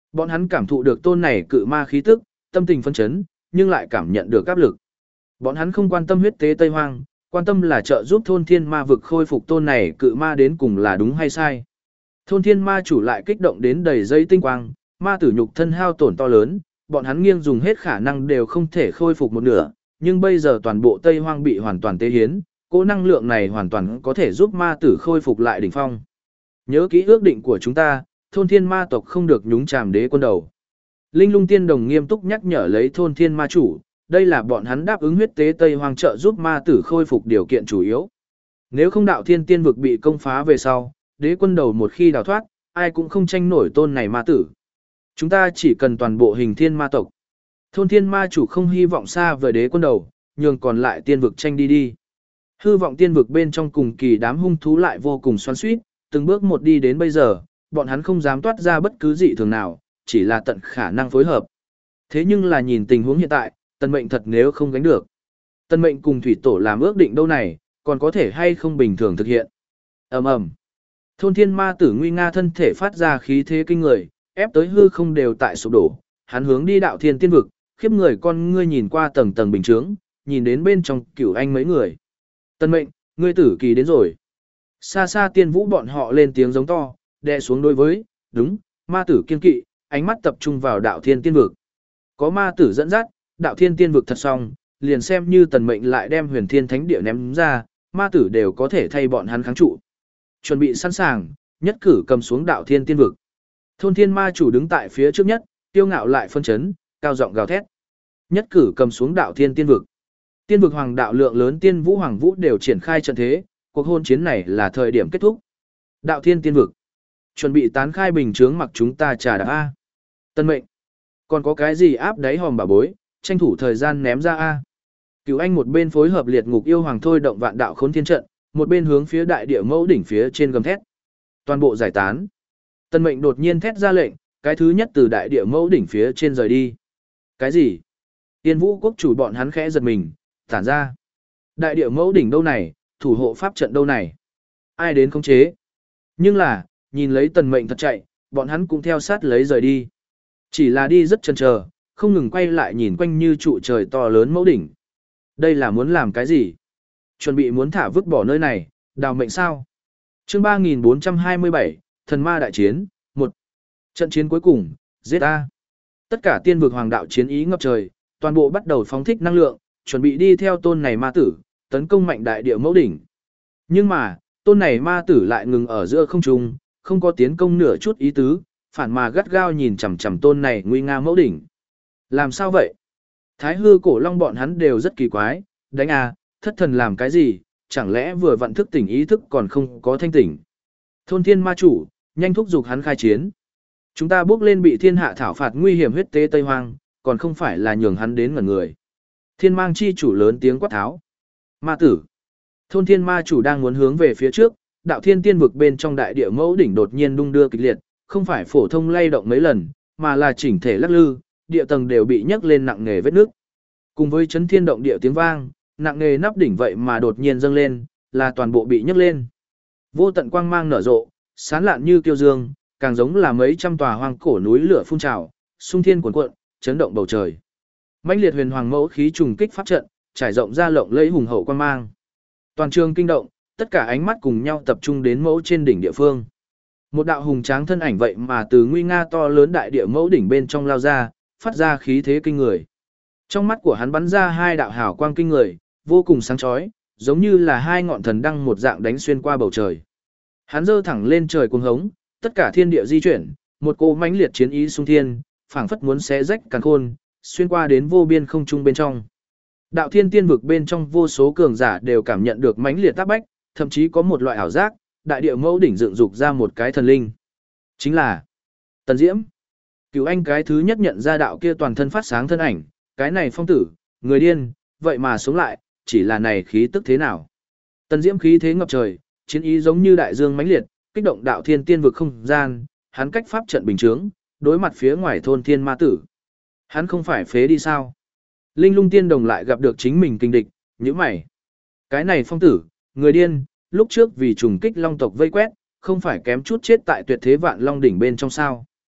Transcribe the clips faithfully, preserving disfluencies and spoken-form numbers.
Bọn hắn cảm thụ được tôn này cự ma khí tức, tâm tình phấn chấn, nhưng lại cảm nhận được áp lực. Bọn hắn không quan tâm huyết tế Tây Hoang, quan tâm là trợ giúp thôn thiên ma vực khôi phục tôn này cự ma đến cùng là đúng hay sai. Thôn thiên ma chủ lại kích động đến đầy dây tinh quang, ma tử nhục thân hao tổn to lớn, bọn hắn nghiêng dùng hết khả năng đều không thể khôi phục một nửa, nhưng bây giờ toàn bộ Tây Hoang bị hoàn toàn tế hiến, cỗ năng lượng này hoàn toàn có thể giúp ma tử khôi phục lại đỉnh phong. Nhớ kỹ ước định của chúng ta, thôn thiên ma tộc không được nhúng chàm đế quân đầu. Linh lung tiên đồng nghiêm túc nhắc nhở lấy thôn thiên ma chủ, đây là bọn hắn đáp ứng huyết tế Tây Hoang trợ giúp ma tử khôi phục điều kiện chủ yếu. Nếu không đạo thiên tiên vực bị công phá về sau, đế quân đầu một khi đào thoát, ai cũng không tranh nổi tôn này ma tử. Chúng ta chỉ cần toàn bộ hình thiên ma tộc. Thôn thiên ma chủ không hy vọng xa về đế quân đầu, nhường còn lại tiên vực tranh đi đi. Hư vọng tiên vực bên trong cùng kỳ đám hung thú lại vô cùng xoắn xuýt, từng bước một đi đến bây giờ, bọn hắn không dám toát ra bất cứ dị thường nào, chỉ là tận khả năng phối hợp. Thế nhưng là nhìn tình huống hiện tại, Tần Mệnh thật nếu không gánh được. Tần Mệnh cùng thủy tổ làm ước định đâu này, còn có thể hay không bình thường thực hiện. Ầm ầm. Thôn thiên ma tử nguy nga thân thể phát ra khí thế kinh người, ép tới hư không đều tại sụp đổ, hắn hướng đi đạo thiên tiên vực, khiếp người con ngươi nhìn qua tầng tầng bình chướng, nhìn đến bên trong cửu anh mấy người. Tần Mệnh, ngươi tử kỳ đến rồi. Xa xa tiên vũ bọn họ lên tiếng giống to, đè xuống đối với, đúng, ma tử kiên kỵ, ánh mắt tập trung vào đạo thiên tiên vực. Có ma tử dẫn dắt, đạo thiên tiên vực thật xong, liền xem như Tần Mệnh lại đem huyền thiên thánh địa ném ra, ma tử đều có thể thay bọn hắn kháng trụ. Chuẩn bị sẵn sàng, nhất cử cầm xuống đạo thiên tiên vực. Thôn thiên ma chủ đứng tại phía trước nhất, tiêu ngạo lại phân chấn, cao giọng gào thét. Nhất cử cầm xuống đạo thiên tiên vực. Tiên vực hoàng đạo lượng lớn tiên vũ hoàng vũ đều triển khai trận thế, cuộc hôn chiến này là thời điểm kết thúc. Đạo thiên tiên vực. Chuẩn bị tán khai bình chướng mặc chúng ta trà đạp A. Tân mệnh. Còn có cái gì áp đáy hòm bà bối, tranh thủ thời gian ném ra A. Cửu anh một bên phối hợp liệt ngục yêu hoàng thôi động vạn đạo khốn thiên trận, một bên hướng phía đại địa mẫu đỉnh phía trên gầm thét. Toàn bộ giải tán. Tân mệnh đột nhiên thét ra lệnh, cái thứ nhất từ đại địa mẫu đỉnh phía trên rời đi. Cái gì? Tiên vũ quốc chủ bọn hắn khẽ giật mình, tản ra. Đại địa mẫu đỉnh đâu này, thủ hộ pháp trận đâu này? Ai đến khống chế? Nhưng là, nhìn lấy tần mệnh thật chạy, bọn hắn cũng theo sát lấy rời đi. Chỉ là đi rất chần chờ, không ngừng quay lại nhìn quanh như trụ trời to lớn mẫu đỉnh. Đây là muốn làm cái gì? Chuẩn bị muốn thả vứt bỏ nơi này, đào mệnh sao? Chương ba nghìn bốn trăm hai mươi bảy, Thần Ma đại chiến, một. Trận chiến cuối cùng, giết A. Tất cả tiên vực hoàng đạo chiến ý ngập trời, toàn bộ bắt đầu phóng thích năng lượng, chuẩn bị đi theo tôn này ma tử, tấn công mạnh đại địa mẫu đỉnh. Nhưng mà, tôn này ma tử lại ngừng ở giữa không trung, không có tiến công nửa chút ý tứ, phản mà gắt gao nhìn chằm chằm tôn này nguy nga mẫu đỉnh. Làm sao vậy? Thái hư cổ long bọn hắn đều rất kỳ quái, đánh à, thất thần làm cái gì, chẳng lẽ vừa vặn thức tỉnh ý thức còn không có thanh tỉnh. Thôn thiên ma chủ, nhanh thúc giục hắn khai chiến. Chúng ta bước lên bị thiên hạ thảo phạt nguy hiểm huyết tế Tây Hoang, còn không phải là nhường hắn đến ngẩn người. Thiên mang chi chủ lớn tiếng quát tháo. Ma tử. Thôn thiên ma chủ đang muốn hướng về phía trước, đạo thiên tiên vực bên trong đại địa mẫu đỉnh đột nhiên đung đưa kịch liệt, không phải phổ thông lay động mấy lần, mà là chỉnh thể lắc lư, địa tầng đều bị nhấc lên nặng nề vết nước. Cùng với chấn thiên động địa tiếng vang, nặng nề nắp đỉnh vậy mà đột nhiên dâng lên, là toàn bộ bị nhấc lên. Vô tận quang mang nở rộ, sáng lạn như kiêu dương, càng giống là mấy trăm tòa hoang cổ núi lửa phun trào, xung thiên cuồn cuộn, chấn động bầu trời. Mãnh liệt huyền hoàng mẫu khí trùng kích pháp trận, trải rộng ra lộng lẫy hùng hậu quang mang. Toàn trường kinh động, tất cả ánh mắt cùng nhau tập trung đến mẫu trên đỉnh địa phương. Một đạo hùng tráng thân ảnh vậy mà từ nguy nga to lớn đại địa mẫu đỉnh bên trong lao ra, phát ra khí thế kinh người. Trong mắt của hắn bắn ra hai đạo hào quang kinh người, vô cùng sáng chói, giống như là hai ngọn thần đăng một dạng đánh xuyên qua bầu trời. Hắn giơ thẳng lên trời cuồng hống, tất cả thiên địa di chuyển, một cỗ mãnh liệt chiến ý xung thiên, phảng phất muốn xé rách càn khôn, xuyên qua đến vô biên không trung bên trong. Đạo thiên tiên vực bên trong vô số cường giả đều cảm nhận được mãnh liệt tác bách, thậm chí có một loại ảo giác, đại địa mẫu đỉnh dựng dục ra một cái thần linh. Chính là Tần Diễm. Cửu anh cái thứ nhất nhận ra đạo kia toàn thân phát sáng thân ảnh, cái này phong tử, người điên, vậy mà sống lại, chỉ là này khí tức thế nào. Tần Diễm khí thế ngập trời, chiến ý giống như đại dương mãnh liệt, kích động đạo thiên tiên vực không gian, hắn cách pháp trận bình chướng, đối mặt phía ngoài thôn thiên ma tử. Hắn không phải phế đi sao? Linh lung tiên đồng lại gặp được chính mình kinh địch, nhíu mày. Cái này phong tử, người điên, lúc trước vì trùng kích long tộc vây quét, không phải kém chút chết tại tuyệt thế vạn long đỉnh bên trong sao.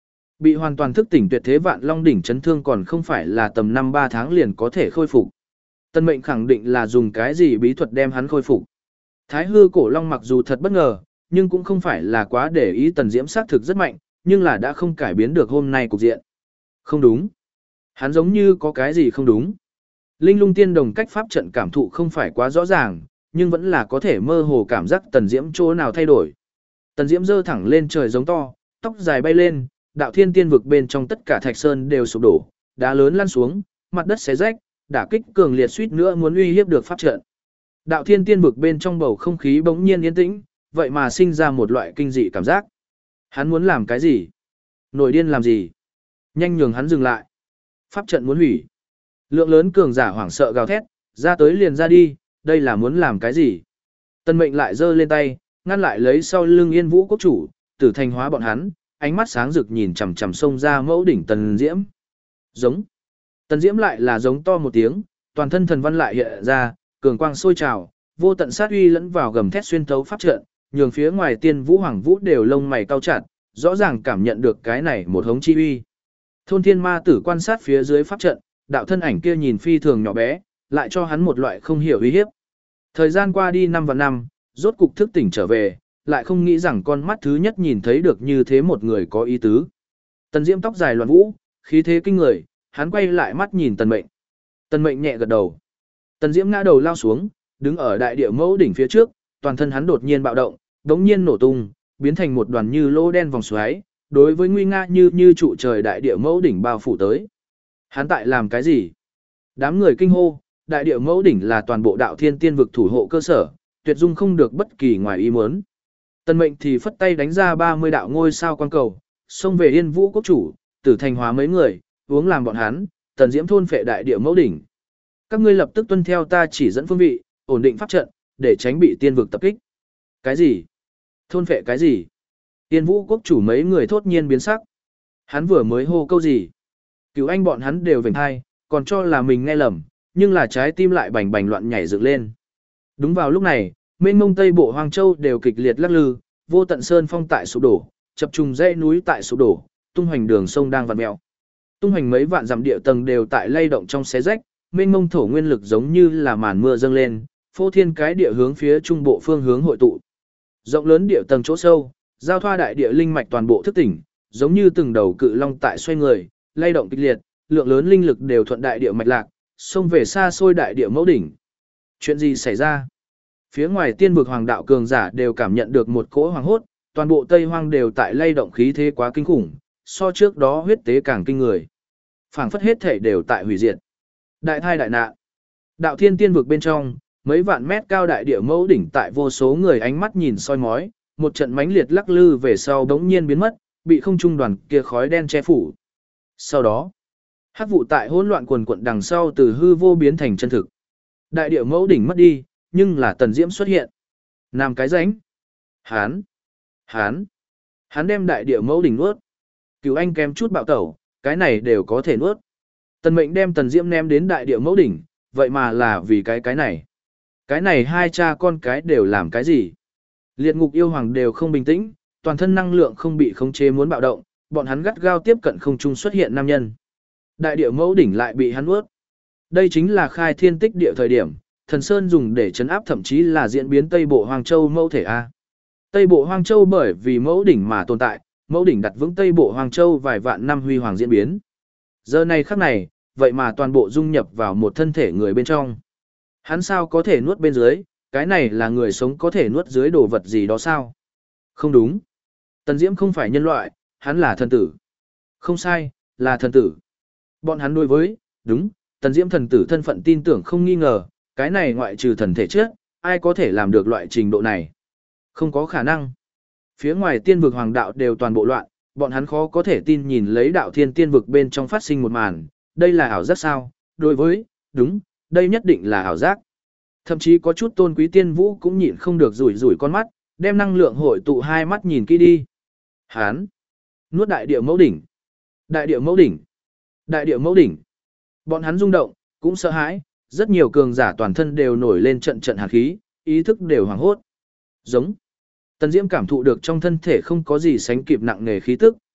Bị hoàn toàn thức tỉnh tuyệt thế vạn long đỉnh chấn thương còn không phải là tầm năm ba tháng liền có thể khôi phục. Tân mệnh khẳng định là dùng cái gì bí thuật đem hắn khôi phục. Thái hư cổ long mặc dù thật bất ngờ, nhưng cũng không phải là quá để ý Tần Diễm xác thực rất mạnh, nhưng là đã không cải biến được hôm nay cục diện. Không đúng. Hắn giống như có cái gì không đúng. Linh lung tiên đồng cách pháp trận cảm thụ không phải quá rõ ràng, nhưng vẫn là có thể mơ hồ cảm giác Tần Diễm chỗ nào thay đổi. Tần Diễm giơ thẳng lên trời giống to, tóc dài bay lên, đạo thiên tiên vực bên trong tất cả thạch sơn đều sụp đổ, đá lớn lăn xuống, mặt đất xé rách, đả kích cường liệt suýt nữa muốn uy hiếp được pháp trận. Đạo thiên tiên vực bên trong bầu không khí bỗng nhiên yên tĩnh, vậy mà sinh ra một loại kinh dị cảm giác. Hắn muốn làm cái gì? Nổi điên làm gì? Nhanh nhường hắn dừng lại. Pháp trận muốn hủy. Lượng lớn cường giả hoảng sợ gào thét, ra tới liền ra đi, đây là muốn làm cái gì? Tân mệnh lại giơ lên tay, ngăn lại lấy sau lưng Yên Vũ quốc chủ, Tử Thanh hóa bọn hắn, ánh mắt sáng rực nhìn chằm chằm xông ra mẫu đỉnh Tần Diễm. Giống. Tần Diễm lại là giống to một tiếng, toàn thân thần văn lại hiện ra, cường quang sôi trào, vô tận sát uy lẫn vào gầm thét xuyên thấu pháp trận, nhường phía ngoài Tiên Vũ Hoàng Vũ đều lông mày cau chặt, rõ ràng cảm nhận được cái này một hống chi uy. Thôn Thiên Ma Tử quan sát phía dưới pháp trận, đạo thân ảnh kia nhìn phi thường nhỏ bé, lại cho hắn một loại không hiểu uy hiếp. Thời gian qua đi năm và năm, rốt cục thức tỉnh trở về, lại không nghĩ rằng con mắt thứ nhất nhìn thấy được như thế một người có ý tứ. Tần Diễm tóc dài loạn vũ, khí thế kinh người, hắn quay lại mắt nhìn Tần Mệnh. Tần Mệnh nhẹ gật đầu. Tần Diễm ngã đầu lao xuống, đứng ở đại địa mẫu đỉnh phía trước, toàn thân hắn đột nhiên bạo động, đống nhiên nổ tung, biến thành một đoàn như lỗ đen vòng xoáy, đối với nguy nga như như trụ trời đại địa mẫu đỉnh bao phủ tới. Hắn tại làm cái gì? Đám người kinh hô, đại địa mẫu đỉnh là toàn bộ đạo thiên tiên vực thủ hộ cơ sở, tuyệt dung không được bất kỳ ngoài ý muốn. Tần Mệnh thì phất tay đánh ra ba mươi đạo ngôi sao quan cầu, xông về Yên Vũ quốc chủ, Tử Thanh hóa mấy người, uống làm bọn hắn, Tần Diễm thôn phệ đại địa mẫu đỉnh. Các ngươi lập tức tuân theo ta chỉ dẫn phương vị, ổn định pháp trận, để tránh bị tiên vực tập kích. Cái gì? Thôn phệ cái gì? Yên Vũ quốc chủ mấy người thốt nhiên biến sắc. Hắn vừa mới hô câu gì? Cứu anh bọn hắn đều vểnh hai, còn cho là mình nghe lầm, nhưng là trái tim lại bành bành loạn nhảy dựng lên. Đúng vào lúc này, mênh mông tây bộ Hoang Châu đều kịch liệt lắc lư, vô tận sơn phong tại sụp đổ, chập trùng dãy núi tại sụp đổ, tung hoành đường sông đang vặn mèo. Tung hoành mấy vạn dặm địa tầng đều tại lay động trong xé rách, mênh mông thổ nguyên lực giống như là màn mưa dâng lên, phô thiên cái địa hướng phía trung bộ phương hướng hội tụ. Rộng lớn địa tầng chỗ sâu, giao thoa đại địa linh mạch toàn bộ thức tỉnh, giống như từng đầu cự long tại xoay người, lay động kịch liệt, lượng lớn linh lực đều thuận đại địa mạch lạc, xông về xa xôi đại địa mẫu đỉnh. Chuyện gì xảy ra? Phía ngoài tiên vực hoàng đạo cường giả đều cảm nhận được một cỗ hoàng hốt, toàn bộ Tây Hoang đều tại lay động khí thế quá kinh khủng, so trước đó huyết tế càng kinh người. Phảng phất hết thể đều tại hủy diệt. Đại thai đại nạn. Đạo thiên tiên vực bên trong, mấy vạn mét cao đại địa mẫu đỉnh tại vô số người ánh mắt nhìn soi mói, một trận mãnh liệt lắc lư về sau đống nhiên biến mất, bị không trung đoàn kia khói đen che phủ. Sau đó, hắc vụ tại hỗn loạn quần quận đằng sau từ hư vô biến thành chân thực. Đại địa mẫu đỉnh mất đi, nhưng là Tần Diễm xuất hiện. Nam cái ránh. Hán. Hán. Hắn đem đại địa mẫu đỉnh nuốt. Cứu anh kém chút bạo tẩu, cái này đều có thể nuốt. Tần Mệnh đem Tần Diễm ném đến đại địa mẫu đỉnh, vậy mà là vì cái cái này. Cái này hai cha con cái đều làm cái gì? Liệt ngục yêu hoàng đều không bình tĩnh, toàn thân năng lượng không bị khống chế muốn bạo động, bọn hắn gắt gao tiếp cận không trung xuất hiện nam nhân. Đại địa mẫu đỉnh lại bị hắn nuốt. Đây chính là khai thiên tích địa thời điểm, Thần Sơn dùng để chấn áp thậm chí là diễn biến Tây Bộ Hoang Châu mẫu thể A. Tây Bộ Hoang Châu bởi vì mẫu đỉnh mà tồn tại, mẫu đỉnh đặt vững Tây Bộ Hoang Châu vài vạn năm huy hoàng diễn biến. Giờ này khắc này, vậy mà toàn bộ dung nhập vào một thân thể người bên trong. Hắn sao có thể nuốt bên dưới, cái này là người sống có thể nuốt dưới đồ vật gì đó sao? Không đúng. Tần Diễm không phải nhân loại, hắn là thần tử. Không sai, là thần tử. Bọn hắn đối với, đúng, Tần Diễm thần tử thân phận tin tưởng không nghi ngờ, cái này ngoại trừ thần thể trước, ai có thể làm được loại trình độ này? Không có khả năng. Phía ngoài tiên vực hoàng đạo đều toàn bộ loạn, bọn hắn khó có thể tin nhìn lấy đạo thiên tiên vực bên trong phát sinh một màn, đây là ảo giác sao? Đối với, đúng, đây nhất định là ảo giác. Thậm chí có chút tôn quý tiên vũ cũng nhịn không được rủi rủi con mắt, đem năng lượng hội tụ hai mắt nhìn kỹ đi. Hán, nuốt đại địa mẫu đỉnh. Đại địa mẫu đỉnh. Đại địa mẫu đỉnh. Bọn hắn rung động, cũng sợ hãi, rất nhiều cường giả toàn thân đều nổi lên trận trận hàn khí, ý thức đều hoảng hốt. Giống. Tần Diễm cảm thụ được trong thân thể không có gì sánh kịp nặng nề khí tức,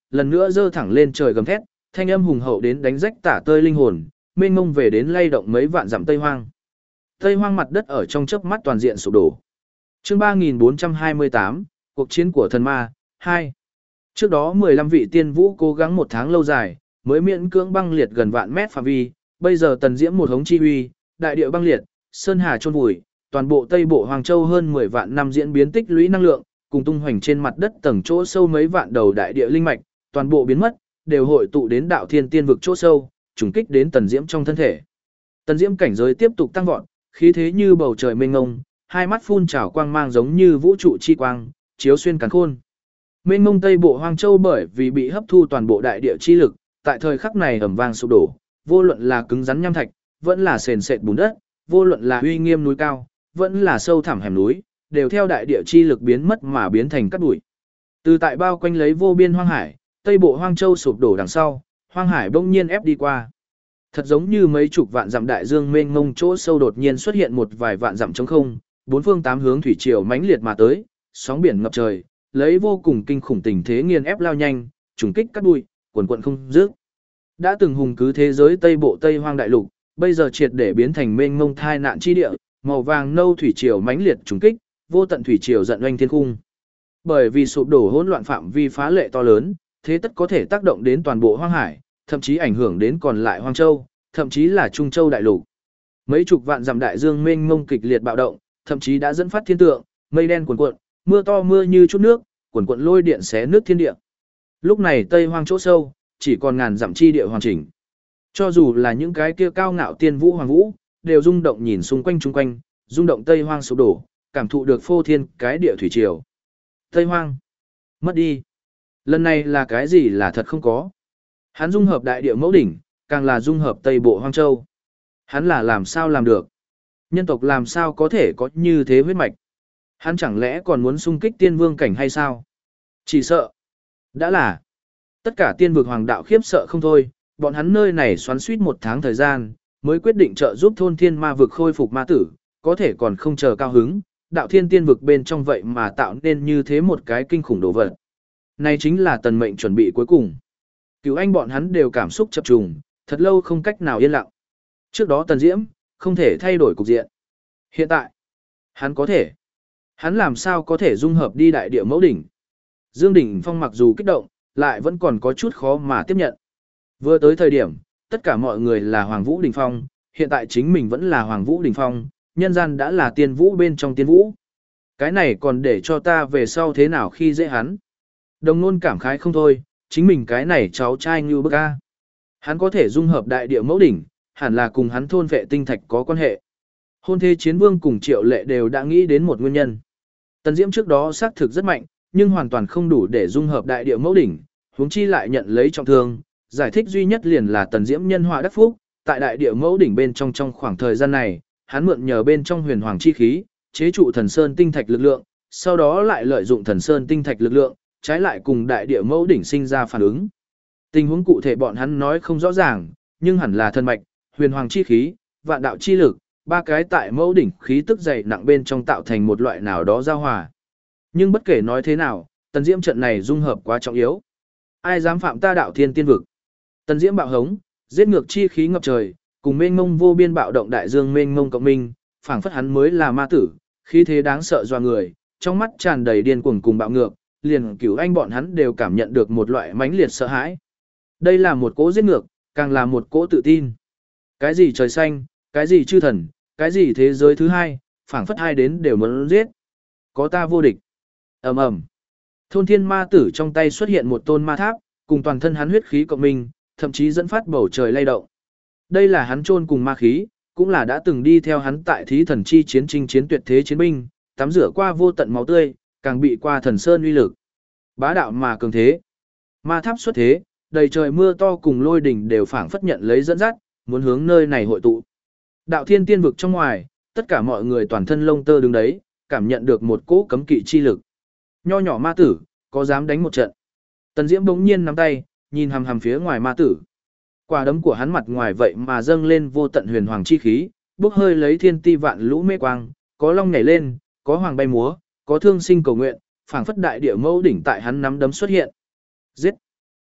lần nữa giơ thẳng lên trời gầm thét, thanh âm hùng hậu đến đánh rách tả tơi linh hồn, mênh mông về đến lay động mấy vạn dặm Tây Hoang. Tây Hoang mặt đất ở trong chớp mắt toàn diện sụp đổ. Chương ba nghìn bốn trăm hai mươi tám, cuộc chiến của thần ma hai. Trước đó mười lăm vị tiên vũ cố gắng một tháng lâu dài, mới miễn cưỡng băng liệt gần vạn mét phạm vi, bây giờ Tần Diễm một hống chi uy, đại địa băng liệt, sơn hà chôn vùi, toàn bộ Tây Bộ Hoàng Châu hơn mười vạn năm diễn biến tích lũy năng lượng, cùng tung hoành trên mặt đất tầng chỗ sâu mấy vạn đầu đại địa linh mạch, toàn bộ biến mất, đều hội tụ đến đạo thiên tiên vực chỗ sâu, trùng kích đến Tần Diễm trong thân thể. Tần Diễm cảnh giới tiếp tục tăng vọt, khí thế như bầu trời mênh mông, hai mắt phun trào quang mang giống như vũ trụ chi quang, chiếu xuyên càn khôn. Mênh mông Tây Bộ Hoang Châu bởi vì bị hấp thu toàn bộ đại địa chi lực, tại thời khắc này ầm vang sụp đổ, vô luận là cứng rắn nham thạch, vẫn là sền sệt bùn đất, vô luận là uy nghiêm núi cao, vẫn là sâu thẳm hẻm núi, đều theo đại địa chi lực biến mất mà biến thành cát bụi. Từ tại bao quanh lấy vô biên hoang hải, Tây Bộ Hoang Châu sụp đổ đằng sau, hoang hải bỗng nhiên ép đi qua. Thật giống như mấy chục vạn dặm đại dương mênh mông chỗ sâu đột nhiên xuất hiện một vài vạn dặm trống không, bốn phương tám hướng thủy triều mãnh liệt mà tới, sóng biển ngập trời, lấy vô cùng kinh khủng tình thế nghiền ép lao nhanh, trùng kích cát bụi, quần quần không dứt. Đã từng hùng cứ thế giới Tây Bộ Tây Hoang đại lục, bây giờ triệt để biến thành mênh mông thai nạn chi địa, màu vàng nâu thủy triều mãnh liệt trùng kích, vô tận thủy triều giận oanh thiên cung. Bởi vì sụp đổ hỗn loạn phạm vi phá lệ to lớn, thế tất có thể tác động đến toàn bộ hoang hải, thậm chí ảnh hưởng đến còn lại Hoang Châu, thậm chí là Trung Châu đại lục. Mấy chục vạn dặm đại dương mênh mông kịch liệt bạo động, thậm chí đã dẫn phát thiên tượng, mây đen cuồn cuộn, mưa to mưa như chút nước, cuồn cuộn lôi điện xé nước thiên địa. Lúc này Tây Hoang chỗ sâu, chỉ còn ngàn dặm chi địa hoàn chỉnh. Cho dù là những cái kia cao ngạo tiên vũ hoàng vũ, đều rung động nhìn xung quanh chung quanh, rung động Tây Hoang sụp đổ, cảm thụ được phô thiên cái địa thủy triều. Tây Hoang, mất đi. Lần này là cái gì là thật không có. Hắn dung hợp đại địa mẫu đỉnh, càng là dung hợp Tây Bộ Hoang Châu. Hắn là làm sao làm được? Nhân tộc làm sao có thể có như thế huyết mạch? Hắn chẳng lẽ còn muốn xung kích tiên vương cảnh hay sao? Chỉ sợ. Đã là. Tất cả tiên vực hoàng đạo khiếp sợ không thôi, bọn hắn nơi này xoắn suýt một tháng thời gian, mới quyết định trợ giúp thôn thiên ma vực khôi phục ma tử, có thể còn không chờ cao hứng, đạo thiên tiên vực bên trong vậy mà tạo nên như thế một cái kinh khủng đồ vật. Này chính là tần mệnh chuẩn bị cuối cùng. Cứu anh bọn hắn đều cảm xúc chập trùng, thật lâu không cách nào yên lặng. Trước đó tần diễm, không thể thay đổi cục diện. Hiện tại, hắn có thể. Hắn làm sao có thể dung hợp đi đại địa mẫu đỉnh. Dương Đỉnh Phong mặc dù kích động, lại vẫn còn có chút khó mà tiếp nhận. Vừa tới thời điểm, tất cả mọi người là Hoàng Vũ Đỉnh Phong, hiện tại chính mình vẫn là Hoàng Vũ Đỉnh Phong, nhân gian đã là tiên vũ bên trong tiên vũ. Cái này còn để cho ta về sau thế nào khi dễ hắn. Đồng nôn cảm khái không thôi, chính mình cái này cháu trai như bức a. Hắn có thể dung hợp đại địa mẫu đỉnh, hẳn là cùng hắn thôn vệ tinh thạch có quan hệ. Hôn thế chiến vương cùng triệu lệ đều đã nghĩ đến một nguyên nhân. Tần Diễm trước đó xác thực rất mạnh, nhưng hoàn toàn không đủ để dung hợp đại địa mẫu đỉnh, huống chi lại nhận lấy trọng thương. Giải thích duy nhất liền là Tần Diễm nhân họa đắc phúc, tại đại địa mẫu đỉnh bên trong trong khoảng thời gian này, hắn mượn nhờ bên trong huyền hoàng chi khí, chế trụ thần sơn tinh thạch lực lượng, sau đó lại lợi dụng thần sơn tinh thạch lực lượng, trái lại cùng đại địa mẫu đỉnh sinh ra phản ứng. Tình huống cụ thể bọn hắn nói không rõ ràng, nhưng hẳn là thần mạch, huyền hoàng chi khí, vạn đạo chi lực, ba cái tại mẫu đỉnh khí tức dày nặng bên trong tạo thành một loại nào đó giao hòa. Nhưng bất kể nói thế nào, Tần Diễm trận này dung hợp quá trọng yếu. Ai dám phạm ta đạo thiên tiên vực? Tần Diễm bạo hống, giết ngược chi khí ngập trời, cùng mênh mông vô biên bạo động đại dương mênh mông cộng minh, phảng phất hắn mới là ma tử, khí thế đáng sợ doa người, trong mắt tràn đầy điên cuồng cùng bạo ngược, liền Cửu Anh bọn hắn đều cảm nhận được một loại mãnh liệt sợ hãi. Đây là một cỗ giết ngược, càng là một cỗ tự tin. Cái gì trời xanh, cái gì chư thần, cái gì thế giới thứ hai, phảng phất hai đến đều muốn giết. Có ta vô địch. Ầm ầm. Thôn thiên ma tử trong tay xuất hiện một tôn ma tháp, cùng toàn thân hắn huyết khí cộng minh, thậm chí dẫn phát bầu trời lay động. Đây là hắn chôn cùng ma khí, cũng là đã từng đi theo hắn tại thí thần chi chiến chinh chiến tuyệt thế chiến binh, tắm rửa qua vô tận máu tươi, càng bị qua thần sơn uy lực. Bá đạo mà cường thế. Ma tháp xuất thế, đầy trời mưa to cùng lôi đỉnh đều phảng phất nhận lấy dẫn dắt, muốn hướng nơi này hội tụ. Đạo thiên tiên vực trong ngoài, tất cả mọi người toàn thân lông tơ đứng đấy, cảm nhận được một cỗ cấm kỵ chi lực. Nho nhỏ ma tử, có dám đánh một trận. Tần Diễm bỗng nhiên nắm tay, nhìn hằm hằm phía ngoài ma tử. Quả đấm của hắn mặt ngoài vậy mà dâng lên vô tận huyền hoàng chi khí, bốc hơi lấy thiên ti vạn lũ mê quang, có long nhảy lên, có hoàng bay múa, có thương sinh cầu nguyện, phảng phất đại địa mẫu đỉnh tại hắn nắm đấm xuất hiện. Giết!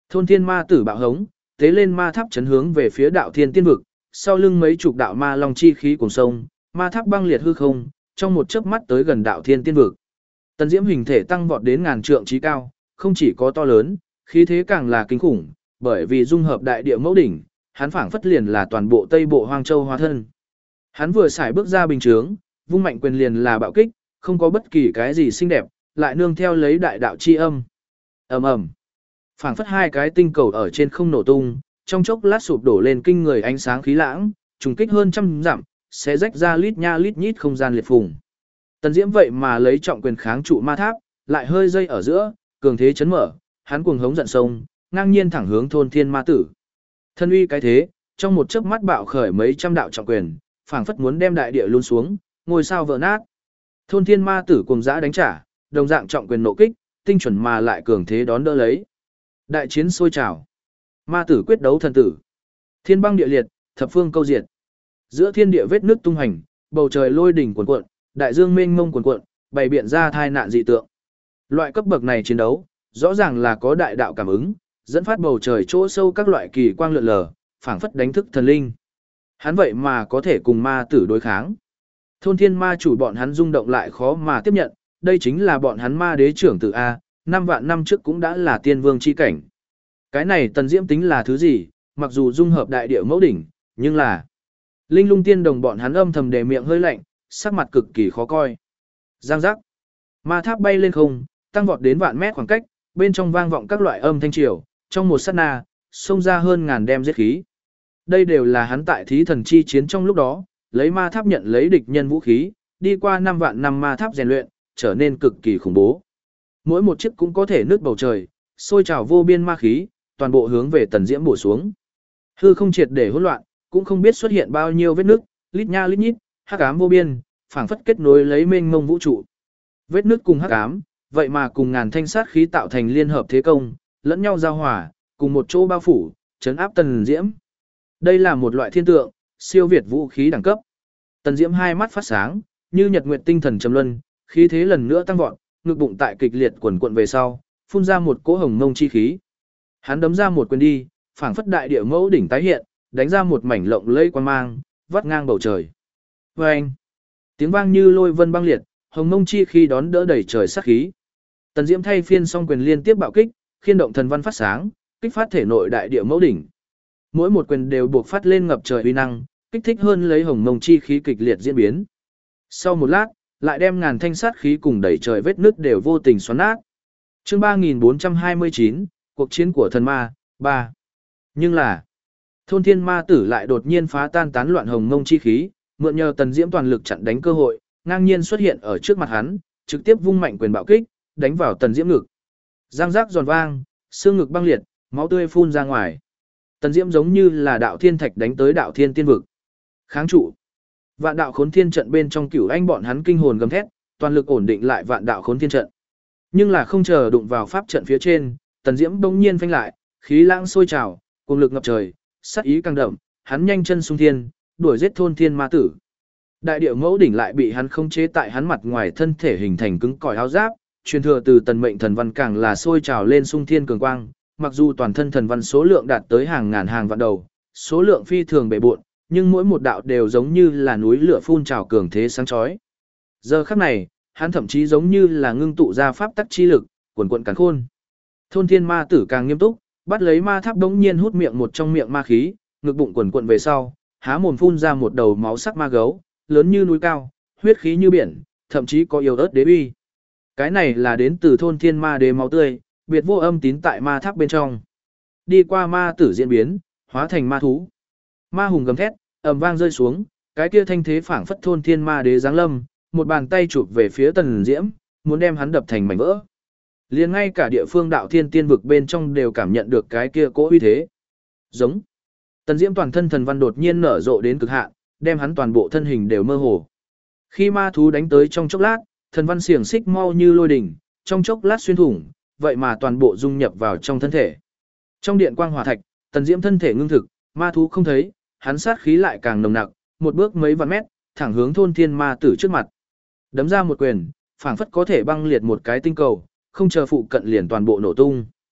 Thôn thiên ma tử bạo hống, tế lên ma tháp chấn hướng về phía đạo thiên tiên vực, sau lưng mấy chục đạo ma long chi khí cùng sông, ma tháp băng liệt hư không, trong một chớp mắt tới gần đạo thiên tiên vực. Tần Diễm hình thể tăng vọt đến ngàn trượng trí cao, không chỉ có to lớn, khí thế càng là kinh khủng, bởi vì dung hợp đại địa mẫu đỉnh, hắn phảng phất liền là toàn bộ Tây Bộ Hoang Châu hóa thân. Hắn vừa xài bước ra bình chướng, vung mạnh quyền liền là bạo kích, không có bất kỳ cái gì xinh đẹp, lại nương theo lấy đại đạo chi âm. Ầm ầm. Phảng phất hai cái tinh cầu ở trên không nổ tung, trong chốc lát sụp đổ lên kinh người ánh sáng khí lãng, trùng kích hơn trăm dặm, sẽ rách ra lít nha lít nhít không gian liệt phùng. Tần Diễm vậy mà lấy trọng quyền kháng trụ ma tháp, lại hơi dây ở giữa, cường thế chấn mở, hắn cuồng hống giận sông, ngang nhiên thẳng hướng thôn thiên ma tử. Thân uy cái thế, trong một chớp mắt bạo khởi mấy trăm đạo trọng quyền, phảng phất muốn đem đại địa luôn xuống, ngôi sao vỡ nát. Thôn thiên ma tử cùng dã đánh trả, đồng dạng trọng quyền nộ kích, tinh chuẩn mà lại cường thế đón đỡ lấy. Đại chiến sôi trào. Ma tử quyết đấu thần tử. Thiên băng địa liệt, thập phương câu diệt. Giữa thiên địa vết nước tung hành, bầu trời lôi đỉnh cuồn cuộn, đại dương mênh mông cuồn cuộn, bày biện ra thai nạn dị tượng. Loại cấp bậc này chiến đấu, rõ ràng là có đại đạo cảm ứng, dẫn phát bầu trời chỗ sâu các loại kỳ quang lượn lờ, phảng phất đánh thức thần linh. Hắn vậy mà có thể cùng ma tử đối kháng. Thôn thiên ma chủ bọn hắn rung động lại khó mà tiếp nhận, đây chính là bọn hắn ma đế trưởng tử A, năm vạn năm trước cũng đã là tiên vương chi cảnh. Cái này Tần Diễm tính là thứ gì, mặc dù dung hợp đại địa mẫu đỉnh, nhưng là linh lung tiên đồng bọn hắn âm thầm đề miệng hơi lạnh, sắc mặt cực kỳ khó coi. Giang giác. Ma tháp bay lên không, tăng vọt đến vạn mét khoảng cách, bên trong vang vọng các loại âm thanh triều, trong một sát na, xông ra hơn ngàn đem giết khí. Đây đều là hắn tại thí thần chi chiến trong lúc đó, lấy ma tháp nhận lấy địch nhân vũ khí, đi qua năm vạn năm ma tháp rèn luyện, trở nên cực kỳ khủng bố. Mỗi một chiếc cũng có thể nứt bầu trời, sôi trào vô biên ma khí, toàn bộ hướng về Tần Diễm bổ xuống. Hư không triệt để hỗn loạn, cũng không biết xuất hiện bao nhiêu vết nứt, lít nha lít nhít, hắc ám vô biên, phảng phất kết nối lấy mênh mông vũ trụ. Vết nứt cùng hắc ám, vậy mà cùng ngàn thanh sát khí tạo thành liên hợp thế công, lẫn nhau giao hòa, cùng một chỗ bao phủ, chấn áp Tần Diễm. Đây là một loại thiên tượng, siêu việt vũ khí đẳng cấp. Tần Diễm hai mắt phát sáng, như nhật nguyệt tinh thần trầm luân, khí thế lần nữa tăng vọt, ngực bụng tại kịch liệt quần quận về sau, phun ra một cỗ hồng mông chi khí. Hắn đấm ra một quyền đi, phảng phất đại địa mẫu đỉnh tái hiện, đánh ra một mảnh lộng lẫy quang mang, vắt ngang bầu trời. Oeng! Tiếng vang như lôi vân băng liệt, hồng mông chi khí đón đỡ đẩy trời sát khí. Tần Diễm thay phiên song quyền liên tiếp bạo kích, khiên động thần văn phát sáng, kích phát thể nội đại địa mẫu đỉnh. Mỗi một quyền đều buộc phát lên ngập trời uy năng, kích thích hơn lấy hồng mông chi khí kịch liệt diễn biến. Sau một lát, lại đem ngàn thanh sát khí cùng đẩy trời vết nứt đều vô tình xoắn nát. Chương ba nghìn bốn trăm hai mươi chín, cuộc chiến của thần ma, ba. Nhưng là, thôn thiên ma tử lại đột nhiên phá tan tán loạn hồng mông chi khí, mượn nhờ Tần Diễm toàn lực chặn đánh cơ hội, ngang nhiên xuất hiện ở trước mặt hắn, trực tiếp vung mạnh quyền bạo kích, đánh vào Tần Diễm ngực. Giang giác giòn vang, xương ngực băng liệt, máu tươi phun ra ngoài. Tần Diễm giống như là đạo thiên thạch đánh tới đạo thiên tiên vực. Kháng trụ. Vạn đạo khốn thiên trận bên trong cửu anh bọn hắn kinh hồn gầm thét, toàn lực ổn định lại vạn đạo khốn thiên trận. Nhưng là không chờ đụng vào pháp trận phía trên, Tần Diễm bỗng nhiên phanh lại, khí lãng sôi trào, cùng lực ngập trời, sát ý càng đậm, hắn nhanh chân xung thiên, đuổi giết thôn thiên ma tử. Đại địa mẫu đỉnh lại bị hắn không chế tại hắn mặt ngoài thân thể hình thành cứng cỏi áo giáp, truyền thừa từ Tần Mệnh thần văn càng là sôi trào lên xung thiên cường quang, mặc dù toàn thân thần văn số lượng đạt tới hàng ngàn hàng vạn đầu, số lượng phi thường bề bộn, nhưng mỗi một đạo đều giống như là núi lửa phun trào cường thế sáng chói. Giờ khắc này, hắn thậm chí giống như là ngưng tụ ra pháp tắc chi lực, quần quần càn khôn. Thôn thiên ma tử càng nghiêm túc, bắt lấy ma tháp đống nhiên hút miệng một trong miệng ma khí, ngực bụng quần quần về sau, há mồm phun ra một đầu máu sắc ma gấu, lớn như núi cao, huyết khí như biển, thậm chí có yêu ớt đế uy. Cái này là đến từ thôn thiên ma đế máu tươi, biệt vô âm tín tại ma tháp bên trong. Đi qua ma tử diễn biến, hóa thành ma thú. Ma hùng gầm thét, ầm vang rơi xuống, cái kia thanh thế phảng phất thôn thiên ma đế giáng lâm, một bàn tay chụp về phía Tần Diễm, muốn đem hắn đập thành mảnh vỡ. Liền ngay cả địa phương đạo thiên tiên vực bên trong đều cảm nhận được cái kia cỗ uy thế. Giống. Tần Diễm toàn thân thần văn đột nhiên nở rộ đến cực hạn, đem hắn toàn bộ thân hình đều mơ hồ. Khi ma thú đánh tới trong chốc lát, thần văn xiềng xích mau như lôi đỉnh, trong chốc lát xuyên thủng, vậy mà toàn bộ dung nhập vào trong thân thể. Trong điện quang hỏa thạch, Tần Diễm thân thể ngưng thực, ma thú không thấy, hắn sát khí lại càng nồng nặc, một bước mấy vạn mét, thẳng hướng thôn thiên ma tử trước mặt. Đấm ra một quyền, phảng phất có thể băng liệt một cái tinh cầu, không chờ phụ cận liền toàn bộ nổ tung.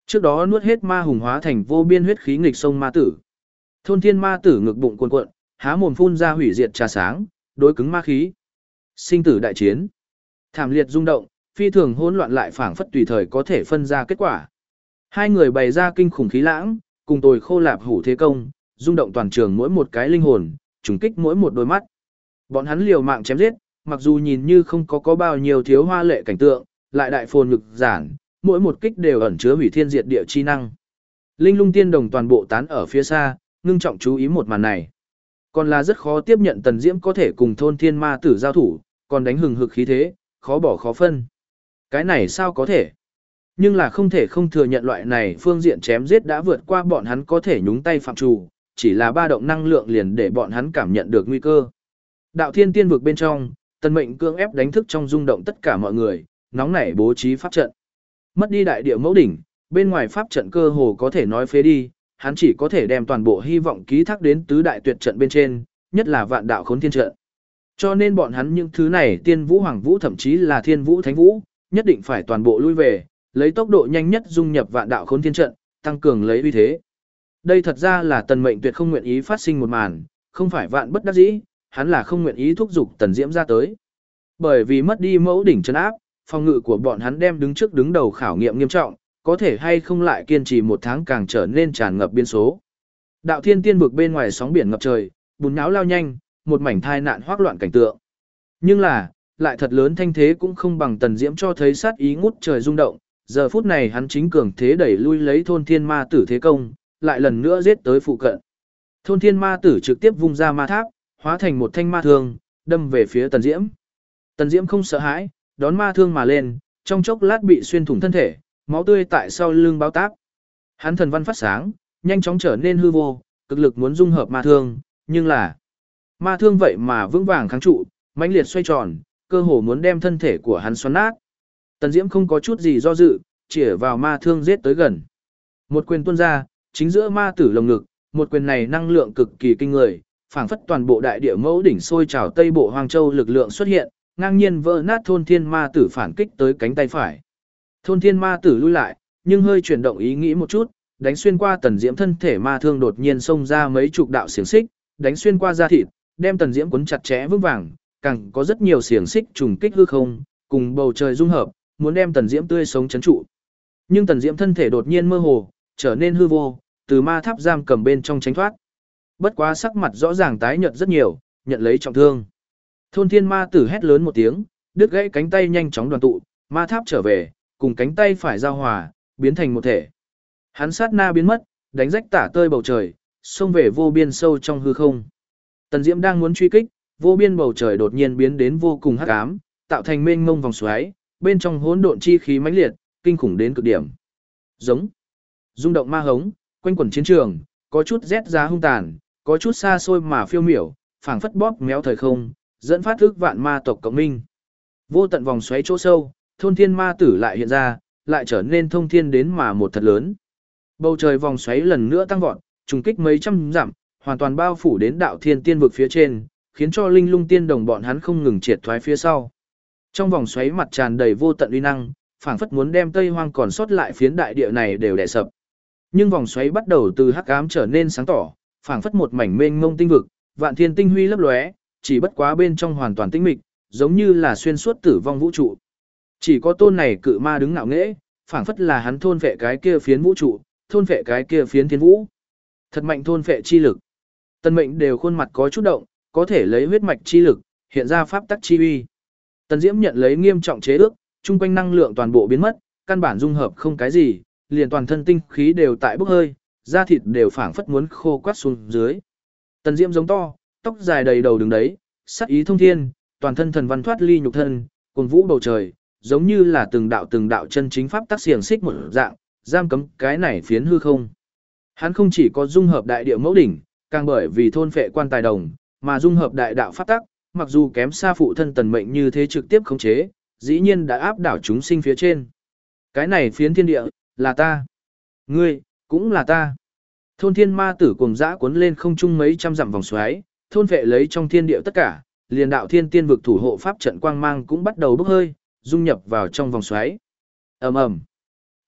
Trước đó nuốt hết ma hùng hóa thành vô biên huyết khí nghịch sông ma tử. Thôn thiên ma tử ngực bụng cuồn cuộn, há mồm phun ra hủy diệt trà sáng, đối cứng ma khí. Sinh tử đại chiến. Thảm liệt rung động, phi thường hỗn loạn lại phảng phất tùy thời có thể phân ra kết quả. Hai người bày ra kinh khủng khí lãng, cùng tồi khô lạp hủ thế công, rung động toàn trường mỗi một cái linh hồn, trùng kích mỗi một đôi mắt. Bọn hắn liều mạng chém giết, mặc dù nhìn như không có có bao nhiêu thiếu hoa lệ cảnh tượng, lại đại phồn ngực giản, mỗi một kích đều ẩn chứa hủy thiên diệt địa chi năng. Linh lung tiên đồng toàn bộ tán ở phía xa, ngưng trọng chú ý một màn này. Còn là rất khó tiếp nhận Tần Diễm có thể cùng thôn thiên ma tử giao thủ, còn đánh hừng hực khí thế, khó bỏ khó phân. Cái này sao có thể? Nhưng là không thể không thừa nhận loại này phương diện chém giết đã vượt qua bọn hắn có thể nhúng tay phạm trù, chỉ là ba động năng lượng liền để bọn hắn cảm nhận được nguy cơ. Đạo thiên tiên vực bên trong, Tần Mệnh cưỡng ép đánh thức trong rung động tất cả mọi người, nóng nảy bố trí pháp trận. Mất đi đại địa mẫu đỉnh, bên ngoài pháp trận cơ hồ có thể nói phế đi, hắn chỉ có thể đem toàn bộ hy vọng ký thác đến tứ đại tuyệt trận bên trên, nhất là vạn đạo khốn thiên trận. Cho nên bọn hắn những thứ này tiên vũ hoàng vũ thậm chí là thiên vũ thánh vũ, nhất định phải toàn bộ lui về, lấy tốc độ nhanh nhất dung nhập vạn đạo khốn thiên trận, tăng cường lấy uy thế. Đây thật ra là Tần Mệnh tuyệt không nguyện ý phát sinh một màn, không phải vạn bất đắc dĩ, hắn là không nguyện ý thúc giục Tần Diễm ra tới. Bởi vì mất đi mẫu đỉnh trấn áp, phòng ngự của bọn hắn đem đứng trước đứng đầu khảo nghiệm nghiêm trọng, có thể hay không lại kiên trì một tháng càng trở nên tràn ngập biên số. Đạo thiên tiên vực bên ngoài sóng biển ngập trời, bùn nháo lao nhanh, một mảnh thai nạn hoác loạn cảnh tượng. Nhưng là, lại thật lớn thanh thế cũng không bằng Tần Diễm cho thấy sát ý ngút trời rung động, giờ phút này hắn chính cường thế đẩy lui lấy thôn thiên ma tử thế công, lại lần nữa giết tới phụ cận. Thôn thiên ma tử trực tiếp vung ra ma tháp, hóa thành một thanh ma thương, đâm về phía Tần Diễm. Tần Diễm không sợ hãi, đón ma thương mà lên, trong chốc lát bị xuyên thủng thân thể, máu tươi tại sau lưng báo táp. Hắn thần văn phát sáng, nhanh chóng trở nên hư vô, cực lực muốn dung hợp ma thương, nhưng là ma thương vậy mà vững vàng kháng trụ, mãnh liệt xoay tròn, cơ hồ muốn đem thân thể của hắn xoắn nát. Tần Diễm không có chút gì do dự, chĩa vào ma thương giết tới gần. Một quyền tuôn ra, chính giữa ma tử lồng ngực, một quyền này năng lượng cực kỳ kinh người, phảng phất toàn bộ đại địa mẫu đỉnh sôi trào Tây Bộ Hoang Châu lực lượng xuất hiện, ngang nhiên vỡ nát thôn thiên ma tử phản kích tới cánh tay phải. Thôn thiên ma tử lui lại, nhưng hơi chuyển động ý nghĩ một chút, đánh xuyên qua Tần Diễm thân thể ma thương đột nhiên xông ra mấy chục đạo xiềng xích, đánh xuyên qua da thịt, đem Tần Diễm cuốn chặt chẽ vững vàng, càng có rất nhiều xiềng xích trùng kích hư không, cùng bầu trời dung hợp, muốn đem Tần Diễm tươi sống trấn trụ. Nhưng Tần Diễm thân thể đột nhiên mơ hồ, trở nên hư vô, từ ma tháp giam cầm bên trong tránh thoát. Bất quá sắc mặt rõ ràng tái nhợt rất nhiều, nhận lấy trọng thương. Thôn thiên ma tử hét lớn một tiếng, đứt gãy cánh tay nhanh chóng đoàn tụ, ma tháp trở về, cùng cánh tay phải giao hòa, biến thành một thể. Hắn sát na biến mất, đánh rách tả tơi bầu trời, xông về vô biên sâu trong hư không. Tần Diễm đang muốn truy kích, vô biên bầu trời đột nhiên biến đến vô cùng hắc ám, tạo thành mênh mông vòng xoáy, bên trong hỗn độn chi khí mãnh liệt, kinh khủng đến cực điểm. Giống, rung động ma hống, quanh quẩn chiến trường, có chút rét giá hung tàn, có chút xa xôi mà phiêu miểu, phảng phất bóp méo thời không, dẫn phát ức vạn ma tộc cộng minh. Vô tận vòng xoáy chỗ sâu, thôn thiên ma tử lại hiện ra, lại trở nên thông thiên đến mà một thật lớn. Bầu trời vòng xoáy lần nữa tăng vọt, trùng kích mấy trăm dặm, hoàn toàn bao phủ đến đạo thiên tiên vực phía trên, khiến cho linh lung tiên đồng bọn hắn không ngừng triệt thoái phía sau. Trong vòng xoáy mặt tràn đầy vô tận uy năng, phảng phất muốn đem Tây Hoang còn sót lại phiến đại địa này đều đè sập. Nhưng vòng xoáy bắt đầu từ hắc ám trở nên sáng tỏ, phảng phất một mảnh mênh mông tinh vực, vạn thiên tinh huy lấp lóe, chỉ bất quá bên trong hoàn toàn tĩnh mịch, giống như là xuyên suốt tử vong vũ trụ. Chỉ có tôn này cự ma đứng ngạo nghễ, phảng phất là hắn thôn vệ cái kia phiến vũ trụ, thôn vệ cái kia phiến thiên vũ. Thật mạnh thôn vệ chi lực. Tần Mệnh đều khuôn mặt có chút động, có thể lấy huyết mạch chi lực, hiện ra pháp tắc chi uy. Tần Diễm nhận lấy nghiêm trọng chế ước, trung quanh năng lượng toàn bộ biến mất, căn bản dung hợp không cái gì, liền toàn thân tinh khí đều tại bốc hơi, da thịt đều phảng phất muốn khô quắt xuống dưới. Tần Diễm giống to, tóc dài đầy đầu đứng đấy, sắc ý thông thiên, toàn thân thần văn thoát ly nhục thân, cuồng vũ bầu trời, giống như là từng đạo từng đạo chân chính pháp tắc xiềng xích một dạng, giam cấm cái này phiến hư không. Hắn không chỉ có dung hợp đại địa mẫu đỉnh, càng bởi vì thôn phệ quan tài đồng, mà dung hợp đại đạo pháp tắc, mặc dù kém xa phụ thân Tần Mệnh như thế trực tiếp khống chế, dĩ nhiên đã áp đảo chúng sinh phía trên. Cái này phiến thiên địa, là ta. Ngươi, cũng là ta. Thôn thiên ma tử cùng dã cuốn lên không trung mấy trăm dặm vòng xoáy, thôn vệ lấy trong thiên địa tất cả, liền đạo thiên tiên vực thủ hộ pháp trận quang mang cũng bắt đầu bốc hơi, dung nhập vào trong vòng xoáy. Ầm ầm.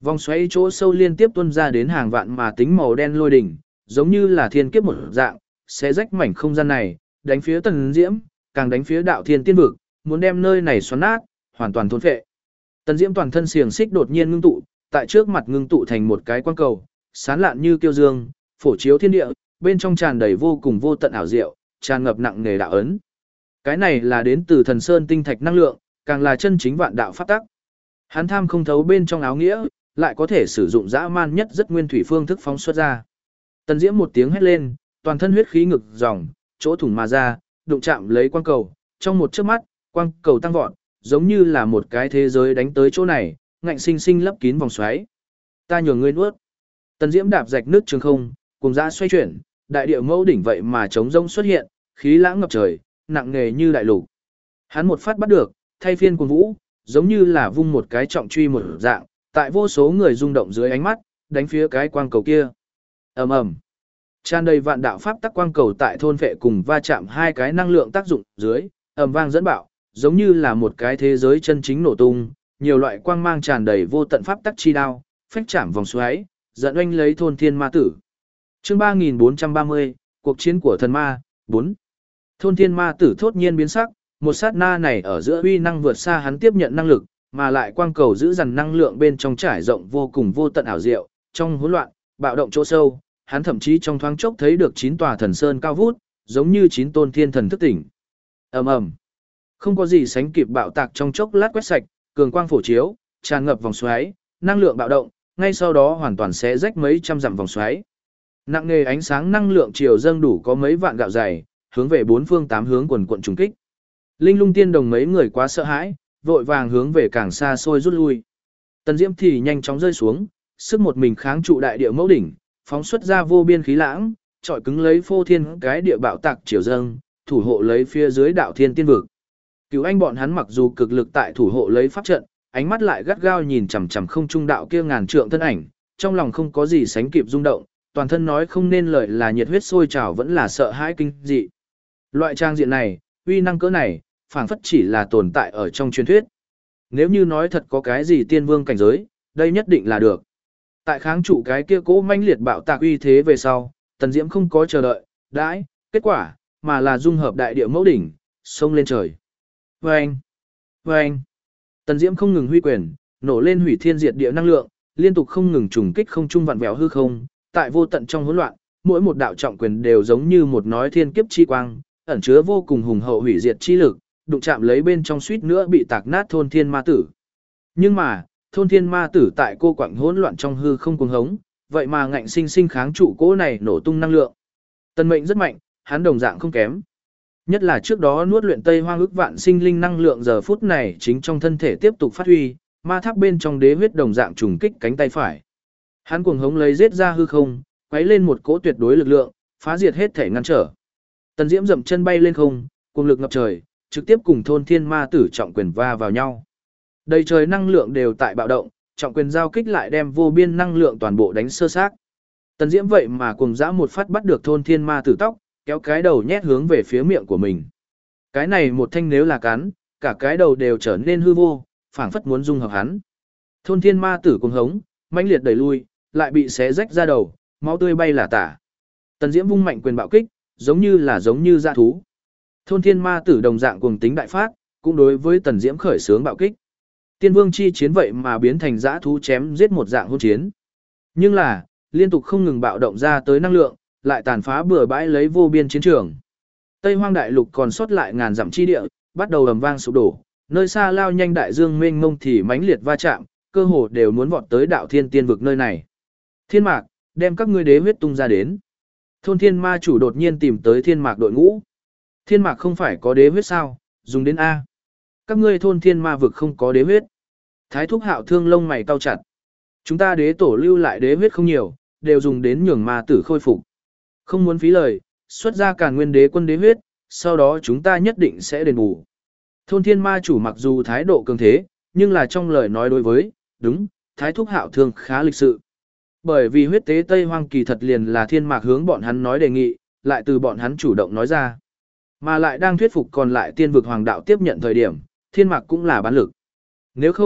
Vòng xoáy chỗ sâu liên tiếp tuôn ra đến hàng vạn mà tính màu đen lôi đỉnh, giống như là thiên kiếp một dạng, sẽ rách mảnh không gian này, đánh phía Tần Diễm, càng đánh phía đạo thiên tiên vực, muốn đem nơi này xoắn nát, hoàn toàn thôn phệ. Tần Diễm toàn thân xiềng xích đột nhiên ngưng tụ, tại trước mặt ngưng tụ thành một cái quang cầu, sáng lạn như kiêu dương, phổ chiếu thiên địa, bên trong tràn đầy vô cùng vô tận ảo diệu, tràn ngập nặng nề đạo ấn. Cái này là đến từ Thần Sơn tinh thạch năng lượng, càng là chân chính vạn đạo pháp tắc. Hắn tham không thấu bên trong áo nghĩa, lại có thể sử dụng dã man nhất rất nguyên thủy phương thức phóng xuất ra. Tần Diễm một tiếng hét lên, toàn thân huyết khí ngực dòng, chỗ thủng mà ra, đụng chạm lấy quang cầu, trong một chớp mắt, quang cầu tăng vọt, giống như là một cái thế giới đánh tới chỗ này, ngạnh sinh sinh lấp kín vòng xoáy. Ta nhường ngươi nuốt. Tần Diễm đạp rạch nước trường không, cùng dã xoay chuyển, đại địa mẫu đỉnh vậy mà trống rông xuất hiện, khí lãng ngập trời, nặng nề như đại lục. Hắn một phát bắt được, thay phiên cuồng vũ, giống như là vung một cái trọng truy một dạng, tại vô số người rung động dưới ánh mắt, đánh phía cái quang cầu kia. Ầm ầm. Tràn đầy vạn đạo pháp tắc quang cầu tại thôn vệ cùng va chạm hai cái năng lượng tác dụng dưới, ầm vang dẫn bạo, giống như là một cái thế giới chân chính nổ tung, nhiều loại quang mang tràn đầy vô tận pháp tắc chi đao, phách chạm vòng xoáy, dẫn oanh lấy thôn thiên ma tử. Chương ba nghìn bốn trăm ba mươi, cuộc chiến của thần ma, bốn. Thôn thiên ma tử thốt nhiên biến sắc, một sát na này ở giữa uy năng vượt xa hắn tiếp nhận năng lực, mà lại quang cầu giữ dằn năng lượng bên trong trải rộng vô cùng vô tận ảo diệu, trong hỗn loạn, bạo động chỗ sâu, hắn thậm chí trong thoáng chốc thấy được chín tòa thần sơn cao vút, giống như chín tôn thiên thần thức tỉnh. Ầm ầm. Không có gì sánh kịp bạo tạc trong chốc lát quét sạch, cường quang phổ chiếu, tràn ngập vòng xoáy, năng lượng bạo động, ngay sau đó hoàn toàn xé rách mấy trăm dặm vòng xoáy. Nặng nề ánh sáng năng lượng chiều dâng đủ có mấy vạn gạo dày, hướng về bốn phương tám hướng quần quần trùng kích. Linh Lung Tiên Đồng mấy người quá sợ hãi, vội vàng hướng về càng xa xôi rút lui. Tần Diễm thì nhanh chóng rơi xuống, sức một mình kháng trụ đại địa mẫu đỉnh, phóng xuất ra vô biên khí lãng, trọi cứng lấy phô thiên cái địa bạo tạc chiều dâng, thủ hộ lấy phía dưới đạo thiên tiên vực. Cứu anh bọn hắn mặc dù cực lực tại thủ hộ lấy pháp trận, ánh mắt lại gắt gao nhìn chằm chằm không trung đạo kia ngàn trượng thân ảnh, trong lòng không có gì sánh kịp rung động, toàn thân nói không nên lời là nhiệt huyết sôi trào vẫn là sợ hãi kinh dị. Loại trang diện này, uy năng cỡ này, phảng phất chỉ là tồn tại ở trong truyền thuyết. Nếu như nói thật có cái gì tiên vương cảnh giới, đây nhất định là được. Tại kháng trụ cái kia cố manh liệt bạo tạc uy thế về sau, Tần Diễm không có chờ đợi, đãi, kết quả, mà là dung hợp đại địa mẫu đỉnh, xông lên trời. Vâng! Vâng! Tần Diễm không ngừng huy quyền, nổ lên hủy thiên diệt địa năng lượng, liên tục không ngừng trùng kích không trung vặn vẹo hư không, tại vô tận trong hỗn loạn, mỗi một đạo trọng quyền đều giống như một nói thiên kiếp chi quang, ẩn chứa vô cùng hùng hậu hủy diệt chi lực, đụng chạm lấy bên trong suýt nữa bị tạc nát thôn thiên ma tử. Nhưng mà, thôn thiên ma tử tại cô quạnh hỗn loạn trong hư không cuồng hống, vậy mà ngạnh sinh sinh kháng trụ cỗ này nổ tung năng lượng. Tần Mệnh rất mạnh, hắn đồng dạng không kém. Nhất là trước đó nuốt luyện Tây Hoang ức vạn sinh linh năng lượng giờ phút này chính trong thân thể tiếp tục phát huy, ma tháp bên trong đế huyết đồng dạng trùng kích cánh tay phải. Hắn cuồng hống lấy giết ra hư không, quấy lên một cỗ tuyệt đối lực lượng, phá diệt hết thể ngăn trở. Tần Diễm dậm chân bay lên không, cuồng lực ngập trời, trực tiếp cùng thôn thiên ma tử trọng quyền va vào nhau. Đầy trời năng lượng đều tại bạo động, trọng quyền giao kích lại đem vô biên năng lượng toàn bộ đánh sơ xác. Tần Diễm vậy mà cuồng dã một phát bắt được thôn thiên ma tử tóc, kéo cái đầu nhét hướng về phía miệng của mình. Cái này một thanh nếu là cắn, cả cái đầu đều trở nên hư vô, phảng phất muốn dung hợp hắn. Thôn thiên ma tử cuồng hống, mãnh liệt đẩy lui, lại bị xé rách ra đầu, máu tươi bay là tả. Tần Diễm vung mạnh quyền bạo kích, giống như là giống như dã thú. Thôn thiên ma tử đồng dạng cuồng tính đại phát, cũng đối với Tần Diễm khởi xướng bạo kích. Tiên vương chi chiến vậy mà biến thành dã thú chém giết một dạng hôn chiến. Nhưng là, liên tục không ngừng bạo động ra tới năng lượng, lại tàn phá bừa bãi lấy vô biên chiến trường. Tây Hoang đại lục còn sót lại ngàn dặm chi địa, bắt đầu ầm vang sụp đổ, nơi xa lao nhanh đại dương mênh mông thì mãnh liệt va chạm, cơ hồ đều muốn vọt tới đạo thiên tiên vực nơi này. Thiên Mạc, đem các ngươi đế huyết tung ra đến. Thôn thiên ma chủ đột nhiên tìm tới Thiên Mạc đội ngũ. Thiên Mạc không phải có đế huyết sao, dùng đến A. Các ngươi thôn thiên ma vực không có đế huyết. Thái thúc Hạo thương lông mày cau chặt. Chúng ta đế tổ lưu lại đế huyết không nhiều, đều dùng đến nhường ma tử khôi phục. Không muốn phí lời, xuất ra Càn Nguyên đế quân đế huyết, sau đó chúng ta nhất định sẽ đền bù. Thôn thiên ma chủ mặc dù thái độ cường thế, nhưng là trong lời nói đối với, đúng, Thái thúc Hạo thương khá lịch sự. Bởi vì huyết tế Tây Hoang kỳ thật liền là Thiên Mạc hướng bọn hắn nói đề nghị, lại từ bọn hắn chủ động nói ra. Mà lại đang thuyết phục còn lại tiên vực hoàng đạo tiếp nhận thời điểm, Thiên Mạc cũng là bán lực. Nếu không,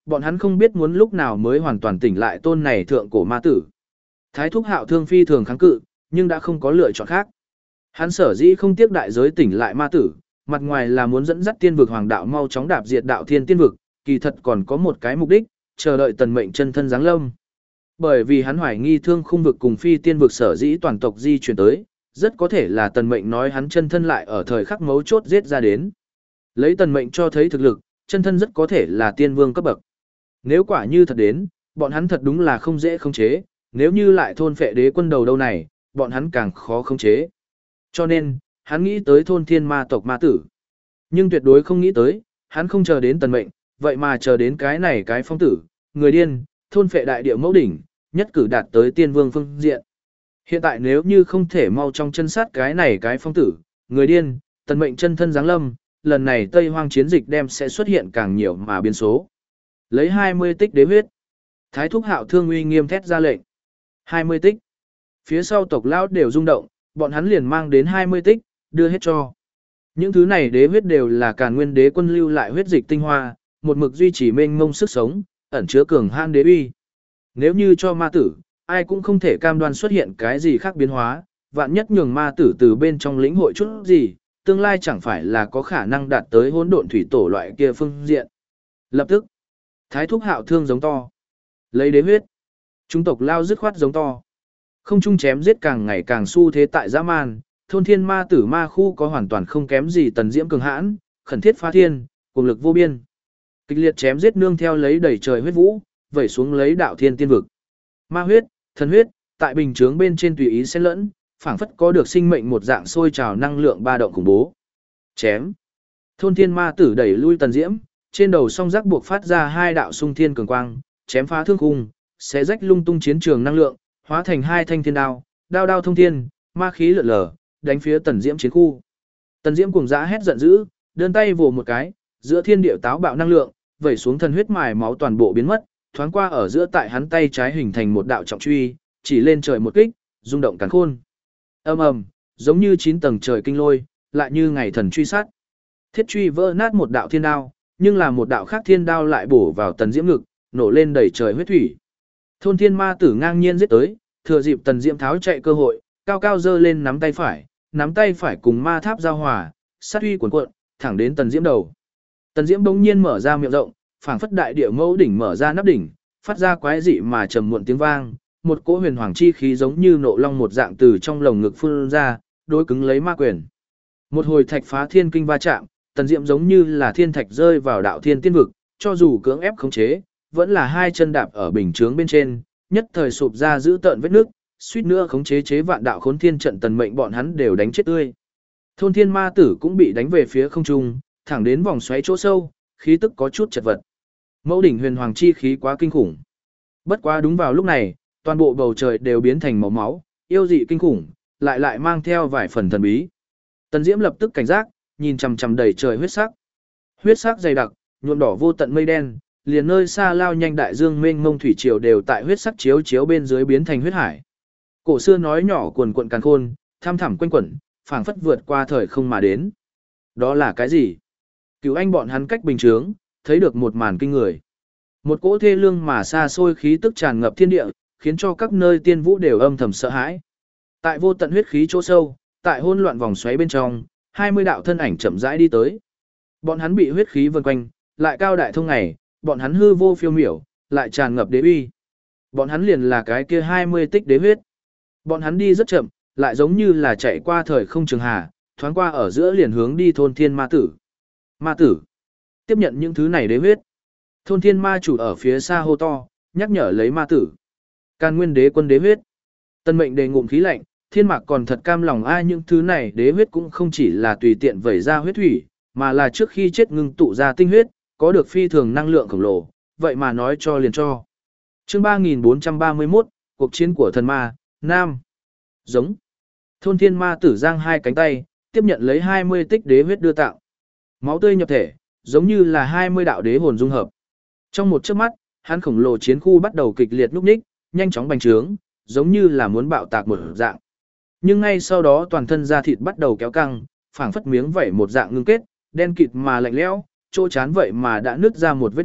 bọn hắn không biết muốn lúc nào mới hoàn toàn tỉnh lại tôn này thượng cổ ma tử. Thái thúc Hạo Thương phi thường kháng cự, nhưng đã không có lựa chọn khác. Hắn sở dĩ không tiếc đại giới tỉnh lại ma tử, mặt ngoài là muốn dẫn dắt tiên vực hoàng đạo mau chóng đạp diệt đạo thiên tiên vực, kỳ thật còn có một cái mục đích, chờ đợi tần mệnh chân thân giáng lâm. Bởi vì hắn hoài nghi thương khung vực cùng phi tiên vực sở dĩ toàn tộc di chuyển tới, rất có thể là tần mệnh nói hắn chân thân lại ở thời khắc mấu chốt giết ra đến. Lấy tần mệnh cho thấy thực lực, chân thân rất có thể là tiên vương cấp bậc. Nếu quả như thật đến, bọn hắn thật đúng là không dễ khống chế, nếu như lại thôn phệ đế quân đầu đâu này, bọn hắn càng khó khống chế. Cho nên, hắn nghĩ tới thôn thiên ma tộc ma tử. Nhưng tuyệt đối không nghĩ tới, hắn không chờ đến tần mệnh, vậy mà chờ đến cái này cái phong tử, người điên, thôn phệ đại địa mẫu đỉnh, nhất cử đạt tới tiên vương phương diện. Hiện tại nếu như không thể mau trong chân sát cái này cái phong tử, người điên, tần mệnh chân thân giáng lâm, lần này Tây Hoang chiến dịch đem sẽ xuất hiện càng nhiều mà biến số. Lấy hai mươi tích đế huyết. Thái thúc Hạo Thương uy nghiêm thét ra lệnh. hai mươi tích. Phía sau tộc lão đều rung động, bọn hắn liền mang đến hai mươi tích, đưa hết cho. Những thứ này đế huyết đều là Càn Nguyên Đế quân lưu lại huyết dịch tinh hoa, một mực duy trì mênh mông sức sống, ẩn chứa cường han đế uy. Nếu như cho ma tử, ai cũng không thể cam đoan xuất hiện cái gì khác biến hóa, vạn nhất nhường ma tử từ bên trong lĩnh hội chút gì, tương lai chẳng phải là có khả năng đạt tới hỗn độn thủy tổ loại kia phương diện. Lập tức, Thái thúc Hạo Thương giống to, lấy đế huyết. Chúng tộc lao dứt khoát giống to. Không chung chém giết càng ngày càng xu thế tại dã man, thôn thiên ma tử ma khu có hoàn toàn không kém gì tần diễm cường hãn, khẩn thiết phá thiên, cùng lực vô biên. Kịch liệt chém giết nương theo lấy đầy trời huyết vũ, vẩy xuống lấy đạo thiên tiên vực. Ma huyết, thần huyết, tại bình chướng bên trên tùy ý xen lẫn, phảng phất có được sinh mệnh một dạng sôi trào năng lượng ba động khủng bố. Chém. Thôn thiên ma tử đẩy lui tần diễm, trên đầu song giác buộc phát ra hai đạo sung thiên cường quang, chém phá thương khung, xé rách lung tung chiến trường năng lượng, hóa thành hai thanh thiên đao, đao đao thông thiên, ma khí lượn lờ, đánh phía tần diễm chiến khu. Tần diễm cuồng dã hét giận dữ, đơn tay vồ một cái, giữa thiên địa táo bạo năng lượng, vẩy xuống thần huyết mài máu toàn bộ biến mất, thoáng qua ở giữa tại hắn tay trái hình thành một đạo trọng truy, chỉ lên trời một kích, rung động càn khôn. Ầm ầm, giống như chín tầng trời kinh lôi, lại như ngày thần truy sát. Thiết truy vỡ nát một đạo thiên đao, nhưng là một đạo khác thiên đao lại bổ vào tần diễm ngực, nổ lên đầy trời huyết thủy. Thôn thiên ma tử ngang nhiên giết tới, thừa dịp tần diễm tháo chạy cơ hội, cao cao giơ lên nắm tay phải, nắm tay phải cùng ma tháp giao hòa, sát uy cuồn cuộn, thẳng đến tần diễm đầu. Tần diễm bỗng nhiên mở ra miệng rộng, phảng phất đại địa mẫu đỉnh mở ra nắp đỉnh, phát ra quái dị mà trầm muộn tiếng vang, một cỗ huyền hoàng chi khí giống như nộ long một dạng từ trong lồng ngực phun ra, đối cứng lấy ma quyền. Một hồi thạch phá thiên kinh va chạm, tần diễm giống như là thiên thạch rơi vào đạo thiên tiên vực, cho dù cưỡng ép khống chế, vẫn là hai chân đạp ở bình chướng bên trên, nhất thời sụp ra giữ tợn vết nước, suýt nữa khống chế chế vạn đạo khốn thiên trận tần mệnh bọn hắn đều đánh chết tươi. Thôn thiên ma tử cũng bị đánh về phía không trung, thẳng đến vòng xoáy chỗ sâu, khí tức có chút chật vật. Mẫu đỉnh huyền hoàng chi khí quá kinh khủng. Bất quá đúng vào lúc này, toàn bộ bầu trời đều biến thành màu máu, yêu dị kinh khủng, lại lại mang theo vài phần thần bí. Tần Diễm lập tức cảnh giác, nhìn chằm chằm đầy trời huyết sắc. Huyết sắc dày đặc, nhuộm đỏ vô tận mây đen, liền nơi xa lao nhanh đại dương mênh mông thủy triều đều tại huyết sắc chiếu chiếu bên dưới biến thành huyết hải. Cổ xưa nói nhỏ cuồn cuộn càn khôn, tham thẳm quanh quẩn, phảng phất vượt qua thời không mà đến. Đó là cái gì? Cửu Anh bọn hắn cách bình chướng, thấy được một màn kinh người. Một cỗ thê lương mà xa xôi khí tức tràn ngập thiên địa, khiến cho các nơi tiên vũ đều âm thầm sợ hãi. Tại vô tận huyết khí chỗ sâu, tại hỗn loạn vòng xoáy bên trong, hai mươi đạo thân ảnh chậm rãi đi tới. Bọn hắn bị huyết khí vần quanh, lại cao đại thông ngày, bọn hắn hư vô phiêu miểu, lại tràn ngập đế uy. Bọn hắn liền là cái kia hai mươi tích đế huyết. Bọn hắn đi rất chậm, lại giống như là chạy qua thời không trường hà, thoáng qua ở giữa liền hướng đi thôn thiên ma tử. Ma tử, tiếp nhận những thứ này đế huyết. Thôn thiên ma chủ ở phía xa hô to, nhắc nhở lấy ma tử. Càn Nguyên Đế quân đế huyết. Tân mệnh đề ngụm khí lạnh, thiên mạc còn thật cam lòng ai những thứ này đế huyết cũng không chỉ là tùy tiện vẩy ra huyết thủy, mà là trước khi chết ngưng tụ ra tinh huyết, có được phi thường năng lượng khổng lồ, vậy mà nói cho liền cho. Chương ba nghìn bốn trăm ba mươi mốt, cuộc chiến của thần ma, Nam. Giống. Thôn thiên ma tử giang hai cánh tay, tiếp nhận lấy hai mươi tích đế huyết đưa tạo. Máu tươi nhập thể, giống như là hai mươi đạo đế hồn dung hợp. Trong một chớp mắt, hắn khổng lồ chiến khu bắt đầu kịch liệt núp ních, nhanh chóng bành trướng, giống như là muốn bạo tạc một dạng. Nhưng ngay sau đó toàn thân da thịt bắt đầu kéo căng, phảng phất miếng vảy một dạng ngưng kết, đen kịt mà lạnh lẽo, chỗ chán vậy mà đã nứt ra một vết nứt,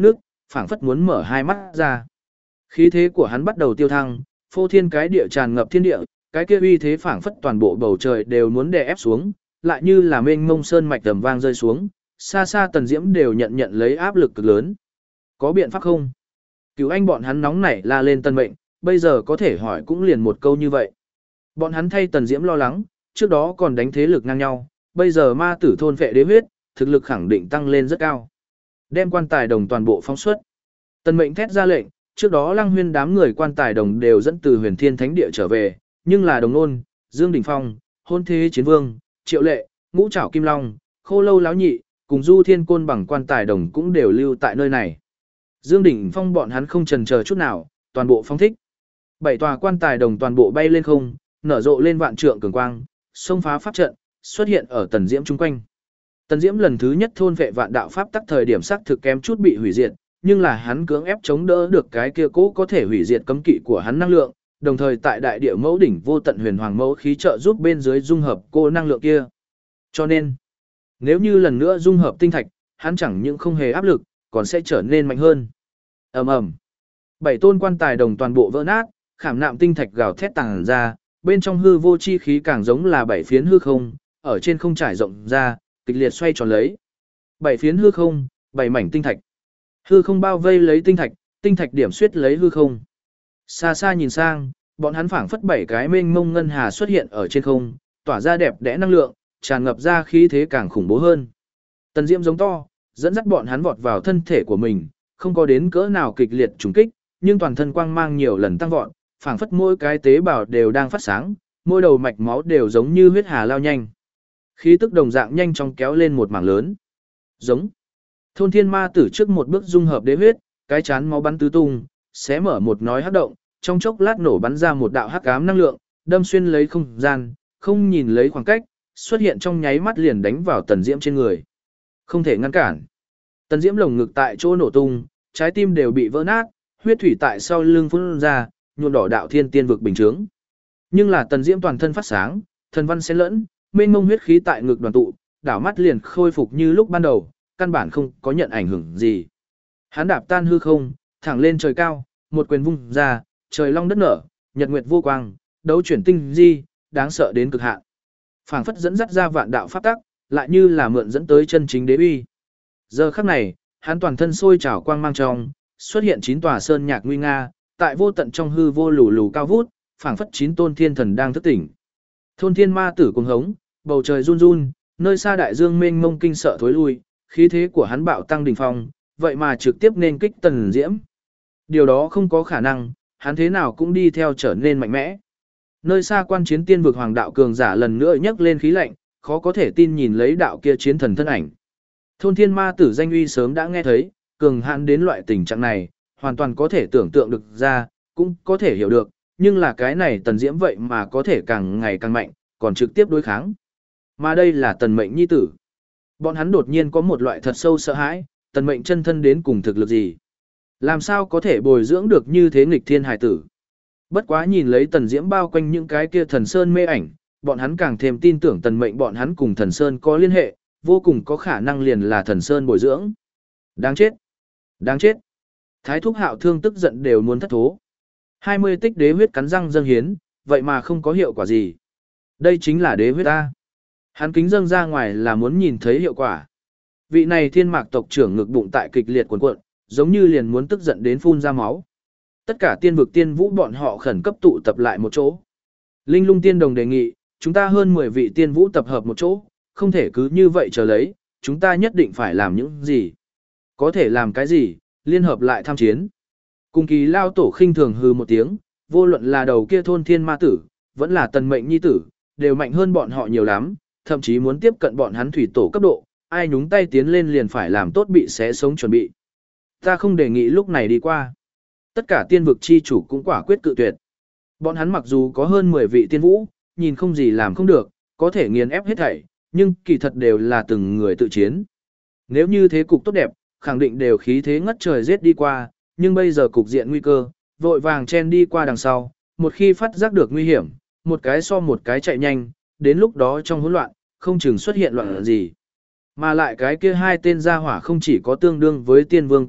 phảng phất muốn mở hai mắt ra. Khí thế của hắn bắt đầu tiêu thăng, phô thiên cái địa tràn ngập thiên địa, cái kia uy thế phảng phất toàn bộ bầu trời đều muốn đè ép xuống, lại như là mênh mông sơn mạch tầm vang rơi xuống, xa xa Tần Diễm đều nhận nhận lấy áp lực cực lớn. Có biện pháp không? Cứu anh bọn hắn nóng nảy la lên Tần Mệnh, bây giờ có thể hỏi cũng liền một câu như vậy. Bọn hắn thay Tần Diễm lo lắng, trước đó còn đánh thế lực ngang nhau, bây giờ ma tử thôn vệ đế huyết, thực lực khẳng định tăng lên rất cao. Đem quan tài đồng toàn bộ phóng xuất. Tần Mệnh thét ra lệnh, trước đó Lăng Huyên đám người quan tài đồng đều dẫn từ Huyền Thiên Thánh Địa trở về, nhưng là Đồng Nôn, Dương Đình Phong, Hôn Thế Chiến Vương, Triệu Lệ, Ngũ Trảo Kim Long, Khô Lâu Láo Nhị, cùng Du Thiên Côn bằng quan tài đồng cũng đều lưu tại nơi này. Dương Đình Phong bọn hắn không chần chờ chút nào, toàn bộ phong thích. Bảy tòa quan tài đồng toàn bộ bay lên không, nở rộ lên vạn trượng cường quang, xông phá pháp trận, xuất hiện ở Tần Diễm chung quanh. Tần Diễm lần thứ nhất thôn vệ vạn đạo pháp tắc thời điểm sắc thực kém chút bị hủy diệt, nhưng là hắn cưỡng ép chống đỡ được cái kia cố có thể hủy diệt cấm kỵ của hắn năng lượng, đồng thời tại đại địa mẫu đỉnh vô tận huyền hoàng mẫu khí trợ giúp bên dưới dung hợp cô năng lượng kia. Cho nên, nếu như lần nữa dung hợp tinh thạch, hắn chẳng những không hề áp lực, còn sẽ trở nên mạnh hơn. Ầm ầm. Bảy tôn quan tài đồng toàn bộ vỡ nát, khảm nạm tinh thạch gào thét tàng ra, bên trong hư vô chi khí càng giống là bảy phiến hư không, ở trên không trải rộng ra, kịch liệt xoay tròn lấy. Bảy phiến hư không, bảy mảnh tinh thạch. Hư không bao vây lấy tinh thạch, tinh thạch điểm xuyết lấy hư không. Xa xa nhìn sang, bọn hắn phảng phất bảy cái mênh mông ngân hà xuất hiện ở trên không, tỏa ra đẹp đẽ năng lượng, tràn ngập ra khí thế càng khủng bố hơn. Tần Diễm giống to, dẫn dắt bọn hắn vọt vào thân thể của mình, không có đến cỡ nào kịch liệt trùng kích, nhưng toàn thân quang mang nhiều lần tăng vọt, phảng phất mỗi cái tế bào đều đang phát sáng, mỗi đầu mạch máu đều giống như huyết hà lao nhanh. Khí tức đồng dạng nhanh chóng kéo lên một mảng lớn. Giống. Thôn Thiên Ma Tử trước một bước dung hợp đế huyết, cái chán máu bắn tứ tung, xé mở một nói hắc động, trong chốc lát nổ bắn ra một đạo hắc ám năng lượng, đâm xuyên lấy không gian, không nhìn lấy khoảng cách, xuất hiện trong nháy mắt liền đánh vào Tần Diễm trên người. Không thể ngăn cản. Tần Diễm lồng ngực tại chỗ nổ tung, trái tim đều bị vỡ nát, huyết thủy tại sau lưng phun ra, nhuộm đỏ đạo thiên tiên vực bình chướng. Nhưng là Tần Diễm toàn thân phát sáng, thần văn xen lẫn, mênh mông huyết khí tại ngực đoàn tụ, đảo mắt liền khôi phục như lúc ban đầu, căn bản không có nhận ảnh hưởng gì. Hắn đạp tan hư không, thẳng lên trời cao, một quyền vung ra, trời long đất nở, nhật nguyệt vô quang, đấu chuyển tinh di, đáng sợ đến cực hạn. Phảng phất dẫn dắt ra vạn đạo pháp tắc, lại như là mượn dẫn tới chân chính đế uy. Giờ khắc này, hắn toàn thân sôi trào quang mang trong, xuất hiện chín tòa sơn nhạc nguy nga, tại vô tận trong hư vô lù lù cao vút, phảng phất chín tôn thiên thần đang thức tỉnh. Thôn Thiên Ma Tử cuồng hống, bầu trời run run, nơi xa đại dương mênh mông kinh sợ thối lui, khí thế của hắn bạo tăng đỉnh phong, vậy mà trực tiếp nên kích Tần Diễm. Điều đó không có khả năng, hắn thế nào cũng đi theo trở nên mạnh mẽ. Nơi xa quan chiến tiên vực hoàng đạo cường giả lần nữa nhấc lên khí lạnh, khó có thể tin nhìn lấy đạo kia chiến thần thân ảnh. Thôn Thiên Ma Tử danh uy sớm đã nghe thấy, cường hãn đến loại tình trạng này, hoàn toàn có thể tưởng tượng được ra, cũng có thể hiểu được, nhưng là cái này Tần Diễm vậy mà có thể càng ngày càng mạnh, còn trực tiếp đối kháng. Mà đây là Tần Mệnh nhi tử. Bọn hắn đột nhiên có một loại thật sâu sợ hãi, Tần Mệnh chân thân đến cùng thực lực gì? Làm sao có thể bồi dưỡng được như thế nghịch thiên hài tử? Bất quá nhìn lấy Tần Diễm bao quanh những cái kia thần sơn mê ảnh, bọn hắn càng thêm tin tưởng Tần Mệnh bọn hắn cùng thần sơn có liên hệ, vô cùng có khả năng liền là thần sơn bồi dưỡng. Đáng chết! Đáng chết! Thái Thúc Hạo Thương tức giận đều muốn thất thố. hai mươi tích đế huyết cắn răng dâng hiến, vậy mà không có hiệu quả gì. Đây chính là đế huyết ta. Hắn kính dâng ra ngoài là muốn nhìn thấy hiệu quả. Vị này thiên mạc tộc trưởng ngực bụng tại kịch liệt cuộn cuộn, giống như liền muốn tức giận đến phun ra máu. Tất cả tiên vực tiên vũ bọn họ khẩn cấp tụ tập lại một chỗ. Linh Lung Tiên Đồng đề nghị, chúng ta hơn mười vị tiên vũ tập hợp một chỗ, không thể cứ như vậy chờ lấy, chúng ta nhất định phải làm những gì. Có thể làm cái gì, liên hợp lại tham chiến. Cùng kỳ lao tổ khinh thường hư một tiếng, vô luận là đầu kia thôn thiên ma tử, vẫn là Tần Mệnh nhi tử, đều mạnh hơn bọn họ nhiều lắm, thậm chí muốn tiếp cận bọn hắn thủy tổ cấp độ, ai nhúng tay tiến lên liền phải làm tốt bị xé sống chuẩn bị. Ta không đề nghị lúc này đi qua. Tất cả tiên vực chi chủ cũng quả quyết cự tuyệt. Bọn hắn mặc dù có hơn mười vị tiên vũ, nhìn không gì làm không được, có thể nghiền ép hết thảy, nhưng kỳ thật đều là từng người tự chiến. Nếu như thế cục tốt đẹp, khẳng định đều khí thế ngất trời giết đi qua, nhưng bây giờ cục diện nguy cơ, vội vàng chen đi qua đằng sau, một khi phát giác được nguy hiểm, một cái so một cái chạy nhanh, đến lúc đó trong hỗn loạn, không chừng xuất hiện loạn gì. Mà lại cái kia hai tên gia hỏa không chỉ có tương đương với tiên vương cấp bậc,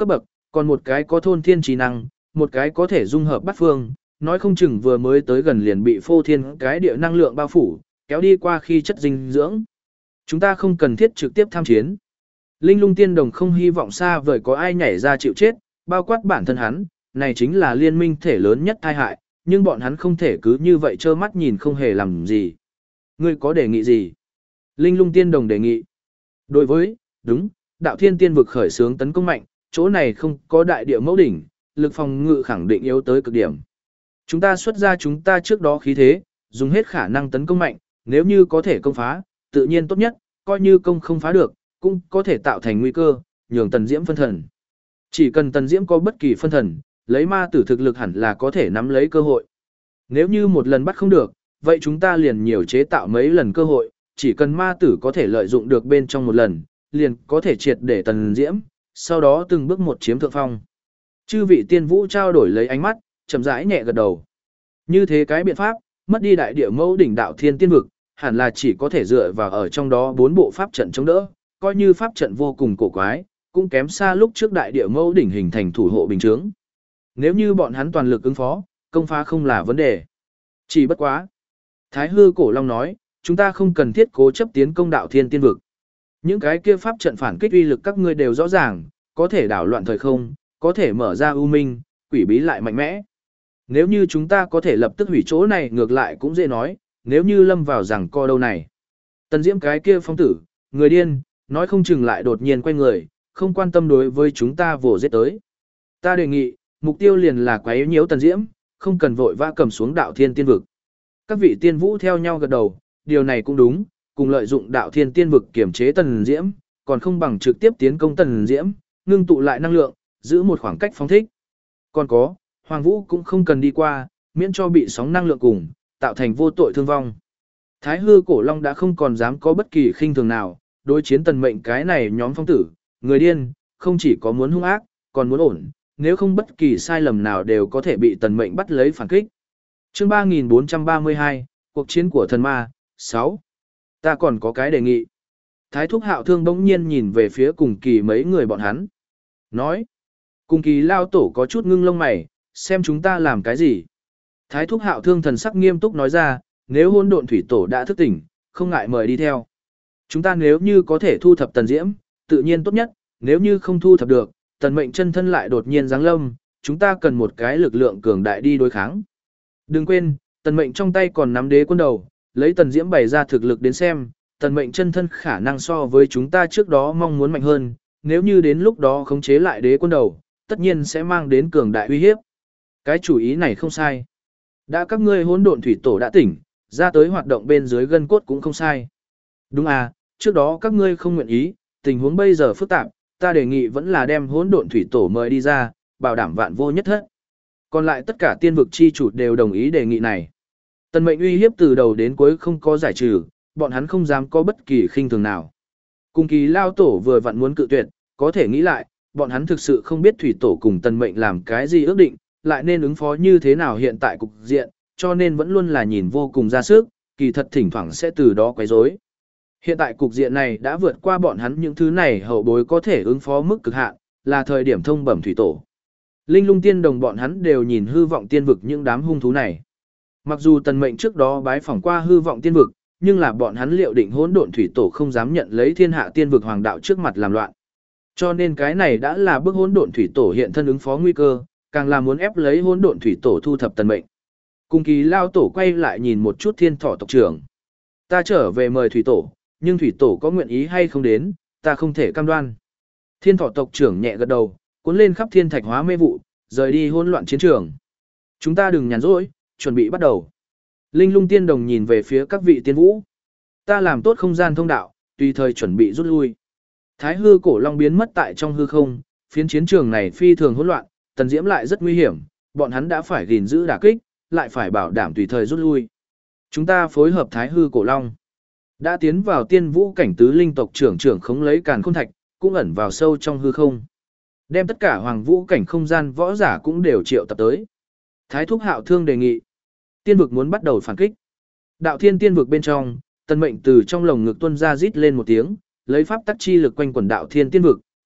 còn một cái có thôn thiên trí năng, một cái có thể dung hợp bát phương, nói không chừng vừa mới tới gần liền bị phô thiên cái địa năng lượng bao phủ, kéo đi qua khi chất dinh dưỡng. Chúng ta không cần thiết trực tiếp tham chiến. Linh lung tiên đồng không hy vọng xa vời có ai nhảy ra chịu chết, bao quát bản thân hắn, này chính là liên minh thể lớn nhất tai hại, nhưng bọn hắn không thể cứ như vậy trơ mắt nhìn không hề làm gì. Ngươi có đề nghị gì? Linh lung tiên đồng đề nghị. Đối với, đúng, đạo thiên tiên vực khởi xướng tấn công mạnh, chỗ này không có đại địa mẫu đỉnh, lực phòng ngự khẳng định yếu tới cực điểm. Chúng ta xuất ra chúng ta trước đó khí thế, dùng hết khả năng tấn công mạnh, nếu như có thể công phá, tự nhiên tốt nhất, coi như công không phá được, cũng có thể tạo thành nguy cơ, nhường Tần Diễm phân thần. Chỉ cần Tần Diễm có bất kỳ phân thần, lấy ma tử thực lực hẳn là có thể nắm lấy cơ hội. Nếu như một lần bắt không được, vậy chúng ta liền nhiều chế tạo mấy lần cơ hội, chỉ cần ma tử có thể lợi dụng được bên trong một lần, liền có thể triệt để Tần Diễm, sau đó từng bước một chiếm thượng phong. Chư vị tiên vũ trao đổi lấy ánh mắt, chậm rãi nhẹ gật đầu. Như thế cái biện pháp, mất đi đại địa mẫu đỉnh đạo thiên tiên vực, hẳn là chỉ có thể dựa vào ở trong đó bốn bộ pháp trận chống đỡ, coi như pháp trận vô cùng cổ quái, cũng kém xa lúc trước đại địa mẫu đỉnh hình thành thủ hộ bình chướng. Nếu như bọn hắn toàn lực ứng phó, công phá không là vấn đề. Chỉ bất quá. Thái hư cổ long nói, chúng ta không cần thiết cố chấp tiến công đạo thiên tiên vực. Những cái kia pháp trận phản kích uy lực các ngươi đều rõ ràng, có thể đảo loạn thời không, có thể mở ra ưu minh, quỷ bí lại mạnh mẽ. Nếu như chúng ta có thể lập tức hủy chỗ này ngược lại cũng dễ nói, nếu như lâm vào rằng co đâu này. Tần Diễm cái kia phong tử, người điên, nói không chừng lại đột nhiên quay người, không quan tâm đối với chúng ta vồ giết tới. Ta đề nghị, mục tiêu liền là quấy nhiễu Tần Diễm, không cần vội vã cầm xuống đạo thiên tiên vực. Các vị tiên vũ theo nhau gật đầu, điều này cũng đúng, cùng lợi dụng đạo thiên tiên vực kiểm chế Tần Diễm, còn không bằng trực tiếp tiến công Tần Diễm, ngưng tụ lại năng lượng, giữ một khoảng cách phóng thích. Còn có, Hoàng Vũ cũng không cần đi qua, miễn cho bị sóng năng lượng cùng, tạo thành vô tội thương vong. Thái hư cổ long đã không còn dám có bất kỳ khinh thường nào, đối chiến Tần Mệnh cái này nhóm phong tử, người điên, không chỉ có muốn hung ác, còn muốn ổn, nếu không bất kỳ sai lầm nào đều có thể bị Tần Mệnh bắt lấy phản kích. Chương ba nghìn bốn trăm ba mươi hai, cuộc chiến của thần ma, sáu. Ta còn có cái đề nghị. Thái thúc hạo thương bỗng nhiên nhìn về phía cùng kỳ mấy người bọn hắn. Nói, cùng kỳ lao tổ có chút ngưng lông mày, xem chúng ta làm cái gì. Thái thúc hạo thương thần sắc nghiêm túc nói ra, nếu hôn độn thủy tổ đã thức tỉnh, không ngại mời đi theo. Chúng ta nếu như có thể thu thập Tần Diễm, tự nhiên tốt nhất, nếu như không thu thập được, Tần Mệnh chân thân lại đột nhiên giáng lâm, chúng ta cần một cái lực lượng cường đại đi đối kháng. Đừng quên, Tần Mệnh trong tay còn nắm đế quân đầu, lấy Tần Diễm bày ra thực lực đến xem, Tần Mệnh chân thân khả năng so với chúng ta trước đó mong muốn mạnh hơn, nếu như đến lúc đó khống chế lại đế quân đầu, tất nhiên sẽ mang đến cường đại uy hiếp. Cái chủ ý này không sai. Đã các ngươi hỗn độn thủy tổ đã tỉnh, ra tới hoạt động bên dưới gân cốt cũng không sai. Đúng à, trước đó các ngươi không nguyện ý, tình huống bây giờ phức tạp, ta đề nghị vẫn là đem hỗn độn thủy tổ mời đi ra, bảo đảm vạn vô nhất thất. Còn lại tất cả tiên vực chi chủ đều đồng ý đề nghị này. Tần Mệnh uy hiếp từ đầu đến cuối không có giải trừ, bọn hắn không dám có bất kỳ khinh thường nào. Cùng kỳ lao tổ vừa vặn muốn cự tuyệt, có thể nghĩ lại, bọn hắn thực sự không biết thủy tổ cùng Tần Mệnh làm cái gì ước định, lại nên ứng phó như thế nào hiện tại cục diện, cho nên vẫn luôn là nhìn vô cùng ra sức, kỳ thật thỉnh thoảng sẽ từ đó quấy rối. Hiện tại cục diện này đã vượt qua bọn hắn những thứ này hậu bối có thể ứng phó mức cực hạn, là thời điểm thông bẩm thủy tổ. Linh lung tiên đồng bọn hắn đều nhìn hư vọng tiên vực những đám hung thú này. Mặc dù Tần Mệnh trước đó bái phỏng qua hư vọng tiên vực, nhưng là bọn hắn liệu định hỗn độn thủy tổ không dám nhận lấy thiên hạ tiên vực hoàng đạo trước mặt làm loạn. Cho nên cái này đã là bước hỗn độn thủy tổ hiện thân ứng phó nguy cơ, càng là muốn ép lấy hỗn độn thủy tổ thu thập Tần Mệnh. Cùng kỳ lao tổ quay lại nhìn một chút thiên thỏ tộc trưởng. Ta trở về mời thủy tổ, nhưng thủy tổ có nguyện ý hay không đến, ta không thể cam đoan. Thiên thỏ tộc trưởng nhẹ gật đầu, cuốn lên khắp thiên thạch hóa mê vụ, rời đi hỗn loạn chiến trường. Chúng ta đừng nhàn rỗi, chuẩn bị bắt đầu. Linh lung tiên đồng nhìn về phía các vị tiên vũ. Ta làm tốt không gian thông đạo, tùy thời chuẩn bị rút lui. Thái hư cổ long biến mất tại trong hư không, phiến chiến trường này phi thường hỗn loạn, Tần Diễm lại rất nguy hiểm, bọn hắn đã phải gìn giữ đả kích, lại phải bảo đảm tùy thời rút lui. Chúng ta phối hợp Thái hư cổ long. Đã tiến vào tiên vũ cảnh tứ linh tộc trưởng trưởng khống lấy càn khôn thạch, cũng ẩn vào sâu trong hư không. Đem tất cả hoàng vũ cảnh không gian võ giả cũng đều triệu tập tới. Thái thúc hạo thương đề nghị. Tiên vực muốn bắt đầu phản kích. Đạo thiên tiên vực bên trong, Tần Mệnh từ trong lồng ngực tuôn ra rít lên một tiếng, lấy pháp tắc chi lực quanh quần đạo thiên tiên vực,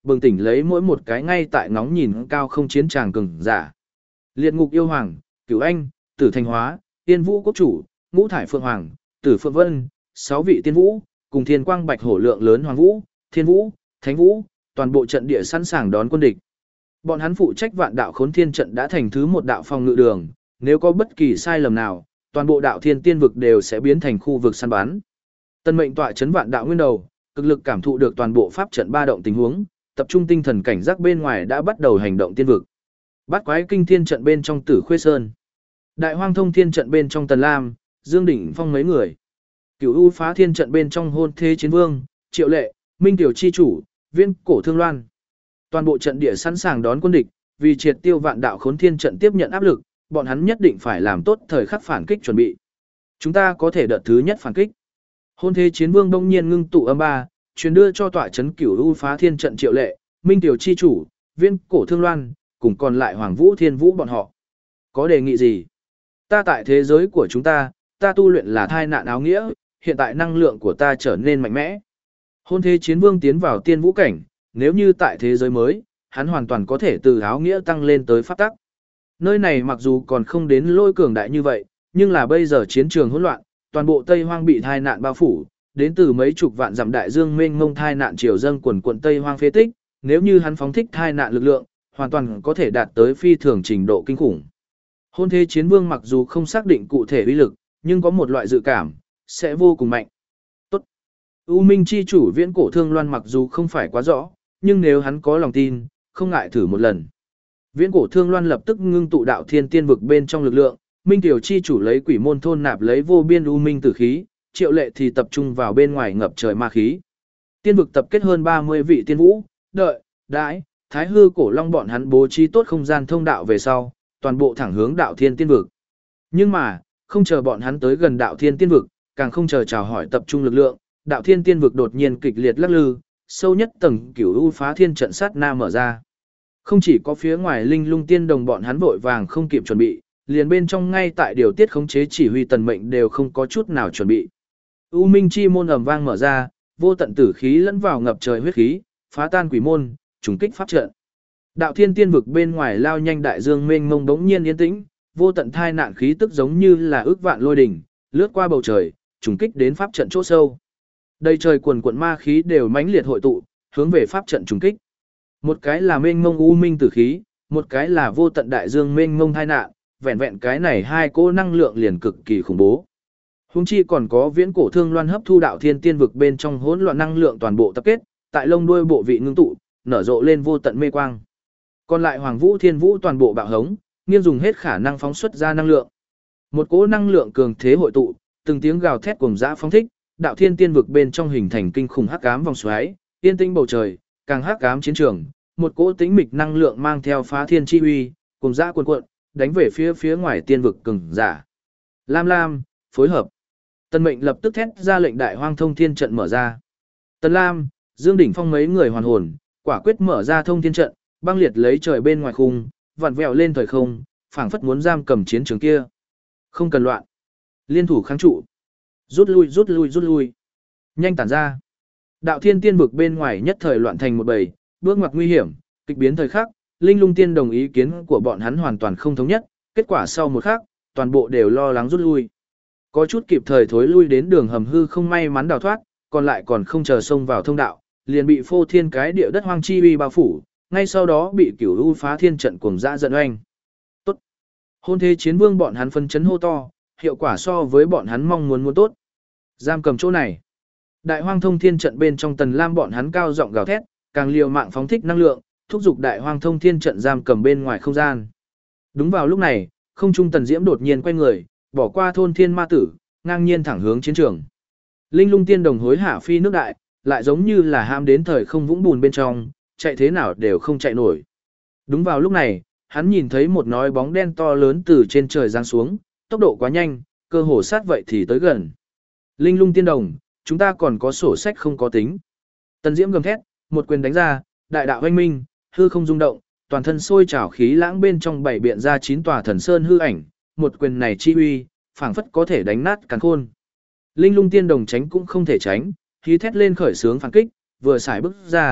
bừng tỉnh lấy mỗi một cái ngay tại ngóng nhìn cao không chiến tràng cường giả. Liệt ngục yêu hoàng, Cửu Anh, Tử Thành Hóa, Tiên Vũ quốc chủ, Ngũ Thải Phượng Hoàng, Tử Phượng Vân, sáu vị tiên vũ, cùng Thiên Quang Bạch Hổ lượng lớn hoàng vũ, thiên vũ, thánh vũ, toàn bộ trận địa sẵn sàng đón quân địch. Bọn hắn phụ trách vạn đạo khốn thiên trận đã thành thứ một đạo phòng ngự đường, nếu có bất kỳ sai lầm nào, toàn bộ đạo thiên tiên vực đều sẽ biến thành khu vực săn bắn. Tân mệnh tọa chấn vạn đạo nguyên đầu, cực lực cảm thụ được toàn bộ pháp trận ba động tình huống, tập trung tinh thần cảnh giác bên ngoài đã bắt đầu hành động tiên vực. Bát quái kinh thiên trận bên trong Tử Khuê Sơn, Đại Hoang Thông Thiên trận bên trong Tần Lam, Dương Đỉnh Phong mấy người. Cửu U Phá Thiên trận bên trong Hôn Thế Chiến Vương, Triệu Lệ, Minh Tiểu chi chủ, Viên Cổ Thương Loan. Toàn bộ trận địa sẵn sàng đón quân địch, vì triệt tiêu vạn đạo khốn thiên trận tiếp nhận áp lực, bọn hắn nhất định phải làm tốt thời khắc phản kích chuẩn bị. Chúng ta có thể đợt thứ nhất phản kích. Hôn Thế Chiến Vương đông nhiên ngưng tụ âm ba, truyền đưa cho tọa chấn Cửu U Phá Thiên trận Triệu Lệ, Minh Tiểu chi chủ, Viên Cổ Thương Loan, cùng còn lại Hoàng Vũ Thiên Vũ bọn họ. Có đề nghị gì? Ta tại thế giới của chúng ta, ta tu luyện là thai nạn áo nghĩa, hiện tại năng lượng của ta trở nên mạnh mẽ. Hôn Thế Chiến Vương tiến vào tiên vũ cảnh, nếu như tại thế giới mới, hắn hoàn toàn có thể từ áo nghĩa tăng lên tới pháp tắc. Nơi này mặc dù còn không đến lôi cường đại như vậy, nhưng là bây giờ chiến trường hỗn loạn, toàn bộ Tây Hoang bị thai nạn bao phủ, đến từ mấy chục vạn dặm đại dương mênh mông thai nạn triều dâng quần quận Tây Hoang phế tích, nếu như hắn phóng thích thai nạn lực lượng, hoàn toàn có thể đạt tới phi thường trình độ kinh khủng. Hôn Thế Chiến Vương mặc dù không xác định cụ thể uy lực, nhưng có một loại dự cảm, sẽ vô cùng mạnh. Tốt. U Minh chi chủ Viễn Cổ Thương Loan mặc dù không phải quá rõ, nhưng nếu hắn có lòng tin, không ngại thử một lần. Viễn Cổ Thương Loan lập tức ngưng tụ đạo thiên tiên vực bên trong lực lượng, Minh Tiểu chi chủ lấy quỷ môn thôn nạp lấy vô biên u minh tử khí, Triệu Lệ thì tập trung vào bên ngoài ngập trời ma khí. Tiên vực tập kết hơn ba mươi vị tiên vũ, đợi, đãi, Thái Hư Cổ Long bọn hắn bố trí tốt không gian thông đạo về sau, toàn bộ thẳng hướng đạo thiên tiên vực. Nhưng mà, không chờ bọn hắn tới gần đạo thiên tiên vực, càng không chờ chào hỏi tập trung lực lượng, đạo thiên tiên vực đột nhiên kịch liệt lắc lư, sâu nhất tầng Cửu U Phá Thiên trận sát na mở ra. Không chỉ có phía ngoài Linh Lung Tiên Đồng bọn hắn vội vàng không kịp chuẩn bị, liền bên trong ngay tại điều tiết khống chế chỉ huy tần mệnh đều không có chút nào chuẩn bị. U Minh chi môn ầm vang mở ra, vô tận tử khí lẫn vào ngập trời huyết khí, phá tan quỷ môn, trùng kích pháp trận. Đạo thiên tiên vực bên ngoài lao nhanh đại dương mênh mông đống nhiên yên tĩnh, vô tận thai nạn khí tức giống như là ước vạn lôi đỉnh, lướt qua bầu trời, trùng kích đến pháp trận chỗ sâu. Đầy trời quần quần ma khí đều mãnh liệt hội tụ, hướng về pháp trận trùng kích. Một cái là mênh mông u minh tử khí, một cái là vô tận đại dương mênh mông thai nạn, vẹn vẹn cái này hai cỗ năng lượng liền cực kỳ khủng bố. Huống chi còn có Viễn Cổ Thương Loan hấp thu đạo thiên tiên vực bên trong hỗn loạn năng lượng toàn bộ tập kết, tại lông đuôi bộ vị ngưng tụ, nở rộ lên vô tận mê quang. Còn lại Hoàng Vũ Thiên Vũ toàn bộ bạo hống, nghiêng dùng hết khả năng phóng xuất ra năng lượng. Một cỗ năng lượng cường thế hội tụ, từng tiếng gào thét cuồng dã phóng thích, đạo thiên tiên vực bên trong hình thành kinh khủng hắc ám vòng xoáy, yên tĩnh bầu trời, càng hắc ám chiến trường, một cỗ tĩnh mịch năng lượng mang theo phá thiên chi uy, cuồng dã cuồn cuộn, đánh về phía phía ngoài tiên vực cường giả. Lam Lam, phối hợp. Tân Mệnh lập tức thét ra lệnh Đại Hoang Thông Thiên trận mở ra. Tần Lam, Dương Đỉnh Phong mấy người hoàn hồn, quả quyết mở ra thông thiên trận, băng liệt lấy trời bên ngoài khung, vặn vẹo lên thời không, phảng phất muốn giam cầm chiến trường kia. Không cần loạn. Liên thủ kháng trụ. Rút lui, rút lui, rút lui. Nhanh tản ra. Đạo thiên tiên vực bên ngoài nhất thời loạn thành một bầy, bước ngoặt nguy hiểm, kịch biến thời khắc, Linh Lung Tiên đồng ý kiến của bọn hắn hoàn toàn không thống nhất, kết quả sau một khắc, toàn bộ đều lo lắng rút lui. Có chút kịp thời thối lui đến đường hầm hư không may mắn đào thoát, còn lại còn không chờ xông vào thông đạo, liền bị phô thiên cái địa đất hoang chi uy bao phủ, ngay sau đó bị Cửu U Phá Thiên trận cuồng dã giận oanh. Tốt. Hôn Thế Chiến Vương bọn hắn phân chấn hô to, hiệu quả so với bọn hắn mong muốn muốn tốt. Giam cầm chỗ này. Đại Hoang Thông Thiên trận bên trong Tần Lam bọn hắn cao giọng gào thét, càng liều mạng phóng thích năng lượng, thúc giục Đại Hoang Thông Thiên trận giam cầm bên ngoài không gian. Đúng vào lúc này, không trung Tần Diễm đột nhiên quay người, bỏ qua thôn thiên ma tử, ngang nhiên thẳng hướng chiến trường. Linh Lung Tiên đồng hối hả phi nước đại, lại giống như là ham đến thời không vũng bùn bên trong, chạy thế nào đều không chạy nổi. Đúng vào lúc này, hắn nhìn thấy một nói bóng đen to lớn từ trên trời giáng xuống, tốc độ quá nhanh, cơ hồ sát vậy thì tới gần. Linh Lung Tiên đồng, chúng ta còn có sổ sách không có tính. Tần Diễm gầm thét, một quyền đánh ra, đại đạo hoanh minh, hư không rung động, toàn thân sôi trào khí lãng bên trong bảy biện ra chín tòa thần sơn hư ảnh, một quyền này chi uy, phảng phất có thể đánh nát càn khôn. Linh Lung Tiên đồng tránh cũng không thể tránh, khí thét lên khởi sướng phản kích, vừa xài bước ra,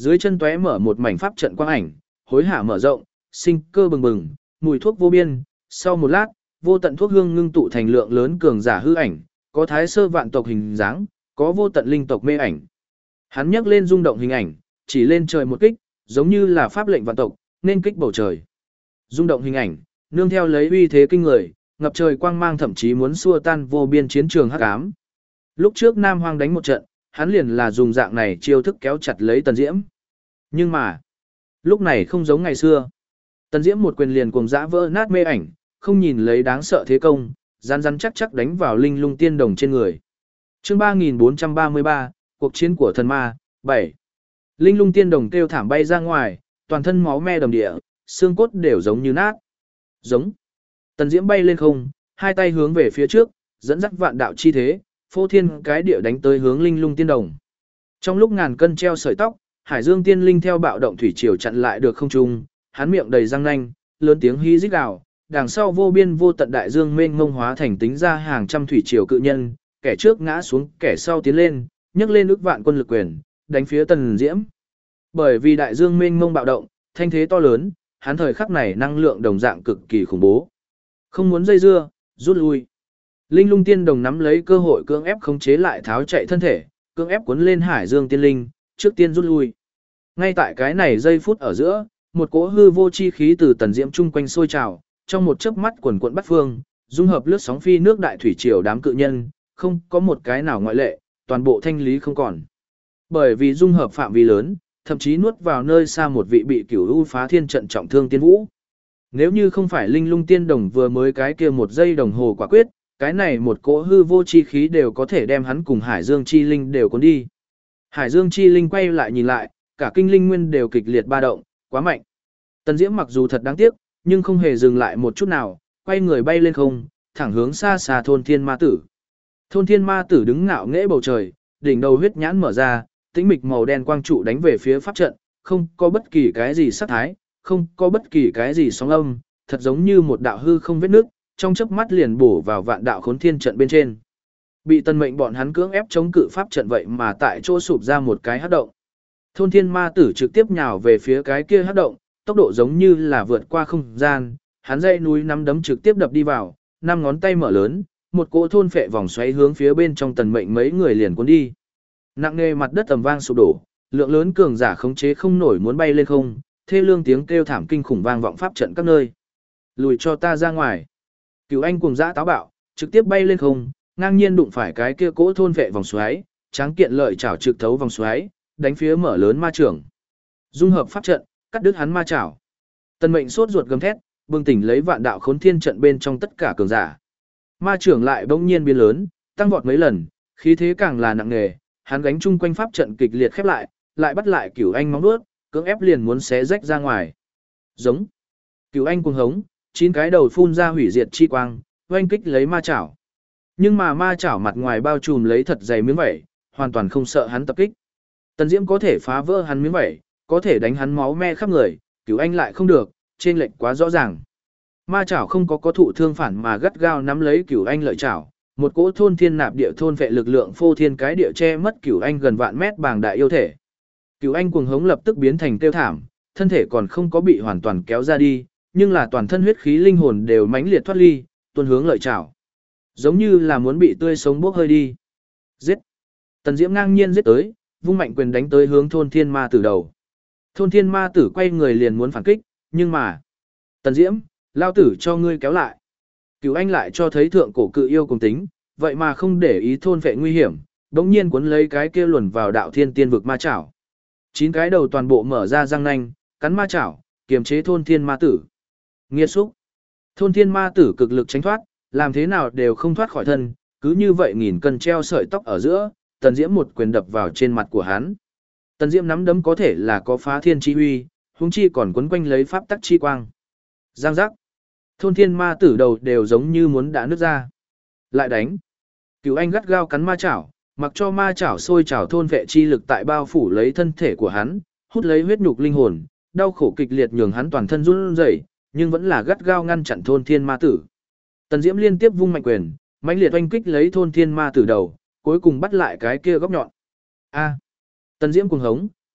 Dưới chân tóe mở một mảnh pháp trận quang ảnh, hối hả mở rộng, sinh cơ bừng bừng, mùi thuốc vô biên. Sau một lát, vô tận thuốc hương ngưng tụ thành lượng lớn cường giả hư ảnh, có thái sơ vạn tộc hình dáng, có vô tận linh tộc mê ảnh. Hắn nhấc lên rung động hình ảnh, chỉ lên trời một kích, giống như là pháp lệnh vạn tộc, nên kích bầu trời. Rung động hình ảnh, nương theo lấy uy thế kinh người, ngập trời quang mang thậm chí muốn xua tan vô biên chiến trường hắc ám. Lúc trước Nam Hoang đánh một trận, hắn liền là dùng dạng này chiêu thức kéo chặt lấy Tần Diễm. Nhưng mà, lúc này không giống ngày xưa. Tần Diễm một quyền liền cuồng dã vỡ nát mê ảnh, không nhìn lấy đáng sợ thế công, rắn rắn chắc chắc đánh vào linh lung tiên đồng trên người. Chương ba nghìn bốn trăm ba mươi ba, cuộc chiến của thần ma, bảy. Linh lung tiên đồng kêu thảm bay ra ngoài, toàn thân máu me đầm địa, xương cốt đều giống như nát. Giống. Tần Diễm bay lên không, hai tay hướng về phía trước, dẫn dắt vạn đạo chi thế, phô thiên cái địa đánh tới hướng linh lung tiên đồng. Trong lúc ngàn cân treo sợi tóc, Hải Dương tiên linh theo bạo động thủy triều chặn lại được không trung, hắn miệng đầy răng nanh, lớn tiếng hí rít gào, đằng sau vô biên vô tận đại dương mênh mông hóa thành tính ra hàng trăm thủy triều cự nhân, kẻ trước ngã xuống, kẻ sau tiến lên, nhấc lên ức vạn quân lực quyền, đánh phía Tần Diễm. Bởi vì đại dương mênh mông bạo động, thanh thế to lớn, hắn thời khắc này năng lượng đồng dạng cực kỳ khủng bố. Không muốn dây dưa, rút lui. Linh lung tiên đồng nắm lấy cơ hội cưỡng ép khống chế lại tháo chạy thân thể, cưỡng ép cuốn lên Hải Dương tiên linh, trước tiên rút lui. Ngay tại cái này giây phút ở giữa, một cỗ hư vô chi khí từ Tần Diễm chung quanh sôi trào, trong một chớp mắt quần quần bắt phương, dung hợp lướt sóng phi nước đại thủy triều đám cự nhân, không có một cái nào ngoại lệ, toàn bộ thanh lý không còn. Bởi vì dung hợp phạm vi lớn, thậm chí nuốt vào nơi xa một vị bị Cửu U phá thiên trận trọng thương tiên vũ. Nếu như không phải linh lung tiên đồng vừa mới cái kia một giây đồng hồ quả quyết, cái này một cỗ hư vô chi khí đều có thể đem hắn cùng Hải Dương chi linh đều cuốn đi. Hải Dương chi linh quay lại nhìn lại, cả kinh linh nguyên đều kịch liệt ba động, quá mạnh. Tần Diễm mặc dù thật đáng tiếc, nhưng không hề dừng lại một chút nào, quay người bay lên không, thẳng hướng xa xa thôn thiên ma tử. Thôn thiên ma tử đứng ngạo nghễ bầu trời, đỉnh đầu huyết nhãn mở ra, tĩnh mịch màu đen quang trụ đánh về phía pháp trận, không có bất kỳ cái gì sắc thái, không có bất kỳ cái gì sóng âm, thật giống như một đạo hư không vết nước, trong chớp mắt liền bổ vào vạn đạo khốn thiên trận bên trên. Bị Tần Mệnh bọn hắn cưỡng ép chống cự pháp trận vậy mà tại chỗ sụp ra một cái hắc động. Thôn thiên ma tử trực tiếp nhào về phía cái kia hắc động, tốc độ giống như là vượt qua không gian, hắn dây núi nắm đấm trực tiếp đập đi vào, năm ngón tay mở lớn, một cỗ thôn phệ vòng xoáy hướng phía bên trong Tần Mệnh mấy người liền cuốn đi. Nặng nề mặt đất ầm vang sụp đổ, lượng lớn cường giả khống chế không nổi muốn bay lên không, thê lương tiếng kêu thảm kinh khủng vang vọng pháp trận các nơi. Lùi cho ta ra ngoài. Cửu Anh cuồng dã táo bạo, trực tiếp bay lên không, ngang nhiên đụng phải cái kia cỗ thôn vệ vòng xoáy, tráng kiện lợi chảo trực thấu vòng xoáy, đánh phía mở lớn ma trưởng. Dung hợp pháp trận, cắt đứt hắn ma chảo. Tần Mệnh sốt ruột gầm thét, bừng tỉnh lấy vạn đạo khốn thiên trận bên trong tất cả cường giả. Ma trưởng lại bỗng nhiên biến lớn, tăng vọt mấy lần, khí thế càng là nặng nề, hắn gánh chung quanh pháp trận kịch liệt khép lại, lại bắt lại Cửu Anh móng vuốt, cưỡng ép liền muốn xé rách ra ngoài. Giống. Cửu Anh cuồng hống, chín cái đầu phun ra hủy diệt chi quang, oanh kích lấy ma chảo. Nhưng mà ma chảo mặt ngoài bao trùm lấy thật dày miếng vảy, hoàn toàn không sợ hắn tập kích. Tần Diễm có thể phá vỡ hắn miếng vảy, có thể đánh hắn máu me khắp người, Cửu Anh lại không được, trên lệch quá rõ ràng. Ma chảo không có có thụ thương phản mà gắt gao nắm lấy Cửu Anh lợi chảo, một cỗ thôn thiên nạp địa thôn vệ lực lượng phô thiên cái địa che mất Cửu Anh gần vạn mét bàng đại yêu thể. Cửu Anh cuồng hống lập tức biến thành tiêu thảm, thân thể còn không có bị hoàn toàn kéo ra đi, nhưng là toàn thân huyết khí linh hồn đều mãnh liệt thoát ly, tuôn hướng lợi chảo. Giống như là muốn bị tươi sống bốc hơi đi. Giết! Tần Diễm ngang nhiên giết tới, vung mạnh quyền đánh tới hướng thôn thiên ma tử đầu. Thôn thiên ma tử quay người liền muốn phản kích, nhưng mà... Tần Diễm, lao tử cho ngươi kéo lại. Cửu Anh lại cho thấy thượng cổ cự yêu cùng tính, vậy mà không để ý thôn vệ nguy hiểm, đống nhiên cuốn lấy cái kia luồn vào đạo thiên tiên vực ma chảo. Chín cái đầu toàn bộ mở ra răng nanh, cắn ma chảo, kiềm chế thôn thiên ma tử. Nghiệt xúc. Thôn thiên ma tử cực lực tránh thoát, làm thế nào đều không thoát khỏi thân, cứ như vậy nghìn cân treo sợi tóc ở giữa, Tần Diễm một quyền đập vào trên mặt của hắn. Tần Diễm nắm đấm có thể là có phá thiên chi uy, huống chi còn quấn quanh lấy pháp tắc chi quang. Giang giác. Thôn thiên ma tử đầu đều giống như muốn đã nứt ra. Lại đánh. Cửu Anh gắt gao cắn ma chảo, mặc cho ma chảo sôi trào thôn vệ chi lực tại bao phủ lấy thân thể của hắn, hút lấy huyết nhục linh hồn, đau khổ kịch liệt nhường hắn toàn thân run rẩy, nhưng vẫn là gắt gao ngăn chặn thôn thiên ma tử. Tần Diễm liên tiếp vung mạnh quyền, mãnh liệt oanh kích lấy thôn thiên ma tử đầu, cuối cùng bắt lại cái kia góc nhọn. A! Tần Diễm cuồng hống,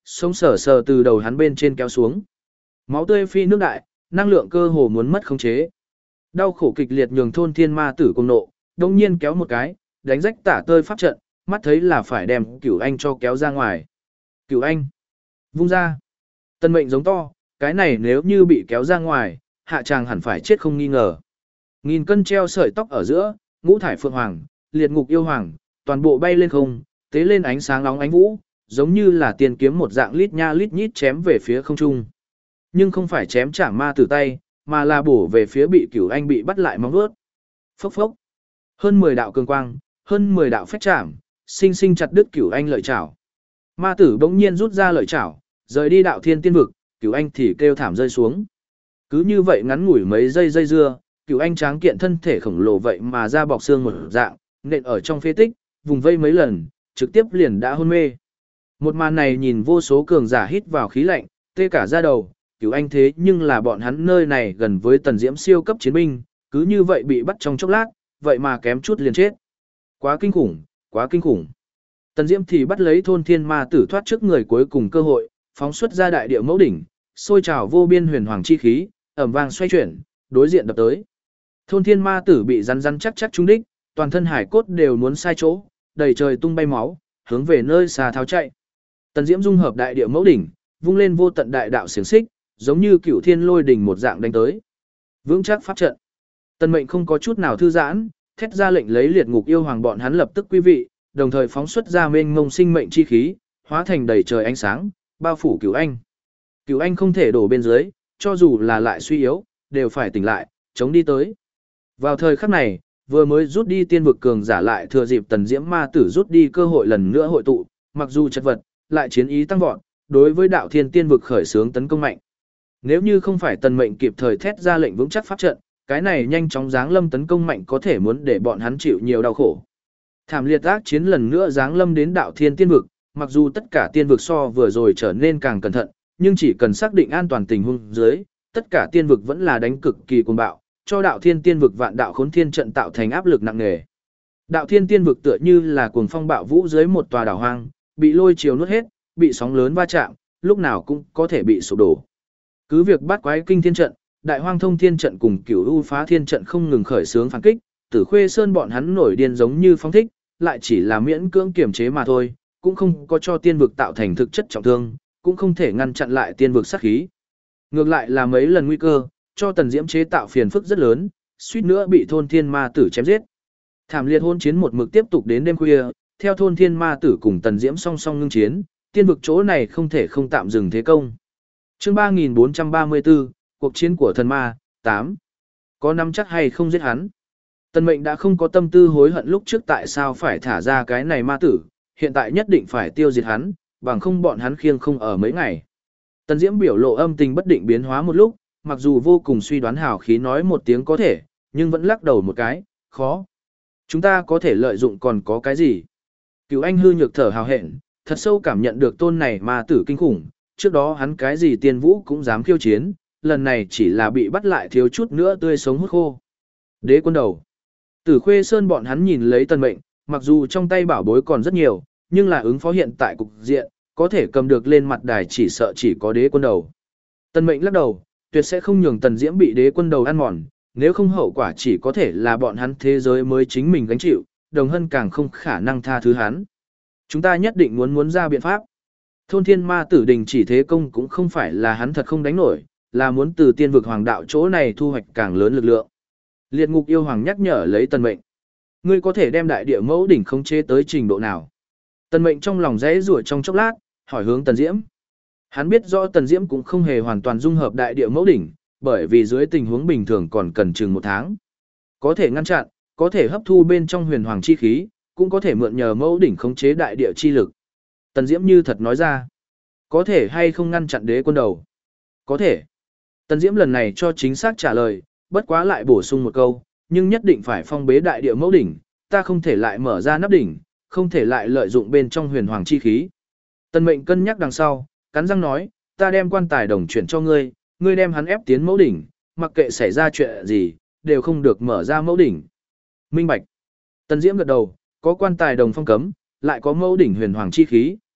sống sờ sờ từ đầu hắn bên trên kéo xuống. Máu tươi phi nước đại, năng lượng cơ hồ muốn mất khống chế. Đau khổ kịch liệt nhường thôn thiên ma tử cùng nộ, đông nhiên kéo một cái, đánh rách tả tơi pháp trận, mắt thấy là phải đem Cửu Anh cho kéo ra ngoài. Cửu Anh, vung ra. Tân mệnh giống to, cái này nếu như bị kéo ra ngoài, hạ tràng hẳn phải chết không nghi ngờ. Nghìn cân treo sợi tóc ở giữa, ngũ thải phượng hoàng, liệt ngục yêu hoàng, toàn bộ bay lên không, tế lên ánh sáng nóng ánh vũ, giống như là tiền kiếm một dạng lít nha lít nhít chém về phía không trung. Nhưng không phải chém chạm ma tử tay, mà là bổ về phía bị Cửu Anh bị bắt lại móng vuốt. Phốc phốc. Hơn mười đạo cường quang, hơn mười đạo phách chạm, sinh sinh chặt đứt Cửu Anh lợi chảo. Ma tử bỗng nhiên rút ra lợi chảo, rời đi đạo thiên tiên vực, Cửu Anh thì kêu thảm rơi xuống. Cứ như vậy ngắn ngủi mấy giây dây dưa, Cửu Anh tráng kiện thân thể khổng lồ vậy mà ra bọc xương một dạng, nện ở trong phế tích, vùng vây mấy lần, trực tiếp liền đã hôn mê. Một màn này nhìn vô số cường giả hít vào khí lạnh, tê cả da đầu, Cửu Anh thế nhưng là bọn hắn nơi này gần với Tần Diễm siêu cấp chiến binh, cứ như vậy bị bắt trong chốc lát, vậy mà kém chút liền chết. Quá kinh khủng, quá kinh khủng. Tần Diễm thì bắt lấy thôn thiên ma tử thoát trước người cuối cùng cơ hội, phóng xuất ra đại địa mẫu đỉnh, sôi trào vô biên huyền hoàng chi khí, ầm vang xoay chuyển, đối diện đập tới. Thôn thiên ma tử bị rắn rắn chắc chắc trúng đích, toàn thân hải cốt đều muốn sai chỗ, đầy trời tung bay máu, hướng về nơi xa tháo chạy. Tần Diễm dung hợp đại địa mẫu đỉnh, vung lên vô tận đại đạo xiềng xích, giống như cửu thiên lôi đỉnh một dạng đánh tới. Vững chắc pháp trận. Tần Mệnh không có chút nào thư giãn, thét ra lệnh lấy liệt ngục yêu hoàng bọn hắn lập tức quý vị, đồng thời phóng xuất ra mênh mông sinh mệnh chi khí, hóa thành đầy trời ánh sáng, bao phủ Cửu Anh. Cửu Anh không thể đổ bên dưới, cho dù là lại suy yếu, đều phải tỉnh lại, chống đi tới. Vào thời khắc này, vừa mới rút đi tiên vực cường giả lại thừa dịp Tần Diễm ma tử rút đi cơ hội lần nữa hội tụ, mặc dù chật vật, lại chiến ý tăng vọt, đối với đạo thiên tiên vực khởi xướng tấn công mạnh. Nếu như không phải Tần Mệnh kịp thời thét ra lệnh vững chắc pháp trận, cái này nhanh chóng giáng lâm tấn công mạnh có thể muốn để bọn hắn chịu nhiều đau khổ. Thảm liệt ác chiến lần nữa giáng lâm đến đạo thiên tiên vực, mặc dù tất cả tiên vực so vừa rồi trở nên càng cẩn thận, nhưng chỉ cần xác định an toàn tình huống dưới, tất cả tiên vực vẫn là đánh cực kỳ cuồng bạo, cho đạo thiên tiên vực vạn đạo khốn thiên trận tạo thành áp lực nặng nề. Đạo thiên tiên vực tựa như là cuồng phong bạo vũ dưới một tòa đảo hoang, bị lôi chiều nuốt hết, bị sóng lớn va chạm, lúc nào cũng có thể bị sụp đổ. Cứ việc bắt quái kinh thiên trận, đại hoang thông thiên trận cùng cửu u phá thiên trận không ngừng khởi xướng phản kích, Tử Khuê Sơn bọn hắn nổi điên giống như phóng thích, lại chỉ là miễn cưỡng kiểm chế mà thôi, cũng không có cho tiên vực tạo thành thực chất trọng thương, cũng không thể ngăn chặn lại tiên vực sát khí. Ngược lại là mấy lần nguy cơ, cho Tần Diễm chế tạo phiền phức rất lớn, suýt nữa bị thôn thiên ma tử chém giết. Thảm liệt hôn chiến một mực tiếp tục đến đêm khuya, theo thôn thiên ma tử cùng Tần Diễm song song ngưng chiến, tiên vực chỗ này không thể không tạm dừng thế công. Chương ba nghìn bốn trăm ba mươi tư, cuộc chiến của thần ma, tám. Có nắm chắc hay không giết hắn? Tần Mệnh đã không có tâm tư hối hận lúc trước tại sao phải thả ra cái này ma tử, hiện tại nhất định phải tiêu diệt hắn, bằng không bọn hắn khiêng không ở mấy ngày. Tần Diễm biểu lộ âm tình bất định biến hóa một lúc, mặc dù vô cùng suy đoán hào khí nói một tiếng có thể, nhưng vẫn lắc đầu một cái, khó. Chúng ta có thể lợi dụng còn có cái gì? Cửu Anh hư nhược thở hào hẹn, thật sâu cảm nhận được tôn này ma tử kinh khủng, trước đó hắn cái gì tiên vũ cũng dám khiêu chiến, lần này chỉ là bị bắt lại thiếu chút nữa tươi sống hút khô. Đế quân đầu. Tử Khuê Sơn bọn hắn nhìn lấy Tần Mệnh, mặc dù trong tay bảo bối còn rất nhiều, nhưng là ứng phó hiện tại cục diện, có thể cầm được lên mặt đài chỉ sợ chỉ có đế quân đầu. Tần Mệnh lắc đầu, tuyệt sẽ không nhường Tần Diễm bị đế quân đầu ăn mòn, nếu không hậu quả chỉ có thể là bọn hắn thế giới mới chính mình gánh chịu, Đồng Hân càng không khả năng tha thứ hắn. Chúng ta nhất định muốn muốn ra biện pháp. Thôn thiên ma tử đình chỉ thế công cũng không phải là hắn thật không đánh nổi, là muốn từ tiên vực hoàng đạo chỗ này thu hoạch càng lớn lực lượng. Liệt ngục yêu hoàng nhắc nhở lấy Tần Mệnh. Ngươi có thể đem đại địa mẫu đỉnh khống chế tới trình độ nào? Tần Mệnh trong lòng rẽ rủa trong chốc lát, hỏi hướng Tần Diễm. Hắn biết rõ Tần Diễm cũng không hề hoàn toàn dung hợp đại địa mẫu đỉnh, bởi vì dưới tình huống bình thường còn cần chừng một tháng. Có thể ngăn chặn, có thể hấp thu bên trong huyền hoàng chi khí, cũng có thể mượn nhờ mẫu đỉnh khống chế đại địa chi lực. Tần Diễm như thật nói ra. Có thể hay không ngăn chặn đế quân đầu? Có thể. Tần Diễm lần này cho chính xác trả lời, bất quá lại bổ sung một câu, nhưng nhất định phải phong bế đại địa mẫu đỉnh, ta không thể lại mở ra nắp đỉnh, không thể lại lợi dụng bên trong huyền hoàng chi khí. Tần Mệnh cân nhắc đằng sau, cắn răng nói, ta đem quan tài đồng chuyển cho ngươi, ngươi đem hắn ép tiến mẫu đỉnh, mặc kệ xảy ra chuyện gì, đều không được mở ra mẫu đỉnh. Minh bạch. Tần Diễm gật đầu, có quan tài đồng phong cấm, lại có mẫu đỉnh huyền hoàng chi khí,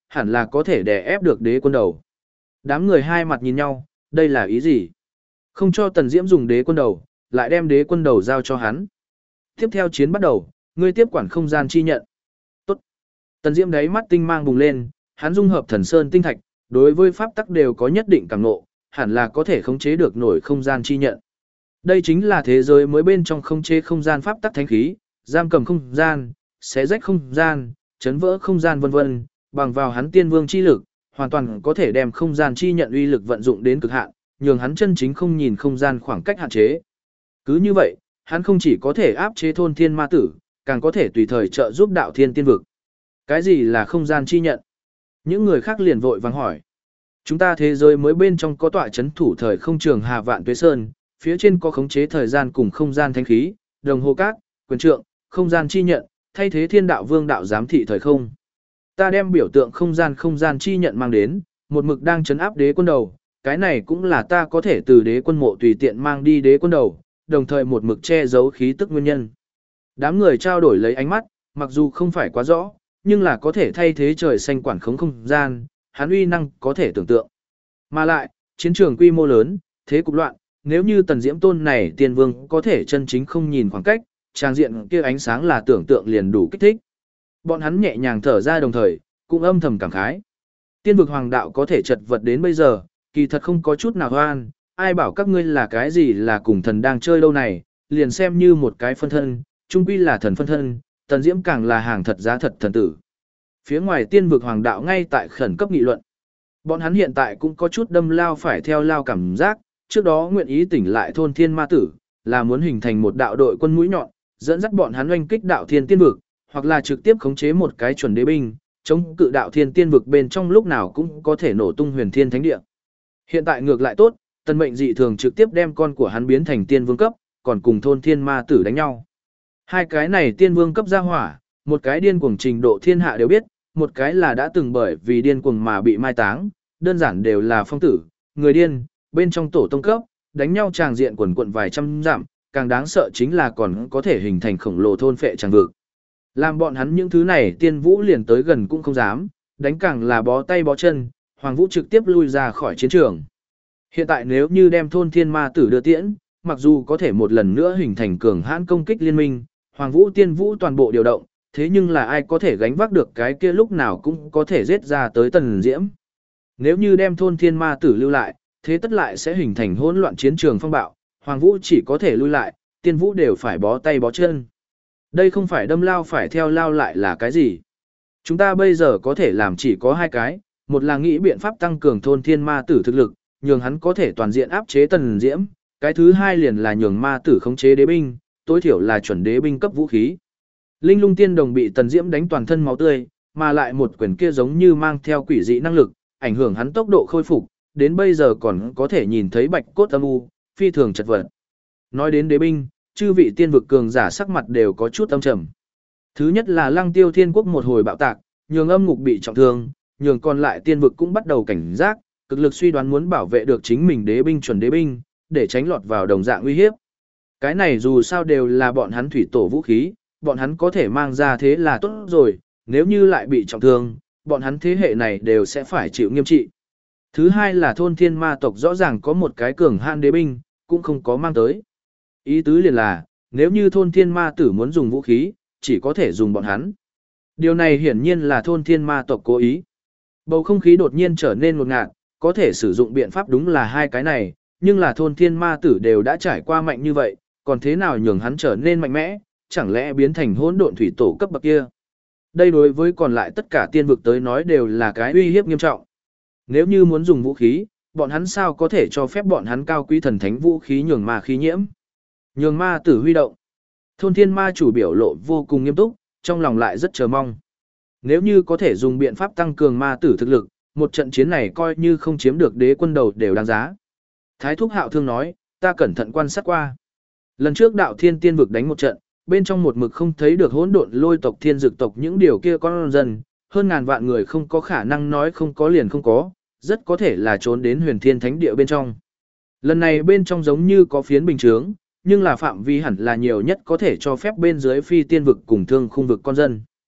hẳn là có thể đè ép được đế quân đầu. Đám người hai mặt nhìn nhau, đây là ý gì? Không cho Tần Diễm dùng đế quân đầu, lại đem đế quân đầu giao cho hắn. Tiếp theo chiến bắt đầu, ngươi tiếp quản không gian chi nhận. Tốt. Tần Diễm đáy mắt tinh mang bùng lên, hắn dung hợp thần sơn tinh thạch, đối với pháp tắc đều có nhất định cảm ngộ, hẳn là có thể khống chế được nổi không gian chi nhận. Đây chính là thế giới mới bên trong khống chế không gian pháp tắc thánh khí, giam cầm không gian, xé rách không gian, chấn vỡ không gian vân vân, bằng vào hắn tiên vương chi lực, hoàn toàn có thể đem không gian chi nhận uy lực vận dụng đến cực hạn, nhường hắn chân chính không nhìn không gian khoảng cách hạn chế. Cứ như vậy, hắn không chỉ có thể áp chế thôn thiên ma tử, càng có thể tùy thời trợ giúp đạo thiên tiên vực. Cái gì là không gian chi nhận? Những người khác liền vội vàng hỏi. Chúng ta thế giới mới bên trong có tọa chấn thủ thời không trường Hà Vạn Tuế Sơn, phía trên có khống chế thời gian cùng không gian thánh khí, đồng hồ cát, quyền trượng, không gian chi nhận, thay thế thiên đạo vương đạo giám thị thời không. Ta đem biểu tượng không gian không gian chi nhận mang đến, một mực đang chấn áp đế quân đầu, cái này cũng là ta có thể từ đế quân mộ tùy tiện mang đi đế quân đầu, đồng thời một mực che giấu khí tức nguyên nhân. Đám người trao đổi lấy ánh mắt, mặc dù không phải quá rõ, nhưng là có thể thay thế trời xanh quản khống không gian, hắn uy năng có thể tưởng tượng. Mà lại, chiến trường quy mô lớn, thế cục loạn, nếu như Tần Diễm Tôn này tiên vương có thể chân chính không nhìn khoảng cách, trang diện kia ánh sáng là tưởng tượng liền đủ kích thích. Bọn hắn nhẹ nhàng thở ra đồng thời, cũng âm thầm cảm khái. Tiên vực hoàng đạo có thể chật vật đến bây giờ, kỳ thật không có chút nào hoan, ai bảo các ngươi là cái gì là cùng thần đang chơi đâu này, liền xem như một cái phân thân, chung quy là thần phân thân, Tần Diễm càng là hàng thật giá thật thần tử. Phía ngoài tiên vực hoàng đạo ngay tại khẩn cấp nghị luận. Bọn hắn hiện tại cũng có chút đâm lao phải theo lao cảm giác, trước đó nguyện ý tỉnh lại thôn thiên ma tử, là muốn hình thành một đạo đội quân mũi nhọn, dẫn dắt bọn hắn oanh kích đạo thiên tiên vực, hoặc là trực tiếp khống chế một cái chuẩn đế binh, chống cự đạo thiên tiên vực bên trong lúc nào cũng có thể nổ tung huyền thiên thánh địa. Hiện tại ngược lại tốt, tần mệnh dị thường trực tiếp đem con của hắn biến thành tiên vương cấp, còn cùng thôn thiên ma tử đánh nhau. Hai cái này tiên vương cấp ra hỏa, một cái điên cuồng trình độ thiên hạ đều biết, một cái là đã từng bởi vì điên cuồng mà bị mai táng, đơn giản đều là phong tử, người điên, bên trong tổ tông cấp, đánh nhau tràng diện quần quận vài trăm dặm, càng đáng sợ chính là còn có thể hình thành khổng lồ thôn phệ tràng vực. Làm bọn hắn những thứ này tiên vũ liền tới gần cũng không dám, đánh càng là bó tay bó chân, Hoàng Vũ trực tiếp lui ra khỏi chiến trường. Hiện tại nếu như đem thôn thiên ma tử đưa tiễn, mặc dù có thể một lần nữa hình thành cường hãn công kích liên minh, Hoàng Vũ tiên vũ toàn bộ điều động, thế nhưng là ai có thể gánh vác được cái kia lúc nào cũng có thể giết ra tới Tần Diễm. Nếu như đem thôn thiên ma tử lưu lại, thế tất lại sẽ hình thành hỗn loạn chiến trường phong bạo, Hoàng Vũ chỉ có thể lui lại, tiên vũ đều phải bó tay bó chân. Đây không phải đâm lao phải theo lao lại là cái gì. Chúng ta bây giờ có thể làm chỉ có hai cái, một là nghĩ biện pháp tăng cường thôn thiên ma tử thực lực, nhường hắn có thể toàn diện áp chế Tần Diễm, cái thứ hai liền là nhường ma tử khống chế đế binh, tối thiểu là chuẩn đế binh cấp vũ khí. Linh Lung Tiên Đồng bị Tần Diễm đánh toàn thân máu tươi, mà lại một quyền kia giống như mang theo quỷ dị năng lực, ảnh hưởng hắn tốc độ khôi phục, đến bây giờ còn có thể nhìn thấy bạch cốt âm u, phi thường chật vật. Nói đến đế binh, chư vị tiên vực cường giả sắc mặt đều có chút âm trầm. Thứ nhất là Lăng Tiêu Thiên Quốc một hồi bạo tạc, nhường âm ngục bị trọng thương, nhường còn lại tiên vực cũng bắt đầu cảnh giác, cực lực suy đoán muốn bảo vệ được chính mình đế binh chuẩn đế binh, để tránh lọt vào đồng dạng uy hiếp. Cái này dù sao đều là bọn hắn thủy tổ vũ khí, bọn hắn có thể mang ra thế là tốt rồi, nếu như lại bị trọng thương, bọn hắn thế hệ này đều sẽ phải chịu nghiêm trị. Thứ hai là thôn thiên ma tộc rõ ràng có một cái cường hãn đế binh, cũng không có mang tới. Ý tứ liền là, nếu như thôn thiên ma tử muốn dùng vũ khí, chỉ có thể dùng bọn hắn. Điều này hiển nhiên là thôn thiên ma tộc cố ý. Bầu không khí đột nhiên trở nên ngột ngạt, có thể sử dụng biện pháp đúng là hai cái này, nhưng là thôn thiên ma tử đều đã trải qua mạnh như vậy, còn thế nào nhường hắn trở nên mạnh mẽ, chẳng lẽ biến thành hỗn độn thủy tổ cấp bậc kia. Đây đối với còn lại tất cả tiên vực tới nói đều là cái uy hiếp nghiêm trọng. Nếu như muốn dùng vũ khí, bọn hắn sao có thể cho phép bọn hắn cao quý thần thánh vũ khí nhường ma khí nhiễm. Nhường ma tử huy động. Thôn thiên ma chủ biểu lộ vô cùng nghiêm túc, trong lòng lại rất chờ mong. Nếu như có thể dùng biện pháp tăng cường ma tử thực lực, một trận chiến này coi như không chiếm được đế quân đầu đều đáng giá. Thái Thúc Hạo Thương nói, ta cẩn thận quan sát qua. Lần trước đạo thiên tiên vực đánh một trận, bên trong một mực không thấy được hỗn độn lôi tộc thiên dực tộc những điều kia con dân, hơn ngàn vạn người không có khả năng nói không có liền không có, rất có thể là trốn đến huyền thiên thánh địa bên trong. Lần này bên trong giống như có phiến bình chướng, nhưng là phạm vi hẳn là nhiều nhất có thể cho phép bên dưới phi tiên vực cùng thương khung vực con dân.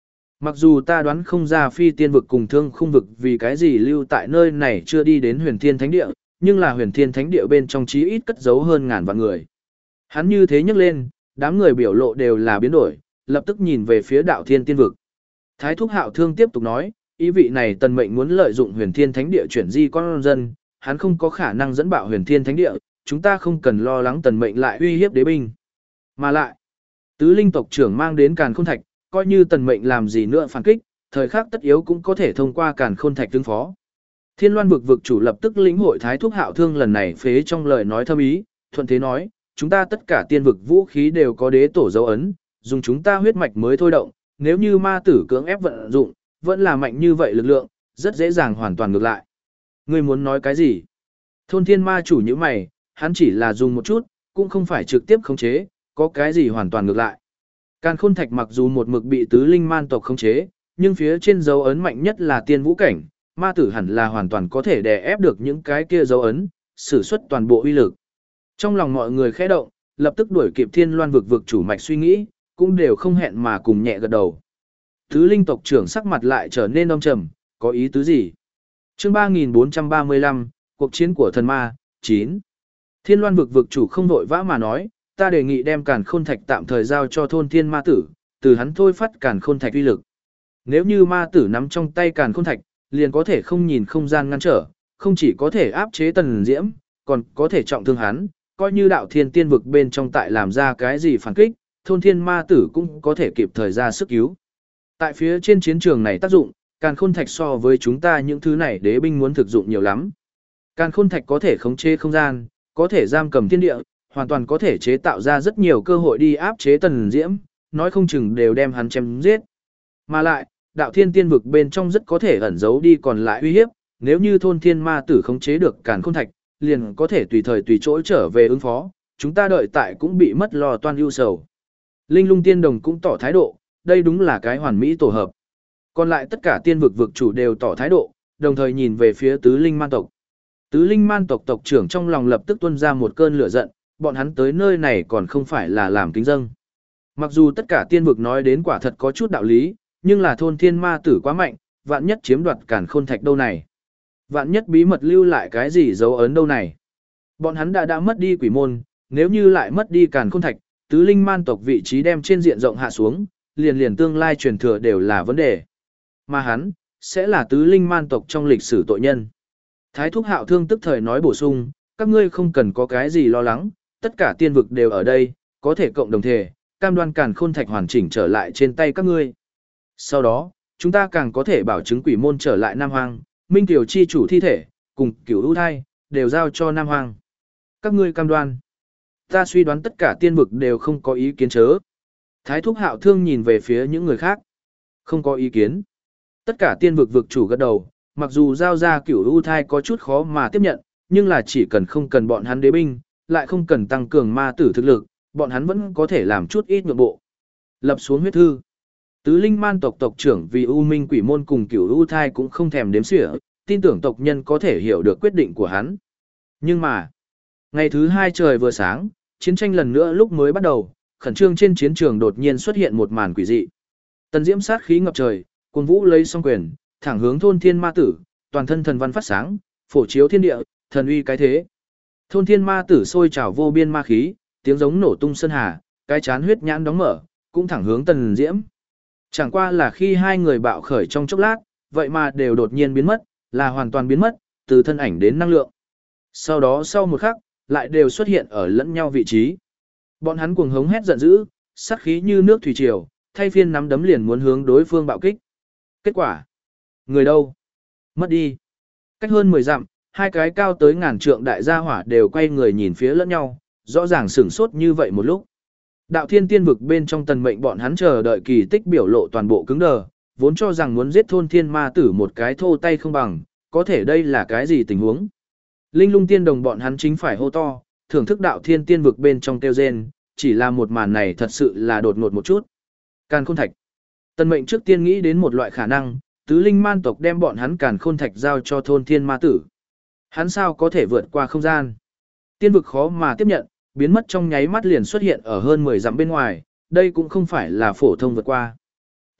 Mặc dù ta đoán không ra phi tiên vực cùng thương khung vực vì cái gì lưu tại nơi này chưa đi đến huyền thiên thánh địa, nhưng là huyền thiên thánh địa bên trong chí ít cất giấu hơn ngàn vạn người. Hắn như thế nhấc lên, đám người biểu lộ đều là biến đổi, lập tức nhìn về phía đạo thiên tiên vực. Thái thúc Hạo Thương tiếp tục nói, ý vị này tần mệnh muốn lợi dụng huyền thiên thánh địa chuyển di con dân, hắn không có khả năng dẫn bạo huyền thiên thánh địa, chúng ta không cần lo lắng tần mệnh lại uy hiếp đế binh. Mà lại, tứ linh tộc trưởng mang đến càn khôn thạch, coi như tần mệnh làm gì nữa phản kích, thời khắc tất yếu cũng có thể thông qua càn khôn thạch tương phó. Thiên Loan vực vực chủ lập tức lĩnh hội Thái thúc Hạo Thương lần này phế trong lời nói thâm ý, thuận thế nói, chúng ta tất cả tiên vực vũ khí đều có đế tổ dấu ấn, dùng chúng ta huyết mạch mới thôi động, nếu như ma tử cưỡng ép vận dụng, vẫn là mạnh như vậy lực lượng, rất dễ dàng hoàn toàn ngược lại. Ngươi muốn nói cái gì? Thôn thiên ma chủ như mày, hắn chỉ là dùng một chút, cũng không phải trực tiếp khống chế, có cái gì hoàn toàn ngược lại. Càn khôn thạch mặc dù một mực bị tứ linh man tộc khống chế, nhưng phía trên dấu ấn mạnh nhất là tiên vũ cảnh, ma tử hẳn là hoàn toàn có thể đè ép được những cái kia dấu ấn, sử xuất toàn bộ uy lực. Trong lòng mọi người khẽ động, lập tức đuổi kịp Thiên Loan vực vực chủ mạch suy nghĩ, cũng đều không hẹn mà cùng nhẹ gật đầu. Tứ linh tộc trưởng sắc mặt lại trở nên âm trầm, có ý tứ gì? Chương ba nghìn bốn trăm ba mươi lăm, cuộc chiến của thần ma, chín. Thiên Loan vực vực chủ không vội vã mà nói, ta đề nghị đem càn khôn thạch tạm thời giao cho thôn thiên ma tử, từ hắn thôi phát càn khôn thạch uy lực. Nếu như ma tử nắm trong tay càn khôn thạch, liền có thể không nhìn không gian ngăn trở, không chỉ có thể áp chế tần diễm, còn có thể trọng thương hắn, coi như đạo thiên tiên vực bên trong tại làm ra cái gì phản kích, thôn thiên ma tử cũng có thể kịp thời ra sức cứu. Tại phía trên chiến trường này tác dụng, càn khôn thạch so với chúng ta những thứ này đế binh muốn thực dụng nhiều lắm. Càn khôn thạch có thể khống chế không gian, có thể giam cầm thiên địa, hoàn toàn có thể chế tạo ra rất nhiều cơ hội đi áp chế tần diễm, nói không chừng đều đem hắn chém giết. Mà lại, đạo thiên tiên vực bên trong rất có thể ẩn giấu đi còn lại uy hiếp, nếu như thôn thiên ma tử khống chế được càn khôn thạch, liền có thể tùy thời tùy chỗ trở về ứng phó, chúng ta đợi tại cũng bị mất lo toan ưu sầu. Linh lung tiên đồng cũng tỏ thái độ, đây đúng là cái hoàn mỹ tổ hợp. Còn lại tất cả tiên vực vực chủ đều tỏ thái độ, đồng thời nhìn về phía tứ linh man tộc. Tứ linh man tộc tộc trưởng trong lòng lập tức tuôn ra một cơn lửa giận, bọn hắn tới nơi này còn không phải là làm kính dâng. Mặc dù tất cả tiên vực nói đến quả thật có chút đạo lý, nhưng là thôn thiên ma tử quá mạnh, vạn nhất chiếm đoạt càn khôn thạch đâu này. Vạn nhất bí mật lưu lại cái gì dấu ấn đâu này. Bọn hắn đã đã mất đi quỷ môn, nếu như lại mất đi càn khôn thạch, tứ linh man tộc vị trí đem trên diện rộng hạ xuống, liền liền tương lai truyền thừa đều là vấn đề. Mà hắn, sẽ là tứ linh man tộc trong lịch sử tội nhân. Thái thúc Hạo Thương tức thời nói bổ sung, các ngươi không cần có cái gì lo lắng, tất cả tiên vực đều ở đây, có thể cộng đồng thể, cam đoan càn khôn thạch hoàn chỉnh trở lại trên tay các ngươi. Sau đó, chúng ta càng có thể bảo chứng quỷ môn trở lại Nam Hoang, Minh Tiểu chi chủ thi thể, cùng cửu ưu thai, đều giao cho Nam Hoang. Các ngươi cam đoan. Ta suy đoán tất cả tiên vực đều không có ý kiến chớ. Thái thúc Hạo Thương nhìn về phía những người khác. Không có ý kiến. Tất cả tiên vực vực chủ gật đầu, mặc dù giao ra cửu ưu thai có chút khó mà tiếp nhận, nhưng là chỉ cần không cần bọn hắn đế binh, lại không cần tăng cường ma tử thực lực, bọn hắn vẫn có thể làm chút ít nhượng bộ. Lập xuống huyết thư. Tứ linh man tộc tộc trưởng vì U Minh quỷ môn cùng cửu ưu thai cũng không thèm đếm xỉa, tin tưởng tộc nhân có thể hiểu được quyết định của hắn. Nhưng mà, ngày thứ hai trời vừa sáng, chiến tranh lần nữa lúc mới bắt đầu, khẩn trương trên chiến trường đột nhiên xuất hiện một màn quỷ dị. Tần Diễm sát khí ngập trời, cuồng vũ lấy song quyền, thẳng hướng thôn thiên ma tử, toàn thân thần văn phát sáng, phổ chiếu thiên địa, thần uy cái thế. Thôn thiên ma tử sôi trào vô biên ma khí, tiếng giống nổ tung sơn hà, cái chán huyết nhãn đóng mở, cũng thẳng hướng Tần Diễm. Chẳng qua là khi hai người bạo khởi trong chốc lát, vậy mà đều đột nhiên biến mất, là hoàn toàn biến mất, từ thân ảnh đến năng lượng. Sau đó sau một khắc, lại đều xuất hiện ở lẫn nhau vị trí. Bọn hắn cuồng hống hét giận dữ, sát khí như nước thủy triều, thay phiên nắm đấm liền muốn hướng đối phương bạo kích. Kết quả, người đâu? Mất đi. Cách hơn mười dặm, hai cái cao tới ngàn trượng đại gia hỏa đều quay người nhìn phía lẫn nhau, rõ ràng sửng sốt như vậy một lúc. Đạo thiên tiên vực bên trong tần mệnh bọn hắn chờ đợi kỳ tích biểu lộ toàn bộ cứng đờ, vốn cho rằng muốn giết thôn thiên ma tử một cái thô tay không bằng, có thể đây là cái gì tình huống. Linh lung tiên đồng bọn hắn chính phải hô to, thưởng thức đạo thiên tiên vực bên trong kêu rên, chỉ là một màn này thật sự là đột ngột một chút. Càn khôn thạch. Tần mệnh trước tiên nghĩ đến một loại khả năng, tứ linh man tộc đem bọn hắn càn khôn thạch giao cho thôn thiên ma tử. Hắn sao có thể vượt qua không gian? Tiên vực khó mà tiếp nhận, biến mất trong nháy mắt liền xuất hiện ở hơn mười dặm bên ngoài, đây cũng không phải là phổ thông vượt qua.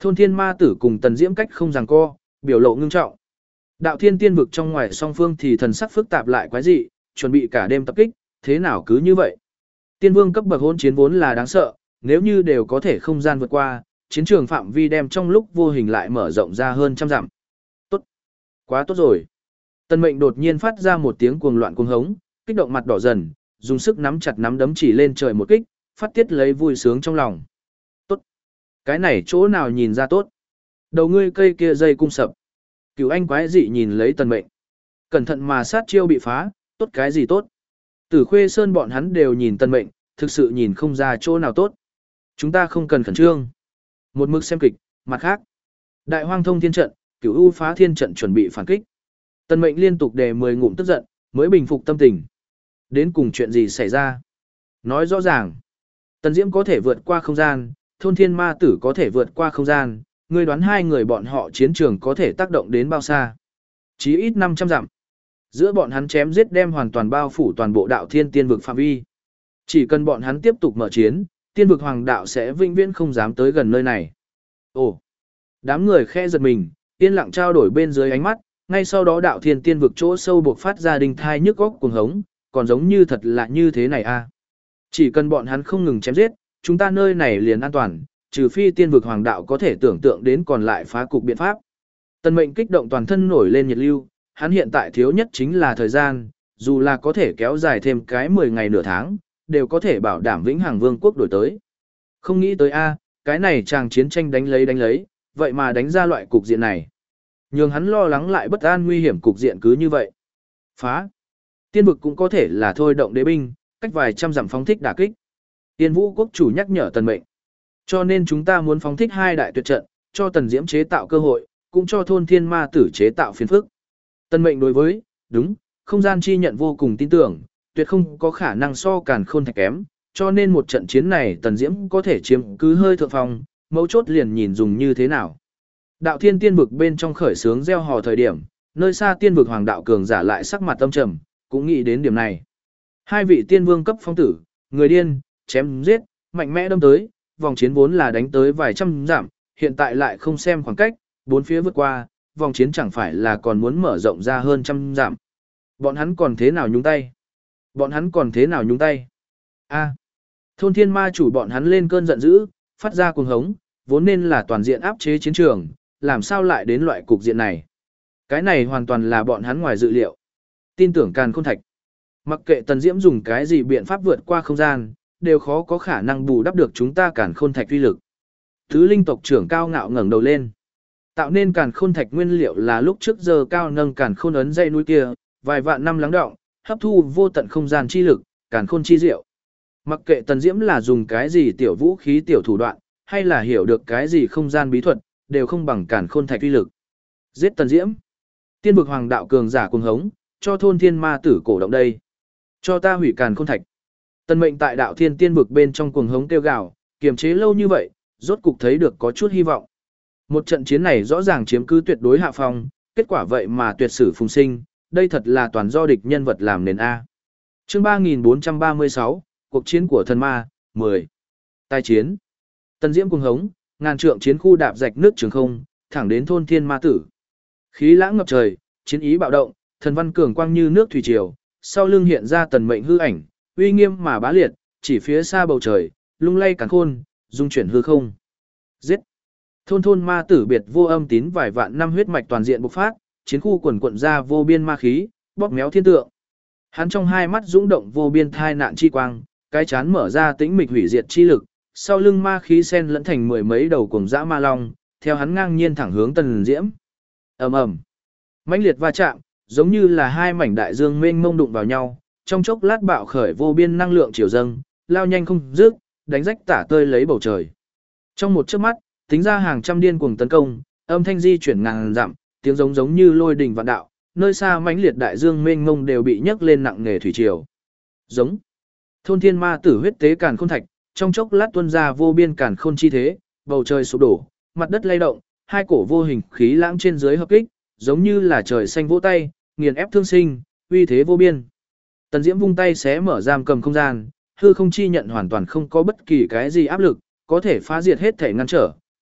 Thôn thiên ma tử cùng tần diễm cách không giằng co, biểu lộ ngưng trọng. Đạo thiên tiên vực trong ngoài song phương thì thần sắc phức tạp lại quái dị, chuẩn bị cả đêm tập kích, thế nào cứ như vậy. Tiên vương cấp bậc hôn chiến vốn là đáng sợ, nếu như đều có thể không gian vượt qua, chiến trường phạm vi đem trong lúc vô hình lại mở rộng ra hơn trăm dặm. Tốt, quá tốt rồi. Tần Mệnh đột nhiên phát ra một tiếng cuồng loạn cuồng hống, kích động mặt đỏ dần, dùng sức nắm chặt nắm đấm chỉ lên trời một kích, phát tiết lấy vui sướng trong lòng. Tốt, cái này chỗ nào nhìn ra tốt. Đầu ngươi cây kia dây cung sập. Cửu anh quái dị nhìn lấy Tần Mệnh. Cẩn thận mà sát chiêu bị phá, tốt cái gì tốt. Tử Khuê Sơn bọn hắn đều nhìn Tần Mệnh, thực sự nhìn không ra chỗ nào tốt. Chúng ta không cần khẩn trương. Một mực xem kịch, mặt khác. Đại hoang thông thiên trận, Cửu U phá thiên trận chuẩn bị phản kích. Tần Mệnh liên tục đề mười ngụm tức giận, mới bình phục tâm tình. Đến cùng chuyện gì xảy ra? Nói rõ ràng. Tần Diễm có thể vượt qua không gian, thôn thiên ma tử có thể vượt qua không gian, ngươi đoán hai người bọn họ chiến trường có thể tác động đến bao xa? Chí ít năm trăm dặm. Giữa bọn hắn chém giết đem hoàn toàn bao phủ toàn bộ đạo thiên tiên vực phạm vi. Chỉ cần bọn hắn tiếp tục mở chiến, tiên vực hoàng đạo sẽ vĩnh viễn không dám tới gần nơi này. Ồ! Đám người khe giật mình, yên lặng trao đổi bên dưới ánh mắt, ngay sau đó đạo thiên tiên vực chỗ sâu buộc phát ra đinh thai nhức góc cuồng hống, còn giống như thật là như thế này a. Chỉ cần bọn hắn không ngừng chém giết, chúng ta nơi này liền an toàn, trừ phi tiên vực hoàng đạo có thể tưởng tượng đến còn lại phá cục biện pháp. Tần Mệnh kích động toàn thân nổi lên nhiệt lưu, hắn hiện tại thiếu nhất chính là thời gian, dù là có thể kéo dài thêm cái mười ngày nửa tháng, đều có thể bảo đảm vĩnh hằng vương quốc đổi tới. Không nghĩ tới a, cái này chàng chiến tranh đánh lấy đánh lấy, vậy mà đánh ra loại cục diện này. Nhưng hắn lo lắng lại bất an nguy hiểm cục diện cứ như vậy. Phá. Tiên vực cũng có thể là thôi động đế binh, cách vài trăm dặm phóng thích đả kích. Tiên Vũ quốc chủ nhắc nhở Tần Mệnh. Cho nên chúng ta muốn phóng thích hai đại tuyệt trận, cho Tần Diễm chế tạo cơ hội, cũng cho thôn thiên ma tử chế tạo phiền phức. Tần Mệnh đối với, đúng, không gian chi nhận vô cùng tin tưởng, tuyệt không có khả năng so càn khôn thạch kém, cho nên một trận chiến này Tần Diễm có thể chiếm cứ hơi thượng phong, mấu chốt liền nhìn dùng như thế nào. Đạo thiên tiên vực bên trong khởi sướng gieo hò thời điểm, nơi xa tiên vực hoàng đạo cường giả lại sắc mặt tâm trầm, cũng nghĩ đến điểm này. Hai vị tiên vương cấp phong tử, người điên, chém giết, mạnh mẽ đâm tới, vòng chiến vốn là đánh tới vài trăm giảm, hiện tại lại không xem khoảng cách, bốn phía vượt qua, vòng chiến chẳng phải là còn muốn mở rộng ra hơn trăm giảm. Bọn hắn còn thế nào nhúng tay? Bọn hắn còn thế nào nhúng tay? A. Thôn thiên ma chủ bọn hắn lên cơn giận dữ, phát ra cuồng hống, vốn nên là toàn diện áp chế chiến trường, làm sao lại đến loại cục diện này? Cái này hoàn toàn là bọn hắn ngoài dự liệu. Tin tưởng càn khôn thạch. Mặc kệ Tần Diễm dùng cái gì biện pháp vượt qua không gian, đều khó có khả năng bù đắp được chúng ta càn khôn thạch uy lực. Tứ linh tộc trưởng cao ngạo ngẩng đầu lên. Tạo nên càn khôn thạch nguyên liệu là lúc trước giờ cao nâng càn khôn ấn dây núi kia, vài vạn năm lắng đọng, hấp thu vô tận không gian chi lực, càn khôn chi diệu. Mặc kệ Tần Diễm là dùng cái gì tiểu vũ khí tiểu thủ đoạn, hay là hiểu được cái gì không gian bí thuật, đều không bằng càn khôn thạch uy lực. Giết Tần Diễm. Tiên vực hoàng đạo cường giả cuồng hống, cho thôn thiên ma tử cổ động đây. Cho ta hủy càn khôn thạch. Tần Mệnh tại đạo thiên tiên vực bên trong cuồng hống kêu gào, kiềm chế lâu như vậy, rốt cục thấy được có chút hy vọng. Một trận chiến này rõ ràng chiếm cứ tuyệt đối hạ phong, kết quả vậy mà tuyệt sử phùng sinh, đây thật là toàn do địch nhân vật làm nền A. Chương ba nghìn bốn trăm ba mươi sáu, cuộc chiến của thần ma, mười. Tai chiến. Tần Diễm cuồng hống, ngàn trượng chiến khu đạp rạch nước trường không, thẳng đến thôn thiên ma tử. Khí lãng ngập trời, chiến ý bạo động, thần văn cường quang như nước thủy triều, sau lưng hiện ra Tần Mệnh hư ảnh, uy nghiêm mà bá liệt, chỉ phía xa bầu trời, lung lay càn khôn, dung chuyển hư không. Giết! Thôn thôn ma tử biệt vô âm tín vài vạn năm huyết mạch toàn diện bộc phát, chiến khu quần quận ra vô biên ma khí, bóp méo thiên tượng. Hắn trong hai mắt dũng động vô biên thai nạn chi quang, cái chán mở ra tĩnh mịch hủy diệt chi lực, sau lưng ma khí sen lẫn thành mười mấy đầu cuồng dã ma long, theo hắn ngang nhiên thẳng hướng Tần Diễm. Ầm ầm. Mãnh liệt va chạm, giống như là hai mảnh đại dương mênh mông đụng vào nhau, trong chốc lát bạo khởi vô biên năng lượng chiều dâng, lao nhanh không dứt, đánh rách tả tơi lấy bầu trời. Trong một chớp mắt, tính ra hàng trăm điên cuồng tấn công, âm thanh di chuyển ngàn dặm, tiếng giống giống như lôi đình vạn đạo, nơi xa mãnh liệt đại dương mênh mông đều bị nhấc lên nặng nề thủy triều. Giống. Thôn thiên ma tử huyết tế càn khôn thạch, trong chốc lát tuôn ra vô biên càn khôn chi thế, bầu trời sụp đổ, mặt đất lay động, hai cổ vô hình khí lãng trên dưới hợp kích, giống như là trời xanh vỗ tay, nghiền ép thương sinh, uy thế vô biên. Tần Diễm vung tay xé mở giam cầm không gian, hư không chi nhận hoàn toàn không có bất kỳ cái gì áp lực, có thể phá diệt hết thể ngăn trở,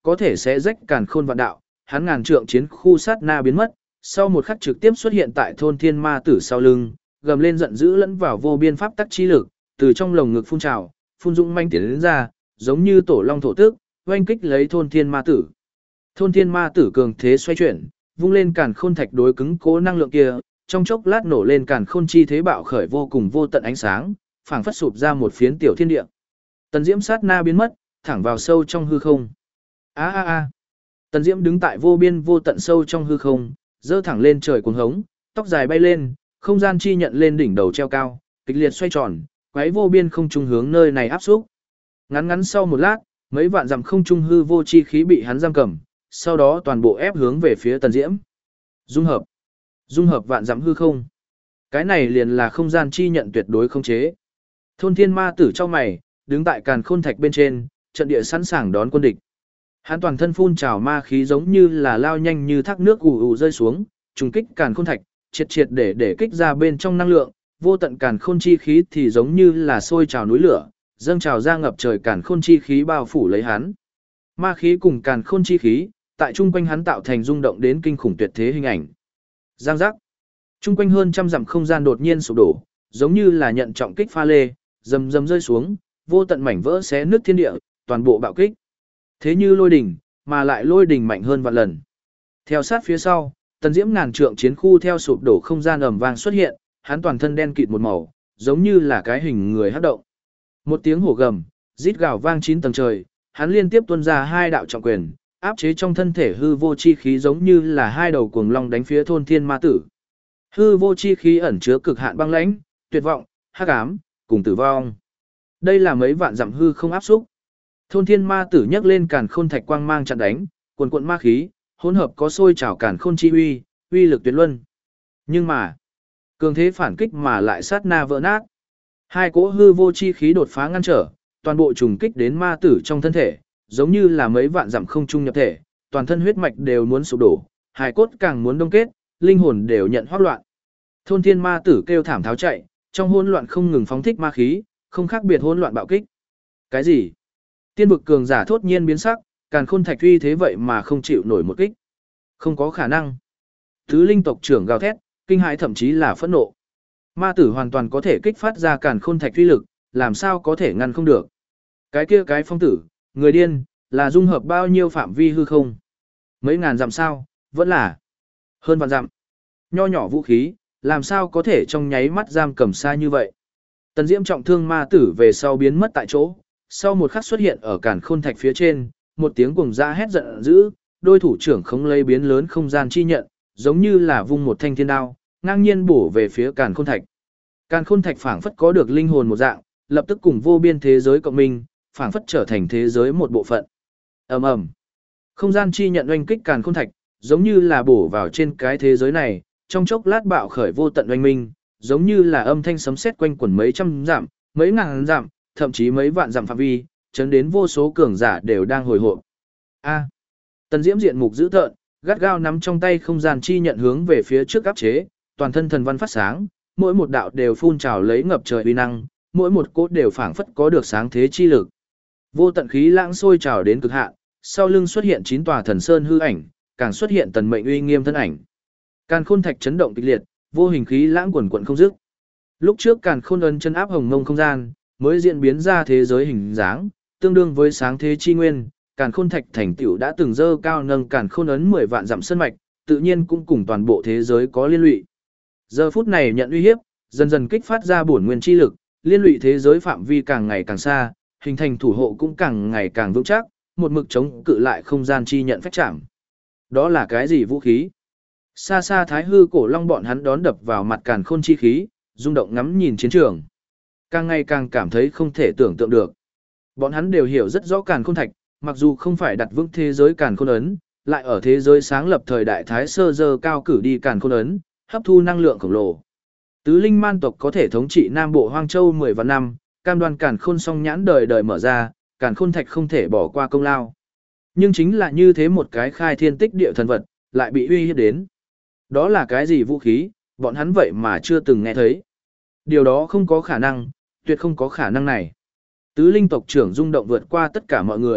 có thể sẽ rách càn khôn vạn đạo, hắn ngàn trượng chiến khu sát na biến mất, sau một khắc trực tiếp xuất hiện tại thôn thiên ma tử sau lưng, gầm lên giận dữ lẫn vào vô biên pháp tắc chi lực, từ trong lồng ngực phun trào, phun dũng manh tiến đến ra, giống như tổ long thổ tước, oanh kích lấy thôn thiên ma tử. Thôn thiên ma tử cường thế xoay chuyển, vung lên càn khôn thạch đối cứng cố năng lượng kia, trong chốc lát nổ lên càn khôn chi thế bạo khởi vô cùng vô tận ánh sáng, phảng phất sụp ra một phiến tiểu thiên địa. Tần Diễm sát na biến mất, thẳng vào sâu trong hư không. A a a. Tần Diễm đứng tại vô biên vô tận sâu trong hư không, giơ thẳng lên trời cuồng hống, tóc dài bay lên, không gian chi nhận lên đỉnh đầu treo cao, kịch liệt xoay tròn, quấy vô biên không trung hướng nơi này áp xúc. Ngắn ngắn sau một lát, mấy vạn dặm không trung hư vô chi khí bị hắn giam cầm, sau đó toàn bộ ép hướng về phía Tần Diễm. Dung hợp. Dung hợp vạn dặm hư không. Cái này liền là không gian chi nhận tuyệt đối không chế. Thôn thiên ma tử trong mày, đứng tại càn khôn thạch bên trên, trận địa sẵn sàng đón quân địch. Hắn toàn thân phun trào ma khí giống như là lao nhanh như thác nước ù ù rơi xuống, trùng kích càn khôn thạch, triệt triệt để để kích ra bên trong năng lượng, vô tận càn khôn chi khí thì giống như là sôi trào núi lửa, dâng trào ra ngập trời càn khôn chi khí bao phủ lấy hắn. Ma khí cùng càn khôn chi khí, tại trung quanh hắn tạo thành rung động đến kinh khủng tuyệt thế hình ảnh. Giang giác. Trung quanh hơn trăm dặm không gian đột nhiên sụp đổ, giống như là nhận trọng kích pha lê, rầm rầm rơi xuống, vô tận mảnh vỡ xé nứt thiên địa, toàn bộ bạo kích. Thế như lôi đỉnh, mà lại lôi đỉnh mạnh hơn vạn lần. Theo sát phía sau, Tần Diễm ngàn trượng chiến khu theo sụp đổ không gian ầm vang xuất hiện, hắn toàn thân đen kịt một màu, giống như là cái hình người hắc động. Một tiếng hổ gầm, rít gào vang chín tầng trời, hắn liên tiếp tuôn ra hai đạo trọng quyền, áp chế trong thân thể hư vô chi khí giống như là hai đầu cuồng long đánh phía thôn thiên ma tử. Hư vô chi khí ẩn chứa cực hạn băng lãnh, tuyệt vọng, hắc ám, cùng tử vong. Đây là mấy vạn dặm hư không áp xúc. Thôn thiên ma tử nhấc lên càn khôn thạch quang mang chặn đánh, cuồn cuộn ma khí, hỗn hợp có sôi trào càn khôn chi uy, uy lực tuyệt luân. Nhưng mà, cường thế phản kích mà lại sát na vỡ nát. Hai cỗ hư vô chi khí đột phá ngăn trở, toàn bộ trùng kích đến ma tử trong thân thể, giống như là mấy vạn dặm không trung nhập thể, toàn thân huyết mạch đều muốn sụp đổ, hài cốt càng muốn đông kết, linh hồn đều nhận hoắc loạn. Thôn thiên ma tử kêu thảm tháo chạy, trong hỗn loạn không ngừng phóng thích ma khí, không khác biệt hỗn loạn bạo kích. Cái gì? Tiên vực cường giả thốt nhiên biến sắc, càn khôn thạch uy thế vậy mà không chịu nổi một kích. Không có khả năng. Tứ linh tộc trưởng gào thét, kinh hãi thậm chí là phẫn nộ. Ma tử hoàn toàn có thể kích phát ra càn khôn thạch uy lực, làm sao có thể ngăn không được. Cái kia cái phong tử, người điên, là dung hợp bao nhiêu phạm vi hư không? Mấy ngàn dặm sao, vẫn là hơn vạn dặm. Nho nhỏ vũ khí, làm sao có thể trong nháy mắt giam cầm xa như vậy? Tần Diễm trọng thương ma tử về sau biến mất tại chỗ, sau một khắc xuất hiện ở càn khôn thạch phía trên, một tiếng cuồng dã hét giận dữ, đôi thủ trưởng không lấy biến lớn không gian chi nhận, giống như là vung một thanh thiên đao, ngang nhiên bổ về phía càn khôn thạch. Càn khôn thạch phảng phất có được linh hồn một dạng, lập tức cùng vô biên thế giới cộng minh, phảng phất trở thành thế giới một bộ phận. Ầm ầm. Không gian chi nhận oanh kích càn khôn thạch, giống như là bổ vào trên cái thế giới này, trong chốc lát bạo khởi vô tận oanh minh, giống như là âm thanh sấm sét quanh quẩn mấy trăm dặm, mấy ngàn dặm, thậm chí mấy vạn dặm phạm vi, chấn đến vô số cường giả đều đang hồi hộp. A. Tần Diễm diện mục dữ tợn, gắt gao nắm trong tay không gian chi nhận hướng về phía trước áp chế, toàn thân thần văn phát sáng, mỗi một đạo đều phun trào lấy ngập trời uy năng, mỗi một cốt đều phảng phất có được sáng thế chi lực. Vô tận khí lãng sôi trào đến cực hạn, sau lưng xuất hiện chín tòa thần sơn hư ảnh, càng xuất hiện tần mệnh uy nghiêm thân ảnh. Càn khôn thạch chấn động kịch liệt, vô hình khí lãng quần quần không dứt. Lúc trước càn khôn ấn chân áp hồng mông không gian, mới diễn biến ra thế giới hình dáng, tương đương với sáng thế chi nguyên, càn khôn thạch thành tựu đã từng dơ cao nâng càn khôn ấn mười vạn dặm sơn mạch, tự nhiên cũng cùng toàn bộ thế giới có liên lụy. Giờ phút này nhận uy hiếp, dần dần kích phát ra bổn nguyên chi lực, liên lụy thế giới phạm vi càng ngày càng xa, hình thành thủ hộ cũng càng ngày càng vững chắc, một mực chống cự lại không gian chi nhận phách chạm. Đó là cái gì vũ khí? Xa xa thái hư cổ long bọn hắn đón đập vào mặt càn khôn chi khí, rung động ngắm nhìn chiến trường. Càng ngày càng cảm thấy không thể tưởng tượng được. Bọn hắn đều hiểu rất rõ càn khôn thạch, mặc dù không phải đặt vững thế giới càn khôn ấn, lại ở thế giới sáng lập thời đại thái sơ dơ cao cử đi càn khôn ấn, hấp thu năng lượng khổng lồ. Tứ linh man tộc có thể thống trị Nam Bộ Hoang Châu mười vạn năm, cam đoan càn khôn song nhãn đời đời mở ra, càn khôn thạch không thể bỏ qua công lao. Nhưng chính là như thế một cái khai thiên tích địa thần vật, lại bị uy hiếp đến. Đó là cái gì vũ khí, bọn hắn vậy mà chưa từng nghe thấy. Điều đó không có khả năng, tuyệt không có khả năng này. Tứ linh tộc trưởng rung động vượt qua tất cả mọi người,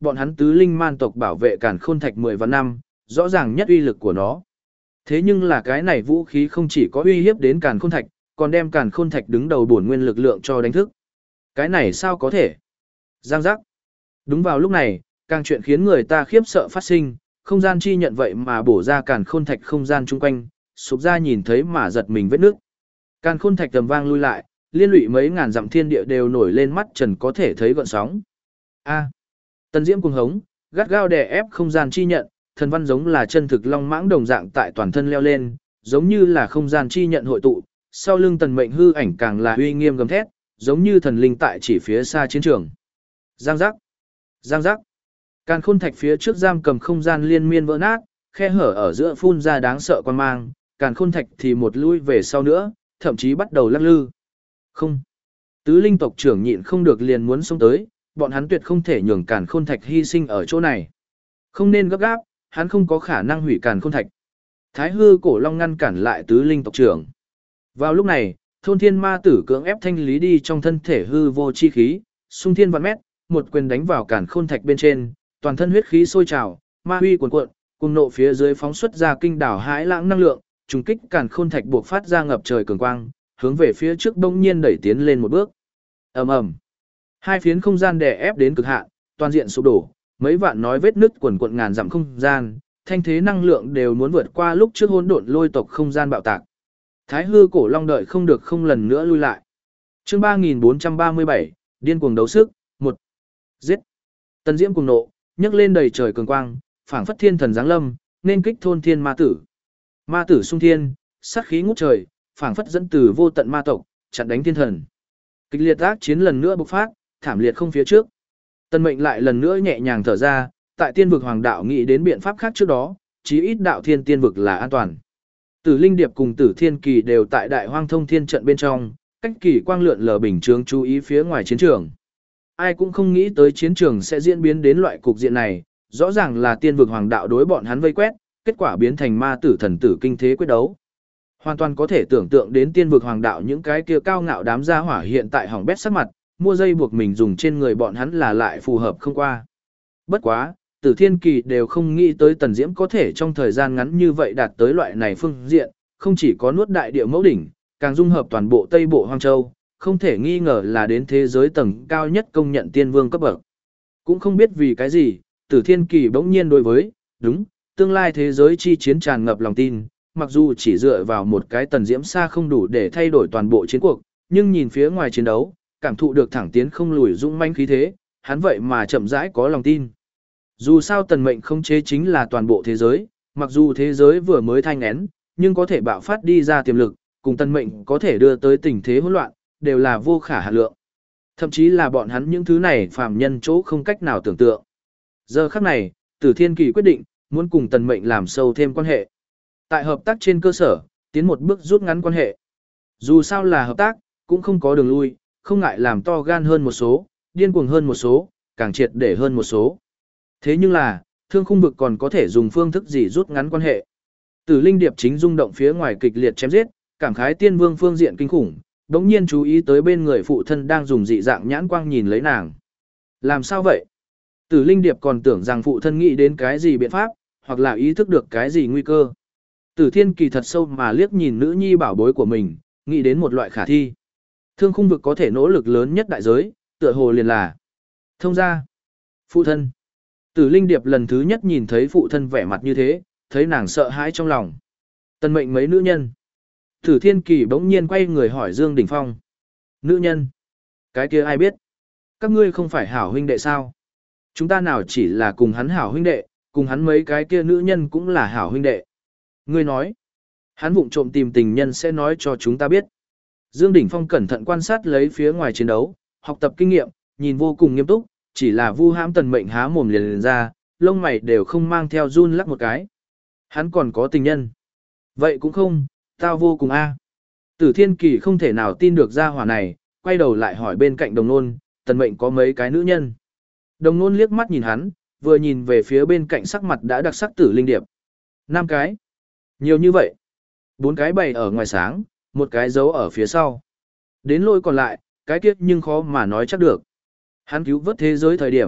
bọn hắn tứ linh man tộc bảo vệ càn khôn thạch mười vạn năm, rõ ràng nhất uy lực của nó. Thế nhưng là cái này vũ khí không chỉ có uy hiếp đến càn khôn thạch, còn đem càn khôn thạch đứng đầu bổn nguyên lực lượng cho đánh thức. Cái này sao có thể? Giang giác. Đúng vào lúc này, càng chuyện khiến người ta khiếp sợ phát sinh, không gian chi nhận vậy mà bổ ra càn khôn thạch không gian chung quanh, sụp ra nhìn thấy mà giật mình vết nước. Càn khôn thạch tầm vang lui lại, liên lụy mấy ngàn dặm thiên địa đều nổi lên mắt trần có thể thấy gợn sóng. A. Tần Diễm cuồng hống, gắt gao đè ép không gian chi nhận, thần văn giống là chân thực long mãng đồng dạng tại toàn thân leo lên, giống như là không gian chi nhận hội tụ, sau lưng Tần Mệnh hư ảnh càng là uy nghiêm gầm thét, giống như thần linh tại chỉ phía xa chiến trường. Giang giác, giang giác. Càn khôn thạch phía trước giam cầm không gian liên miên vỡ nát, khe hở ở giữa phun ra đáng sợ quan mang, càn khôn thạch thì một lui về sau nữa, thậm chí bắt đầu lắc lư. Không. Tứ linh tộc trưởng nhịn không được liền muốn xông tới, bọn hắn tuyệt không thể nhường càn khôn thạch hy sinh ở chỗ này. Không nên gấp gáp, hắn không có khả năng hủy càn khôn thạch. Thái hư cổ long ngăn cản lại tứ linh tộc trưởng. Vào lúc này, thôn thiên ma tử cưỡng ép thanh lý đi trong thân thể hư vô chi khí, xung thiên vạn mét, một quyền đánh vào càn khôn thạch bên trên, toàn thân huyết khí sôi trào, ma huy cuồn cuộn, cùng nộ phía dưới phóng xuất ra kinh đảo hãi lãng năng lượng, trùng kích càn khôn thạch buộc phát ra ngập trời cường quang, hướng về phía trước bỗng nhiên đẩy tiến lên một bước. Ầm ầm. Hai phiến không gian đè ép đến cực hạn, toàn diện sụp đổ, mấy vạn nói vết nứt quần quần ngàn dặm không gian, thanh thế năng lượng đều muốn vượt qua lúc trước hỗn độn lôi tộc không gian bạo tạc. Thái hư cổ long đợi không được không lần nữa lui lại. Chương ba nghìn bốn trăm ba mươi bảy, điên cuồng đấu sức, một. Giết. Tần Diễm cuồng nộ, nhấc lên đầy trời cường quang, phảng phất thiên thần giáng lâm, nên kích thôn thiên ma tử. Ma tử xung thiên, sát khí ngút trời, phảng phất dẫn từ vô tận ma tộc, chặn đánh thiên thần. Kịch liệt ác chiến lần nữa bộc phát, thảm liệt không phía trước. Tân Mệnh lại lần nữa nhẹ nhàng thở ra, tại tiên vực hoàng đạo nghĩ đến biện pháp khác trước đó, chí ít đạo thiên tiên vực là an toàn. Tử Linh Điệp cùng Tử Thiên Kỳ đều tại Đại Hoang Thông Thiên trận bên trong, cách kỳ quang lượn lờ bình chướng chú ý phía ngoài chiến trường. Ai cũng không nghĩ tới chiến trường sẽ diễn biến đến loại cục diện này, rõ ràng là tiên vực hoàng đạo đối bọn hắn vây quét, kết quả biến thành ma tử thần tử kinh thế quyết đấu. Hoàn toàn có thể tưởng tượng đến tiên vực hoàng đạo những cái kia cao ngạo đám gia hỏa hiện tại hỏng bét sắc mặt, mua dây buộc mình dùng trên người bọn hắn là lại phù hợp không qua. Bất quá, Tử Thiên Kỳ đều không nghĩ tới Tần Diễm có thể trong thời gian ngắn như vậy đạt tới loại này phương diện, không chỉ có nuốt đại địa mẫu đỉnh, càng dung hợp toàn bộ Tây Bộ Hoang Châu, không thể nghi ngờ là đến thế giới tầng cao nhất công nhận tiên vương cấp bậc. Cũng không biết vì cái gì, Tử Thiên Kỳ bỗng nhiên đối với, đúng, tương lai thế giới chi chiến tràn ngập lòng tin, mặc dù chỉ dựa vào một cái Tần Diễm xa không đủ để thay đổi toàn bộ chiến cuộc, nhưng nhìn phía ngoài chiến đấu, cảm thụ được thẳng tiến không lùi dũng manh khí thế, hắn vậy mà chậm rãi có lòng tin. Dù sao Tần Mệnh không chế chính là toàn bộ thế giới, mặc dù thế giới vừa mới thanh én, nhưng có thể bạo phát đi ra tiềm lực, cùng Tần Mệnh có thể đưa tới tình thế hỗn loạn, đều là vô khả hạn lượng. Thậm chí là bọn hắn những thứ này phàm nhân chỗ không cách nào tưởng tượng. Giờ khắc này, Tử Thiên Kỳ quyết định, muốn cùng Tần Mệnh làm sâu thêm quan hệ. Tại hợp tác trên cơ sở, tiến một bước rút ngắn quan hệ. Dù sao là hợp tác, cũng không có đường lui, không ngại làm to gan hơn một số, điên cuồng hơn một số, càng triệt để hơn một số. Thế nhưng là, thương khung vực còn có thể dùng phương thức gì rút ngắn quan hệ. Tử Linh Điệp chính rung động phía ngoài kịch liệt chém giết, cảm khái tiên vương phương diện kinh khủng, đống nhiên chú ý tới bên người phụ thân đang dùng dị dạng nhãn quang nhìn lấy nàng. Làm sao vậy? Tử Linh Điệp còn tưởng rằng phụ thân nghĩ đến cái gì biện pháp, hoặc là ý thức được cái gì nguy cơ. Tử Thiên Kỳ thật sâu mà liếc nhìn nữ nhi bảo bối của mình, nghĩ đến một loại khả thi. Thương khung vực có thể nỗ lực lớn nhất đại giới, tựa hồ liền là thông gia. Phụ thân. Tử Linh Điệp lần thứ nhất nhìn thấy phụ thân vẻ mặt như thế, thấy nàng sợ hãi trong lòng. Tần Mệnh mấy nữ nhân. Tử Thiên Kỳ bỗng nhiên quay người hỏi Dương Đỉnh Phong. Nữ nhân? Cái kia ai biết? Các ngươi không phải hảo huynh đệ sao? Chúng ta nào chỉ là cùng hắn hảo huynh đệ, cùng hắn mấy cái kia nữ nhân cũng là hảo huynh đệ. Ngươi nói, hắn vụng trộm tìm tình nhân sẽ nói cho chúng ta biết. Dương Đỉnh Phong cẩn thận quan sát lấy phía ngoài chiến đấu, học tập kinh nghiệm, nhìn vô cùng nghiêm túc, chỉ là vu hãm Tần Mệnh há mồm liền, liền ra, lông mày đều không mang theo run lắc một cái. Hắn còn có tình nhân. Vậy cũng không, tao vô cùng a. Tử Thiên Kỳ không thể nào tin được ra hỏa này, quay đầu lại hỏi bên cạnh Đồng Nôn, Tần Mệnh có mấy cái nữ nhân. Đồng Nôn liếc mắt nhìn hắn, vừa nhìn về phía bên cạnh sắc mặt đã đặc sắc Tử Linh Điệp. Năm cái. Nhiều như vậy. Bốn cái bày ở ngoài sáng, một cái giấu ở phía sau. Đến lôi còn lại, cái kiếp nhưng khó mà nói chắc được. Hắn cứu vớt thế giới thời điểm,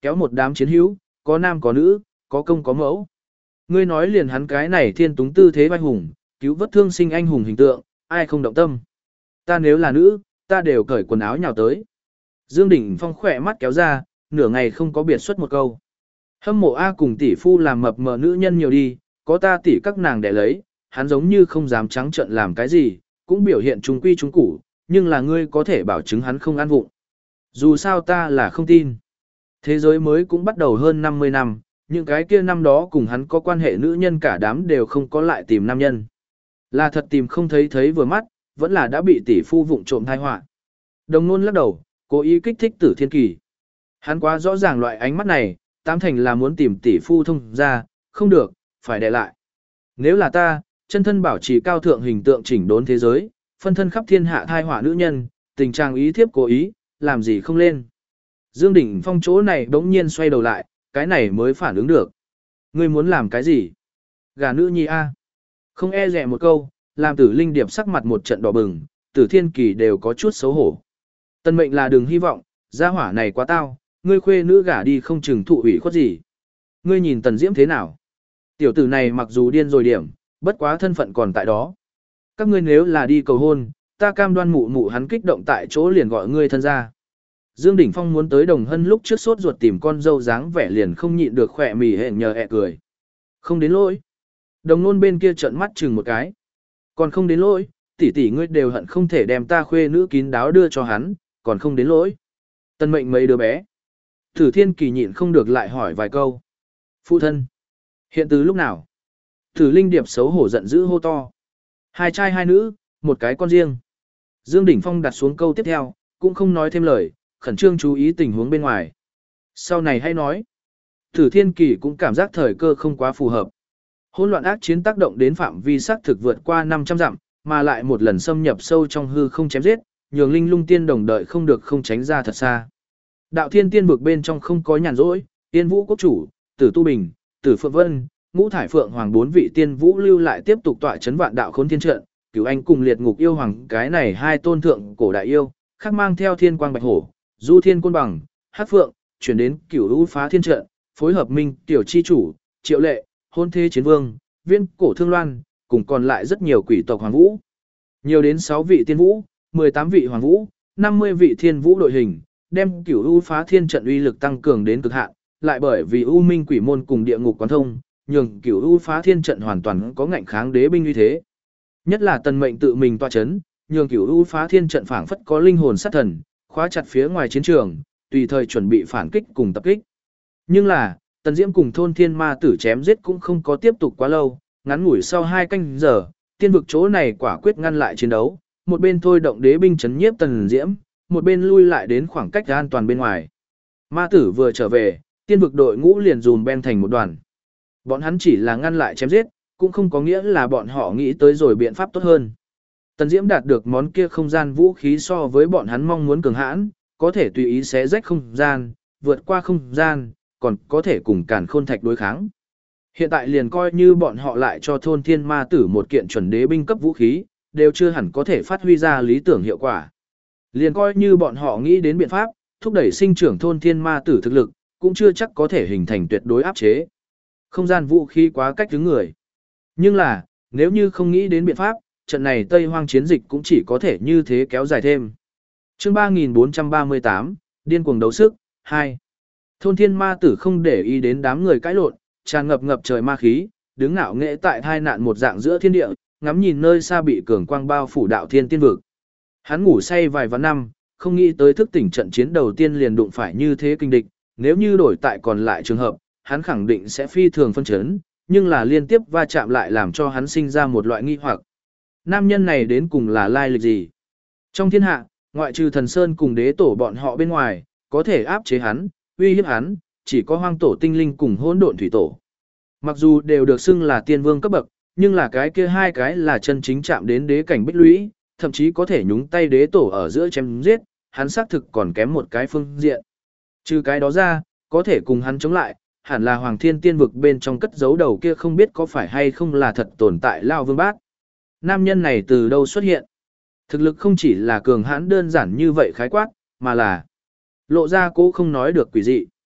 Kéo một đám chiến hữu, có nam có nữ, có công có mẫu. Ngươi nói liền hắn cái này thiên túng tư thế vai hùng, cứu vớt thương sinh anh hùng hình tượng, ai không động tâm. Ta nếu là nữ, ta đều cởi quần áo nhào tới. Dương Đỉnh Phong khỏe mắt kéo ra, nửa ngày không có biệt xuất một câu. Hâm mộ A cùng tỷ phu làm mập mờ nữ nhân nhiều đi, có ta tỷ các nàng để lấy, hắn giống như không dám trắng trợn làm cái gì, cũng biểu hiện trung quy trung củ, nhưng là ngươi có thể bảo chứng hắn không ăn vụng. Dù sao ta là không tin. Thế giới mới cũng bắt đầu hơn năm mươi năm, những cái kia năm đó cùng hắn có quan hệ nữ nhân cả đám đều không có lại tìm nam nhân. Là thật tìm không thấy thấy vừa mắt, vẫn là đã bị tỷ phu vụng trộm thai họa. Đồng nôn lắc đầu, cố ý kích thích Tử Thiên Kỳ. Hắn quá rõ ràng loại ánh mắt này, tám thành là muốn tìm tỷ phu thông ra, không được, phải để lại. Nếu là ta, chân thân bảo trì cao thượng hình tượng chỉnh đốn thế giới, phân thân khắp thiên hạ thai họa nữ nhân, tình trạng ý thiếp cố ý, làm gì không lên. Dương Đỉnh Phong chỗ này đống nhiên xoay đầu lại, cái này mới phản ứng được. Ngươi muốn làm cái gì? Gà nữ nhi a. Không e dè một câu, làm Tử Linh Điệp sắc mặt một trận đỏ bừng, Tử Thiên Kỳ đều có chút xấu hổ. Tân mệnh là đừng hy vọng, gia hỏa này quá tao, ngươi khuê nữ gả đi không chừng thụ ủy khuất gì. Ngươi nhìn Tần Diễm thế nào? Tiểu tử này mặc dù điên rồi điểm, bất quá thân phận còn tại đó. Các ngươi nếu là đi cầu hôn, ta cam đoan mụ mụ hắn kích động tại chỗ liền gọi ngươi thân ra. Dương Đỉnh Phong muốn tới Đồng Hân lúc trước sốt ruột tìm con dâu dáng vẻ liền không nhịn được khỏe mỉ hẹn nhờ ẹ cười. Không đến lỗi. Đồng nôn bên kia trợn mắt chừng một cái. Còn không đến lỗi, tỷ tỷ ngươi đều hận không thể đem ta khuê nữ kín đáo đưa cho hắn, còn không đến lỗi. Tân mệnh mấy đứa bé. Tử Thiên Kỳ nhịn không được lại hỏi vài câu. Phụ thân. Hiện từ lúc nào? Tử Linh Điệp xấu hổ giận dữ hô to. Hai trai hai nữ, một cái con riêng. Dương Đỉnh Phong đặt xuống câu tiếp theo, cũng không nói thêm lời, khẩn trương chú ý tình huống bên ngoài. Sau này hay nói. Tử Thiên Kỳ cũng cảm giác thời cơ không quá phù hợp. Hỗn loạn ác chiến tác động đến phạm vi xác thực vượt qua năm trăm dặm, mà lại một lần xâm nhập sâu trong hư không chém giết, nhường Linh Lung Tiên đồng đợi không được không tránh ra thật xa. Đạo Thiên Tiên vực bên trong không có nhàn rỗi, Tiên Vũ Quốc chủ, Tử Tu Bình, Tử Phượng Vân, Ngũ Thải Phượng Hoàng bốn vị tiên vũ lưu lại tiếp tục tọa chấn vạn đạo khốn thiên trận, Cửu Anh cùng Liệt Ngục yêu hoàng cái này hai tôn thượng cổ đại yêu, khác mang theo Thiên Quang Bạch Hổ, Du Thiên Côn Bằng, Hắc Phượng, chuyển đến Cửu U phá thiên trận, phối hợp Minh tiểu chi chủ, Triệu Lệ, Hôn Thế Chiến Vương, Viên Cổ Thương Loan, cùng còn lại rất nhiều quỷ tộc hoàng vũ. Nhiều đến sáu vị tiên vũ, mười tám vị hoàng vũ, năm mươi vị thiên vũ đội hình, đem Cửu U phá thiên trận uy lực tăng cường đến cực hạn, lại bởi vì U Minh quỷ môn cùng địa ngục quán thông, nhường Cửu U phá thiên trận hoàn toàn có ngạnh kháng đế binh uy thế. Nhất là Tần Mệnh tự mình tọa chấn, nhường Cửu U phá thiên trận phảng phất có linh hồn sát thần, khóa chặt phía ngoài chiến trường, tùy thời chuẩn bị phản kích cùng tập kích. Nhưng là, Tần Diễm cùng thôn thiên ma tử chém giết cũng không có tiếp tục quá lâu, ngắn ngủi sau hai canh giờ, tiên vực chỗ này quả quyết ngăn lại chiến đấu, một bên thôi động đế binh chấn nhiếp Tần Diễm, một bên lui lại đến khoảng cách an toàn bên ngoài. Ma tử vừa trở về, tiên vực đội ngũ liền dùm ben thành một đoàn. Bọn hắn chỉ là ngăn lại chém giết, cũng không có nghĩa là bọn họ nghĩ tới rồi biện pháp tốt hơn. Tần Diễm đạt được món kia không gian vũ khí so với bọn hắn mong muốn cường hãn, có thể tùy ý xé rách không gian, vượt qua không gian, còn có thể cùng càn khôn thạch đối kháng. Hiện tại liền coi như bọn họ lại cho thôn thiên ma tử một kiện chuẩn đế binh cấp vũ khí, đều chưa hẳn có thể phát huy ra lý tưởng hiệu quả. Liền coi như bọn họ nghĩ đến biện pháp, thúc đẩy sinh trưởng thôn thiên ma tử thực lực, cũng chưa chắc có thể hình thành tuyệt đối áp chế. Không gian vũ khí quá cách thứ người. Nhưng là, nếu như không nghĩ đến biện pháp, trận này Tây Hoang chiến dịch cũng chỉ có thể như thế kéo dài thêm. Chương ba nghìn bốn trăm ba mươi tám, Điên cuồng đấu sức, hai. Thôn thiên ma tử không để ý đến đám người cãi lộn, tràn ngập ngập trời ma khí, đứng ngạo nghệ tại thai nạn một dạng giữa thiên địa, ngắm nhìn nơi xa bị cường quang bao phủ đạo thiên tiên vực. Hắn ngủ say vài vạn năm, không nghĩ tới thức tỉnh trận chiến đầu tiên liền đụng phải như thế kinh địch, nếu như đổi tại còn lại trường hợp, hắn khẳng định sẽ phi thường phân chấn, nhưng là liên tiếp va chạm lại làm cho hắn sinh ra một loại nghi hoặc. Nam nhân này đến cùng là lai lịch gì? Trong thiên hạ, ngoại trừ thần sơn cùng đế tổ bọn họ bên ngoài, có thể áp chế hắn, uy hiếp hắn, chỉ có hoang tổ tinh linh cùng hỗn độn thủy tổ. Mặc dù đều được xưng là tiên vương cấp bậc, nhưng là cái kia hai cái là chân chính chạm đến đế cảnh bích lũy, thậm chí có thể nhúng tay đế tổ ở giữa chém giết, hắn xác thực còn kém một cái phương diện. Trừ cái đó ra, có thể cùng hắn chống lại, hẳn là Hoàng Thiên Tiên vực bên trong cất giấu đầu kia không biết có phải hay không là thật tồn tại Lao Vương Bát. Nam nhân này từ đâu xuất hiện? Thực lực không chỉ là cường hãn đơn giản như vậy khái quát, mà là lộ ra cố không nói được quỷ dị.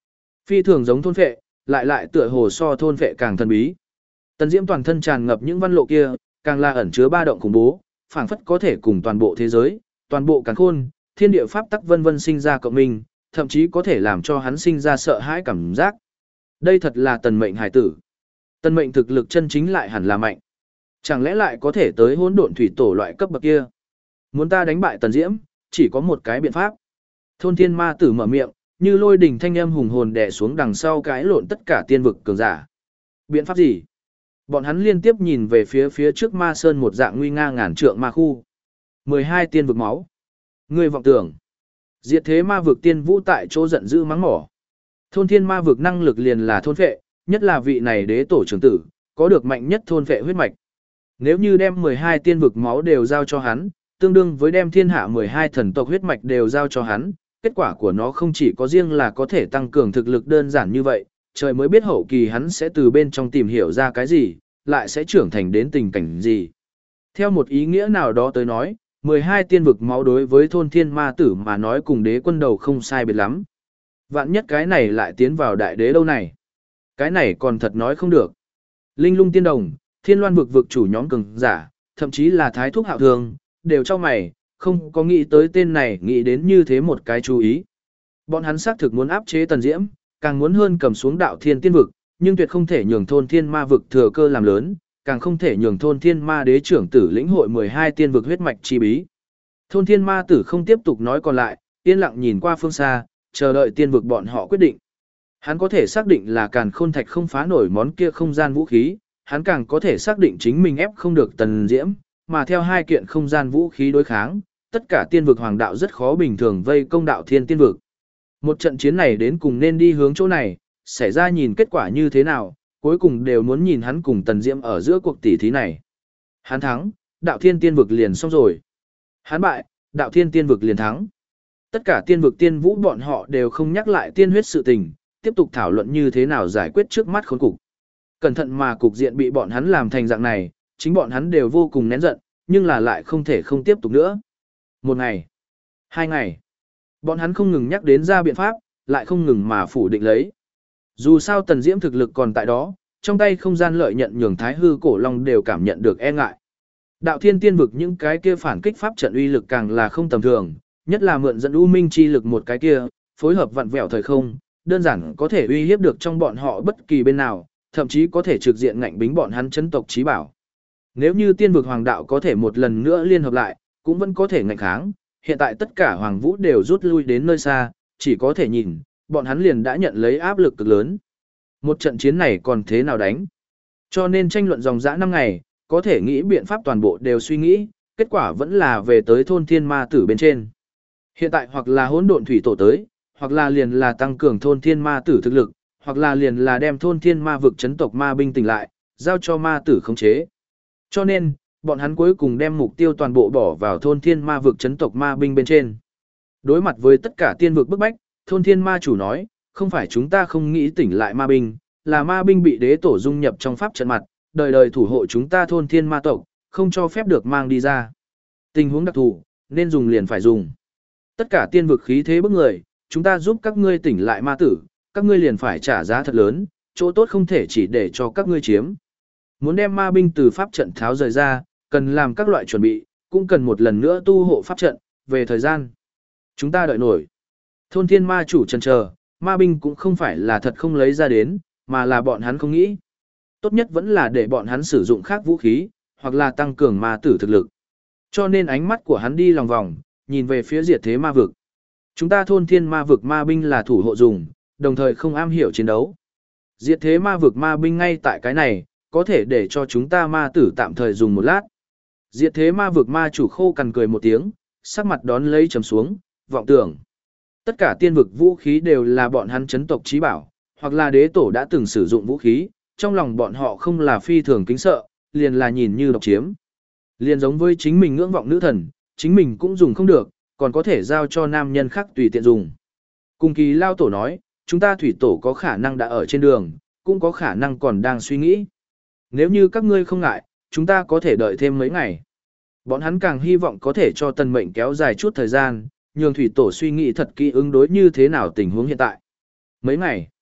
Phi thường giống thôn phệ, lại lại tựa hồ so thôn phệ càng thần bí. Tần Diễm toàn thân tràn ngập những văn lộ kia, càng là ẩn chứa ba động khủng bố, phảng phất có thể cùng toàn bộ thế giới, toàn bộ càn khôn, thiên địa pháp tắc vân vân sinh ra cộng minh, thậm chí có thể làm cho hắn sinh ra sợ hãi cảm giác. Đây thật là tần mệnh hải tử. Tần mệnh thực lực chân chính lại hẳn là mạnh. Chẳng lẽ lại có thể tới hỗn độn thủy tổ loại cấp bậc kia? Muốn ta đánh bại Tần Diễm, chỉ có một cái biện pháp. Thôn thiên ma tử mở miệng, như lôi đỉnh thanh âm hùng hồn đè xuống đằng sau cái lộn tất cả tiên vực cường giả. Biện pháp gì? Bọn hắn liên tiếp nhìn về phía phía trước ma sơn một dạng nguy nga ngàn trượng ma khu. mười hai tiên vực máu. Ngươi vọng tưởng. Diệt thế ma vực tiên vũ tại chỗ giận dữ mắng mỏ. Thôn thiên ma vực năng lực liền là thôn phệ, nhất là vị này đế tổ trưởng tử, có được mạnh nhất thôn phệ huyết mạch. Nếu như đem mười hai tiên vực máu đều giao cho hắn, tương đương với đem thiên hạ mười hai thần tộc huyết mạch đều giao cho hắn, kết quả của nó không chỉ có riêng là có thể tăng cường thực lực đơn giản như vậy, trời mới biết hậu kỳ hắn sẽ từ bên trong tìm hiểu ra cái gì, lại sẽ trưởng thành đến tình cảnh gì. Theo một ý nghĩa nào đó tới nói, mười hai tiên vực máu đối với thôn thiên ma tử mà nói cùng đế quân đầu không sai biệt lắm. Vạn nhất cái này lại tiến vào đại đế đâu này. Cái này còn thật nói không được. Linh lung tiên đồng, thiên loan vực vực chủ nhóm cường giả, thậm chí là thái thúc hạo thường, đều cho mày, không có nghĩ tới tên này nghĩ đến như thế một cái chú ý. Bọn hắn xác thực muốn áp chế Tần Diễm, càng muốn hơn cầm xuống đạo thiên tiên vực, nhưng tuyệt không thể nhường thôn thiên ma vực thừa cơ làm lớn, càng không thể nhường thôn thiên ma đế trưởng tử lĩnh hội mười hai tiên vực huyết mạch chi bí. Thôn thiên ma tử không tiếp tục nói còn lại, yên lặng nhìn qua phương xa, chờ đợi tiên vực bọn họ quyết định. Hắn có thể xác định là càn khôn thạch không phá nổi món kia không gian vũ khí, hắn càng có thể xác định chính mình ép không được Tần Diễm, mà theo hai kiện không gian vũ khí đối kháng, tất cả tiên vực hoàng đạo rất khó bình thường vây công đạo thiên tiên vực. Một trận chiến này đến cùng nên đi hướng chỗ này, xảy ra nhìn kết quả như thế nào, cuối cùng đều muốn nhìn hắn cùng Tần Diễm ở giữa cuộc tỷ thí này. Hắn thắng, đạo thiên tiên vực liền xong rồi. Hắn bại, đạo thiên tiên vực liền thắng. Tất cả tiên vực tiên vũ bọn họ đều không nhắc lại tiên huyết sự tình, tiếp tục thảo luận như thế nào giải quyết trước mắt khốn cục. Cẩn thận mà cục diện bị bọn hắn làm thành dạng này, chính bọn hắn đều vô cùng nén giận, nhưng là lại không thể không tiếp tục nữa. Một ngày, hai ngày, bọn hắn không ngừng nhắc đến ra biện pháp, lại không ngừng mà phủ định lấy. Dù sao Tần Diễm thực lực còn tại đó, trong tay không gian lợi nhận nhường Thái Hư Cổ Long đều cảm nhận được e ngại. Đạo Thiên Tiên vực những cái kia phản kích pháp trận uy lực càng là không tầm thường, nhất là mượn dẫn u minh chi lực một cái kia, phối hợp vặn vẹo thời không, đơn giản có thể uy hiếp được trong bọn họ bất kỳ bên nào, thậm chí có thể trực diện ngạnh bính bọn hắn chấn tộc chí bảo. Nếu như Tiên vực hoàng đạo có thể một lần nữa liên hợp lại, cũng vẫn có thể ngạnh kháng, hiện tại tất cả hoàng vũ đều rút lui đến nơi xa, chỉ có thể nhìn, bọn hắn liền đã nhận lấy áp lực cực lớn. Một trận chiến này còn thế nào đánh? Cho nên tranh luận dòng dã năm ngày, có thể nghĩ biện pháp toàn bộ đều suy nghĩ, kết quả vẫn là về tới thôn thiên ma tử bên trên. Hiện tại hoặc là hỗn độn thủy tổ tới, hoặc là liền là tăng cường thôn thiên ma tử thực lực, hoặc là liền là đem thôn thiên ma vực chấn tộc ma binh tỉnh lại, giao cho ma tử khống chế. Cho nên, bọn hắn cuối cùng đem mục tiêu toàn bộ bỏ vào thôn thiên ma vực chấn tộc ma binh bên trên. Đối mặt với tất cả tiên vực bức bách, thôn thiên ma chủ nói, không phải chúng ta không nghĩ tỉnh lại ma binh, là ma binh bị đế tổ dung nhập trong pháp trận mặt, đời đời thủ hộ chúng ta thôn thiên ma tộc, không cho phép được mang đi ra. Tình huống đặc thù, nên dùng liền phải dùng. Tất cả tiên vực khí thế bức người, chúng ta giúp các ngươi tỉnh lại ma tử, các ngươi liền phải trả giá thật lớn, chỗ tốt không thể chỉ để cho các ngươi chiếm. Muốn đem ma binh từ pháp trận tháo rời ra, cần làm các loại chuẩn bị, cũng cần một lần nữa tu hộ pháp trận, về thời gian. Chúng ta đợi nổi. Thôn thiên ma chủ chần chờ, ma binh cũng không phải là thật không lấy ra đến, mà là bọn hắn không nghĩ. Tốt nhất vẫn là để bọn hắn sử dụng khác vũ khí, hoặc là tăng cường ma tử thực lực. Cho nên ánh mắt của hắn đi lòng vòng, nhìn về phía diệt thế ma vực. Chúng ta thôn thiên ma vực ma binh là thủ hộ dùng, đồng thời không am hiểu chiến đấu. Diệt thế ma vực ma binh ngay tại cái này, có thể để cho chúng ta ma tử tạm thời dùng một lát. Diệt thế ma vực ma chủ khô cằn cười một tiếng, sắc mặt đón lấy trầm xuống, vọng tưởng. Tất cả tiên vực vũ khí đều là bọn hắn chấn tộc chí bảo, hoặc là đế tổ đã từng sử dụng vũ khí, trong lòng bọn họ không là phi thường kính sợ, liền là nhìn như độc chiếm. Liền giống với chính mình ngưỡng vọng nữ thần, chính mình cũng dùng không được, còn có thể giao cho nam nhân khác tùy tiện dùng. Cùng kỳ lao tổ nói, chúng ta thủy tổ có khả năng đã ở trên đường, cũng có khả năng còn đang suy nghĩ. Nếu như các ngươi không ngại, chúng ta có thể đợi thêm mấy ngày. Bọn hắn càng hy vọng có thể cho tần mệnh kéo dài chút thời gian, nhường thủy tổ suy nghĩ thật kỹ ứng đối như thế nào tình huống hiện tại. Mấy ngày.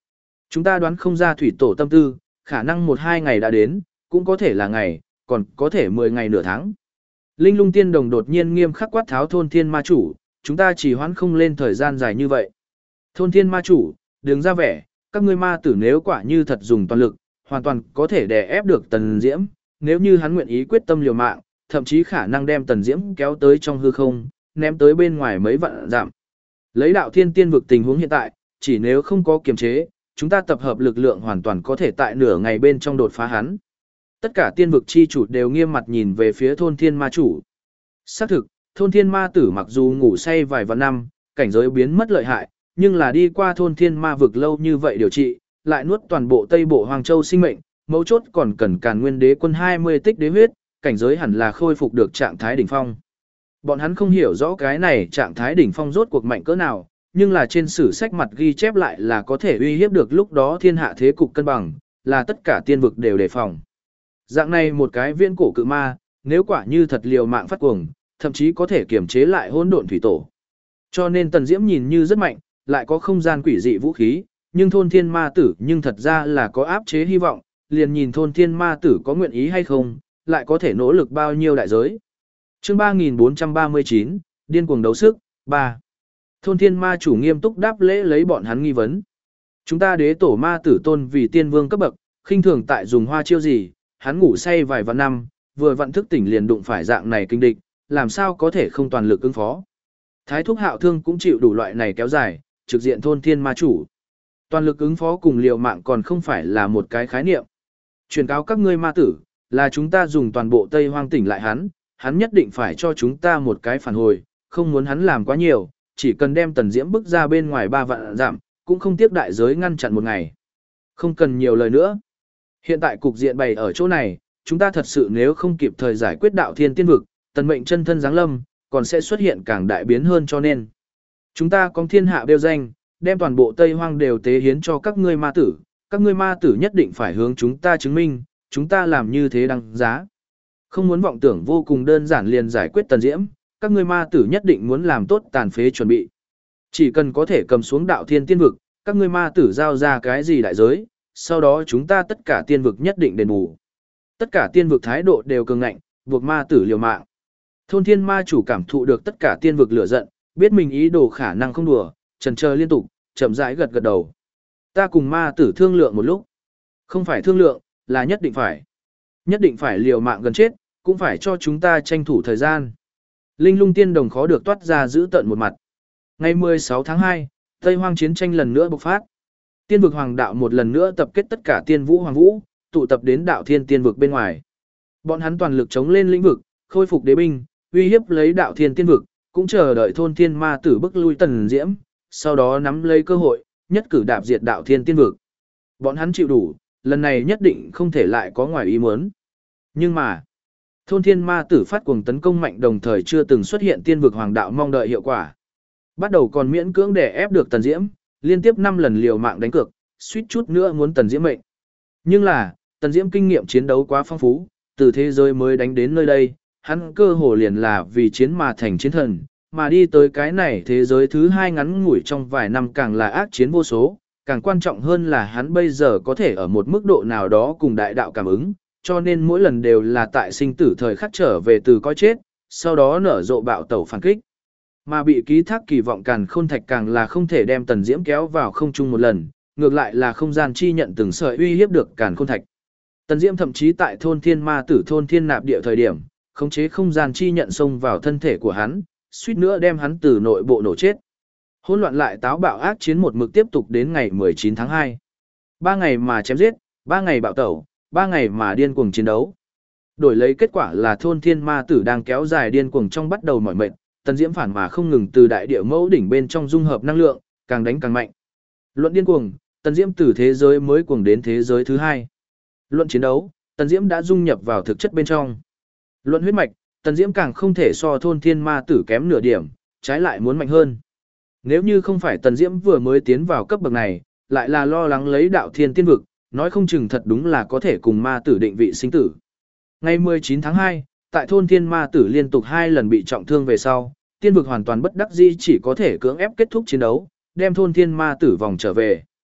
Chúng ta đoán không ra thủy tổ tâm tư, khả năng một hai ngày đã đến, cũng có thể là ngày, còn có thể mười ngày nửa tháng. Linh lung tiên đồng đột nhiên nghiêm khắc quát tháo thôn thiên ma chủ, chúng ta chỉ hoãn không lên thời gian dài như vậy. Thôn thiên ma chủ, đừng ra vẻ, các ngươi ma tử nếu quả như thật dùng toàn lực, hoàn toàn có thể đè ép được Tần Diễm, nếu như hắn nguyện ý quyết tâm liều mạng, thậm chí khả năng đem Tần Diễm kéo tới trong hư không, ném tới bên ngoài mấy vạn dặm. Lấy đạo thiên tiên vực tình huống hiện tại, chỉ nếu không có kiềm chế, chúng ta tập hợp lực lượng hoàn toàn có thể tại nửa ngày bên trong đột phá hắn. Tất cả tiên vực chi chủ đều nghiêm mặt nhìn về phía thôn thiên ma chủ. Xác thực, thôn thiên ma tử mặc dù ngủ say vài vạn năm, cảnh giới biến mất lợi hại, nhưng là đi qua thôn thiên ma vực lâu như vậy điều trị, lại nuốt toàn bộ Tây Bộ Hoàng Châu sinh mệnh, mấu chốt còn cần Càn Nguyên Đế quân hai mươi tích đế huyết, cảnh giới hẳn là khôi phục được trạng thái đỉnh phong. Bọn hắn không hiểu rõ cái này trạng thái đỉnh phong rốt cuộc mạnh cỡ nào, nhưng là trên sử sách mặt ghi chép lại là có thể uy hiếp được lúc đó thiên hạ thế cục cân bằng, là tất cả tiên vực đều đề phòng. Dạng này một cái viễn cổ cự ma, nếu quả như thật liều mạng phát cuồng, thậm chí có thể kiềm chế lại hỗn độn thủy tổ. Cho nên Tần Diễm nhìn như rất mạnh, lại có không gian quỷ dị vũ khí, nhưng thôn thiên ma tử nhưng thật ra là có áp chế hy vọng, liền nhìn thôn thiên ma tử có nguyện ý hay không, lại có thể nỗ lực bao nhiêu đại giới. Chương ba nghìn bốn trăm ba mươi chín, điên cuồng đấu sức, ba. Thôn thiên ma chủ nghiêm túc đáp lễ lấy bọn hắn nghi vấn. Chúng ta đế tổ ma tử tôn vì tiên vương cấp bậc, khinh thường tại dùng hoa chiêu gì, hắn ngủ say vài vạn năm, vừa vặn thức tỉnh liền đụng phải dạng này kinh địch, làm sao có thể không toàn lực ứng phó. Thái thúc Hạo Thương cũng chịu đủ loại này kéo dài, trực diện thôn thiên ma chủ. Toàn lực ứng phó cùng liều mạng còn không phải là một cái khái niệm. Truyền cáo các ngươi ma tử, là chúng ta dùng toàn bộ Tây Hoang tỉnh lại hắn, hắn nhất định phải cho chúng ta một cái phản hồi, không muốn hắn làm quá nhiều, chỉ cần đem Tần Diễm bức ra bên ngoài ba vạn giảm, cũng không tiếc đại giới ngăn chặn một ngày. Không cần nhiều lời nữa. Hiện tại cục diện bày ở chỗ này, chúng ta thật sự nếu không kịp thời giải quyết đạo thiên tiên vực, tần mệnh chân thân giáng lâm, còn sẽ xuất hiện càng đại biến hơn cho nên. Chúng ta có thiên hạ đeo danh, đem toàn bộ Tây Hoang đều tế hiến cho các ngươi ma tử, các ngươi ma tử nhất định phải hướng chúng ta chứng minh, chúng ta làm như thế đăng giá. Không muốn vọng tưởng vô cùng đơn giản liền giải quyết Tần Diễm, các ngươi ma tử nhất định muốn làm tốt tàn phế chuẩn bị. Chỉ cần có thể cầm xuống đạo thiên tiên vực, các ngươi ma tử giao ra cái gì đại giới, sau đó chúng ta tất cả tiên vực nhất định đền bù. Tất cả tiên vực thái độ đều cường ngạnh, buộc ma tử liều mạng. Thôn thiên ma chủ cảm thụ được tất cả tiên vực lửa giận, biết mình ý đồ khả năng không đùa, chần chờ liên tục, chậm rãi gật gật đầu. Ta cùng ma tử thương lượng một lúc. Không phải thương lượng, là nhất định phải. Nhất định phải liều mạng gần chết, cũng phải cho chúng ta tranh thủ thời gian. Linh lung tiên đồng khó được toát ra giữ tận một mặt. Ngày mười sáu tháng hai, Tây Hoang chiến tranh lần nữa bộc phát. Tiên vực hoàng đạo một lần nữa tập kết tất cả tiên vũ hoàng vũ, tụ tập đến đạo thiên tiên vực bên ngoài. Bọn hắn toàn lực chống lên lĩnh vực, khôi phục đế binh, uy hiếp lấy đạo thiên tiên vực, cũng chờ đợi thôn thiên ma tử bức lui Tần Diễm, sau đó nắm lấy cơ hội, nhất cử đạp diệt đạo thiên tiên vực. Bọn hắn chịu đủ, lần này nhất định không thể lại có ngoài ý muốn. Nhưng mà, thôn thiên ma tử phát cuồng tấn công mạnh đồng thời chưa từng xuất hiện tiên vực hoàng đạo mong đợi hiệu quả. Bắt đầu còn miễn cưỡng để ép được Tần Diễm, liên tiếp năm lần liều mạng đánh cược, suýt chút nữa muốn Tần Diễm mệnh. Nhưng là, Tần Diễm kinh nghiệm chiến đấu quá phong phú, từ thế giới mới đánh đến nơi đây, hắn cơ hồ liền là vì chiến mà thành chiến thần, mà đi tới cái này thế giới thứ hai ngắn ngủi trong vài năm càng là ác chiến vô số, càng quan trọng hơn là hắn bây giờ có thể ở một mức độ nào đó cùng đại đạo cảm ứng, cho nên mỗi lần đều là tại sinh tử thời khắc trở về từ coi chết, sau đó nở rộ bạo tẩu phản kích. Mà bị ký thác kỳ vọng Càn Khôn Thạch càng là không thể đem Tần Diễm kéo vào không trung một lần, ngược lại là không gian chi nhận từng sợi uy hiếp được Càn Khôn Thạch. Tần Diễm thậm chí tại thôn thiên ma tử thôn thiên nạp địa thời điểm, khống chế không gian chi nhận xông vào thân thể của hắn, suýt nữa đem hắn từ nội bộ nổ chết. Hỗn loạn lại táo bạo ác chiến một mực tiếp tục đến ngày mười chín tháng hai. Ba ngày mà chém giết, ba ngày bạo tẩu, ba ngày mà điên cuồng chiến đấu. Đổi lấy kết quả là thôn thiên ma tử đang kéo dài điên cuồng trong bắt đầu mỏi mệt, Tần Diễm phản mà không ngừng từ đại địa mẫu đỉnh bên trong dung hợp năng lượng, càng đánh càng mạnh. Luận điên cuồng, Tần Diễm từ thế giới mới cuồng đến thế giới thứ hai. Luận chiến đấu, Tần Diễm đã dung nhập vào thực chất bên trong. Luận huyết mạch, Tần Diễm càng không thể so thôn thiên ma tử kém nửa điểm, trái lại muốn mạnh hơn. Nếu như không phải Tần Diễm vừa mới tiến vào cấp bậc này, lại là lo lắng lấy đạo thiên tiên vực, nói không chừng thật đúng là có thể cùng ma tử định vị sinh tử. Ngày mười chín tháng hai, tại thôn thiên ma tử liên tục hai lần bị trọng thương về sau, tiên vực hoàn toàn bất đắc dĩ chỉ có thể cưỡng ép kết thúc chiến đấu, đem thôn thiên ma tử vòng trở về.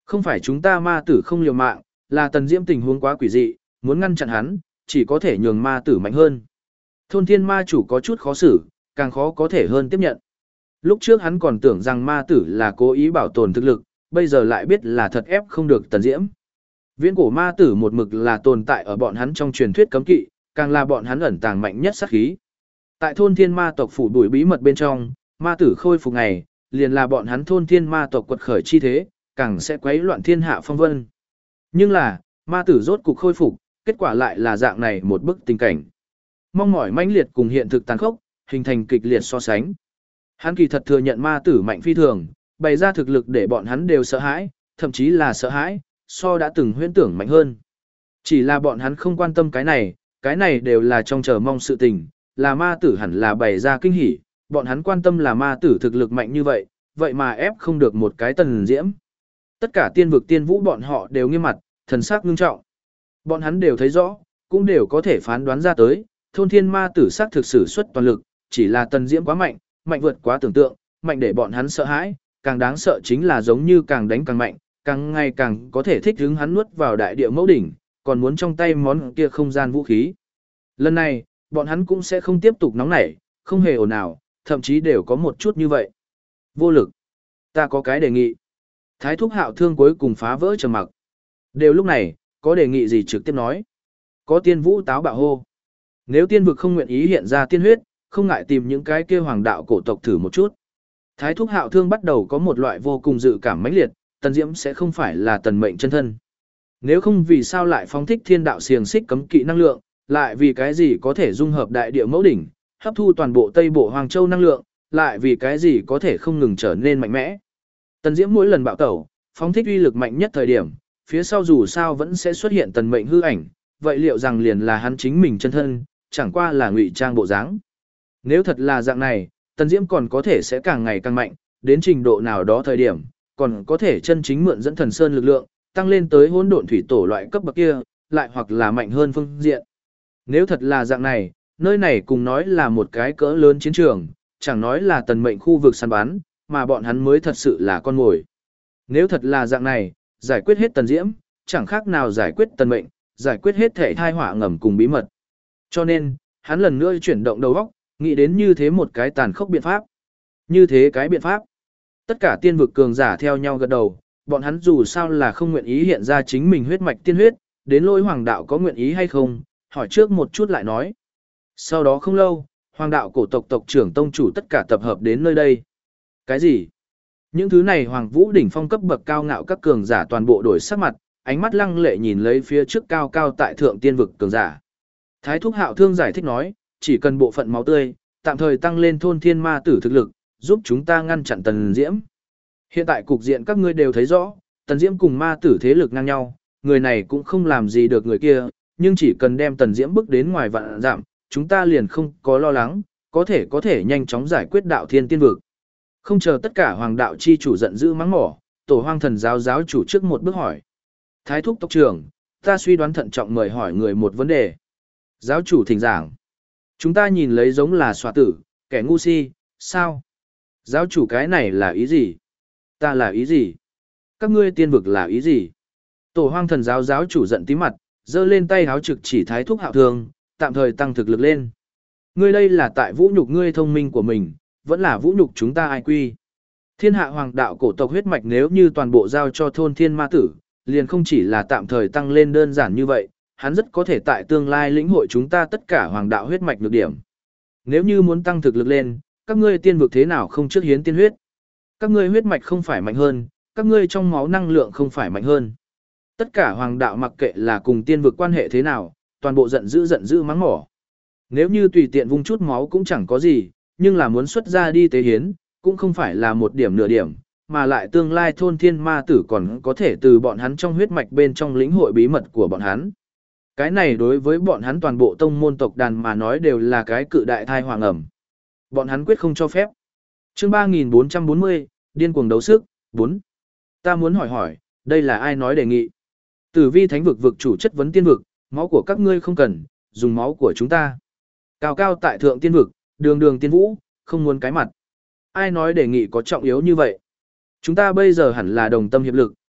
Không phải chúng ta ma tử không liều mạng, là Tần Diễm tình huống quá quỷ dị, muốn ngăn chặn hắn, chỉ có thể nhường ma tử mạnh hơn. Thôn thiên ma chủ có chút khó xử, càng khó có thể hơn tiếp nhận. Lúc trước hắn còn tưởng rằng ma tử là cố ý bảo tồn thực lực, bây giờ lại biết là thật ép không được Tần Diễm. Viễn cổ ma tử một mực là tồn tại ở bọn hắn trong truyền thuyết cấm kỵ, càng là bọn hắn ẩn tàng mạnh nhất sát khí. Tại thôn thiên ma tộc phủ đuổi bí mật bên trong, ma tử khôi phục ngày, liền là bọn hắn thôn thiên ma tộc quật khởi chi thế, càng sẽ quấy loạn thiên hạ phong vân. Nhưng là, ma tử rốt cục khôi phục, kết quả lại là dạng này một bức tình cảnh. Mong mỏi mãnh liệt cùng hiện thực tàn khốc, hình thành kịch liệt so sánh. Hắn kỳ thật thừa nhận ma tử mạnh phi thường, bày ra thực lực để bọn hắn đều sợ hãi, thậm chí là sợ hãi, so đã từng huyễn tưởng mạnh hơn. Chỉ là bọn hắn không quan tâm cái này, cái này đều là trong chờ mong sự tình, là ma tử hẳn là bày ra kinh hỉ, bọn hắn quan tâm là ma tử thực lực mạnh như vậy, vậy mà ép không được một cái Tần Diễm. Tất cả tiên vực tiên vũ bọn họ đều nghiêm mặt, thần sắc ngưng trọng. Bọn hắn đều thấy rõ, cũng đều có thể phán đoán ra tới, thôn thiên ma tử sắc thực sử xuất toàn lực, chỉ là Tần Diễm quá mạnh, mạnh vượt quá tưởng tượng, mạnh để bọn hắn sợ hãi, càng đáng sợ chính là giống như càng đánh càng mạnh, càng ngày càng có thể thích hứng hắn nuốt vào đại địa mẫu đỉnh, còn muốn trong tay món kia không gian vũ khí. Lần này, bọn hắn cũng sẽ không tiếp tục nóng nảy, không hề ồn ào, thậm chí đều có một chút như vậy. Vô lực. Ta có cái đề nghị. Thái thúc Hạo Thương cuối cùng phá vỡ trầm mặc. Đều lúc này, có đề nghị gì trực tiếp nói. Có tiên vũ táo bạo hô. Nếu tiên vực không nguyện ý hiện ra tiên huyết, không ngại tìm những cái kia hoàng đạo cổ tộc thử một chút. Thái thúc Hạo Thương bắt đầu có một loại vô cùng dự cảm mãnh liệt, Tần Diễm sẽ không phải là tần mệnh chân thân. Nếu không vì sao lại phóng thích thiên đạo xiềng xích cấm kỵ năng lượng, lại vì cái gì có thể dung hợp đại địa mẫu đỉnh, hấp thu toàn bộ Tây Bộ Hoàng Châu năng lượng, lại vì cái gì có thể không ngừng trở nên mạnh mẽ. Tần Diễm mỗi lần bạo tẩu, phóng thích uy lực mạnh nhất thời điểm, phía sau dù sao vẫn sẽ xuất hiện tần mệnh hư ảnh, vậy liệu rằng liền là hắn chính mình chân thân, chẳng qua là ngụy trang bộ dáng. Nếu thật là dạng này, Tần Diễm còn có thể sẽ càng ngày càng mạnh, đến trình độ nào đó thời điểm, còn có thể chân chính mượn dẫn thần sơn lực lượng, tăng lên tới hỗn độn thủy tổ loại cấp bậc kia, lại hoặc là mạnh hơn phương diện. Nếu thật là dạng này, nơi này cùng nói là một cái cỡ lớn chiến trường, chẳng nói là tần mệnh khu vực săn bắn, mà bọn hắn mới thật sự là con mồi. Nếu thật là dạng này, giải quyết hết Tần Diễm, chẳng khác nào giải quyết tần mệnh, giải quyết hết thể thai họa ngầm cùng bí mật. Cho nên, hắn lần nữa chuyển động đầu óc, nghĩ đến như thế một cái tàn khốc biện pháp. Như thế cái biện pháp. Tất cả tiên vực cường giả theo nhau gật đầu, bọn hắn dù sao là không nguyện ý hiện ra chính mình huyết mạch tiên huyết, đến lỗi hoàng đạo có nguyện ý hay không, hỏi trước một chút lại nói. Sau đó không lâu, hoàng đạo cổ tộc tộc trưởng tông chủ tất cả tập hợp đến nơi đây. Cái gì? Những thứ này hoàng vũ đỉnh phong cấp bậc cao ngạo các cường giả toàn bộ đổi sắc mặt, ánh mắt lăng lệ nhìn lấy phía trước cao cao tại thượng tiên vực cường giả. Thái thúc Hạo Thương giải thích nói, chỉ cần bộ phận máu tươi, tạm thời tăng lên thôn thiên ma tử thực lực, giúp chúng ta ngăn chặn Tần Diễm. Hiện tại cục diện các ngươi đều thấy rõ, Tần Diễm cùng ma tử thế lực ngang nhau, người này cũng không làm gì được người kia, nhưng chỉ cần đem Tần Diễm bước đến ngoài vạn dặm, chúng ta liền không có lo lắng, có thể có thể nhanh chóng giải quyết đạo thiên tiên vực. Không chờ tất cả hoàng đạo chi chủ giận dữ mắng mỏ, tổ hoang thần giáo giáo chủ trước một bước hỏi. Thái thúc tộc trưởng, ta suy đoán thận trọng mời hỏi người một vấn đề. Giáo chủ thỉnh giảng. Chúng ta nhìn lấy giống là xòa tử, kẻ ngu si, sao? Giáo chủ cái này là ý gì? Ta là ý gì? Các ngươi tiên vực là ý gì? Tổ hoang thần giáo giáo chủ giận tí mặt, giơ lên tay háo trực chỉ Thái thúc Hạo Thương, tạm thời tăng thực lực lên. Ngươi đây là tại vũ nhục ngươi thông minh của mình, vẫn là vũ nhục chúng ta ai quy. Thiên hạ hoàng đạo cổ tộc huyết mạch nếu như toàn bộ giao cho thôn thiên ma tử, liền không chỉ là tạm thời tăng lên đơn giản như vậy, hắn rất có thể tại tương lai lĩnh hội chúng ta tất cả hoàng đạo huyết mạch nhược điểm. Nếu như muốn tăng thực lực lên, các ngươi tiên vực thế nào không trước hiến tiên huyết? Các ngươi huyết mạch không phải mạnh hơn, các ngươi trong máu năng lượng không phải mạnh hơn. Tất cả hoàng đạo mặc kệ là cùng tiên vực quan hệ thế nào, toàn bộ giận dữ giận dữ mắng mỏ. Nếu như tùy tiện vung chút máu cũng chẳng có gì, nhưng là muốn xuất ra đi tế hiến, cũng không phải là một điểm nửa điểm, mà lại tương lai thôn thiên ma tử còn có thể từ bọn hắn trong huyết mạch bên trong lĩnh hội bí mật của bọn hắn. Cái này đối với bọn hắn toàn bộ tông môn tộc đàn mà nói đều là cái cự đại thai hoàng ẩm. Bọn hắn quyết không cho phép. Chương ba nghìn bốn trăm bốn mươi, điên cuồng đấu sức, bốn. Ta muốn hỏi hỏi, đây là ai nói đề nghị? Tử vi thánh vực vực chủ chất vấn tiên vực, máu của các ngươi không cần, dùng máu của chúng ta. Cao cao tại thượng tiên vực, đường đường tiên vũ, không muốn cái mặt. Ai nói đề nghị có trọng yếu như vậy? Chúng ta bây giờ hẳn là đồng tâm hiệp lực,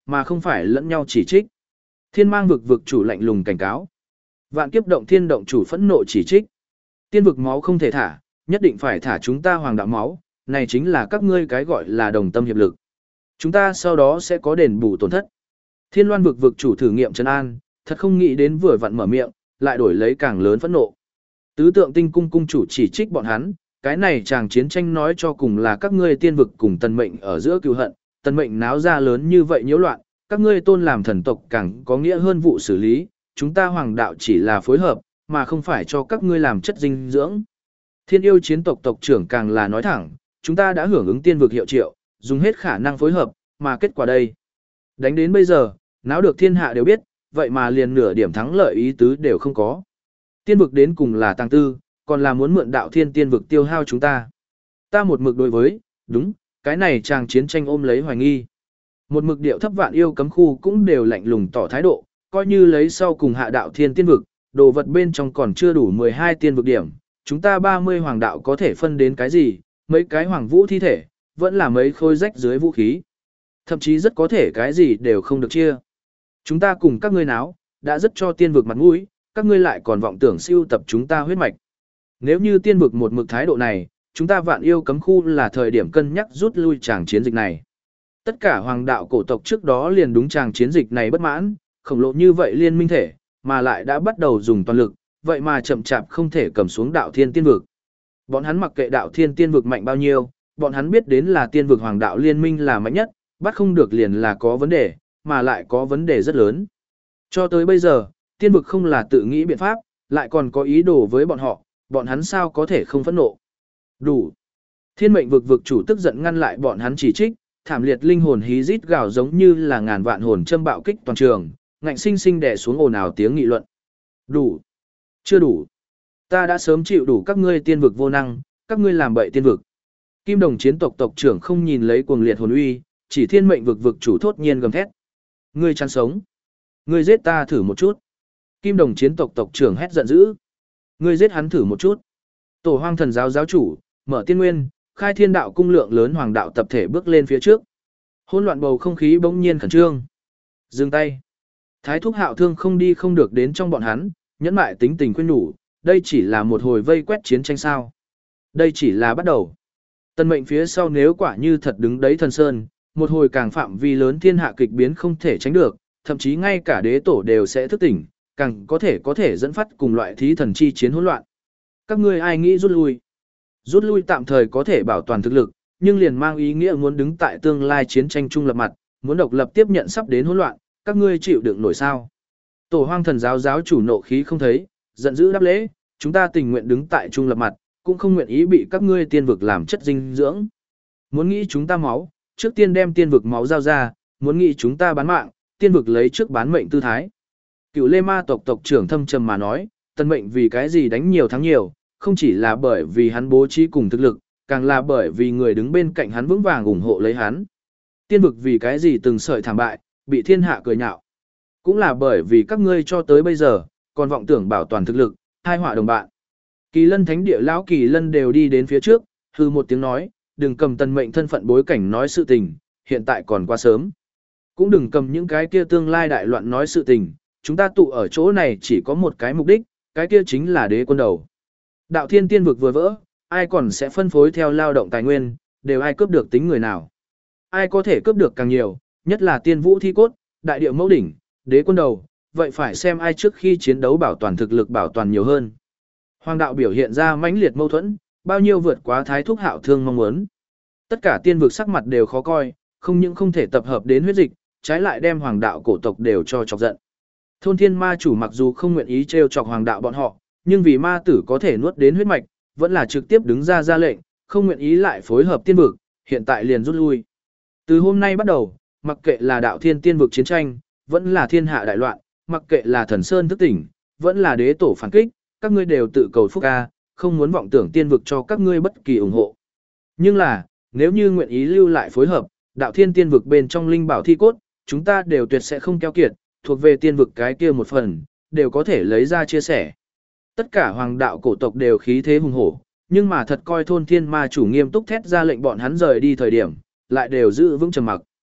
mà không phải lẫn nhau chỉ trích. Thiên mang vực vực chủ lạnh lùng cảnh cáo. Vạn kiếp động thiên động chủ phẫn nộ chỉ trích. Tiên vực máu không thể thả, nhất định phải thả chúng ta hoàng đạo máu, này chính là các ngươi cái gọi là đồng tâm hiệp lực. Chúng ta sau đó sẽ có đền bù tổn thất. Thiên loan vực vực chủ thử nghiệm trấn an, thật không nghĩ đến vừa vặn mở miệng, lại đổi lấy càng lớn phẫn nộ. Tứ tượng tinh cung cung chủ chỉ trích bọn hắn, cái này chàng chiến tranh nói cho cùng là các ngươi tiên vực cùng tần mệnh ở giữa cừu hận, tần mệnh náo ra lớn như vậy nhiễu loạn, các ngươi tôn làm thần tộc càng có nghĩa hơn vụ xử lý, chúng ta hoàng đạo chỉ là phối hợp, mà không phải cho các ngươi làm chất dinh dưỡng. Thiên yêu chiến tộc tộc trưởng càng là nói thẳng, chúng ta đã hưởng ứng tiên vực hiệu triệu, dùng hết khả năng phối hợp, mà kết quả đây. Đánh đến bây giờ, náo được thiên hạ đều biết, vậy mà liền nửa điểm thắng lợi ý tứ đều không có. Tiên vực đến cùng là tăng tư, còn là muốn mượn đạo thiên tiên vực tiêu hao chúng ta. Ta một mực đối với, đúng, cái này chàng chiến tranh ôm lấy hoài nghi. Một mực điệu thấp vạn yêu cấm khu cũng đều lạnh lùng tỏ thái độ, coi như lấy sau cùng hạ đạo thiên tiên vực, đồ vật bên trong còn chưa đủ mười hai tiên vực điểm, chúng ta ba mươi hoàng đạo có thể phân đến cái gì, mấy cái hoàng vũ thi thể, vẫn là mấy khôi rách dưới vũ khí. Thậm chí rất có thể cái gì đều không được chia. Chúng ta cùng các ngươi náo, đã rất cho tiên vực mặt mũi, các ngươi lại còn vọng tưởng siêu tập chúng ta huyết mạch. Nếu như tiên vực một mực thái độ này, chúng ta vạn yêu cấm khu là thời điểm cân nhắc rút lui tràng chiến dịch này. Tất cả hoàng đạo cổ tộc trước đó liền đúng tràng chiến dịch này bất mãn, khổng lồ như vậy liên minh thể, mà lại đã bắt đầu dùng toàn lực, vậy mà chậm chạp không thể cầm xuống đạo thiên tiên vực. Bọn hắn mặc kệ đạo thiên tiên vực mạnh bao nhiêu, bọn hắn biết đến là tiên vực hoàng đạo liên minh là mạnh nhất, bắt không được liền là có vấn đề, mà lại có vấn đề rất lớn. Cho tới bây giờ, tiên vực không là tự nghĩ biện pháp, lại còn có ý đồ với bọn họ, bọn hắn sao có thể không phẫn nộ. Đủ. Thiên mệnh vực vực chủ tức giận ngăn lại bọn hắn chỉ trích, thảm liệt linh hồn hí rít gào giống như là ngàn vạn hồn châm bạo kích toàn trường, ngạnh sinh sinh đè xuống ồn ào tiếng nghị luận. Đủ. Chưa đủ. Ta đã sớm chịu đủ các ngươi tiên vực vô năng, các ngươi làm bậy tiên vực. Kim đồng chiến tộc tộc trưởng không nhìn lấy cuồng liệt hồn uy, chỉ thiên mệnh vực vực chủ thốt nhiên gầm thét. Ngươi chán sống. Ngươi giết ta thử một chút. Kim đồng chiến tộc tộc trưởng hét giận dữ. Ngươi giết hắn thử một chút. Tổ hoang thần giáo giáo chủ, mở tiên nguyên, khai thiên đạo cung lượng lớn hoàng đạo tập thể bước lên phía trước. Hỗn loạn bầu không khí bỗng nhiên khẩn trương. Dừng tay. Thái thúc hạo thương không đi không được đến trong bọn hắn, nhẫn mại tính tình khuyên nhủ, đây chỉ là một hồi vây quét chiến tranh sao. Đây chỉ là bắt đầu. Tân mệnh phía sau nếu quả như thật đứng đấy thần sơn, một hồi càng phạm vi lớn thiên hạ kịch biến không thể tránh được, thậm chí ngay cả đế tổ đều sẽ thức tỉnh, càng có thể có thể dẫn phát cùng loại thí thần chi chiến hỗn loạn. Các ngươi ai nghĩ rút lui? Rút lui tạm thời có thể bảo toàn thực lực, nhưng liền mang ý nghĩa muốn đứng tại tương lai chiến tranh chung lập mặt, muốn độc lập tiếp nhận sắp đến hỗn loạn, các ngươi chịu đựng nổi sao? Tổ hoang thần giáo giáo chủ nộ khí không thấy, giận dữ đáp lễ, chúng ta tình nguyện đứng tại chung lập mặt, cũng không nguyện ý bị các ngươi tiên vực làm chất dinh dưỡng. Muốn nghĩ chúng ta máu, trước tiên đem tiên vực máu giao ra, muốn nghĩ chúng ta bán mạng, tiên vực lấy trước bán mệnh tư thái. Cựu Lê Ma tộc tộc trưởng thâm trầm mà nói, tân mệnh vì cái gì đánh nhiều thắng nhiều, không chỉ là bởi vì hắn bố trí cùng thực lực, càng là bởi vì người đứng bên cạnh hắn vững vàng ủng hộ lấy hắn. Tiên vực vì cái gì từng sợi thảm bại, bị thiên hạ cười nhạo. Cũng là bởi vì các ngươi cho tới bây giờ, còn vọng tưởng bảo toàn thực lực, hai họa đồng bạn. Kỳ lân thánh địa lão kỳ lân đều đi đến phía trước, hư một tiếng nói, đừng cầm tân mệnh thân phận bối cảnh nói sự tình, hiện tại còn quá sớm. Cũng đừng cầm những cái kia tương lai đại loạn nói sự tình, chúng ta tụ ở chỗ này chỉ có một cái mục đích, cái kia chính là đế quân đầu. Đạo thiên tiên vực vừa vỡ, ai còn sẽ phân phối theo lao động tài nguyên, đều ai cướp được tính người nào. Ai có thể cướp được càng nhiều, nhất là tiên vũ thi cốt, đại địa mẫu đỉnh, đế quân đầu, vậy phải xem ai trước khi chiến đấu bảo toàn thực lực bảo toàn nhiều hơn. Hoàng đạo biểu hiện ra mãnh liệt mâu thuẫn, bao nhiêu vượt quá thái thúc hạo thương mong muốn. Tất cả tiên vực sắc mặt đều khó coi, không những không thể tập hợp đến huyết dịch, trái lại đem hoàng đạo cổ tộc đều cho chọc giận. Thôn thiên ma chủ mặc dù không nguyện ý trêu chọc hoàng đạo bọn họ, nhưng vì ma tử có thể nuốt đến huyết mạch, vẫn là trực tiếp đứng ra ra lệnh, không nguyện ý lại phối hợp tiên vực, hiện tại liền rút lui. Từ hôm nay bắt đầu, mặc kệ là đạo thiên tiên vực chiến tranh, vẫn là thiên hạ đại loạn, mặc kệ là thần sơn thức tỉnh, vẫn là đế tổ phản kích, các ngươi đều tự cầu phúc ca, không muốn vọng tưởng tiên vực cho các ngươi bất kỳ ủng hộ. Nhưng là, nếu như nguyện ý lưu lại phối hợp, đạo thiên tiên vực bên trong linh bảo thi cốt, chúng ta đều tuyệt sẽ không keo kiệt, thuộc về tiên vực cái kia một phần, đều có thể lấy ra chia sẻ. Tất cả hoàng đạo cổ tộc đều khí thế hùng hổ, nhưng mà thật coi thôn thiên ma chủ nghiêm túc thét ra lệnh bọn hắn rời đi thời điểm, lại đều giữ vững trầm mặc.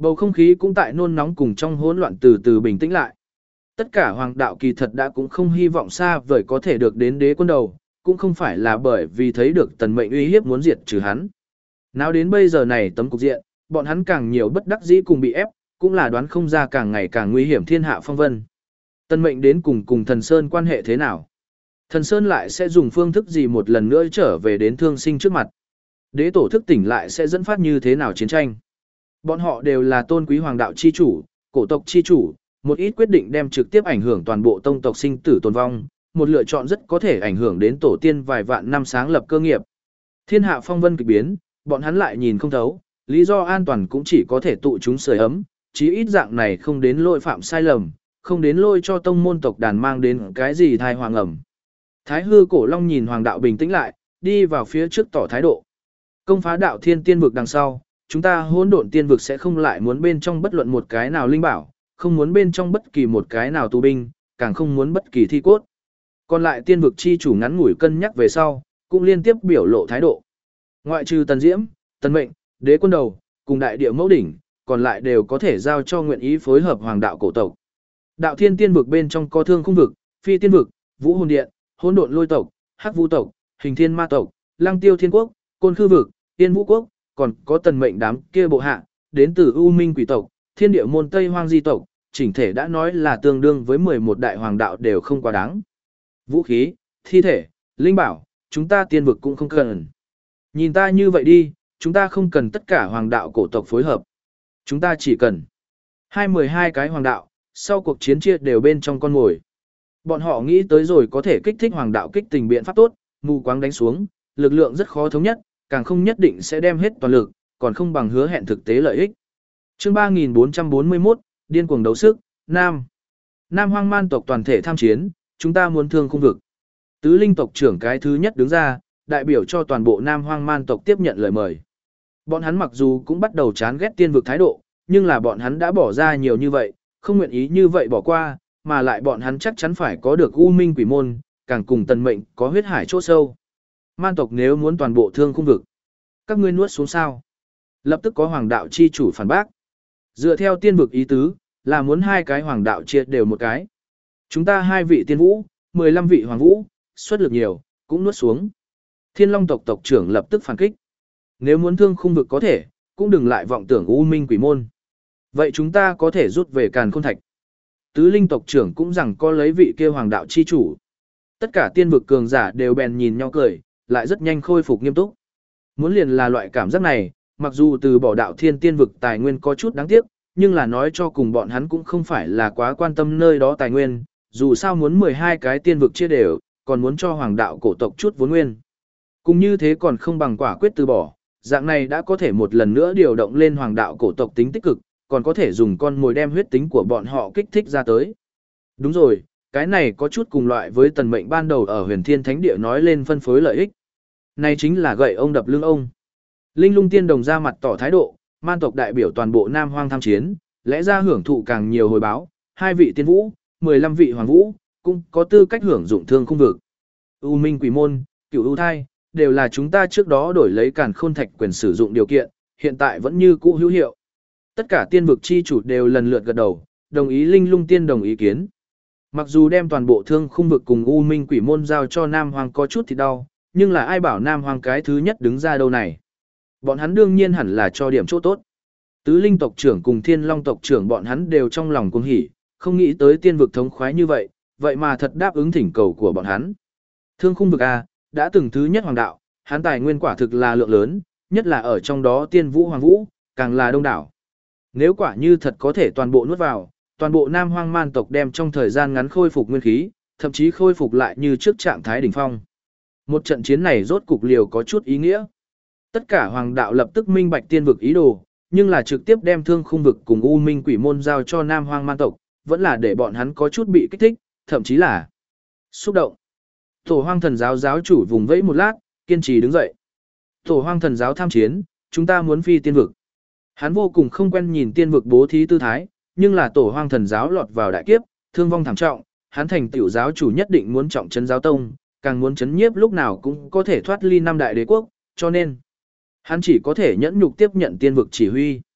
Bầu không khí cũng tại nôn nóng cùng trong hỗn loạn từ từ bình tĩnh lại. Tất cả hoàng đạo kỳ thật đã cũng không hy vọng xa vời có thể được đến đế quân đầu, cũng không phải là bởi vì thấy được tần mệnh uy hiếp muốn diệt trừ hắn. Nào đến bây giờ này tấm cục diện, bọn hắn càng nhiều bất đắc dĩ cùng bị ép, cũng là đoán không ra càng ngày càng nguy hiểm thiên hạ phong vân. Tần mệnh đến cùng cùng thần Sơn quan hệ thế nào? Thần Sơn lại sẽ dùng phương thức gì một lần nữa trở về đến thương sinh trước mặt? Đế tổ thức tỉnh lại sẽ dẫn phát như thế nào chiến tranh? Bọn họ đều là tôn quý hoàng đạo chi chủ, cổ tộc chi chủ, một ít quyết định đem trực tiếp ảnh hưởng toàn bộ tông tộc sinh tử tồn vong, một lựa chọn rất có thể ảnh hưởng đến tổ tiên vài vạn năm sáng lập cơ nghiệp. Thiên hạ phong vân kịch biến, bọn hắn lại nhìn không thấu, lý do an toàn cũng chỉ có thể tụ chúng sưởi ấm, chí ít dạng này không đến lỗi phạm sai lầm, không đến lỗi cho tông môn tộc đàn mang đến cái gì thai hoàng ẩm. Thái hư cổ long nhìn hoàng đạo bình tĩnh lại, đi vào phía trước tỏ thái độ. Công phá đạo thiên tiên vực đằng sau, chúng ta hỗn độn tiên vực sẽ không lại muốn bên trong bất luận một cái nào linh bảo, không muốn bên trong bất kỳ một cái nào tù binh, càng không muốn bất kỳ thi cốt. Còn lại tiên vực chi chủ ngắn ngủi cân nhắc về sau, cũng liên tiếp biểu lộ thái độ. Ngoại trừ Tần Diễm, Tần Mệnh, Đế Quân Đầu, cùng đại địa mẫu đỉnh, còn lại đều có thể giao cho nguyện ý phối hợp hoàng đạo cổ tộc. Đạo thiên tiên vực bên trong có thương khung vực, phi tiên vực, vũ hồn điện, hỗn độn lôi tộc, hắc vũ tộc, hình thiên ma tộc, lăng tiêu thiên quốc, côn khư vực, tiên vũ quốc, còn có Tần Mệnh đám kia bộ hạ, đến từ U Minh quỷ tộc, thiên địa môn Tây Hoang di tộc, chỉnh thể đã nói là tương đương với mười một đại hoàng đạo đều không quá đáng. Vũ khí, thi thể, linh bảo, chúng ta tiên vực cũng không cần. Nhìn ta như vậy đi, chúng ta không cần tất cả hoàng đạo cổ tộc phối hợp. Chúng ta chỉ cần hai mười hai cái hoàng đạo, sau cuộc chiến chia đều bên trong con ngồi. Bọn họ nghĩ tới rồi có thể kích thích hoàng đạo kích tình biện pháp tốt, mù quáng đánh xuống, lực lượng rất khó thống nhất, càng không nhất định sẽ đem hết toàn lực, còn không bằng hứa hẹn thực tế lợi ích. Chương ba nghìn bốn trăm bốn mươi mốt, điên cuồng đấu sức, Nam. Nam Hoang Man tộc toàn thể tham chiến, chúng ta muốn thương khung vực. Tứ linh tộc trưởng cái thứ nhất đứng ra, đại biểu cho toàn bộ Nam Hoang Man tộc tiếp nhận lời mời. Bọn hắn mặc dù cũng bắt đầu chán ghét tiên vực thái độ, nhưng là bọn hắn đã bỏ ra nhiều như vậy, không nguyện ý như vậy bỏ qua, mà lại bọn hắn chắc chắn phải có được U Minh quỷ môn, càng cùng Tần Mệnh có huyết hải chỗ sâu. Man tộc nếu muốn toàn bộ thương khung vực, các ngươi nuốt xuống sao? Lập tức có hoàng đạo chi chủ phản bác. Dựa theo tiên vực ý tứ, là muốn hai cái hoàng đạo chia đều một cái. Chúng ta hai vị tiên vũ, mười lăm vị hoàng vũ, xuất lực nhiều, cũng nuốt xuống. Thiên Long tộc tộc trưởng lập tức phản kích. Nếu muốn thương khung vực có thể, cũng đừng lại vọng tưởng U Minh quỷ môn. Vậy chúng ta có thể rút về Càn Khôn Thạch. Tứ linh tộc trưởng cũng rằng có lấy vị kia hoàng đạo chi chủ. Tất cả tiên vực cường giả đều bèn nhìn nhau cười, lại rất nhanh khôi phục nghiêm túc. Muốn liền là loại cảm giác này, mặc dù từ bỏ đạo thiên tiên vực tài nguyên có chút đáng tiếc, nhưng là nói cho cùng bọn hắn cũng không phải là quá quan tâm nơi đó tài nguyên, dù sao muốn mười hai cái tiên vực chia đều, còn muốn cho hoàng đạo cổ tộc chút vốn nguyên. Cũng như thế còn không bằng quả quyết từ bỏ, dạng này đã có thể một lần nữa điều động lên hoàng đạo cổ tộc tính tích cực, còn có thể dùng con mồi đem huyết tính của bọn họ kích thích ra tới. Đúng rồi, cái này có chút cùng loại với Tần Mệnh ban đầu ở Huyền Thiên Thánh Địa nói lên phân phối lợi ích. Này chính là gậy ông đập lưng ông. Linh Lung Tiên Đồng ra mặt tỏ thái độ, man tộc đại biểu toàn bộ Nam Hoang tham chiến, lẽ ra hưởng thụ càng nhiều hồi báo, hai vị tiên vũ, mười lăm vị hoàng vũ, cũng có tư cách hưởng dụng thương khung vực. U Minh Quỷ Môn, Cửu U Thai, đều là chúng ta trước đó đổi lấy Càn Khôn Thạch quyền sử dụng điều kiện, hiện tại vẫn như cũ hữu hiệu. Tất cả tiên vực chi chủ đều lần lượt gật đầu, đồng ý Linh Lung Tiên Đồng ý kiến. Mặc dù đem toàn bộ thương khung vực cùng U Minh Quỷ Môn giao cho Nam Hoang có chút thì đau, nhưng là ai bảo Nam Hoang cái thứ nhất đứng ra đâu này. Bọn hắn đương nhiên hẳn là cho điểm chỗ tốt. Tứ linh tộc trưởng cùng Thiên Long tộc trưởng bọn hắn đều trong lòng cuồng hỉ, không nghĩ tới tiên vực thống khoái như vậy, vậy mà thật đáp ứng thỉnh cầu của bọn hắn. Thương khung vực A, đã từng thứ nhất hoàng đạo, hắn tài nguyên quả thực là lượng lớn, nhất là ở trong đó tiên vũ hoàng vũ, càng là đông đảo. Nếu quả như thật có thể toàn bộ nuốt vào, toàn bộ Nam Hoang Man tộc đem trong thời gian ngắn khôi phục nguyên khí, thậm chí khôi phục lại như trước trạng thái đỉnh phong. Một trận chiến này rốt cục liều có chút ý nghĩa. Tất cả hoàng đạo lập tức minh bạch tiên vực ý đồ, nhưng là trực tiếp đem thương khung vực cùng U Minh quỷ môn giao cho Nam Hoang Man tộc, vẫn là để bọn hắn có chút bị kích thích, thậm chí là xúc động. Tổ Hoang Thần giáo giáo chủ vùng vẫy một lát, kiên trì đứng dậy. Tổ Hoang Thần giáo tham chiến, chúng ta muốn phi tiên vực. Hắn vô cùng không quen nhìn tiên vực bố thí tư thái, nhưng là Tổ Hoang Thần giáo lọt vào đại kiếp, thương vong thảm trọng, hắn thành tiểu giáo chủ nhất định muốn trọng trấn giáo tông, càng muốn chấn nhiếp lúc nào cũng có thể thoát ly năm đại đế quốc, cho nên hắn chỉ có thể nhẫn nhục tiếp nhận tiên vực chỉ huy.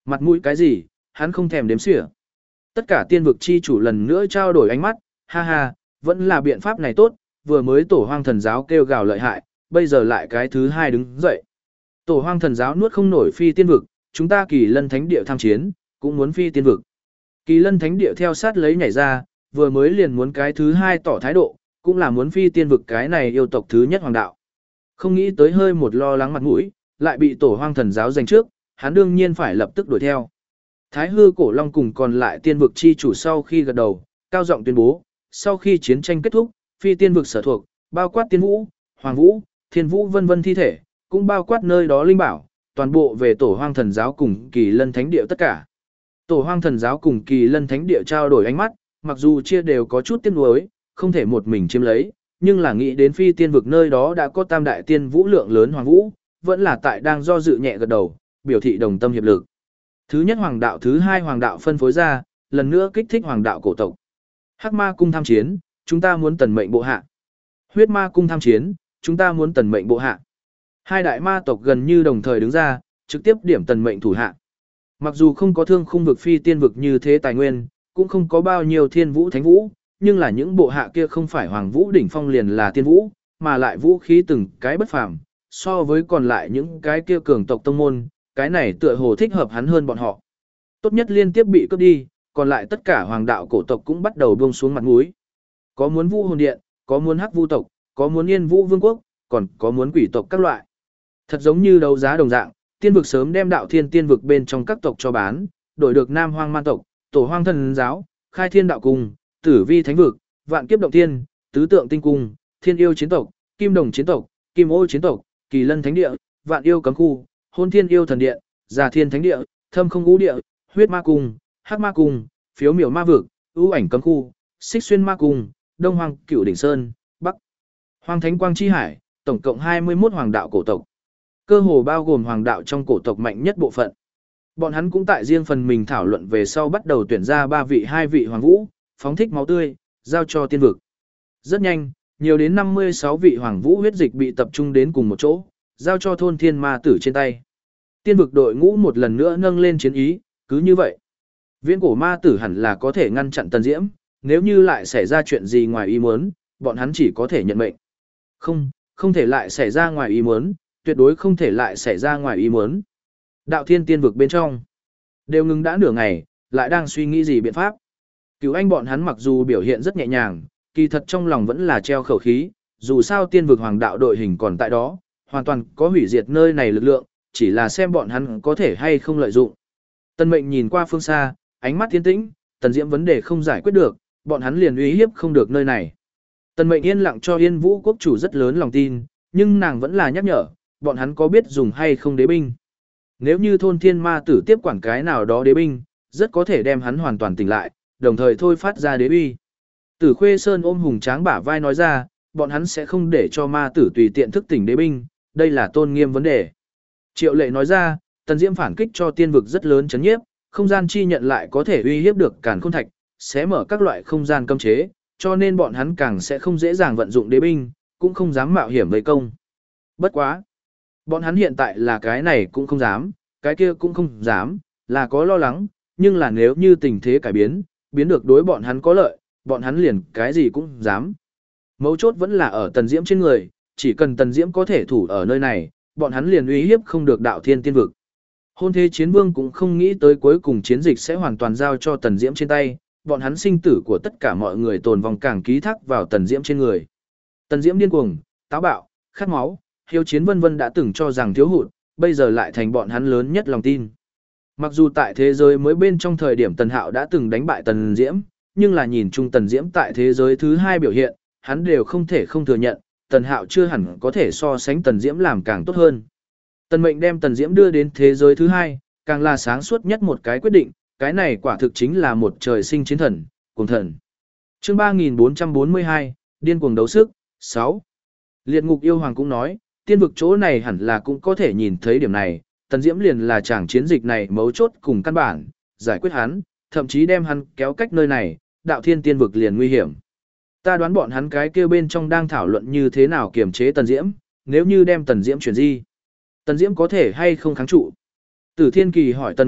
Mặt mũi cái gì, hắn không thèm đếm xỉa. Tất cả tiên vực chi chủ lần nữa trao đổi ánh mắt, ha ha, vẫn là biện pháp này tốt, vừa mới tổ hoang thần giáo kêu gào lợi hại, bây giờ lại cái thứ hai đứng dậy. Tổ hoang thần giáo nuốt không nổi phi tiên vực, chúng ta kỳ lân thánh địa tham chiến, cũng muốn phi tiên vực. Kỳ lân thánh địa theo sát lấy nhảy ra, vừa mới liền muốn cái thứ hai tỏ thái độ, cũng là muốn phi tiên vực cái này yêu tộc thứ nhất hoàng đạo. Không nghĩ tới hơi một lo lắng mặt mũi, lại bị tổ hoang thần giáo giành trước, hắn đương nhiên phải lập tức đuổi theo. Thái hư cổ long cùng còn lại tiên vực chi chủ sau khi gật đầu, cao giọng tuyên bố, sau khi chiến tranh kết thúc, phi tiên vực sở thuộc, bao quát tiên vũ, hoàng vũ, thiên vũ vân vân thi thể, cũng bao quát nơi đó linh bảo, toàn bộ về tổ hoang thần giáo cùng kỳ lân thánh địa tất cả. Tổ hoang thần giáo cùng kỳ lân thánh địa trao đổi ánh mắt, mặc dù chia đều có chút tiếc nuối, không thể một mình chiếm lấy, nhưng là nghĩ đến phi tiên vực nơi đó đã có tam đại tiên vũ lượng lớn hoàng vũ, vẫn là tại đang do dự nhẹ gật đầu, biểu thị đồng tâm hiệp lực. Thứ nhất hoàng đạo thứ hai hoàng đạo phân phối ra, lần nữa kích thích hoàng đạo cổ tộc. Hắc ma cung tham chiến, chúng ta muốn tần mệnh bộ hạ. Huyết ma cung tham chiến, chúng ta muốn tần mệnh bộ hạ. Hai đại ma tộc gần như đồng thời đứng ra, trực tiếp điểm tần mệnh thủ hạ. Mặc dù không có thương khung vực phi tiên vực như thế tài nguyên, cũng không có bao nhiêu thiên vũ thánh vũ, nhưng là những bộ hạ kia không phải hoàng vũ đỉnh phong liền là tiên vũ, mà lại vũ khí từng cái bất phàm, so với còn lại những cái kia cường tộc tông môn, cái này tựa hồ thích hợp hắn hơn bọn họ. Tốt nhất liên tiếp bị cướp đi, còn lại tất cả hoàng đạo cổ tộc cũng bắt đầu buông xuống mặt mũi. Có muốn Vũ Hồn Điện, có muốn Hắc Vu tộc, có muốn Yên Vũ Vương quốc, còn có muốn quỷ tộc các loại. Thật giống như đấu giá đồng dạng, tiên vực sớm đem đạo thiên tiên vực bên trong các tộc cho bán, đổi được Nam Hoang Man tộc, Tổ Hoang Thần giáo, Khai Thiên đạo cung, Tử Vi thánh vực, Vạn Kiếp động thiên, Tứ Tượng tinh cung, Thiên yêu chiến tộc, Kim Đồng chiến tộc, Kim Ô chiến tộc, Kỳ Lân thánh địa, Vạn yêu cấm khu, Hôn Thiên yêu thần điện, Già Thiên thánh địa, Thâm không ngũ địa, Huyết ma cung, Hắc ma cung, Phiếu miểu ma vực, ưu ảnh cấm khu, Xích xuyên ma cung, Đông Hoang Cửu đỉnh sơn, Bắc Hoang thánh quang chi hải, tổng cộng hai mươi mốt hoàng đạo cổ tộc. Cơ hồ bao gồm hoàng đạo trong cổ tộc mạnh nhất bộ phận. Bọn hắn cũng tại riêng phần mình thảo luận về sau bắt đầu tuyển ra ba vị hai vị hoàng vũ, phóng thích máu tươi, giao cho tiên vực. Rất nhanh, nhiều đến năm mươi sáu vị hoàng vũ huyết dịch bị tập trung đến cùng một chỗ, giao cho thôn thiên ma tử trên tay. Tiên vực đội ngũ một lần nữa nâng lên chiến ý, cứ như vậy. Viễn cổ ma tử hẳn là có thể ngăn chặn Tần Diễm, nếu như lại xảy ra chuyện gì ngoài ý muốn, bọn hắn chỉ có thể nhận mệnh. Không, không thể lại xảy ra ngoài ý muốn, tuyệt đối không thể lại xảy ra ngoài ý muốn. Đạo thiên tiên vực bên trong, đều ngừng đã nửa ngày, lại đang suy nghĩ gì biện pháp. Cứu anh bọn hắn mặc dù biểu hiện rất nhẹ nhàng, kỳ thật trong lòng vẫn là treo khẩu khí, dù sao tiên vực hoàng đạo đội hình còn tại đó, hoàn toàn có hủy diệt nơi này lực lượng, chỉ là xem bọn hắn có thể hay không lợi dụng. Tân mệnh nhìn qua phương xa, ánh mắt tiến tĩnh, Tần Diễm vấn đề không giải quyết được, bọn hắn liền uy hiếp không được nơi này. Tần mệnh yên lặng cho Yên Vũ quốc chủ rất lớn lòng tin, nhưng nàng vẫn là nhắc nhở, bọn hắn có biết dùng hay không đế binh. Nếu như thôn thiên ma tử tiếp quản cái nào đó đế binh, rất có thể đem hắn hoàn toàn tỉnh lại, đồng thời thôi phát ra đế uy. Tử Khuê Sơn ôm hùng tráng bả vai nói ra, bọn hắn sẽ không để cho ma tử tùy tiện thức tỉnh đế binh, đây là tôn nghiêm vấn đề. Triệu Lệ nói ra, Tần Diễm phản kích cho tiên vực rất lớn chấn nhiếp, không gian chi nhận lại có thể uy hiếp được Càn Khôn Thạch, sẽ mở các loại không gian cấm chế, cho nên bọn hắn càng sẽ không dễ dàng vận dụng đế binh, cũng không dám mạo hiểm vây công. Bất quá, bọn hắn hiện tại là cái này cũng không dám, cái kia cũng không dám, là có lo lắng, nhưng là nếu như tình thế cải biến, biến được đối bọn hắn có lợi, bọn hắn liền cái gì cũng dám. Mấu chốt vẫn là ở Tần Diễm trên người, chỉ cần Tần Diễm có thể thủ ở nơi này, bọn hắn liền uy hiếp không được đạo thiên tiên vực. Hôn thế chiến vương cũng không nghĩ tới cuối cùng chiến dịch sẽ hoàn toàn giao cho Tần Diễm trên tay, bọn hắn sinh tử của tất cả mọi người tồn vong càng ký thác vào Tần Diễm trên người. Tần Diễm điên cuồng, táo bạo, khát máu, hiếu chiến vân vân đã từng cho rằng thiếu hụt, bây giờ lại thành bọn hắn lớn nhất lòng tin. Mặc dù tại thế giới mới bên trong thời điểm Tần Hạo đã từng đánh bại Tần Diễm, nhưng là nhìn chung Tần Diễm tại thế giới thứ hai biểu hiện, hắn đều không thể không thừa nhận, Tần Hạo chưa hẳn có thể so sánh Tần Diễm làm càng tốt hơn. Tần Mệnh đem Tần Diễm đưa đến thế giới thứ hai, càng là sáng suốt nhất một cái quyết định, cái này quả thực chính là một trời sinh chiến thần, cuồng thần. Chương ba nghìn bốn trăm bốn mươi hai, điên cuồng đấu sức, sáu. Liệt Ngục Yêu Hoàng cũng nói, tiên vực chỗ này hẳn là cũng có thể nhìn thấy điểm này, Tần Diễm liền là chàng chiến dịch này mấu chốt cùng căn bản, giải quyết hắn, thậm chí đem hắn kéo cách nơi này, đạo thiên tiên vực liền nguy hiểm. Ta đoán bọn hắn cái kia bên trong đang thảo luận như thế nào kiềm chế Tần Diễm, nếu như đem Tần Diễm chuyển di. Tần Diễm có thể hay không kháng trụ? Tử Thiên Kỳ hỏi Tần Mệnh,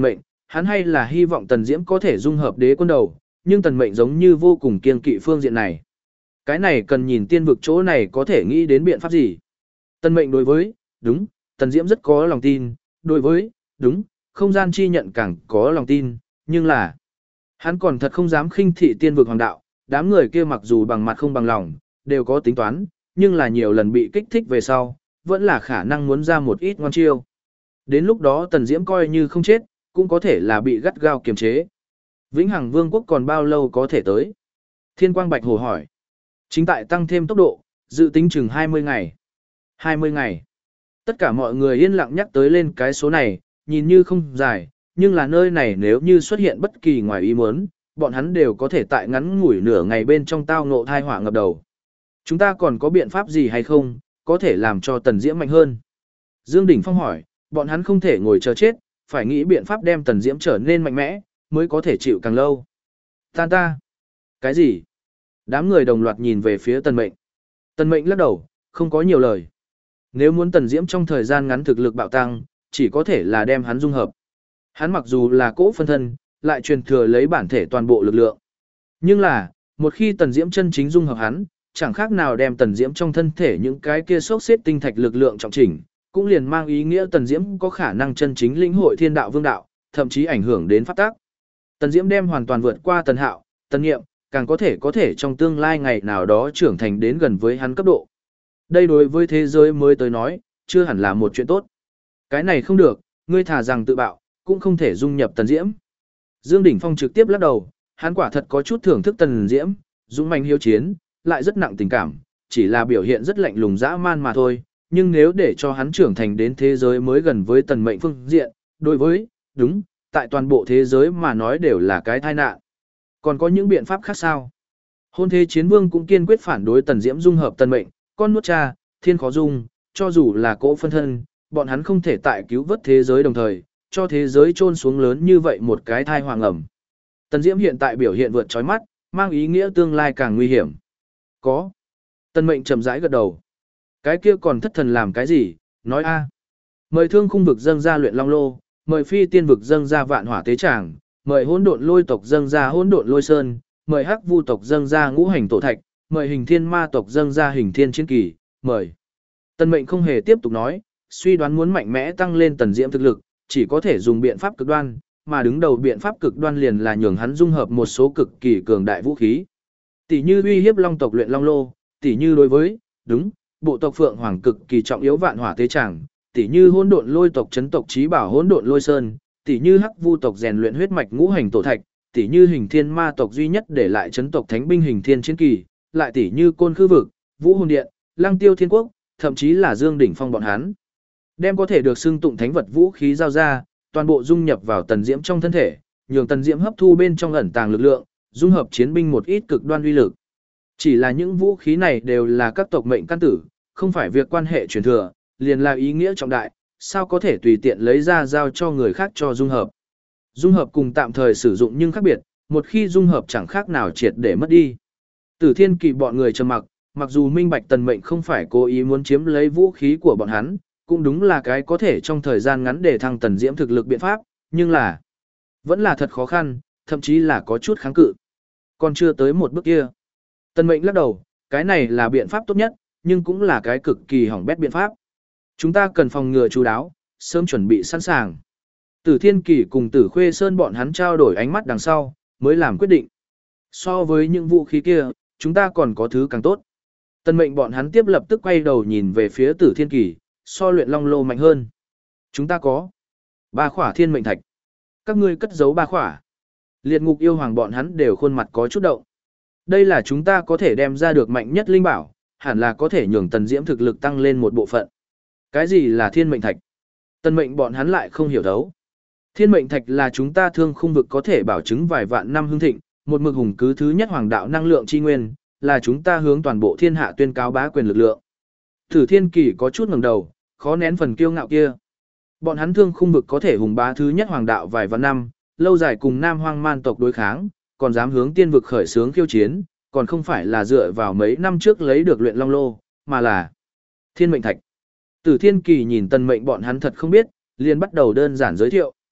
hắn hay là hy vọng Tần Diễm có thể dung hợp đế quân đầu, nhưng Tần Mệnh giống như vô cùng kiên kỵ phương diện này. Cái này cần nhìn tiên vực chỗ này có thể nghĩ đến biện pháp gì. Tần Mệnh đối với, đúng, Tần Diễm rất có lòng tin, đối với, đúng, không gian chi nhận càng có lòng tin, nhưng là hắn còn thật không dám khinh thị tiên vực hoàng đạo, đám người kia mặc dù bằng mặt không bằng lòng, đều có tính toán, nhưng là nhiều lần bị kích thích về sau, vẫn là khả năng muốn ra một ít ngoan chiêu. Đến lúc đó Tần Diễm coi như không chết, cũng có thể là bị gắt gao kiềm chế. Vĩnh Hằng Vương quốc còn bao lâu có thể tới? Thiên Quang Bạch Hồ hỏi. Chính tại tăng thêm tốc độ, dự tính chừng hai mươi ngày. hai mươi ngày. Tất cả mọi người yên lặng nhắc tới lên cái số này, nhìn như không dài, nhưng là nơi này nếu như xuất hiện bất kỳ ngoài ý muốn, bọn hắn đều có thể tại ngắn ngủi nửa ngày bên trong tao ngộ thai họa ngập đầu. Chúng ta còn có biện pháp gì hay không, có thể làm cho Tần Diễm mạnh hơn? Dương Đỉnh Phong hỏi, bọn hắn không thể ngồi chờ chết, phải nghĩ biện pháp đem Tần Diễm trở nên mạnh mẽ, mới có thể chịu càng lâu. Ta ta. Cái gì? Đám người đồng loạt nhìn về phía Tần Mệnh. Tần Mệnh lắc đầu, không có nhiều lời. Nếu muốn Tần Diễm trong thời gian ngắn thực lực bạo tăng, chỉ có thể là đem hắn dung hợp. Hắn mặc dù là cỗ phân thân, lại truyền thừa lấy bản thể toàn bộ lực lượng. Nhưng là, một khi Tần Diễm chân chính dung hợp hắn, chẳng khác nào đem Tần Diễm trong thân thể những cái kia sốc xếp tinh thạch lực lượng trọng chỉnh, cũng liền mang ý nghĩa Tần Diễm có khả năng chân chính lĩnh hội thiên đạo vương đạo, thậm chí ảnh hưởng đến pháp tắc. Tần Diễm đem hoàn toàn vượt qua Tần Hạo, Tần Nghiệm, càng có thể có thể trong tương lai ngày nào đó trưởng thành đến gần với hắn cấp độ. Đây đối với thế giới mới tới nói, chưa hẳn là một chuyện tốt. Cái này không được, ngươi thà rằng tự bạo, cũng không thể dung nhập Tần Diễm. Dương Đỉnh Phong trực tiếp lắc đầu, hắn quả thật có chút thưởng thức Tần Diễm, dũng mãnh hiếu chiến, lại rất nặng tình cảm, chỉ là biểu hiện rất lạnh lùng dã man mà thôi, nhưng nếu để cho hắn trưởng thành đến thế giới mới gần với Tần Mệnh phương diện, đối với, đúng, tại toàn bộ thế giới mà nói đều là cái tai nạn. Còn có những biện pháp khác sao? Hôn Thế Chiến Vương cũng kiên quyết phản đối Tần Diễm dung hợp Tần Mệnh, con nuốt cha, thiên khó dung, cho dù là cỗ phân thân, bọn hắn không thể tại cứu vớt thế giới đồng thời, cho thế giới trôn xuống lớn như vậy một cái thai hoàng ẩm. Tần Diễm hiện tại biểu hiện vượt chói mắt, mang ý nghĩa tương lai càng nguy hiểm. Có. Tần Mệnh chậm rãi gật đầu. Cái kia còn thất thần làm cái gì, nói a. Mời Thương Khung vực dâng ra Luyện Long Lô, mời Phi Tiên vực dâng ra Vạn Hỏa Tế Tràng, mời Hỗn Độn Lôi tộc dâng ra Hỗn Độn Lôi Sơn, mời Hắc Vu tộc dâng ra Ngũ Hành Tổ Thạch, mời Hình Thiên Ma tộc dâng ra Hình Thiên Chiến Kỳ, mời. Tần Mệnh không hề tiếp tục nói, suy đoán muốn mạnh mẽ tăng lên Tần Diễm thực lực, chỉ có thể dùng biện pháp cực đoan, mà đứng đầu biện pháp cực đoan liền là nhường hắn dung hợp một số cực kỳ cường đại vũ khí. Tỷ như uy hiếp Long tộc Luyện Long Lô, tỷ như đối với, đúng, bộ tộc Phượng Hoàng cực kỳ trọng yếu Vạn Hỏa Tế Tràng, tỷ như Hỗn Độn Lôi tộc chấn tộc chí bảo Hỗn Độn Lôi Sơn, tỷ như Hắc Vu tộc rèn luyện huyết mạch Ngũ Hành Tổ Thạch, tỷ như Hình Thiên Ma tộc duy nhất để lại chấn tộc Thánh binh Hình Thiên Chiến Kỳ, lại tỷ như Côn Khư vực, Vũ Hồn Điện, Lăng Tiêu Thiên Quốc, thậm chí là Dương Đỉnh Phong bọn hắn. Đem có thể được xưng tụng thánh vật vũ khí giao ra, toàn bộ dung nhập vào Tần Diễm trong thân thể, nhường Tần Diễm hấp thu bên trong ẩn tàng lực lượng, dung hợp chiến binh một ít cực đoan uy lực. Chỉ là những vũ khí này đều là các tộc mệnh căn tử, không phải việc quan hệ truyền thừa, liền là ý nghĩa trọng đại, sao có thể tùy tiện lấy ra giao cho người khác cho dung hợp. Dung hợp cùng tạm thời sử dụng nhưng khác biệt, một khi dung hợp chẳng khác nào triệt để mất đi. Tử Thiên Kỳ bọn người trầm mặc, mặc dù minh bạch Tần Mệnh không phải cố ý muốn chiếm lấy vũ khí của bọn hắn, cũng đúng là cái có thể trong thời gian ngắn để thăng Tần Diễm thực lực biện pháp, nhưng là vẫn là thật khó khăn, thậm chí là có chút kháng cự. Còn chưa tới một bước kia. Tần Mệnh lắc đầu, cái này là biện pháp tốt nhất, nhưng cũng là cái cực kỳ hỏng bét biện pháp. Chúng ta cần phòng ngừa chú đáo, sớm chuẩn bị sẵn sàng. Tử Thiên Kỳ cùng Tử Khuê Sơn bọn hắn trao đổi ánh mắt đằng sau, mới làm quyết định. So với những vũ khí kia, chúng ta còn có thứ càng tốt. Tần Mệnh bọn hắn tiếp lập tức quay đầu nhìn về phía Tử Thiên Kỳ, so Luyện Long Lô mạnh hơn. Chúng ta có ba khỏa thiên mệnh thạch. Các ngươi cất giấu ba khỏa. Liệt Ngục yêu hoàng bọn hắn đều khuôn mặt có chút động. Đây là chúng ta có thể đem ra được mạnh nhất linh bảo, hẳn là có thể nhường Tần Diễm thực lực tăng lên một bộ phận. Cái gì là thiên mệnh thạch? Tần Mệnh bọn hắn lại không hiểu thấu. Thiên mệnh thạch là chúng ta Thương Khung vực có thể bảo chứng vài vạn năm hưng thịnh, một mực hùng cứ thứ nhất hoàng đạo năng lượng chi nguyên, là chúng ta hướng toàn bộ thiên hạ tuyên cáo bá quyền lực lượng. Tử Thiên Kỳ có chút ngẩng đầu, khó nén phần kiêu ngạo kia. Bọn hắn Thương Khung vực có thể hùng bá thứ nhất hoàng đạo vài vạn năm, lâu dài cùng Nam Hoang Man tộc đối kháng, còn dám hướng tiên vực khởi xướng khiêu chiến, còn không phải là dựa vào mấy năm trước lấy được Luyện Long Lô, mà là thiên mệnh thạch. Tử Thiên Kỳ nhìn Tần Mệnh bọn hắn thật không biết, liền bắt đầu đơn giản giới thiệu.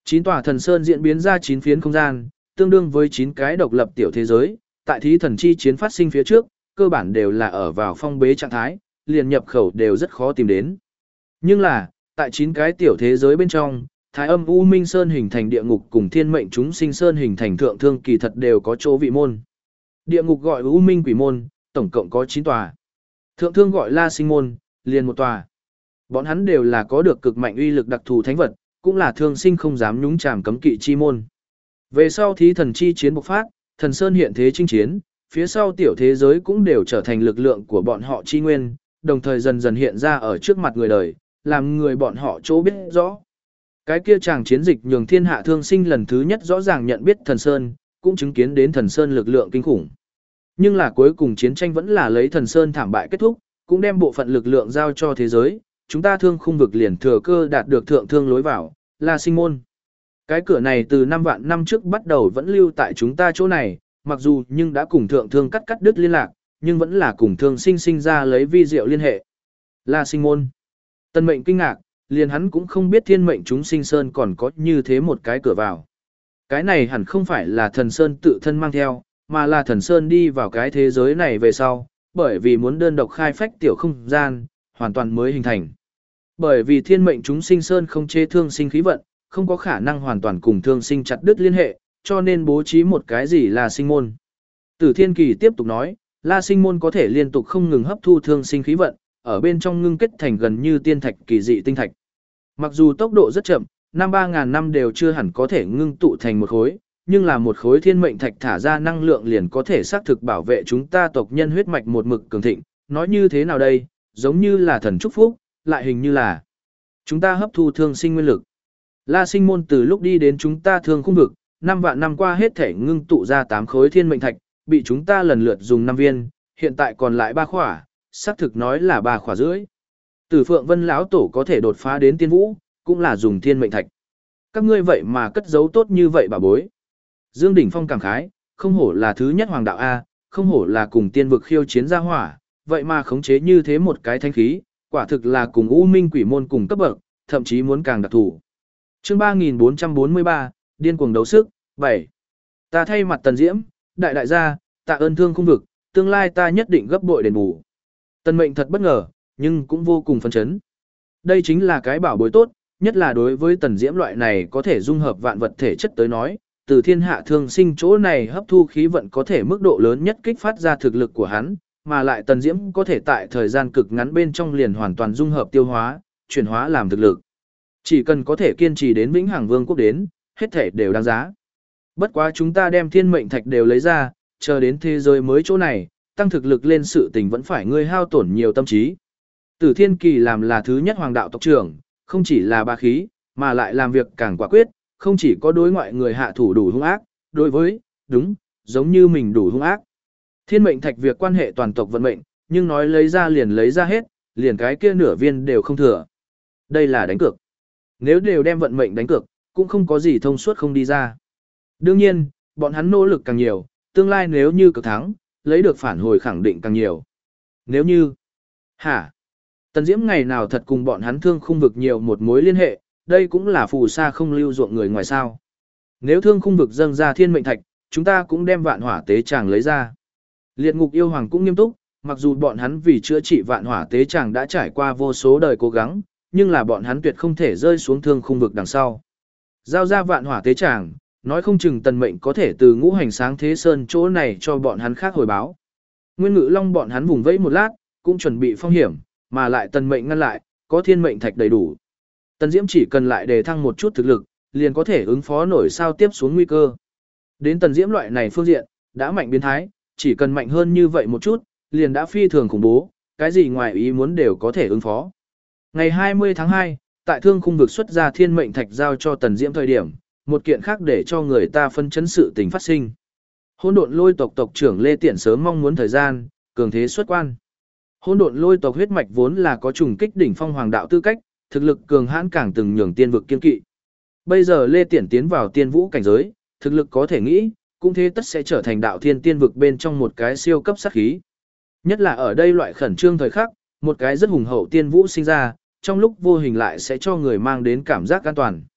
Chín tòa thần sơn diễn biến ra chín phiến không gian, tương đương với chín cái độc lập tiểu thế giới, tại thí thần chi chiến phát sinh phía trước, cơ bản đều là ở vào phong bế trạng thái, liền nhập khẩu đều rất khó tìm đến. Nhưng là, tại chín cái tiểu thế giới bên trong, Thái Âm U Minh Sơn hình thành địa ngục cùng Thiên Mệnh Chúng Sinh Sơn hình thành thượng thương kỳ thật đều có chỗ vị môn. Địa ngục gọi U Minh Quỷ môn, tổng cộng có chín tòa. Thượng thương gọi La Sinh môn, liền một tòa. Bọn hắn đều là có được cực mạnh uy lực đặc thù thánh vật, cũng là thương sinh không dám nhúng chàm cấm kỵ chi môn. Về sau thí thần chi chiến bộc phát, thần sơn hiện thế chinh chiến, phía sau tiểu thế giới cũng đều trở thành lực lượng của bọn họ chi nguyên, đồng thời dần dần hiện ra ở trước mặt người đời, làm người bọn họ chỗ biết rõ. Cái kia chàng chiến dịch nhường thiên hạ thương sinh lần thứ nhất rõ ràng nhận biết thần sơn, cũng chứng kiến đến thần sơn lực lượng kinh khủng. Nhưng là cuối cùng chiến tranh vẫn là lấy thần sơn thảm bại kết thúc, cũng đem bộ phận lực lượng giao cho thế giới, chúng ta thương khung vực liền thừa cơ đạt được thượng thương lối vào, là sinh môn. Cái cửa này từ năm vạn năm trước bắt đầu vẫn lưu tại chúng ta chỗ này, mặc dù nhưng đã cùng thượng thương cắt cắt đứt liên lạc, nhưng vẫn là cùng thương sinh sinh ra lấy vi diệu liên hệ. Là sinh môn. Tân mệnh kinh ngạc, liền hắn cũng không biết thiên mệnh chúng sinh sơn còn có như thế một cái cửa vào. Cái này hẳn không phải là thần sơn tự thân mang theo, mà là thần sơn đi vào cái thế giới này về sau, bởi vì muốn đơn độc khai phách tiểu không gian, hoàn toàn mới hình thành. Bởi vì thiên mệnh chúng sinh sơn không chế thương sinh khí vận, không có khả năng hoàn toàn cùng thương sinh chặt đứt liên hệ, cho nên bố trí một cái gì là sinh môn. Tử Thiên Kỳ tiếp tục nói, La Sinh môn có thể liên tục không ngừng hấp thu thương sinh khí vận, ở bên trong ngưng kết thành gần như tiên thạch kỳ dị tinh thạch. Mặc dù tốc độ rất chậm, năm ba ngàn năm đều chưa hẳn có thể ngưng tụ thành một khối, nhưng là một khối thiên mệnh thạch thả ra năng lượng liền có thể xác thực bảo vệ chúng ta tộc nhân huyết mạch một mực cường thịnh. Nói như thế nào đây, giống như là thần chúc phúc, lại hình như là chúng ta hấp thu thương sinh nguyên lực. La Sinh môn từ lúc đi đến chúng ta thương khung vực, năm vạn năm qua hết thể ngưng tụ ra tám khối thiên mệnh thạch, bị chúng ta lần lượt dùng năm viên, hiện tại còn lại ba khỏa, xác thực nói là ba khỏa rưỡi. Tử Phượng Vân lão tổ có thể đột phá đến tiên vũ, cũng là dùng thiên mệnh thạch. Các ngươi vậy mà cất giấu tốt như vậy bà bối. Dương Đỉnh Phong cảm khái, không hổ là thứ nhất hoàng đạo A, không hổ là cùng tiên vực khiêu chiến ra hỏa, vậy mà khống chế như thế một cái thanh khí, quả thực là cùng U Minh Quỷ môn cùng cấp bậc, thậm chí muốn càng đặc thủ. Chương ba nghìn bốn trăm bốn mươi ba, điên cuồng đấu sức, bảy. Ta thay mặt Tần Diễm, đại đại gia, tạ ơn thương khung vực, tương lai ta nhất định gấp bội đền bù. Tần Mệnh thật bất ngờ, nhưng cũng vô cùng phấn chấn. Đây chính là cái bảo bối tốt, nhất là đối với Tần Diễm loại này có thể dung hợp vạn vật thể chất tới nói, từ thiên hạ thương sinh chỗ này hấp thu khí vận có thể mức độ lớn nhất kích phát ra thực lực của hắn, mà lại Tần Diễm có thể tại thời gian cực ngắn bên trong liền hoàn toàn dung hợp tiêu hóa, chuyển hóa làm thực lực. Chỉ cần có thể kiên trì đến Vĩnh Hằng Vương quốc đến, hết thể đều đáng giá. Bất quá chúng ta đem thiên mệnh thạch đều lấy ra, chờ đến thế giới mới chỗ này, tăng thực lực lên sự tình vẫn phải ngươi hao tổn nhiều tâm trí. Tử Thiên Kỳ làm là thứ nhất hoàng đạo tộc trưởng, không chỉ là ba khí, mà lại làm việc càng quả quyết, không chỉ có đối ngoại người hạ thủ đủ hung ác, đối với, đúng, giống như mình đủ hung ác. Thiên mệnh thạch việc quan hệ toàn tộc vận mệnh, nhưng nói lấy ra liền lấy ra hết, liền cái kia nửa viên đều không thừa. Đây là đánh cược. Nếu đều đem vận mệnh đánh cược, cũng không có gì thông suốt không đi ra. Đương nhiên, bọn hắn nỗ lực càng nhiều, tương lai nếu như cực thắng, lấy được phản hồi khẳng định càng nhiều. Nếu như, hả? Tần Diễm ngày nào thật cùng bọn hắn thương khung vực nhiều một mối liên hệ, đây cũng là phù sa không lưu ruộng người ngoài sao. Nếu thương khung vực dâng ra thiên mệnh thạch, chúng ta cũng đem vạn hỏa tế tràng lấy ra. Liệt ngục yêu hoàng cũng nghiêm túc, mặc dù bọn hắn vì chữa trị vạn hỏa tế tràng đã trải qua vô số đời cố gắng, nhưng là bọn hắn tuyệt không thể rơi xuống thương khung vực đằng sau. Giao ra vạn hỏa tế tràng, nói không chừng tần mệnh có thể từ ngũ hành sáng thế sơn chỗ này cho bọn hắn khác hồi báo. Nguyên Ngự Long bọn hắn vùng vẫy một lát, cũng chuẩn bị phong hiểm, mà lại tần mệnh ngăn lại, có thiên mệnh thạch đầy đủ. Tần Diễm chỉ cần lại đề thăng một chút thực lực, liền có thể ứng phó nổi sao tiếp xuống nguy cơ. Đến Tần Diễm loại này phương diện, đã mạnh biến thái, chỉ cần mạnh hơn như vậy một chút, liền đã phi thường khủng bố, cái gì ngoài ý muốn đều có thể ứng phó. Ngày hai mươi tháng hai, tại thương khung vực xuất ra thiên mệnh thạch giao cho Tần Diễm thời điểm, một kiện khác để cho người ta phân chấn sự tình phát sinh. Hỗn độn lôi tộc tộc trưởng Lê Tiện sớm mong muốn thời gian, cường thế xuất quan. Hỗn độn lôi tộc huyết mạch vốn là có trùng kích đỉnh phong hoàng đạo tư cách, thực lực cường hãn càng từng nhường tiên vực kiên kỵ. Bây giờ Lê Tiện tiến vào tiên vũ cảnh giới, thực lực có thể nghĩ, cũng thế tất sẽ trở thành đạo thiên tiên vực bên trong một cái siêu cấp sát khí. Nhất là ở đây loại khẩn trương thời khắc, một cái rất hùng hậu tiên vũ sinh ra, trong lúc vô hình lại sẽ cho người mang đến cảm giác an toàn.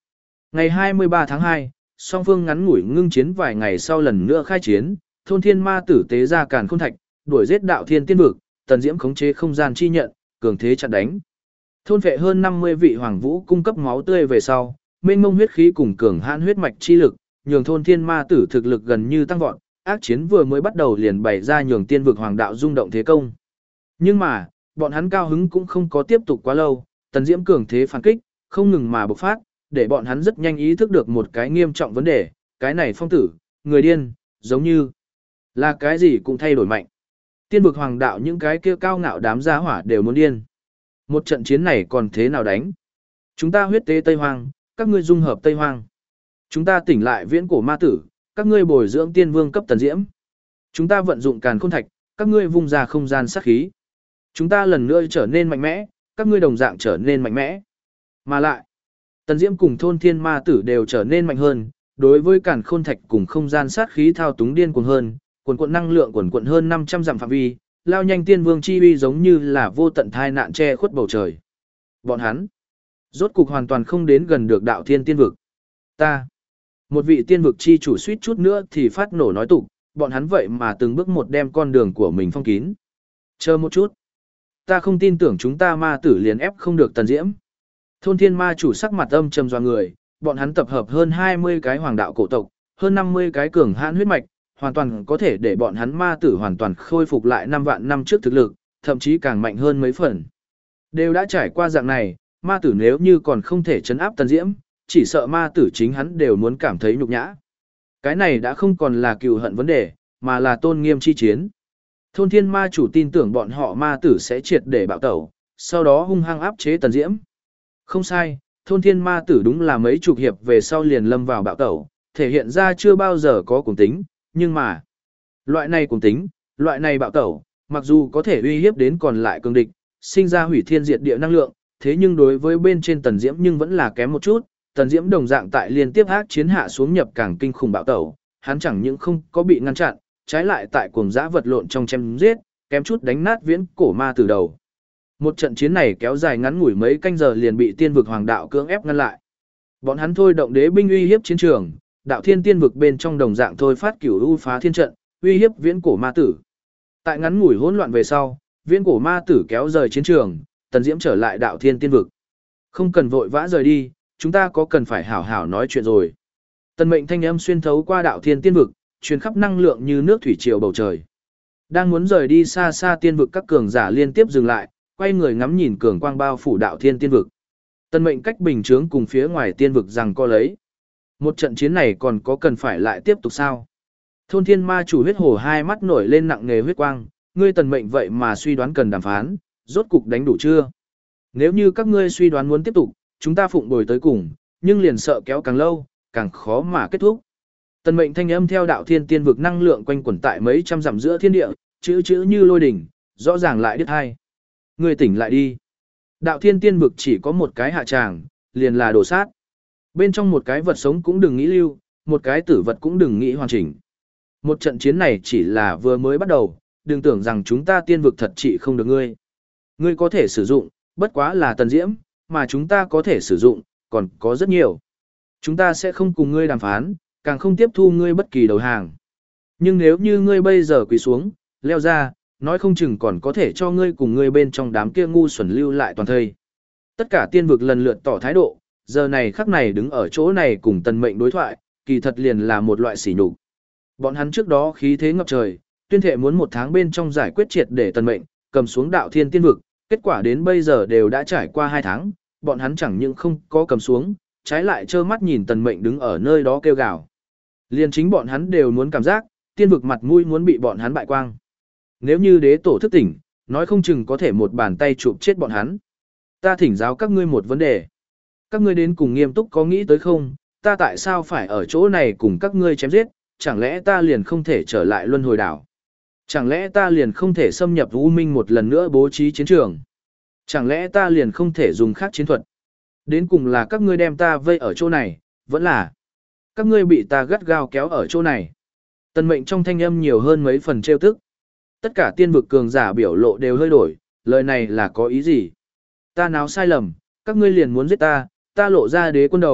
Ngày hai mươi ba tháng hai, song phương ngắn ngủi ngưng chiến vài ngày sau lần nữa khai chiến, thôn thiên ma tử tế ra càn khôn thạch, đuổi giết đạo thiên tiên vực, Tần Diễm khống chế không gian chi nhận, cường thế chặn đánh. Thôn vệ hơn năm mươi vị hoàng vũ cung cấp máu tươi về sau, mênh mông huyết khí cùng cường hãn huyết mạch chi lực, nhường thôn thiên ma tử thực lực gần như tăng vọt, ác chiến vừa mới bắt đầu liền bày ra nhường tiên vực hoàng đạo rung động thế công. Nhưng mà, bọn hắn cao hứng cũng không có tiếp tục quá lâu, Tần Diễm cường thế phản kích, không ngừng mà bộc phát, để bọn hắn rất nhanh ý thức được một cái nghiêm trọng vấn đề, cái này phong tử, người điên, giống như là cái gì cũng thay đổi mạnh. Tiên vực hoàng đạo những cái kia cao ngạo đám gia hỏa đều muốn điên. Một trận chiến này còn thế nào đánh? Chúng ta huyết tế Tây Hoang, các ngươi dung hợp Tây Hoang. Chúng ta tỉnh lại viễn cổ ma tử, các ngươi bồi dưỡng tiên vương cấp Tần Diễm. Chúng ta vận dụng càn khôn thạch, các ngươi vung ra không gian sát khí. Chúng ta lần nữa trở nên mạnh mẽ, các ngươi đồng dạng trở nên mạnh mẽ. Mà lại, Tần Diễm cùng thôn thiên ma tử đều trở nên mạnh hơn, đối với càn khôn thạch cùng không gian sát khí thao túng điên cuồng hơn, quần quận năng lượng quần quận hơn năm trăm dặm phạm vi, lao nhanh tiên vương chi uy giống như là vô tận thai nạn che khuất bầu trời. Bọn hắn, rốt cục hoàn toàn không đến gần được đạo thiên tiên vực. Ta, một vị tiên vực chi chủ suýt chút nữa thì phát nổ nói tục, bọn hắn vậy mà từng bước một đem con đường của mình phong kín. Chờ một chút, ta không tin tưởng chúng ta ma tử liền ép không được Tần Diễm. Thôn thiên ma chủ sắc mặt âm trầm doa người, bọn hắn tập hợp hơn hai mươi cái hoàng đạo cổ tộc, hơn năm mươi cái cường hãn huyết mạch, hoàn toàn có thể để bọn hắn ma tử hoàn toàn khôi phục lại năm vạn năm trước thực lực, thậm chí càng mạnh hơn mấy phần. Đều đã trải qua dạng này, ma tử nếu như còn không thể chấn áp Tần Diễm, chỉ sợ ma tử chính hắn đều muốn cảm thấy nhục nhã. Cái này đã không còn là cừu hận vấn đề, mà là tôn nghiêm chi chiến. Thôn thiên ma chủ tin tưởng bọn họ ma tử sẽ triệt để bạo tẩu, sau đó hung hăng áp chế Tần Diễm. Không sai, thôn thiên ma tử đúng là mấy chục hiệp về sau liền lâm vào bạo tẩu, thể hiện ra chưa bao giờ có cuồng tính, nhưng mà, loại này cuồng tính, loại này bạo tẩu, mặc dù có thể uy hiếp đến còn lại cường địch, sinh ra hủy thiên diệt địa năng lượng, thế nhưng đối với bên trên Tần Diễm nhưng vẫn là kém một chút, Tần Diễm đồng dạng tại liên tiếp ác chiến hạ xuống nhập càng kinh khủng bạo tẩu, hắn chẳng những không có bị ngăn chặn, trái lại tại cuồng dã vật lộn trong chém giết, kém chút đánh nát viễn cổ ma từ đầu. Một trận chiến này kéo dài ngắn ngủi mấy canh giờ liền bị tiên vực hoàng đạo cưỡng ép ngăn lại. Bọn hắn thôi động đế binh uy hiếp chiến trường, đạo thiên tiên vực bên trong đồng dạng thôi phát cửu u phá thiên trận, uy hiếp viễn cổ ma tử. Tại ngắn ngủi hỗn loạn về sau, viễn cổ ma tử kéo rời chiến trường, Tần Diễm trở lại đạo thiên tiên vực. Không cần vội vã rời đi, chúng ta có cần phải hảo hảo nói chuyện rồi. Tần mệnh thanh âm xuyên thấu qua đạo thiên tiên vực, truyền khắp năng lượng như nước thủy triều bầu trời. Đang muốn rời đi xa xa tiên vực các cường giả liên tiếp dừng lại, quay người ngắm nhìn cường quang bao phủ đạo thiên tiên vực. Tần mệnh cách bình chướng cùng phía ngoài tiên vực rằng co lấy. Một trận chiến này còn có cần phải lại tiếp tục sao? Thôn thiên ma chủ huyết hổ hai mắt nổi lên nặng nề huyết quang, ngươi tần mệnh vậy mà suy đoán cần đàm phán, rốt cục đánh đủ chưa? Nếu như các ngươi suy đoán muốn tiếp tục, chúng ta phụng bồi tới cùng, nhưng liền sợ kéo càng lâu, càng khó mà kết thúc. Tần mệnh thanh âm theo đạo thiên tiên vực năng lượng quanh quẩn tại mấy trăm dặm giữa thiên địa, chữ chữ như lôi đỉnh, rõ ràng lại đứt hai. Ngươi tỉnh lại đi. Đạo thiên tiên vực chỉ có một cái hạ tràng, liền là đổ sát. Bên trong một cái vật sống cũng đừng nghĩ lưu, một cái tử vật cũng đừng nghĩ hoàn chỉnh. Một trận chiến này chỉ là vừa mới bắt đầu, đừng tưởng rằng chúng ta tiên vực thật trị không được ngươi. Ngươi có thể sử dụng, bất quá là Tần Diễm, mà chúng ta có thể sử dụng, còn có rất nhiều. Chúng ta sẽ không cùng ngươi đàm phán, càng không tiếp thu ngươi bất kỳ đầu hàng. Nhưng nếu như ngươi bây giờ quỳ xuống, leo ra, nói không chừng còn có thể cho ngươi cùng ngươi bên trong đám kia ngu xuẩn lưu lại toàn thây. Tất cả tiên vực lần lượt tỏ thái độ, giờ này khắc này đứng ở chỗ này cùng Tần mệnh đối thoại, kỳ thật liền là một loại sỉ nhục. Bọn hắn trước đó khí thế ngập trời, tuyên thệ muốn một tháng bên trong giải quyết triệt để Tần mệnh, cầm xuống đạo thiên tiên vực, kết quả đến bây giờ đều đã trải qua hai tháng, bọn hắn chẳng những không có cầm xuống, trái lại trơ mắt nhìn Tần mệnh đứng ở nơi đó kêu gào. Liên chính bọn hắn đều muốn cảm giác, tiên vực mặt mũi muốn bị bọn hắn bại quang. Nếu như đế tổ thức tỉnh, nói không chừng có thể một bàn tay chụp chết bọn hắn. Ta thỉnh giáo các ngươi một vấn đề. Các ngươi đến cùng nghiêm túc có nghĩ tới không, ta tại sao phải ở chỗ này cùng các ngươi chém giết, chẳng lẽ ta liền không thể trở lại luân hồi đảo? Chẳng lẽ ta liền không thể xâm nhập U Minh một lần nữa bố trí chiến trường? Chẳng lẽ ta liền không thể dùng khác chiến thuật? Đến cùng là các ngươi đem ta vây ở chỗ này, vẫn là các ngươi bị ta gắt gao kéo ở chỗ này. Tần mệnh trong thanh âm nhiều hơn mấy phần trêu tức. Tất cả tiên vực cường giả biểu lộ đều hơi đổi, lời này là có ý gì? Ta nào sai lầm, các ngươi liền muốn giết ta, ta lộ ra đế quân đầu,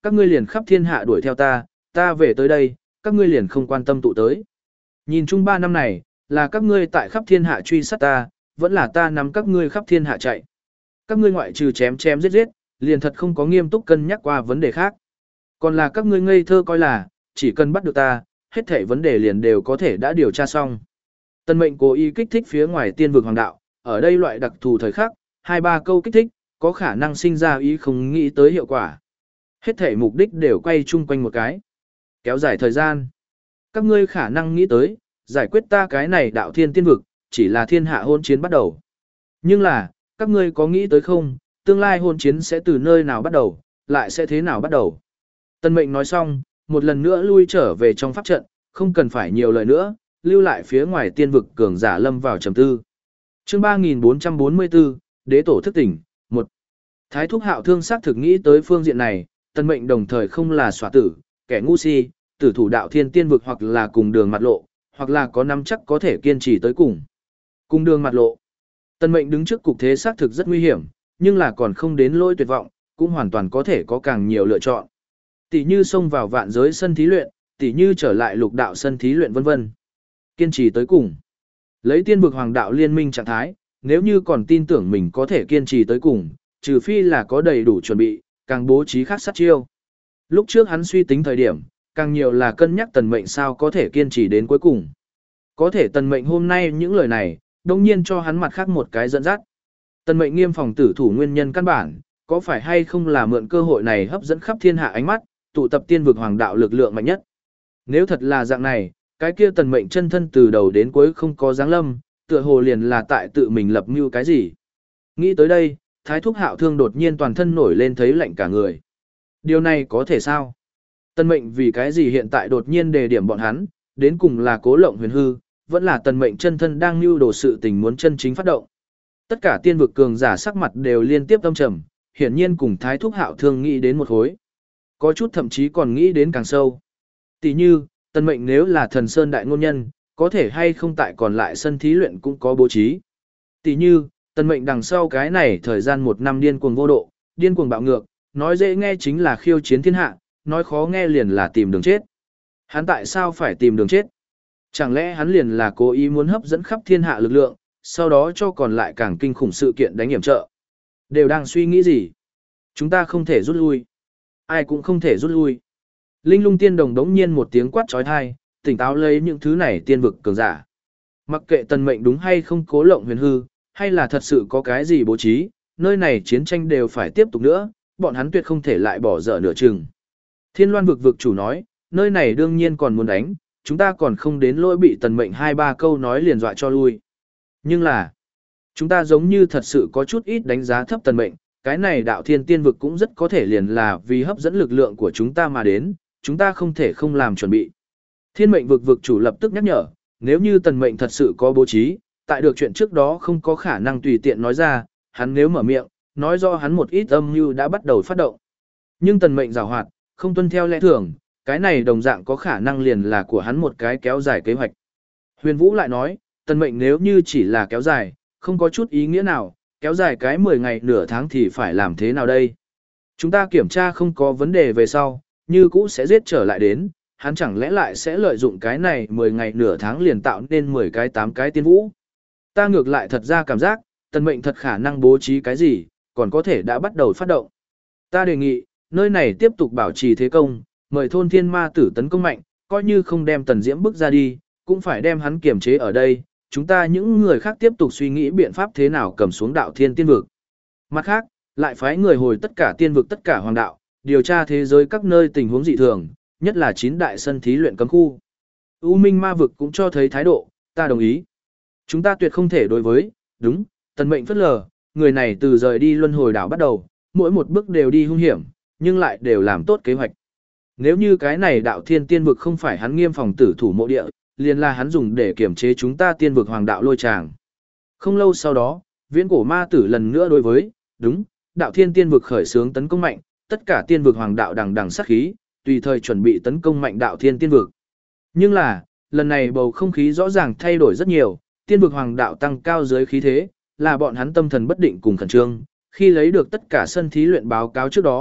các ngươi liền khắp thiên hạ đuổi theo ta, ta về tới đây, các ngươi liền không quan tâm tụ tới. Nhìn chung ba năm này, là các ngươi tại khắp thiên hạ truy sát ta, vẫn là ta nắm các ngươi khắp thiên hạ chạy. Các ngươi ngoại trừ chém chém giết giết, liền thật không có nghiêm túc cân nhắc qua vấn đề khác. Còn là các ngươi ngây thơ coi là, chỉ cần bắt được ta, hết thảy vấn đề liền đều có thể đã điều tra xong. Tân Mệnh cố ý kích thích phía ngoài tiên vực hoàng đạo, ở đây loại đặc thù thời khắc, hai ba câu kích thích, có khả năng sinh ra ý không nghĩ tới hiệu quả. Hết thảy mục đích đều quay chung quanh một cái. Kéo dài thời gian. Các ngươi khả năng nghĩ tới, giải quyết ta cái này đạo thiên tiên vực, chỉ là thiên hạ hôn chiến bắt đầu. Nhưng là, các ngươi có nghĩ tới không, tương lai hôn chiến sẽ từ nơi nào bắt đầu, lại sẽ thế nào bắt đầu. Tân Mệnh nói xong, một lần nữa lui trở về trong pháp trận, không cần phải nhiều lời nữa, lưu lại phía ngoài tiên vực cường giả lâm vào trầm tư. Chương ba nghìn bốn trăm bốn mươi tư, Đế tổ thức tỉnh, một. Thái Thúc Hạo Thương xác thực nghĩ tới phương diện này, Tân Mệnh đồng thời không là xóa tử, kẻ ngu si, tử thủ đạo thiên tiên vực hoặc là cùng đường mặt lộ, hoặc là có nắm chắc có thể kiên trì tới cùng. Cùng đường mặt lộ. Tân Mệnh đứng trước cục thế xác thực rất nguy hiểm, nhưng là còn không đến lỗi tuyệt vọng, cũng hoàn toàn có thể có càng nhiều lựa chọn. Tỷ như xông vào vạn giới sân thí luyện, tỷ như trở lại lục đạo sân thí luyện vân vân. Kiên trì tới cùng. Lấy tiên vực hoàng đạo liên minh trạng thái, nếu như còn tin tưởng mình có thể kiên trì tới cùng, trừ phi là có đầy đủ chuẩn bị, càng bố trí khác sát chiêu. Lúc trước hắn suy tính thời điểm, càng nhiều là cân nhắc Tần Mệnh sao có thể kiên trì đến cuối cùng. Có thể Tần Mệnh hôm nay những lời này, đồng nhiên cho hắn mặt khác một cái dẫn dắt. Tần Mệnh nghiêm phòng tử thủ nguyên nhân căn bản, có phải hay không là mượn cơ hội này hấp dẫn khắp thiên hạ ánh mắt, tụ tập tiên vực hoàng đạo lực lượng mạnh nhất. Nếu thật là dạng này, cái kia Tần Mệnh chân thân từ đầu đến cuối không có dáng lâm, tựa hồ liền là tại tự mình lập mưu cái gì. Nghĩ tới đây, Thái Thúc Hạo Thương đột nhiên toàn thân nổi lên thấy lạnh cả người. Điều này có thể sao? Tần Mệnh vì cái gì hiện tại đột nhiên đề điểm bọn hắn, đến cùng là Cố Lộng Huyền hư, vẫn là Tần Mệnh chân thân đang mưu đồ sự tình muốn chân chính phát động. Tất cả tiên vực cường giả sắc mặt đều liên tiếp âm trầm, hiển nhiên cùng Thái Thúc Hạo Thương nghĩ đến một hối. Có chút thậm chí còn nghĩ đến càng sâu. Tỷ như, Tần Mệnh nếu là Thần Sơn đại ngôn nhân, có thể hay không tại còn lại sân thí luyện cũng có bố trí. Tỷ như, Tần Mệnh đằng sau cái này thời gian một năm điên cuồng vô độ, điên cuồng bạo ngược, nói dễ nghe chính là khiêu chiến thiên hạ, nói khó nghe liền là tìm đường chết. Hắn tại sao phải tìm đường chết? Chẳng lẽ hắn liền là cố ý muốn hấp dẫn khắp thiên hạ lực lượng, sau đó cho còn lại càng kinh khủng sự kiện đánh hiểm trợ? Đều đang suy nghĩ gì? Chúng ta không thể rút lui. Ai cũng không thể rút lui. Linh Lung Tiên Đồng đống nhiên một tiếng quát trói thai, tỉnh táo lấy những thứ này tiên vực cường giả. Mặc kệ Tần Mệnh đúng hay không Cố Lộng Huyền hư, hay là thật sự có cái gì bố trí, nơi này chiến tranh đều phải tiếp tục nữa, bọn hắn tuyệt không thể lại bỏ dở nửa chừng. Thiên Loan vực vực chủ nói, nơi này đương nhiên còn muốn đánh, chúng ta còn không đến lỗi bị Tần Mệnh hai ba câu nói liền dọa cho lui. Nhưng là, chúng ta giống như thật sự có chút ít đánh giá thấp Tần Mệnh, cái này đạo thiên tiên vực cũng rất có thể liền là vì hấp dẫn lực lượng của chúng ta mà đến, chúng ta không thể không làm chuẩn bị. Thiên Mệnh vực vực chủ lập tức nhắc nhở, nếu như Tần Mệnh thật sự có bố trí, tại được chuyện trước đó không có khả năng tùy tiện nói ra, hắn nếu mở miệng, nói do hắn một ít âm mưu đã bắt đầu phát động. Nhưng Tần Mệnh giàu hoạt, không tuân theo lẽ thường, cái này đồng dạng có khả năng liền là của hắn một cái kéo dài kế hoạch. Huyền Vũ lại nói, Tần Mệnh nếu như chỉ là kéo dài, không có chút ý nghĩa nào, kéo dài cái mười ngày nửa tháng thì phải làm thế nào đây? Chúng ta kiểm tra không có vấn đề về sau, như cũ sẽ giết trở lại đến, hắn chẳng lẽ lại sẽ lợi dụng cái này mười ngày nửa tháng liền tạo nên mười cái tám cái tiên vũ. Ta ngược lại thật ra cảm giác, Tần Mệnh thật khả năng bố trí cái gì, còn có thể đã bắt đầu phát động. Ta đề nghị, nơi này tiếp tục bảo trì thế công, mời thôn thiên ma tử tấn công mạnh, coi như không đem Tần Diễm bức ra đi, cũng phải đem hắn kiềm chế ở đây, chúng ta những người khác tiếp tục suy nghĩ biện pháp thế nào cầm xuống đạo thiên tiên vực. Mặt khác, lại phái người hồi tất cả tiên vực tất cả hoàng đạo, điều tra thế giới các nơi tình huống dị thường, nhất là chín đại sân thí luyện cấm khu. U Minh ma vực cũng cho thấy thái độ, ta đồng ý. Chúng ta tuyệt không thể đối với, đúng, Tần Mệnh phất lờ, người này từ rời đi luân hồi đảo bắt đầu, mỗi một bước đều đi hung hiểm, nhưng lại đều làm tốt kế hoạch. Nếu như cái này đạo thiên tiên vực không phải hắn nghiêm phòng tử thủ mộ địa, liền là hắn dùng để kiểm chế chúng ta tiên vực hoàng đạo lôi tràng. Không lâu sau đó, viễn cổ ma tử lần nữa đối với, đúng, đạo thiên tiên vực khởi xướng tấn công mạnh, tất cả tiên vực hoàng đạo đằng đằng sát khí, tùy thời chuẩn bị tấn công mạnh đạo thiên tiên vực. Nhưng là, lần này bầu không khí rõ ràng thay đổi rất nhiều, tiên vực hoàng đạo tăng cao dưới khí thế, là bọn hắn tâm thần bất định cùng khẩn trương, khi lấy được tất cả sân thí luyện báo cáo trước đó,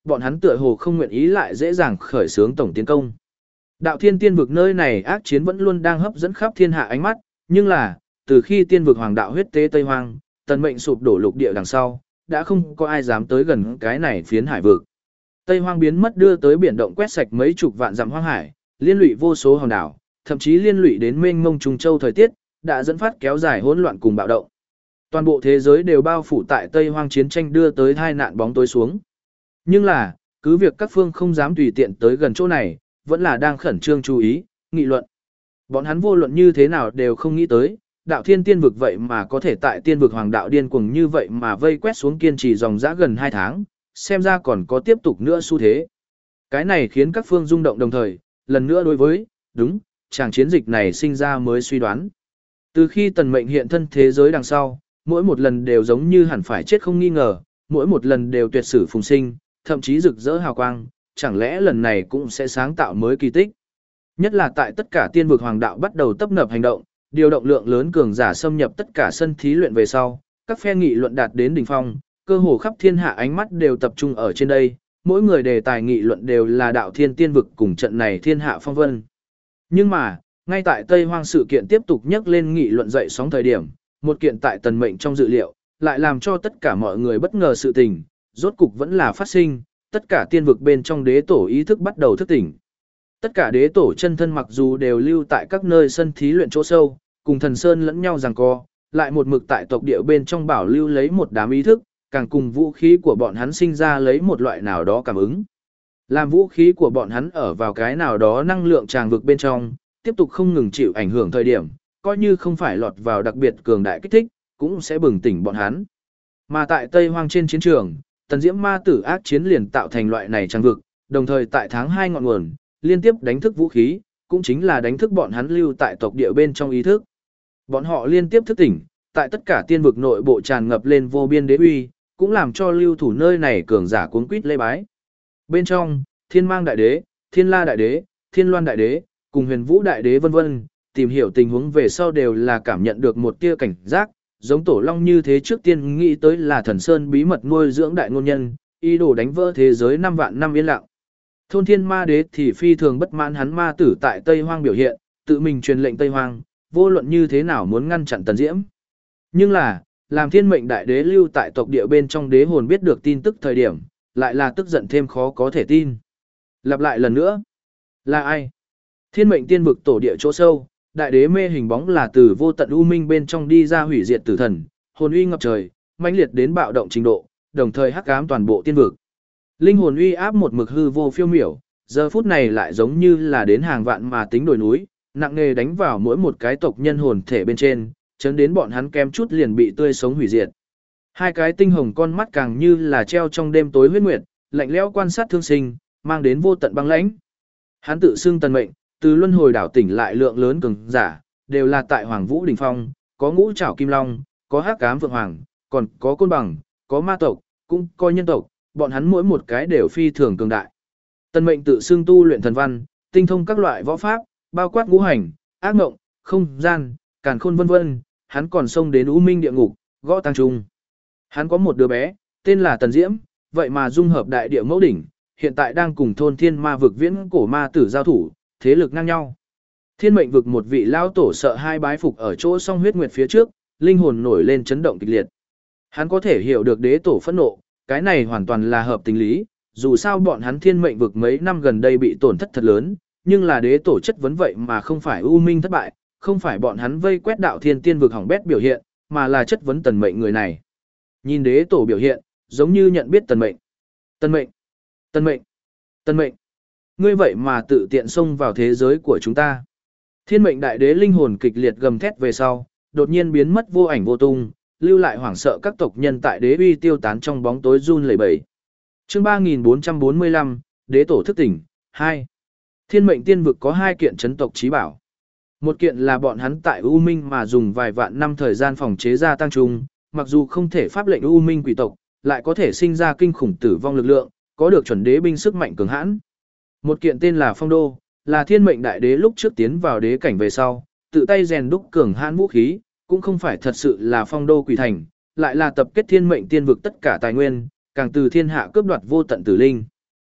bọn hắn tựa hồ không nguyện ý lại dễ dàng khởi xướng tổng tiến công. Đạo Thiên Tiên vực nơi này ác chiến vẫn luôn đang hấp dẫn khắp thiên hạ ánh mắt, nhưng là, từ khi Tiên vực hoàng đạo huyết tế Tây Hoang, tần mệnh sụp đổ lục địa đằng sau, đã không có ai dám tới gần cái này phiến hải vực. Tây Hoang biến mất đưa tới biển động quét sạch mấy chục vạn dặm hoang hải, liên lụy vô số hòn đảo, thậm chí liên lụy đến mênh mông trùng châu thời tiết, đã dẫn phát kéo dài hỗn loạn cùng bạo động. Toàn bộ thế giới đều bao phủ tại Tây Hoang chiến tranh đưa tới tai nạn bóng tối xuống. Nhưng là, cứ việc các phương không dám tùy tiện tới gần chỗ này, vẫn là đang khẩn trương chú ý, nghị luận. Bọn hắn vô luận như thế nào đều không nghĩ tới, đạo Thiên Tiên vực vậy mà có thể tại Tiên vực hoàng đạo điên cuồng như vậy mà vây quét xuống kiên trì dòng dã gần hai tháng, xem ra còn có tiếp tục nữa xu thế. Cái này khiến các phương rung động đồng thời, lần nữa đối với, đúng, chàng chiến dịch này sinh ra mới suy đoán. Từ khi tần mệnh hiện thân thế giới đằng sau, mỗi một lần đều giống như hẳn phải chết không nghi ngờ, mỗi một lần đều tuyệt sử phùng sinh, thậm chí rực rỡ hào quang, chẳng lẽ lần này cũng sẽ sáng tạo mới kỳ tích. Nhất là tại tất cả tiên vực hoàng đạo bắt đầu tấp nập hành động, điều động lượng lớn cường giả xâm nhập tất cả sân thí luyện về sau, các phe nghị luận đạt đến đỉnh phong, cơ hồ khắp thiên hạ ánh mắt đều tập trung ở trên đây, mỗi người đề tài nghị luận đều là đạo Thiên Tiên vực cùng trận này thiên hạ phong vân. Nhưng mà, ngay tại Tây Hoang sự kiện tiếp tục nhắc lên nghị luận dậy sóng thời điểm, một kiện tại tần mệnh trong dự liệu, lại làm cho tất cả mọi người bất ngờ sự tình, rốt cục vẫn là phát sinh, tất cả tiên vực bên trong đế tổ ý thức bắt đầu thức tỉnh. Tất cả đế tổ chân thân mặc dù đều lưu tại các nơi sân thí luyện chỗ sâu, cùng thần sơn lẫn nhau giằng co, lại một mực tại tộc địa bên trong bảo lưu lấy một đám ý thức, càng cùng vũ khí của bọn hắn sinh ra lấy một loại nào đó cảm ứng. Làm vũ khí của bọn hắn ở vào cái nào đó năng lượng tràng vực bên trong, tiếp tục không ngừng chịu ảnh hưởng thời điểm, coi như không phải lọt vào đặc biệt cường đại kích thích, cũng sẽ bừng tỉnh bọn hắn. Mà tại Tây Hoang trên chiến trường, tần diễm ma tử ác chiến liền tạo thành loại này tràng vực, đồng thời tại tháng hai ngọn nguồn, liên tiếp đánh thức vũ khí, cũng chính là đánh thức bọn hắn lưu tại tộc địa bên trong ý thức. Bọn họ liên tiếp thức tỉnh, tại tất cả tiên vực nội bộ tràn ngập lên vô biên đế uy, cũng làm cho lưu thủ nơi này cường giả cuống quýt lễ bái. Bên trong, Thiên Mang đại đế, Thiên La đại đế, Thiên Loan đại đế, cùng Huyền Vũ đại đế vân vân, tìm hiểu tình huống về sau đều là cảm nhận được một tia cảnh giác, giống Tổ Long như thế trước tiên nghĩ tới là Thần Sơn bí mật nuôi dưỡng đại ngôn nhân, ý đồ đánh vỡ thế giới năm vạn năm yên lặng. Thôn Thiên Ma đế thì phi thường bất mãn hắn ma tử tại Tây Hoang biểu hiện, tự mình truyền lệnh Tây Hoang, vô luận như thế nào muốn ngăn chặn Tần Diễm. Nhưng là, làm Thiên Mệnh đại đế lưu tại tộc địa bên trong đế hồn biết được tin tức thời điểm, lại là tức giận thêm khó có thể tin. Lặp lại lần nữa, là ai? Thiên Mệnh tiên vực tổ địa chỗ sâu, đại đế mê hình bóng là từ vô tận u minh bên trong đi ra hủy diệt tử thần, hồn uy ngập trời, mãnh liệt đến bạo động trình độ, đồng thời hắc ám toàn bộ tiên vực. Linh hồn uy áp một mực hư vô phiêu miểu, giờ phút này lại giống như là đến hàng vạn mà tính đồi núi, nặng nề đánh vào mỗi một cái tộc nhân hồn thể bên trên, chấn đến bọn hắn kém chút liền bị tươi sống hủy diệt. Hai cái tinh hồng con mắt càng như là treo trong đêm tối huyết nguyệt, lạnh lẽo quan sát thương sinh, mang đến vô tận băng lãnh. Hắn tự xưng tần mệnh, từ luân hồi đảo tỉnh lại lượng lớn cường giả, đều là tại Hoàng Vũ đỉnh phong, có ngũ trảo kim long, có hắc ám phượng hoàng, còn có côn bằng, có ma tộc, cũng có nhân tộc, bọn hắn mỗi một cái đều phi thường cường đại. Tần mệnh tự xưng tu luyện thần văn, tinh thông các loại võ pháp, bao quát ngũ hành, ác mộng, không gian, càn khôn vân vân, hắn còn xông đến u minh địa ngục, gõ tăng trung. Hắn có một đứa bé, tên là Tần Diễm, vậy mà dung hợp đại địa mẫu đỉnh, hiện tại đang cùng thôn thiên ma vực viễn cổ ma tử giao thủ, thế lực ngang nhau. Thiên mệnh vực một vị lao tổ sợ hai bái phục ở chỗ song huyết nguyệt phía trước, linh hồn nổi lên chấn động kịch liệt. Hắn có thể hiểu được đế tổ phẫn nộ, cái này hoàn toàn là hợp tình lý, dù sao bọn hắn thiên mệnh vực mấy năm gần đây bị tổn thất thật lớn, nhưng là đế tổ chất vấn vậy mà không phải u minh thất bại, không phải bọn hắn vây quét đạo thiên tiên vực hỏng bét biểu hiện, mà là chất vấn tần mệnh người này. Nhìn đế tổ biểu hiện, giống như nhận biết tần mệnh. Tần mệnh, tần mệnh, tần mệnh. Ngươi vậy mà tự tiện xông vào thế giới của chúng ta. Thiên mệnh đại đế linh hồn kịch liệt gầm thét về sau, đột nhiên biến mất vô ảnh vô tung, lưu lại hoảng sợ các tộc nhân tại đế uy tiêu tán trong bóng tối run lẩy bẩy. Chương ba nghìn bốn trăm bốn mươi lăm, đế tổ thức tỉnh, hai. Thiên mệnh tiên vực có hai kiện chấn tộc chí bảo. Một kiện là bọn hắn tại U Minh mà dùng vài vạn năm thời gian phòng chế ra tăng trung, mặc dù không thể pháp lệnh U Minh quỷ tộc, lại có thể sinh ra kinh khủng tử vong lực lượng, có được chuẩn đế binh sức mạnh cường hãn. Một kiện tên là Phong Đô, là thiên mệnh đại đế lúc trước tiến vào đế cảnh về sau, tự tay rèn đúc cường hãn vũ khí, cũng không phải thật sự là Phong Đô quỷ thành, lại là tập kết thiên mệnh tiên vực tất cả tài nguyên, càng từ thiên hạ cướp đoạt vô tận tử linh.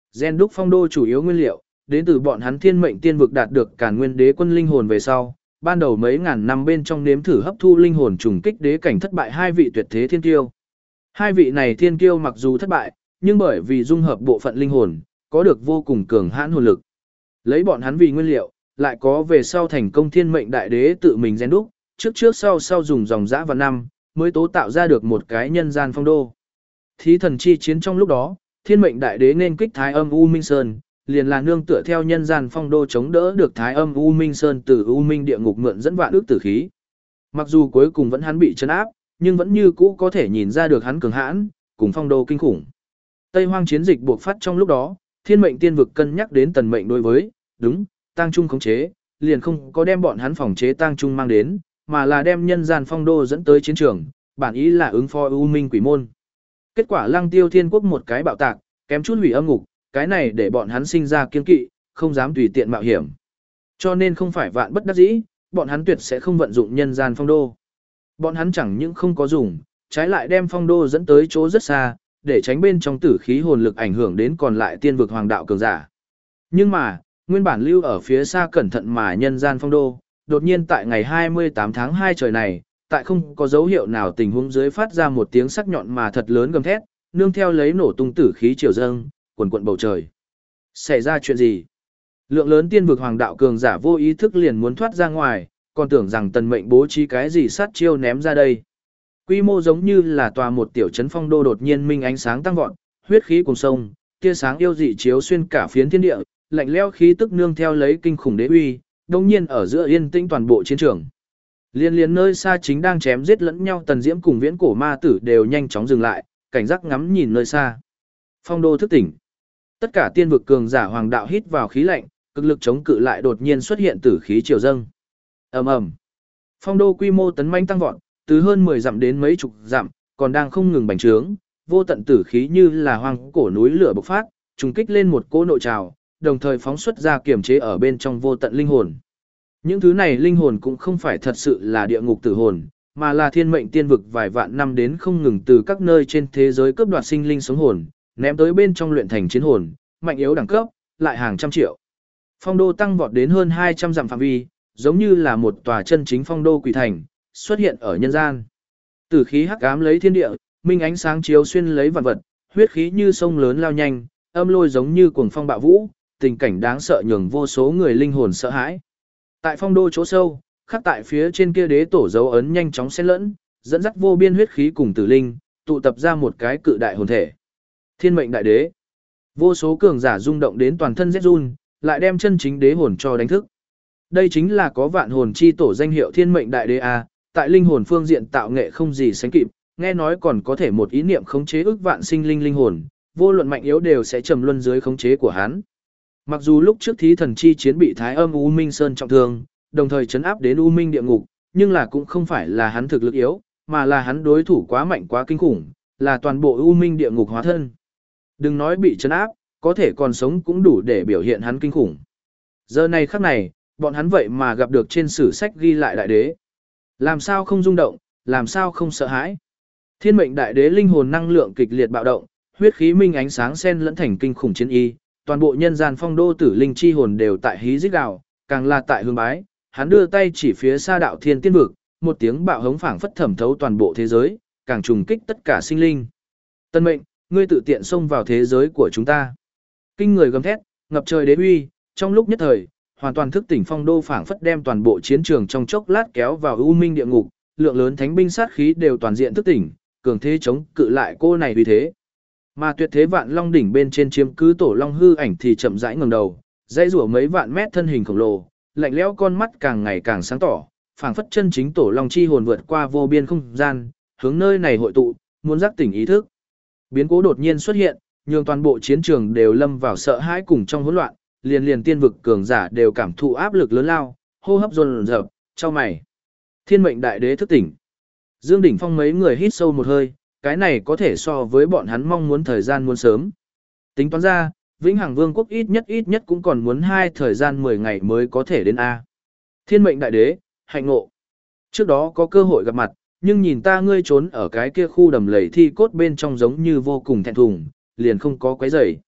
Gen đúc phong đô chủ yếu nguyên liệu, đến từ bọn hắn thiên mệnh tiên vực đạt được Càn Nguyên đế quân linh hồn về sau, ban đầu mấy ngàn năm bên trong nếm thử hấp thu linh hồn trùng kích đế cảnh thất bại hai vị tuyệt thế thiên kiêu. Hai vị này thiên kiêu mặc dù thất bại, nhưng bởi vì dung hợp bộ phận linh hồn, có được vô cùng cường hãn hồn lực. Lấy bọn hắn vì nguyên liệu, lại có về sau thành công thiên mệnh đại đế tự mình gen đúc, trước trước sau sau dùng dòng dã và năm, mới tố tạo ra được một cái nhân gian phong đô. Thí thần chi chiến trong lúc đó, thiên mệnh đại đế nên kích Thái Âm U Minh Sơn, liền là nương tựa theo nhân gian phong đô chống đỡ được Thái Âm U Minh Sơn từ U Minh địa ngục mượn dẫn vạn ước tử khí. Mặc dù cuối cùng vẫn hắn bị trấn áp, nhưng vẫn như cũ có thể nhìn ra được hắn cường hãn, cùng phong đô kinh khủng. Tây Hoang chiến dịch buộc phát trong lúc đó, thiên mệnh tiên vực cân nhắc đến tần mệnh đối với, đúng, tang trung khống chế, liền không có đem bọn hắn phòng chế tang trung mang đến, mà là đem nhân gian phong đô dẫn tới chiến trường, bản ý là ứng phó U Minh quỷ môn. Kết quả Lăng Tiêu Thiên Quốc một cái bạo tạc, kém chút hủy âm ngục, cái này để bọn hắn sinh ra kiên kỵ, không dám tùy tiện mạo hiểm. Cho nên không phải vạn bất đắc dĩ, bọn hắn tuyệt sẽ không vận dụng nhân gian phong đô. Bọn hắn chẳng những không có dùng, trái lại đem phong đô dẫn tới chỗ rất xa, để tránh bên trong tử khí hồn lực ảnh hưởng đến còn lại tiên vực hoàng đạo cường giả. Nhưng mà, nguyên bản lưu ở phía xa cẩn thận mà nhân gian phong đô, đột nhiên tại ngày hai mươi tám tháng hai trời này, tại không có dấu hiệu nào tình huống dưới phát ra một tiếng sắc nhọn mà thật lớn gầm thét, nương theo lấy nổ tung tử khí triều dâng, quần quận bầu trời. Xảy ra chuyện gì? Lượng lớn tiên vực hoàng đạo cường giả vô ý thức liền muốn thoát ra ngoài, còn tưởng rằng tần mệnh bố trí cái gì sát chiêu ném ra đây. Quy mô giống như là tòa một tiểu trấn phong đô đột nhiên minh ánh sáng tăng vọt, huyết khí cùng sông, tia sáng yêu dị chiếu xuyên cả phiến thiên địa, lạnh lẽo khí tức nương theo lấy kinh khủng đế uy, đột nhiên ở giữa yên tĩnh toàn bộ chiến trường. Liên liên nơi xa chính đang chém giết lẫn nhau tần diễm cùng viễn cổ ma tử đều nhanh chóng dừng lại, cảnh giác ngắm nhìn nơi xa. Phong đô thức tỉnh. Tất cả tiên vực cường giả hoàng đạo hít vào khí lạnh, cực lực chống cự lại đột nhiên xuất hiện tử khí triều dâng. Ầm ầm. Phong đô quy mô tấn manh tăng vọt, từ hơn mười dặm đến mấy chục dặm, còn đang không ngừng bành trướng, vô tận tử khí như là hoang cổ núi lửa bộc phát, trùng kích lên một cỗ nội trào, đồng thời phóng xuất ra kiểm chế ở bên trong vô tận linh hồn. Những thứ này linh hồn cũng không phải thật sự là địa ngục tử hồn, mà là thiên mệnh tiên vực vài vạn năm đến không ngừng từ các nơi trên thế giới cướp đoạt sinh linh sống hồn, ném tới bên trong luyện thành chiến hồn, mạnh yếu đẳng cấp, lại hàng trăm triệu. Phong đô tăng vọt đến hơn hai trăm dặm phạm vi, giống như là một tòa chân chính phong đô quỷ thành, xuất hiện ở nhân gian. Tử khí hắc ám lấy thiên địa, minh ánh sáng chiếu xuyên lấy vạn vật, huyết khí như sông lớn lao nhanh, âm lôi giống như cuồng phong bạo vũ, tình cảnh đáng sợ nhường vô số người linh hồn sợ hãi. Tại phong đô chỗ sâu, khắc tại phía trên kia đế tổ dấu ấn nhanh chóng xen lẫn, dẫn dắt vô biên huyết khí cùng tử linh, tụ tập ra một cái cự đại hồn thể. Thiên mệnh đại đế. Vô số cường giả rung động đến toàn thân rét run, lại đem chân chính đế hồn cho đánh thức. Đây chính là có vạn hồn chi tổ danh hiệu thiên mệnh đại đế a, tại linh hồn phương diện tạo nghệ không gì sánh kịp, nghe nói còn có thể một ý niệm khống chế ức vạn sinh linh linh hồn, vô luận mạnh yếu đều sẽ trầm luân dưới khống chế của hắn. Mặc dù lúc trước thí thần chi chiến bị Thái Âm U Minh Sơn trọng thương, đồng thời chấn áp đến U Minh địa ngục, nhưng là cũng không phải là hắn thực lực yếu, mà là hắn đối thủ quá mạnh quá kinh khủng, là toàn bộ U Minh địa ngục hóa thân. Đừng nói bị chấn áp, có thể còn sống cũng đủ để biểu hiện hắn kinh khủng. Giờ này khắc này, bọn hắn vậy mà gặp được trên sử sách ghi lại đại đế. Làm sao không rung động, làm sao không sợ hãi. Thiên mệnh đại đế linh hồn năng lượng kịch liệt bạo động, huyết khí minh ánh sáng xen lẫn thành kinh khủng chiến y, toàn bộ nhân gian phong đô tử linh chi hồn đều tại hí rít gào, càng là tại hương bái, hắn đưa tay chỉ phía xa đạo thiên tiên vực, một tiếng bạo hống phảng phất thẩm thấu toàn bộ thế giới, càng trùng kích tất cả sinh linh. Tân mệnh, ngươi tự tiện xông vào thế giới của chúng ta. Kinh người gầm thét, ngập trời đế uy, trong lúc nhất thời, hoàn toàn thức tỉnh phong đô phảng phất đem toàn bộ chiến trường trong chốc lát kéo vào u minh địa ngục, lượng lớn thánh binh sát khí đều toàn diện thức tỉnh, cường thế chống cự lại cô này vì thế. Mà tuyệt thế vạn long đỉnh bên trên chiếm cứ tổ long hư ảnh thì chậm rãi ngẩng đầu, dãy rủa mấy vạn mét thân hình khổng lồ, lạnh lẽo con mắt càng ngày càng sáng tỏ, phảng phất chân chính tổ long chi hồn vượt qua vô biên không gian, hướng nơi này hội tụ, muốn giác tỉnh ý thức. Biến cố đột nhiên xuất hiện, nhường toàn bộ chiến trường đều lâm vào sợ hãi cùng trong hỗn loạn, liền liền tiên vực cường giả đều cảm thụ áp lực lớn lao, hô hấp dồn dập, chau mày. Thiên mệnh đại đế thức tỉnh. Dương Đỉnh Phong mấy người hít sâu một hơi, cái này có thể so với bọn hắn mong muốn thời gian muốn sớm. Tính toán ra, Vĩnh Hằng Vương quốc ít nhất ít nhất cũng còn muốn hai thời gian mười ngày mới có thể đến A. Thiên mệnh đại đế, hạnh ngộ. Trước đó có cơ hội gặp mặt, nhưng nhìn ta ngươi trốn ở cái kia khu đầm lầy thi cốt bên trong giống như vô cùng thẹn thùng, liền không có quấy rầy.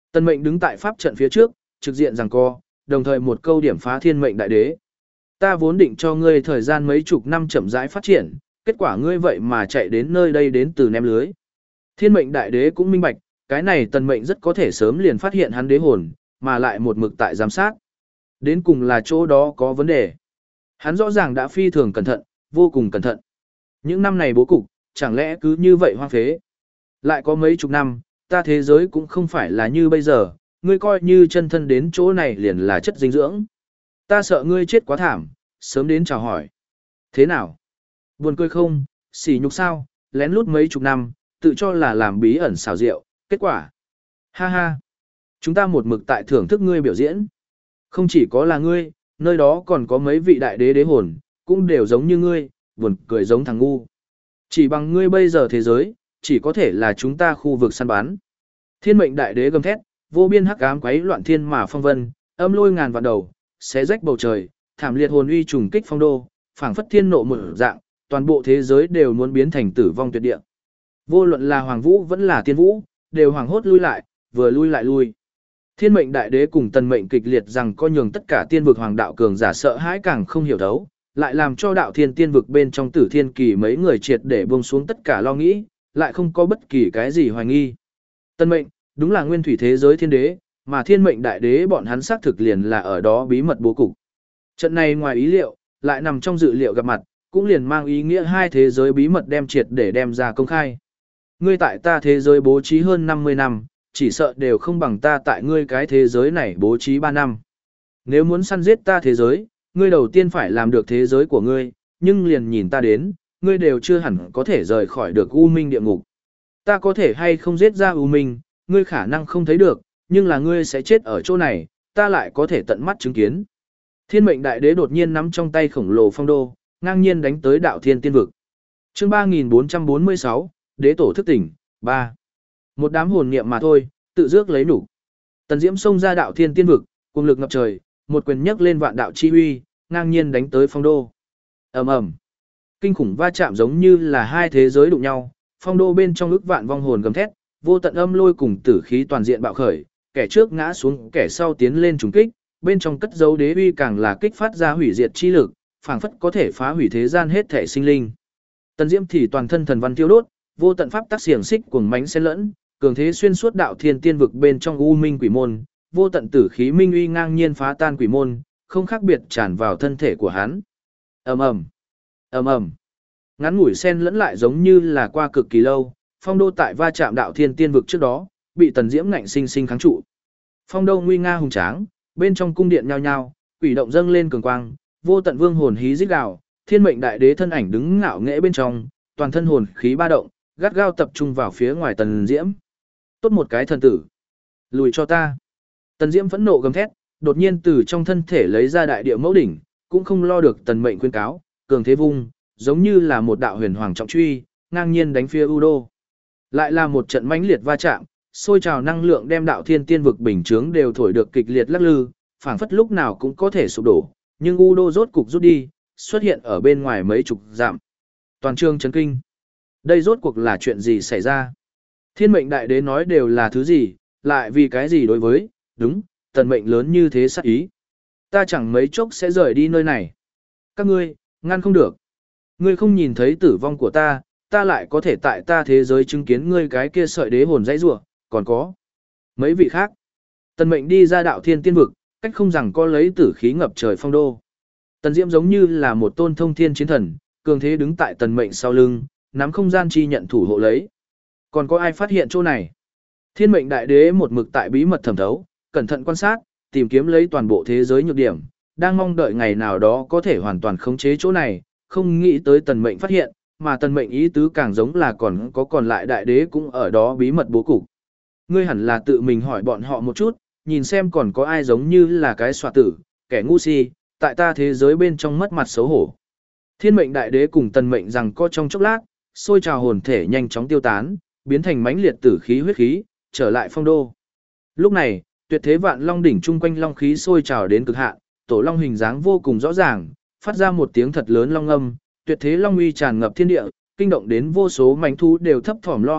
Tần Mệnh đứng tại pháp trận phía trước, trực diện giằng co, đồng thời một câu điểm phá thiên mệnh đại đế. Ta vốn định cho ngươi thời gian mấy chục năm chậm rãi phát triển, kết quả ngươi vậy mà chạy đến nơi đây đến từ ném lưới. Thiên mệnh đại đế cũng minh bạch, cái này Tần Mệnh rất có thể sớm liền phát hiện hắn đế hồn, mà lại một mực tại giám sát. Đến cùng là chỗ đó có vấn đề. Hắn rõ ràng đã phi thường cẩn thận, vô cùng cẩn thận. Những năm này bố cục, chẳng lẽ cứ như vậy hoang phế. Lại có mấy chục năm, ta thế giới cũng không phải là như bây giờ, ngươi coi như chân thân đến chỗ này liền là chất dinh dưỡng. Ta sợ ngươi chết quá thảm, sớm đến chào hỏi. Thế nào? Buồn cười không, xỉ nhục sao, lén lút mấy chục năm, tự cho là làm bí ẩn xào rượu, kết quả. Ha ha, chúng ta một mực tại thưởng thức ngươi biểu diễn. Không chỉ có là ngươi, nơi đó còn có mấy vị đại đế đế hồn, cũng đều giống như ngươi, buồn cười giống thằng ngu. Chỉ bằng ngươi bây giờ thế giới, chỉ có thể là chúng ta khu vực săn bắn. Thiên mệnh đại đế gầm thét, vô biên hắc ám quấy loạn thiên mà phong vân, âm lôi ngàn vạn đầu, xé rách bầu trời, thảm liệt hồn uy trùng kích phong đô, phảng phất thiên nộ một dạng, toàn bộ thế giới đều muốn biến thành tử vong tuyệt địa. Vô luận là hoàng vũ vẫn là tiên vũ, đều hoàng hốt lui lại, vừa lui lại lui. Thiên mệnh đại đế cùng tần mệnh kịch liệt rằng có nhường tất cả tiên vực hoàng đạo cường giả sợ hãi càng không hiểu đấu, lại làm cho đạo thiên tiên vực bên trong tử thiên kỳ mấy người triệt để buông xuống tất cả lo nghĩ, lại không có bất kỳ cái gì hoài nghi. Tần mệnh, đúng là nguyên thủy thế giới thiên đế, mà thiên mệnh đại đế bọn hắn xác thực liền là ở đó bí mật bố cục. Trận này ngoài ý liệu, lại nằm trong dự liệu gặp mặt, cũng liền mang ý nghĩa hai thế giới bí mật đem triệt để đem ra công khai. Ngươi tại ta thế giới bố trí hơn năm mươi năm, chỉ sợ đều không bằng ta tại ngươi cái thế giới này bố trí ba năm. Nếu muốn săn giết ta thế giới, ngươi đầu tiên phải làm được thế giới của ngươi, nhưng liền nhìn ta đến, ngươi đều chưa hẳn có thể rời khỏi được U Minh địa ngục. Ta có thể hay không giết ra U Minh, ngươi khả năng không thấy được, nhưng là ngươi sẽ chết ở chỗ này, ta lại có thể tận mắt chứng kiến. Thiên mệnh đại đế đột nhiên nắm trong tay khổng lồ phong đô, ngang nhiên đánh tới đạo thiên tiên vực. Chương ba nghìn bốn trăm bốn mươi sáu, đế tổ thức tỉnh, ba. Một đám hồn niệm mà thôi, tự rước lấy đủ. Tần Diễm xông ra đạo thiên tiên vực, cùng lực ngập trời, một quyền nhấc lên vạn đạo chi uy, ngang nhiên đánh tới phong đô. Ầm ầm. Kinh khủng va chạm giống như là hai thế giới đụng nhau, phong đô bên trong ức vạn vong hồn gầm thét, vô tận âm lôi cùng tử khí toàn diện bạo khởi, kẻ trước ngã xuống, kẻ sau tiến lên trùng kích, bên trong cất dấu đế uy càng là kích phát ra hủy diệt chi lực, phảng phất có thể phá hủy thế gian hết thể sinh linh. Tần Diễm thì toàn thân thần văn tiêu đốt, vô tận pháp tắc xiềng xích cuồng mãnh xen lẫn, cường thế xuyên suốt đạo thiên tiên vực bên trong u minh quỷ môn, vô tận tử khí minh uy ngang nhiên phá tan quỷ môn, không khác biệt tràn vào thân thể của hắn. Ầm ầm, ầm ầm. Ngắn ngủi xen lẫn lại giống như là qua cực kỳ lâu, phong đô tại va chạm đạo thiên tiên vực trước đó, bị Tần Diễm ngạnh sinh sinh kháng trụ. Phong đô nguy nga hùng tráng, bên trong cung điện nhao nhao, quỷ động dâng lên cường quang, vô tận vương hồn hí rít gào, thiên mệnh đại đế thân ảnh đứng ngạo nghễ bên trong, toàn thân hồn khí ba động, gắt gao tập trung vào phía ngoài Tần Diễm. Tốt một cái thần tử, lùi cho ta. Tần Diễm phẫn nộ gầm thét, đột nhiên từ trong thân thể lấy ra đại địa mẫu đỉnh, cũng không lo được Tần Mệnh khuyên cáo, cường thế vung, giống như là một đạo huyền hoàng trọng truy, ngang nhiên đánh phía U Đô. Lại là một trận mãnh liệt va chạm, sôi trào năng lượng đem đạo thiên tiên vực bình chướng đều thổi được kịch liệt lắc lư, phảng phất lúc nào cũng có thể sụp đổ, nhưng U Đô rốt cục rút đi, xuất hiện ở bên ngoài mấy chục dặm. Toàn trường chấn kinh. Đây rốt cuộc là chuyện gì xảy ra? Thiên mệnh đại đế nói đều là thứ gì, lại vì cái gì đối với, đúng, tần mệnh lớn như thế sát ý. Ta chẳng mấy chốc sẽ rời đi nơi này. Các ngươi, ngăn không được. Ngươi không nhìn thấy tử vong của ta, ta lại có thể tại ta thế giới chứng kiến ngươi cái kia sợi đế hồn dãy rủa, còn có mấy vị khác. Tần mệnh đi ra đạo thiên tiên vực, cách không rằng có lấy tử khí ngập trời phong đô. Tần Diễm giống như là một tôn thông thiên chiến thần, cường thế đứng tại tần mệnh sau lưng, nắm không gian chi nhận thủ hộ lấy. Còn có ai phát hiện chỗ này? Thiên mệnh đại đế một mực tại bí mật thẩm thấu, cẩn thận quan sát, tìm kiếm lấy toàn bộ thế giới nhược điểm, đang mong đợi ngày nào đó có thể hoàn toàn khống chế chỗ này, không nghĩ tới tần mệnh phát hiện, mà tần mệnh ý tứ càng giống là còn có còn lại đại đế cũng ở đó bí mật bố cục. Ngươi hẳn là tự mình hỏi bọn họ một chút, nhìn xem còn có ai giống như là cái xoạ tử, kẻ ngu si, tại ta thế giới bên trong mất mặt xấu hổ. Thiên mệnh đại đế cùng tần mệnh rằng co trong chốc lát, sôi trào hồn thể nhanh chóng tiêu tán, biến thành mãnh liệt tử khí huyết khí, trở lại phong đô. Lúc này, tuyệt thế vạn long đỉnh chung quanh long khí sôi trào đến cực hạn, tổ long hình dáng vô cùng rõ ràng, phát ra một tiếng thật lớn long âm, tuyệt thế long uy tràn ngập thiên địa, kinh động đến vô số mãnh thú đều thấp thỏm lo âu,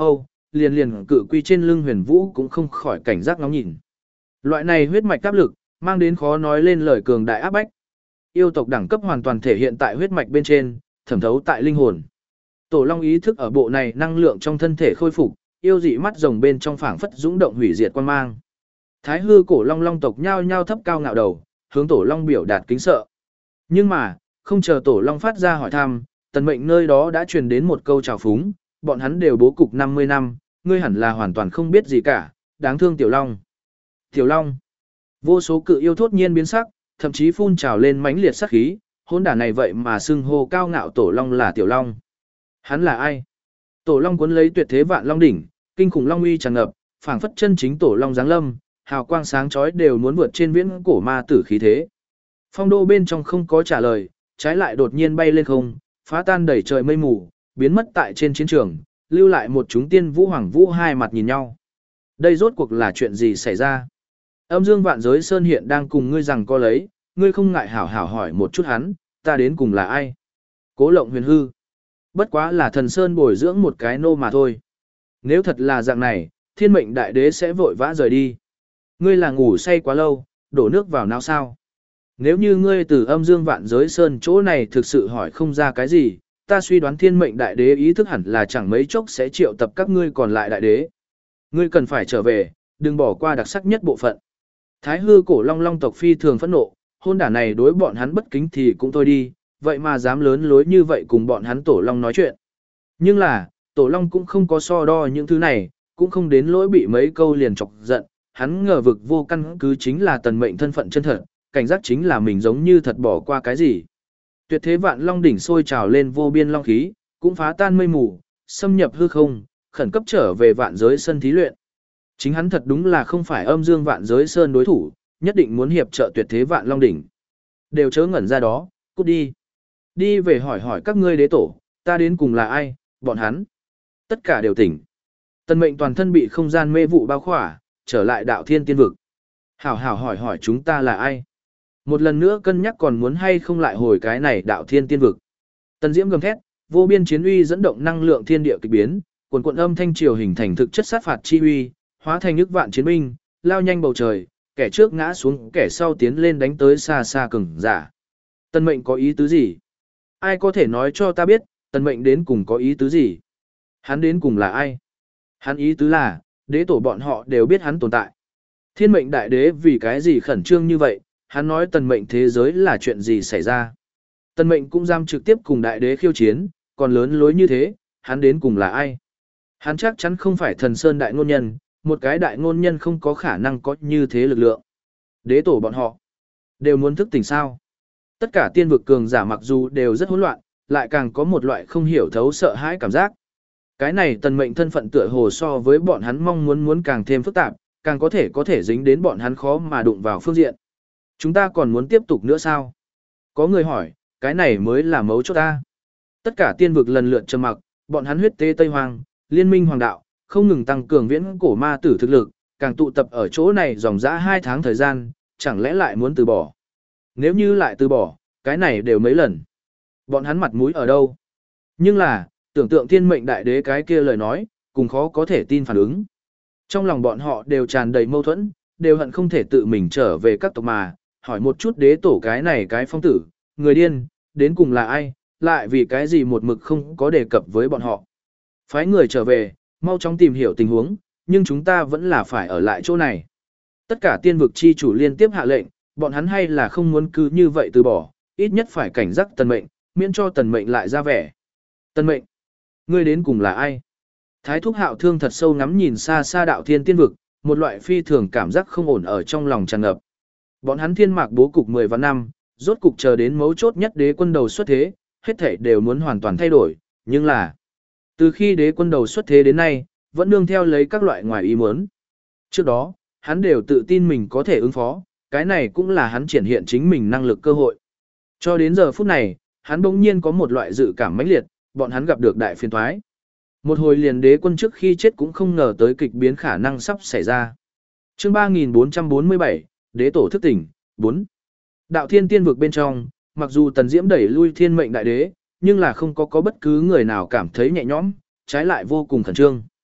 liền liền cự quy trên lưng Huyền Vũ cũng không khỏi cảnh giác ngóng nhìn. Loại này huyết mạch áp lực, mang đến khó nói lên lời cường đại áp bách. Yêu tộc đẳng cấp hoàn toàn thể hiện tại huyết mạch bên trên, thẩm thấu tại linh hồn. Tổ Long ý thức ở bộ này năng lượng trong thân thể khôi phục, yêu dị mắt rồng bên trong phảng phất dũng động hủy diệt quan mang. Thái hư cổ long long tộc nhao nhao thấp cao ngạo đầu, hướng Tổ Long biểu đạt kính sợ. Nhưng mà, không chờ Tổ Long phát ra hỏi thăm, Tần Mệnh nơi đó đã truyền đến một câu chào phúng, bọn hắn đều bố cục năm mươi năm, ngươi hẳn là hoàn toàn không biết gì cả, đáng thương Tiểu Long. Tiểu Long. Vô số cự yêu thốt nhiên biến sắc, thậm chí phun trào lên mãnh liệt sát khí, hỗn đản này vậy mà xưng hô cao ngạo Tổ Long là Tiểu Long. Hắn là ai? Tổ Long cuốn lấy tuyệt thế vạn long đỉnh, kinh khủng long uy tràn ngập, phảng phất chân chính Tổ Long giáng lâm, hào quang sáng chói đều muốn vượt trên viễn cổ ma tử khí thế. Phong đô bên trong không có trả lời, trái lại đột nhiên bay lên không, phá tan đầy trời mây mù, biến mất tại trên chiến trường, lưu lại một chúng tiên vũ hoàng vũ hai mặt nhìn nhau. Đây rốt cuộc là chuyện gì xảy ra? Âm Dương Vạn Giới Sơn hiện đang cùng ngươi rằng co lấy, ngươi không ngại hảo hảo hỏi một chút hắn, ta đến cùng là ai? Cố Lộng Huyền hư. Bất quá là thần sơn bồi dưỡng một cái nô mà thôi. Nếu thật là dạng này, Thiên Mệnh Đại Đế sẽ vội vã rời đi. Ngươi là ngủ say quá lâu, đổ nước vào não sao? Nếu như ngươi từ Âm Dương Vạn Giới Sơn chỗ này thực sự hỏi không ra cái gì, ta suy đoán Thiên Mệnh Đại Đế ý thức hẳn là chẳng mấy chốc sẽ triệu tập các ngươi còn lại đại đế. Ngươi cần phải trở về, đừng bỏ qua đặc sắc nhất bộ phận. Thái hư cổ long long tộc phi thường phẫn nộ, hôn đả này đối bọn hắn bất kính thì cũng thôi đi, vậy mà dám lớn lối như vậy cùng bọn hắn tổ long nói chuyện. Nhưng là, tổ long cũng không có so đo những thứ này, cũng không đến lỗi bị mấy câu liền chọc giận, hắn ngờ vực vô căn cứ chính là Tần Mệnh thân phận chân thật, cảnh giác chính là mình giống như thật bỏ qua cái gì. Tuyệt thế vạn long đỉnh sôi trào lên vô biên long khí, cũng phá tan mây mù, xâm nhập hư không, khẩn cấp trở về vạn giới sân thí luyện. Chính hắn thật đúng là không phải Âm Dương Vạn Giới Sơn đối thủ, nhất định muốn hiệp trợ tuyệt thế vạn long đỉnh. Đều chớ ngẩn ra đó, cút đi. Đi về hỏi hỏi các ngươi đế tổ, ta đến cùng là ai, bọn hắn. Tất cả đều tỉnh. Tần Mệnh toàn thân bị không gian mê vụ bao khỏa, trở lại đạo thiên tiên vực. Hảo hảo hỏi hỏi chúng ta là ai. Một lần nữa cân nhắc còn muốn hay không lại hồi cái này đạo thiên tiên vực. Tần Diễm gầm thét, vô biên chiến uy dẫn động năng lượng thiên địa kỳ biến, quần quần âm thanh triều hình thành thực chất sát phạt chi uy, hóa thành nước vạn chiến binh, lao nhanh bầu trời, kẻ trước ngã xuống, kẻ sau tiến lên đánh tới xa xa cường giả. Tần Mệnh có ý tứ gì? Ai có thể nói cho ta biết, Tần Mệnh đến cùng có ý tứ gì? Hắn đến cùng là ai? Hắn ý tứ là, đế tổ bọn họ đều biết hắn tồn tại. Thiên Mệnh Đại Đế vì cái gì khẩn trương như vậy, hắn nói Tần Mệnh thế giới là chuyện gì xảy ra. Tần Mệnh cũng dám trực tiếp cùng Đại Đế khiêu chiến, còn lớn lối như thế, hắn đến cùng là ai? Hắn chắc chắn không phải thần sơn đại ngôn nhân, một cái đại ngôn nhân không có khả năng có như thế lực lượng. Đế tổ bọn họ đều muốn thức tỉnh sao? Tất cả tiên vực cường giả mặc dù đều rất hỗn loạn, lại càng có một loại không hiểu thấu sợ hãi cảm giác. Cái này Tần Mệnh thân phận tựa hồ so với bọn hắn mong muốn muốn càng thêm phức tạp, càng có thể có thể dính đến bọn hắn khó mà đụng vào phương diện. Chúng ta còn muốn tiếp tục nữa sao? Có người hỏi, cái này mới là mấu chốt ta. Tất cả tiên vực lần lượt trầm mặc, bọn hắn huyết tế Tây Hoang, liên minh hoàng đạo, không ngừng tăng cường viễn cổ ma tử thực lực, càng tụ tập ở chỗ này dòng dã hai tháng thời gian, chẳng lẽ lại muốn từ bỏ? Nếu như lại từ bỏ, cái này đều mấy lần. Bọn hắn mặt mũi ở đâu? Nhưng là, tưởng tượng Thiên Mệnh Đại Đế cái kia lời nói, cùng khó có thể tin phản ứng. Trong lòng bọn họ đều tràn đầy mâu thuẫn, đều hận không thể tự mình trở về các tộc mà, hỏi một chút đế tổ cái này cái phong tử, người điên, đến cùng là ai, lại vì cái gì một mực không có đề cập với bọn họ. Phái người trở về, mau chóng tìm hiểu tình huống, nhưng chúng ta vẫn là phải ở lại chỗ này. Tất cả tiên vực chi chủ liên tiếp hạ lệnh, bọn hắn hay là không muốn cứ như vậy từ bỏ, ít nhất phải cảnh giác Tần Mệnh, miễn cho Tần Mệnh lại ra vẻ. Tần Mệnh, ngươi đến cùng là ai? Thái Thúc Hạo Thương thật sâu ngắm nhìn xa xa đạo thiên tiên vực, một loại phi thường cảm giác không ổn ở trong lòng tràn ngập. Bọn hắn thiên mạc bố cục mười vạn năm, rốt cục chờ đến mấu chốt nhất đế quân đầu xuất thế, hết thảy đều muốn hoàn toàn thay đổi, nhưng là từ khi đế quân đầu xuất thế đến nay, vẫn nương theo lấy các loại ngoài ý muốn. Trước đó, hắn đều tự tin mình có thể ứng phó, cái này cũng là hắn triển hiện chính mình năng lực cơ hội. Cho đến giờ phút này, hắn bỗng nhiên có một loại dự cảm mãnh liệt, bọn hắn gặp được đại phiền toái. Một hồi liền đế quân trước khi chết cũng không ngờ tới kịch biến khả năng sắp xảy ra. Chương ba nghìn bốn trăm bốn mươi bảy, Đế tổ thức tỉnh, bốn. Đạo thiên tiên vực bên trong, mặc dù Tần Diễm đẩy lui Thiên Mệnh Đại Đế, nhưng là không có có bất cứ người nào cảm thấy nhẹ nhõm, trái lại vô cùng khẩn trương.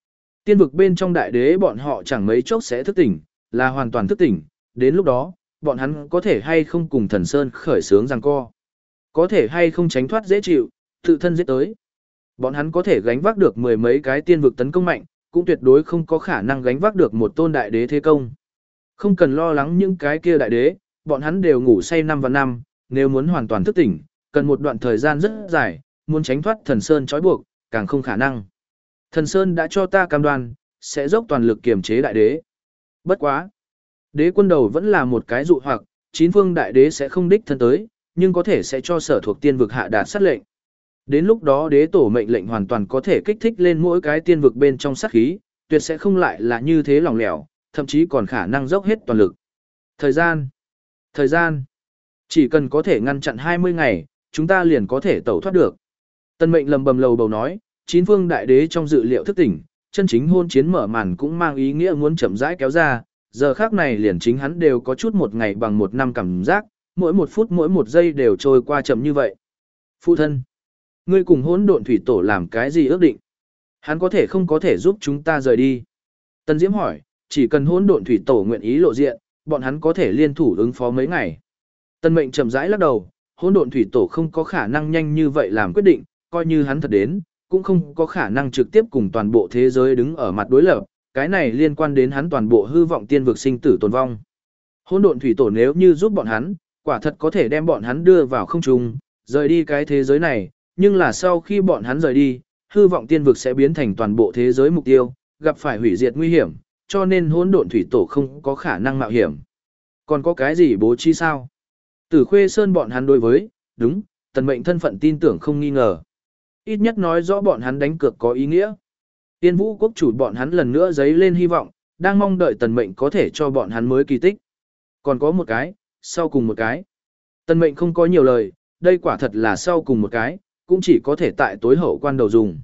Tiên vực bên trong đại đế bọn họ chẳng mấy chốc sẽ thức tỉnh, là hoàn toàn thức tỉnh, đến lúc đó, bọn hắn có thể hay không cùng thần sơn khởi sướng giằng co. Có thể hay không tránh thoát dễ chịu, tự thân giết tới. Bọn hắn có thể gánh vác được mười mấy cái tiên vực tấn công mạnh, cũng tuyệt đối không có khả năng gánh vác được một tôn đại đế thế công. Không cần lo lắng những cái kia đại đế, bọn hắn đều ngủ say năm và năm, nếu muốn hoàn toàn thức tỉnh, cần một đoạn thời gian rất dài, muốn tránh thoát thần sơn trói buộc, càng không khả năng. Thần sơn đã cho ta cam đoan, sẽ dốc toàn lực kiềm chế đại đế. Bất quá. Đế quân đầu vẫn là một cái dụ hoặc, chín phương đại đế sẽ không đích thân tới, nhưng có thể sẽ cho sở thuộc tiên vực hạ đạt sát lệnh. Đến lúc đó đế tổ mệnh lệnh hoàn toàn có thể kích thích lên mỗi cái tiên vực bên trong sát khí, tuyệt sẽ không lại là như thế lỏng lẻo, thậm chí còn khả năng dốc hết toàn lực. Thời gian. Thời gian. Chỉ cần có thể ngăn chặn hai mươi ngày, chúng ta liền có thể tẩu thoát được. Tân mệnh lầm bầm lầu bầu nói, chín phương đại đế trong dự liệu thức tỉnh, chân chính hôn chiến mở màn cũng mang ý nghĩa muốn chậm rãi kéo ra, giờ khác này liền chính hắn đều có chút một ngày bằng một năm cảm giác, mỗi một phút mỗi một giây đều trôi qua chậm như vậy. Phụ thân, ngươi cùng hỗn độn thủy tổ làm cái gì ước định? Hắn có thể không có thể giúp chúng ta rời đi? Tân Diễm hỏi, chỉ cần hỗn độn thủy tổ nguyện ý lộ diện, bọn hắn có thể liên thủ ứng phó mấy ngày. Tân mệnh chậm rãi lắc đầu, hỗn độn thủy tổ không có khả năng nhanh như vậy làm quyết định, coi như hắn thật đến, cũng không có khả năng trực tiếp cùng toàn bộ thế giới đứng ở mặt đối lập, cái này liên quan đến hắn toàn bộ hư vọng tiên vực sinh tử tồn vong. Hỗn độn thủy tổ nếu như giúp bọn hắn, quả thật có thể đem bọn hắn đưa vào không trung, rời đi cái thế giới này, nhưng là sau khi bọn hắn rời đi, hư vọng tiên vực sẽ biến thành toàn bộ thế giới mục tiêu, gặp phải hủy diệt nguy hiểm, cho nên hỗn độn thủy tổ không có khả năng mạo hiểm. Còn có cái gì bố trí sao? Tử Khuê Sơn bọn hắn đối với, đúng, Tần Mệnh thân phận tin tưởng không nghi ngờ. Ít nhất nói rõ bọn hắn đánh cược có ý nghĩa. Tiên Vũ quốc chủ bọn hắn lần nữa dấy lên hy vọng, đang mong đợi Tần Mệnh có thể cho bọn hắn mới kỳ tích. Còn có một cái, sau cùng một cái. Tần Mệnh không có nhiều lời, đây quả thật là sau cùng một cái, cũng chỉ có thể tại tối hậu quan đầu dùng.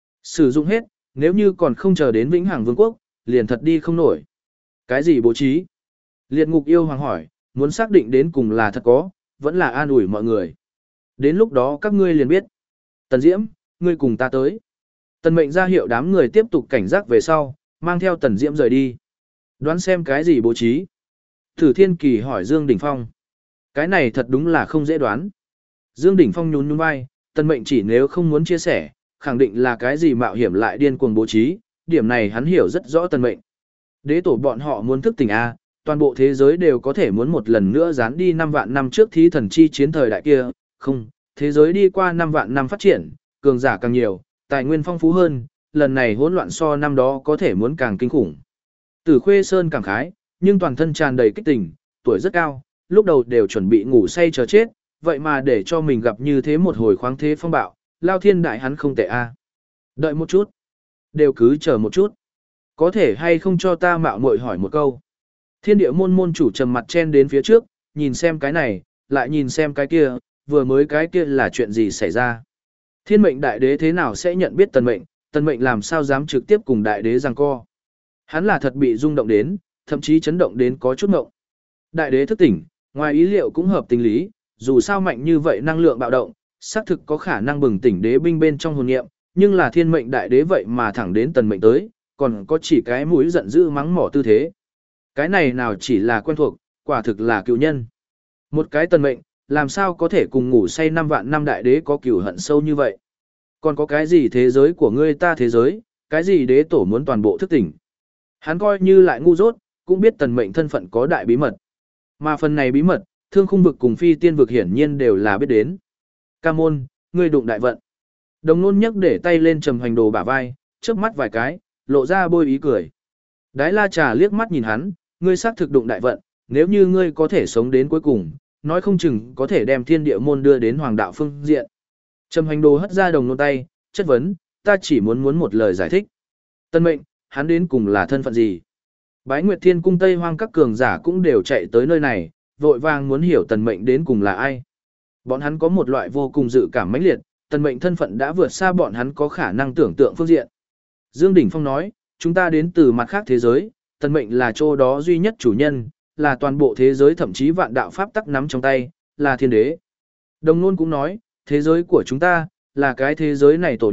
Sử dụng hết, nếu như còn không chờ đến Vĩnh Hằng Vương quốc, liền thật đi không nổi. Cái gì bố trí? Liệt Ngục Yêu Hoàng hỏi, muốn xác định đến cùng là thật có, vẫn là an ủi mọi người. Đến lúc đó các ngươi liền biết. Tần Diễm, ngươi cùng ta tới. Tần Mệnh ra hiệu đám người tiếp tục cảnh giác về sau, mang theo Tần Diễm rời đi. Đoán xem cái gì bố trí? Thử Thiên Kỳ hỏi Dương Đỉnh Phong. Cái này thật đúng là không dễ đoán. Dương Đỉnh Phong nhún nhún vai, Tần Mệnh chỉ nếu không muốn chia sẻ, khẳng định là cái gì mạo hiểm lại điên cuồng bố trí, điểm này hắn hiểu rất rõ Tần Mệnh. Đế tổ bọn họ muốn thức tỉnh A, toàn bộ thế giới đều có thể muốn một lần nữa dán đi năm vạn năm trước thí thần chi chiến thời đại kia, không, thế giới đi qua năm vạn năm phát triển, cường giả càng nhiều, tài nguyên phong phú hơn, lần này hỗn loạn so năm đó có thể muốn càng kinh khủng. Tử Khuê Sơn cảm khái, nhưng toàn thân tràn đầy kích tình, tuổi rất cao, lúc đầu đều chuẩn bị ngủ say chờ chết, vậy mà để cho mình gặp như thế một hồi khoáng thế phong bạo, lao thiên đại hắn không tệ a. Đợi một chút, đều cứ chờ một chút. Có thể hay không cho ta mạo muội hỏi một câu. Thiên địa môn môn chủ trầm mặt chen đến phía trước, nhìn xem cái này, lại nhìn xem cái kia, vừa mới cái kia là chuyện gì xảy ra. Thiên mệnh đại đế thế nào sẽ nhận biết tần mệnh, tần mệnh làm sao dám trực tiếp cùng đại đế giằng co. Hắn là thật bị rung động đến, thậm chí chấn động đến có chút ngộng. Đại đế thức tỉnh, ngoài ý liệu cũng hợp tình lý, dù sao mạnh như vậy năng lượng bạo động, xác thực có khả năng bừng tỉnh đế binh bên trong hồn niệm, nhưng là thiên mệnh đại đế vậy mà thẳng đến tần mệnh tới, còn có chỉ cái mũi giận dữ mắng mỏ tư thế. Cái này nào chỉ là quen thuộc, quả thực là cựu nhân. Một cái tần mệnh, làm sao có thể cùng ngủ say năm vạn năm đại đế có cửu hận sâu như vậy? Còn có cái gì thế giới của ngươi ta thế giới, cái gì đế tổ muốn toàn bộ thức tỉnh? Hắn coi như lại ngu dốt, cũng biết tần mệnh thân phận có đại bí mật. Mà phần này bí mật, thương khung vực cùng phi tiên vực hiển nhiên đều là biết đến. Ca môn, ngươi đụng đại vận. Đồng nôn nhấc để tay lên trầm hoành đồ bả vai, chớp mắt vài cái, lộ ra bôi ý cười. Đái la trà liếc mắt nhìn hắn, ngươi xác thực đụng đại vận, nếu như ngươi có thể sống đến cuối cùng, nói không chừng có thể đem thiên địa môn đưa đến hoàng đạo phương diện. Trầm hoành đồ hất ra đồng nôn tay, chất vấn, ta chỉ muốn muốn một lời giải thích. Tân mệnh, hắn đến cùng là thân phận gì? Bái Nguyệt Thiên cung Tây Hoang các cường giả cũng đều chạy tới nơi này, vội vàng muốn hiểu tần mệnh đến cùng là ai. Bọn hắn có một loại vô cùng dự cảm mãnh liệt, tần mệnh thân phận đã vượt xa bọn hắn có khả năng tưởng tượng phương diện. Dương Đỉnh Phong nói, chúng ta đến từ mặt khác thế giới, tần mệnh là chỗ đó duy nhất chủ nhân, là toàn bộ thế giới thậm chí vạn đạo pháp tắc nắm trong tay, là thiên đế. Đồng Nôn cũng nói, thế giới của chúng ta, là cái thế giới này tổ địa,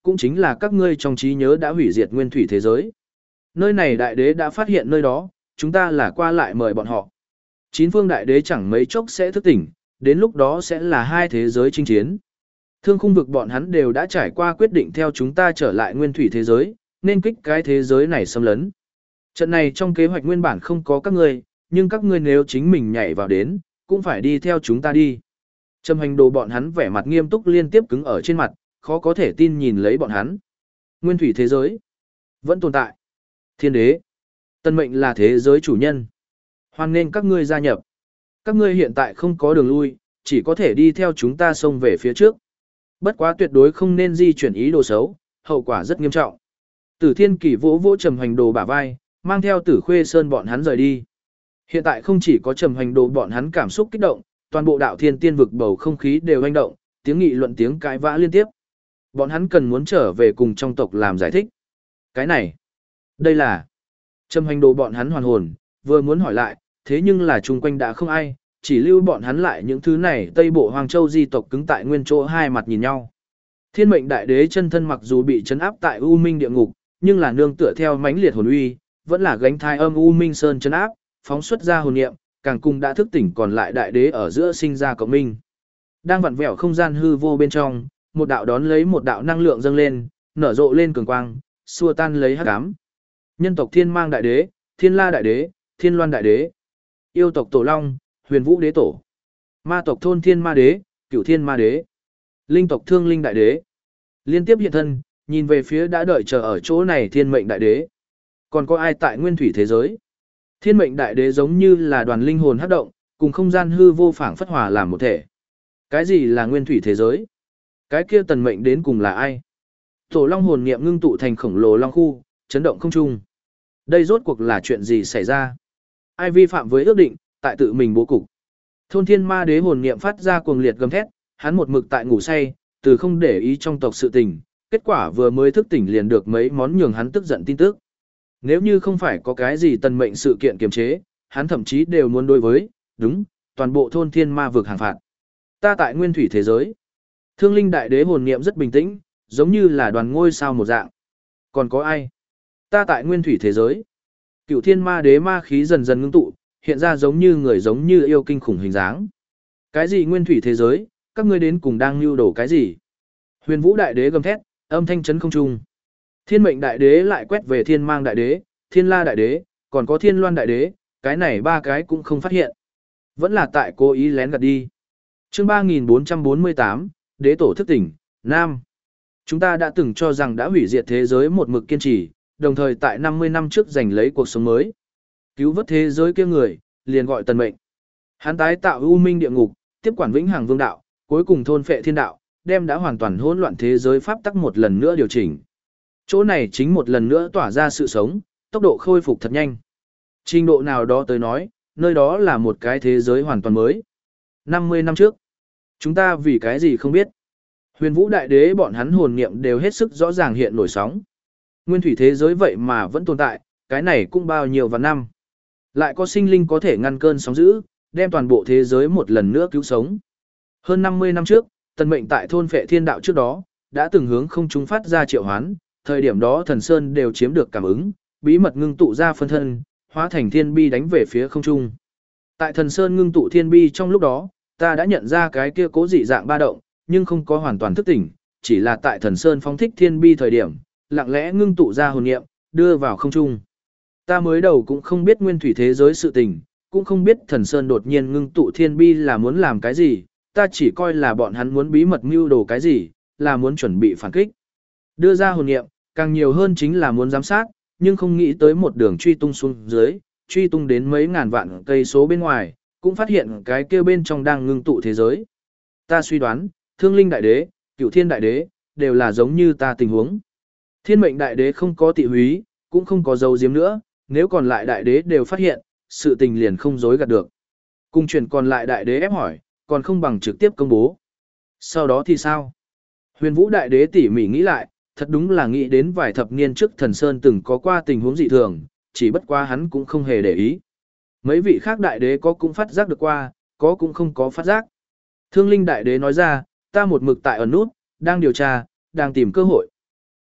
cũng chính là các ngươi trong trí nhớ đã hủy diệt nguyên thủy thế giới. Nơi này đại đế đã phát hiện nơi đó, chúng ta là qua lại mời bọn họ. Chín phương đại đế chẳng mấy chốc sẽ thức tỉnh, đến lúc đó sẽ là hai thế giới chinh chiến. Thương khung vực bọn hắn đều đã trải qua quyết định theo chúng ta trở lại nguyên thủy thế giới, nên kích cái thế giới này xâm lấn. Trận này trong kế hoạch nguyên bản không có các ngươi, nhưng các ngươi nếu chính mình nhảy vào đến, cũng phải đi theo chúng ta đi. Trầm hành đồ bọn hắn vẻ mặt nghiêm túc liên tiếp cứng ở trên mặt, khó có thể tin nhìn lấy bọn hắn. Nguyên thủy thế giới vẫn tồn tại. Thiên đế, tân mệnh là thế giới chủ nhân. Hoan nên các ngươi gia nhập. Các ngươi hiện tại không có đường lui, chỉ có thể đi theo chúng ta xông về phía trước. Bất quá tuyệt đối không nên di chuyển ý đồ xấu, hậu quả rất nghiêm trọng. Tử Thiên Kỳ vỗ vỗ Trầm Hoành Đồ bả vai, mang theo Tử Khuê Sơn bọn hắn rời đi. Hiện tại không chỉ có Trầm Hoành Đồ bọn hắn cảm xúc kích động, toàn bộ đạo thiên tiên vực bầu không khí đều hoành động, tiếng nghị luận tiếng cãi vã liên tiếp. Bọn hắn cần muốn trở về cùng trong tộc làm giải thích. Cái này, đây là... Trầm Hoành Đồ bọn hắn hoàn hồn, vừa muốn hỏi lại, thế nhưng là chung quanh đã không ai, chỉ lưu bọn hắn lại những thứ này Tây Bộ Hoàng Châu di tộc cứng tại nguyên chỗ hai mặt nhìn nhau. Thiên mệnh đại đế chân thân mặc dù bị trấn áp tại U Minh địa ngục, nhưng là nương tựa theo mãnh liệt hồn uy, vẫn là gánh thai âm U Minh Sơn trấn áp, phóng xuất ra hồn niệm, càng cùng đã thức tỉnh còn lại đại đế ở giữa sinh ra cộng minh. Đang vặn vẹo không gian hư vô bên trong, một đạo đón lấy một đạo năng lượng dâng lên, nở rộ lên cường quang, xua tan lấy hắc ám. Nhân tộc Thiên Mang đại đế, Thiên La đại đế, Thiên Loan đại đế, yêu tộc Tổ Long, Huyền Vũ đế tổ, ma tộc Thôn Thiên Ma đế, Cửu Thiên Ma đế, linh tộc Thương Linh đại đế. Liên tiếp hiện thân, nhìn về phía đã đợi chờ ở chỗ này Thiên Mệnh đại đế. Còn có ai tại nguyên thủy thế giới? Thiên Mệnh đại đế giống như là đoàn linh hồn hấp động, cùng không gian hư vô phảng phất hòa làm một thể. Cái gì là nguyên thủy thế giới? Cái kia tần mệnh đến cùng là ai? Tổ Long hồn niệm ngưng tụ thành khổng lồ long khu, chấn động không trung. Đây rốt cuộc là chuyện gì xảy ra? Ai vi phạm với ước định, tại tự mình bố cục? Thôn Thiên Ma đế hồn niệm phát ra cuồng liệt gầm thét, hắn một mực tại ngủ say, từ không để ý trong tộc sự tình, kết quả vừa mới thức tỉnh liền được mấy món nhường hắn tức giận tin tức. Nếu như không phải có cái gì tần mệnh sự kiện kiềm chế, hắn thậm chí đều muốn đối với, đúng, toàn bộ thôn thiên ma vực hàng phạt. Ta tại nguyên thủy thế giới. Thương Linh đại đế hồn niệm rất bình tĩnh, giống như là đoàn ngôi sao một dạng. Còn có ai? Ta tại nguyên thủy thế giới. Cửu Thiên Ma đế ma khí dần dần ngưng tụ, hiện ra giống như người giống như yêu kinh khủng hình dáng. Cái gì nguyên thủy thế giới, các ngươi đến cùng đang lưu đổ cái gì? Huyền Vũ đại đế gầm thét, âm thanh chấn không trung. Thiên Mệnh đại đế lại quét về Thiên Mang đại đế, Thiên La đại đế, còn có Thiên Loan đại đế, cái này ba cái cũng không phát hiện. Vẫn là tại cố ý lén gạt đi. Chương ba nghìn bốn trăm bốn mươi tám, Đế tổ thức tỉnh, Nam. Chúng ta đã từng cho rằng đã hủy diệt thế giới một mực kiên trì, đồng thời tại năm mươi năm trước giành lấy cuộc sống mới. Cứu vớt thế giới kia người, liền gọi tần mệnh. Hắn tái tạo U Minh địa ngục, tiếp quản vĩnh hằng vương đạo, cuối cùng thôn phệ thiên đạo, đem đã hoàn toàn hỗn loạn thế giới pháp tắc một lần nữa điều chỉnh. Chỗ này chính một lần nữa tỏa ra sự sống, tốc độ khôi phục thật nhanh. Trình độ nào đó tới nói, nơi đó là một cái thế giới hoàn toàn mới. năm mươi năm trước, chúng ta vì cái gì không biết. Huyền Vũ đại đế bọn hắn hồn niệm đều hết sức rõ ràng hiện nổi sóng. Nguyên thủy thế giới vậy mà vẫn tồn tại, cái này cũng bao nhiêu vạn năm. Lại có sinh linh có thể ngăn cơn sóng dữ, đem toàn bộ thế giới một lần nữa cứu sống. Hơn năm mươi năm trước, tần mệnh tại thôn phệ thiên đạo trước đó, đã từng hướng không trung phát ra triệu hoán, thời điểm đó thần sơn đều chiếm được cảm ứng, bí mật ngưng tụ ra phân thân, hóa thành thiên bi đánh về phía không trung. Tại thần sơn ngưng tụ thiên bi trong lúc đó, ta đã nhận ra cái kia cố dị dạng ba động, nhưng không có hoàn toàn thức tỉnh, chỉ là tại thần sơn phóng thích thiên bi thời điểm, lặng lẽ ngưng tụ ra hồn niệm, đưa vào không trung. Ta mới đầu cũng không biết nguyên thủy thế giới sự tình, cũng không biết thần sơn đột nhiên ngưng tụ thiên bi là muốn làm cái gì, ta chỉ coi là bọn hắn muốn bí mật mưu đồ cái gì, là muốn chuẩn bị phản kích. Đưa ra hồn niệm, càng nhiều hơn chính là muốn giám sát, nhưng không nghĩ tới một đường truy tung xuống dưới, truy tung đến mấy ngàn vạn cây số bên ngoài, cũng phát hiện cái kia bên trong đang ngưng tụ thế giới. Ta suy đoán, Thương Linh đại đế, Cửu Thiên đại đế, đều là giống như ta tình huống. Thiên Mệnh đại đế không có tị húy, cũng không có dấu diếm nữa, nếu còn lại đại đế đều phát hiện, sự tình liền không dối gạt được. Cung truyền còn lại đại đế ép hỏi, còn không bằng trực tiếp công bố. Sau đó thì sao? Huyền Vũ đại đế tỉ mỉ nghĩ lại, thật đúng là nghĩ đến vài thập niên trước thần sơn từng có qua tình huống dị thường, chỉ bất quá hắn cũng không hề để ý. Mấy vị khác đại đế có cũng phát giác được qua, có cũng không có phát giác. Thương Linh đại đế nói ra, ta một mực tại ẩn nút, đang điều tra, đang tìm cơ hội.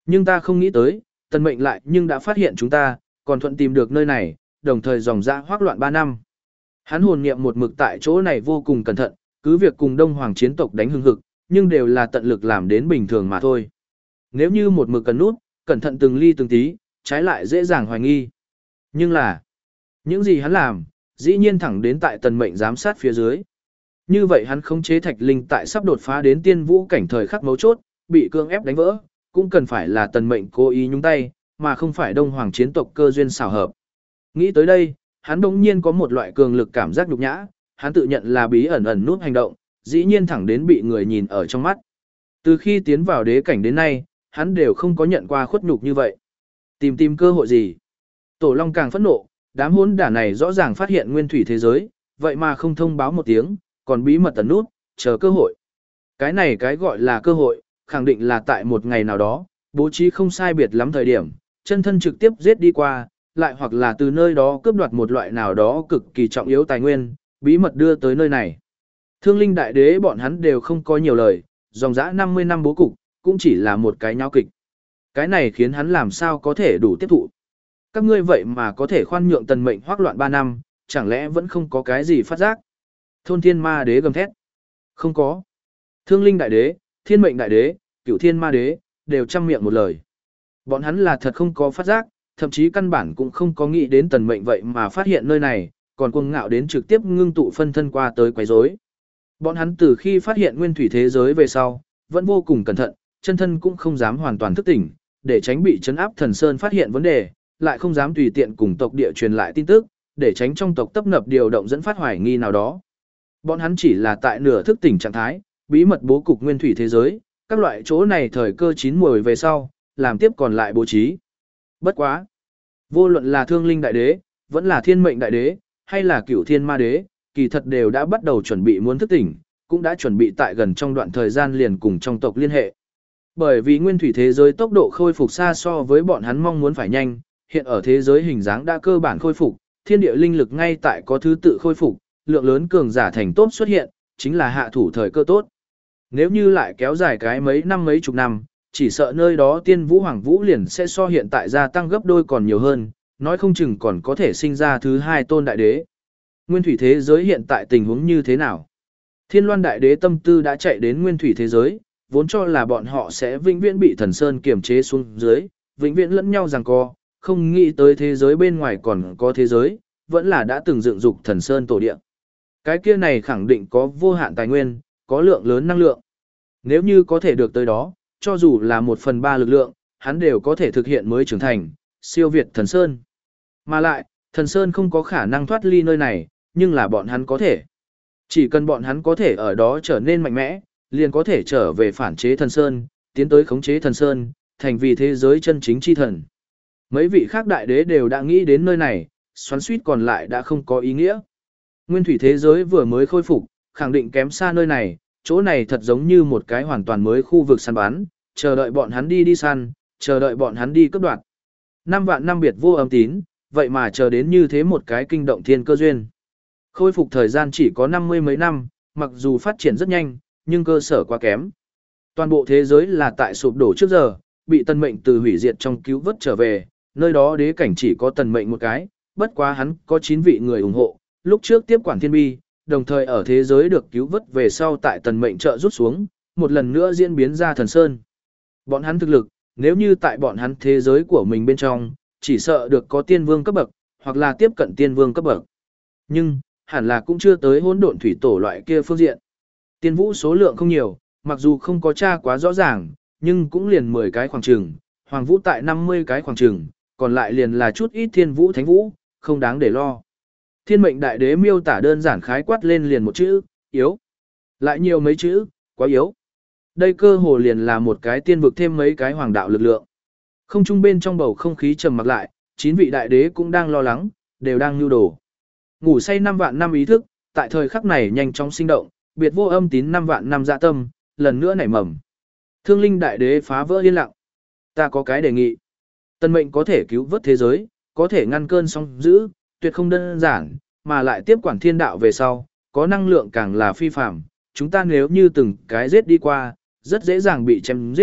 Nhưng ta không nghĩ tới, tần mệnh lại nhưng đã phát hiện chúng ta, còn thuận tìm được nơi này, đồng thời dòng dã hoác loạn ba năm. Hắn hồn niệm một mực tại chỗ này vô cùng cẩn thận, cứ việc cùng Đông Hoàng chiến tộc đánh hưng hực, nhưng đều là tận lực làm đến bình thường mà thôi. Nếu như một mực cần nút, cẩn thận từng ly từng tí, trái lại dễ dàng hoài nghi. Nhưng là, những gì hắn làm, dĩ nhiên thẳng đến tại tần mệnh giám sát phía dưới. Như vậy hắn khống chế thạch linh tại sắp đột phá đến tiên vũ cảnh thời khắc mấu chốt, bị cương ép đánh vỡ, cũng cần phải là tần mệnh cố ý nhúng tay, mà không phải Đông Hoàng chiến tộc cơ duyên xảo hợp. Nghĩ tới đây, hắn bỗng nhiên có một loại cường lực cảm giác nhục nhã, hắn tự nhận là bí ẩn ẩn nút hành động, dĩ nhiên thẳng đến bị người nhìn ở trong mắt. Từ khi tiến vào đế cảnh đến nay, hắn đều không có nhận qua khuất nhục như vậy. Tìm tìm cơ hội gì? Tổ Long càng phẫn nộ, đám hỗn đản này rõ ràng phát hiện nguyên thủy thế giới, vậy mà không thông báo một tiếng, còn bí mật ẩn nút, chờ cơ hội. Cái này cái gọi là cơ hội, khẳng định là tại một ngày nào đó, bố trí không sai biệt lắm thời điểm, chân thân trực tiếp giết đi qua, lại hoặc là từ nơi đó cướp đoạt một loại nào đó cực kỳ trọng yếu tài nguyên, bí mật đưa tới nơi này. Thương linh đại đế bọn hắn đều không có nhiều lời, dòng dã năm mươi năm bố cục, cũng chỉ là một cái nháo kịch. Cái này khiến hắn làm sao có thể đủ tiếp thụ. Các ngươi vậy mà có thể khoan nhượng tần mệnh hoác loạn ba năm, chẳng lẽ vẫn không có cái gì phát giác. Thôn thiên ma đế gầm thét. Không có. Thương linh đại đế, thiên mệnh đại đế, cửu thiên ma đế, đều chăm miệng một lời. Bọn hắn là thật không có phát giác, thậm chí căn bản cũng không có nghĩ đến tần mệnh vậy mà phát hiện nơi này, còn cuồng ngạo đến trực tiếp ngưng tụ phân thân qua tới quấy rối. Bọn hắn từ khi phát hiện nguyên thủy thế giới về sau, vẫn vô cùng cẩn thận, chân thân cũng không dám hoàn toàn thức tỉnh, để tránh bị trấn áp thần sơn phát hiện vấn đề, lại không dám tùy tiện cùng tộc địa truyền lại tin tức, để tránh trong tộc tấp nập điều động dẫn phát hoài nghi nào đó. Bọn hắn chỉ là tại nửa thức tỉnh trạng thái, bí mật bố cục nguyên thủy thế giới, các loại chỗ này thời cơ chín muồi về sau, làm tiếp còn lại bố trí. Bất quá, vô luận là Thương Linh đại đế, vẫn là Thiên Mệnh đại đế, hay là Cửu Thiên ma đế, kỳ thật đều đã bắt đầu chuẩn bị muốn thức tỉnh, cũng đã chuẩn bị tại gần trong đoạn thời gian liền cùng trong tộc liên hệ. Bởi vì nguyên thủy thế giới tốc độ khôi phục xa so với bọn hắn mong muốn phải nhanh, hiện ở thế giới hình dáng đã cơ bản khôi phục, thiên địa linh lực ngay tại có thứ tự khôi phục, lượng lớn cường giả thành tốt xuất hiện, chính là hạ thủ thời cơ tốt. Nếu như lại kéo dài cái mấy năm mấy chục năm, chỉ sợ nơi đó tiên vũ hoàng vũ liền sẽ so hiện tại gia tăng gấp đôi còn nhiều hơn, nói không chừng còn có thể sinh ra thứ hai tôn đại đế. Nguyên thủy thế giới hiện tại tình huống như thế nào? Thiên Loan đại đế tâm tư đã chạy đến nguyên thủy thế giới, vốn cho là bọn họ sẽ vĩnh viễn bị thần sơn kiềm chế xuống dưới, vĩnh viễn lẫn nhau giằng co, không nghĩ tới thế giới bên ngoài còn có thế giới, vẫn là đã từng dựng dục thần sơn tổ địa. Cái kia này khẳng định có vô hạn tài nguyên, có lượng lớn năng lượng. Nếu như có thể được tới đó, cho dù là một phần ba lực lượng, hắn đều có thể thực hiện mới trưởng thành, siêu việt thần sơn. Mà lại, thần sơn không có khả năng thoát ly nơi này, nhưng là bọn hắn có thể. Chỉ cần bọn hắn có thể ở đó trở nên mạnh mẽ, liền có thể trở về phản chế thần sơn, tiến tới khống chế thần sơn, thành vì thế giới chân chính chi thần. Mấy vị khác đại đế đều đã nghĩ đến nơi này, xoắn suýt còn lại đã không có ý nghĩa. Nguyên thủy thế giới vừa mới khôi phục, khẳng định kém xa nơi này, chỗ này thật giống như một cái hoàn toàn mới khu vực săn bắn, chờ đợi bọn hắn đi đi săn, chờ đợi bọn hắn đi cấp đoạt. Năm vạn năm biệt vô âm tín, vậy mà chờ đến như thế một cái kinh động thiên cơ duyên. Khôi phục thời gian chỉ có năm mươi mấy năm, mặc dù phát triển rất nhanh, nhưng cơ sở quá kém. Toàn bộ thế giới là tại sụp đổ trước giờ, bị tần mệnh từ hủy diệt trong cứu vớt trở về, nơi đó đế cảnh chỉ có tần mệnh một cái, bất quá hắn có chín vị người ủng hộ, lúc trước tiếp quản thiên bi, đồng thời ở thế giới được cứu vớt về sau tại tần mệnh trợ rút xuống, một lần nữa diễn biến ra thần sơn. Bọn hắn thực lực, nếu như tại bọn hắn thế giới của mình bên trong, chỉ sợ được có tiên vương cấp bậc, hoặc là tiếp cận tiên vương cấp bậc. Nhưng, hẳn là cũng chưa tới hỗn độn thủy tổ loại kia phương diện. Tiên vũ số lượng không nhiều, mặc dù không có tra quá rõ ràng, nhưng cũng liền mười cái khoảng trường, hoàng vũ tại năm mươi cái khoảng trường, còn lại liền là chút ít thiên vũ thánh vũ, không đáng để lo. Thiên mệnh đại đế miêu tả đơn giản khái quát lên liền một chữ, yếu. Lại nhiều mấy chữ, quá yếu. Đây cơ hồ liền là một cái tiên vực thêm mấy cái hoàng đạo lực lượng. Không trung bên trong bầu không khí trầm mặc lại, chín vị đại đế cũng đang lo lắng, đều đang nưu đồ. Ngủ say năm vạn năm ý thức, tại thời khắc này nhanh chóng sinh động, biệt vô âm tín năm vạn năm dạ tâm, lần nữa nảy mầm. Thương linh đại đế phá vỡ yên lặng. Ta có cái đề nghị. Tần mệnh có thể cứu vớt thế giới, có thể ngăn cơn sóng dữ, tuyệt không đơn giản, mà lại tiếp quản thiên đạo về sau, có năng lượng càng là phi phàm. Chúng ta nếu như từng cái giết đi qua, rất dễ dàng bị chém giết,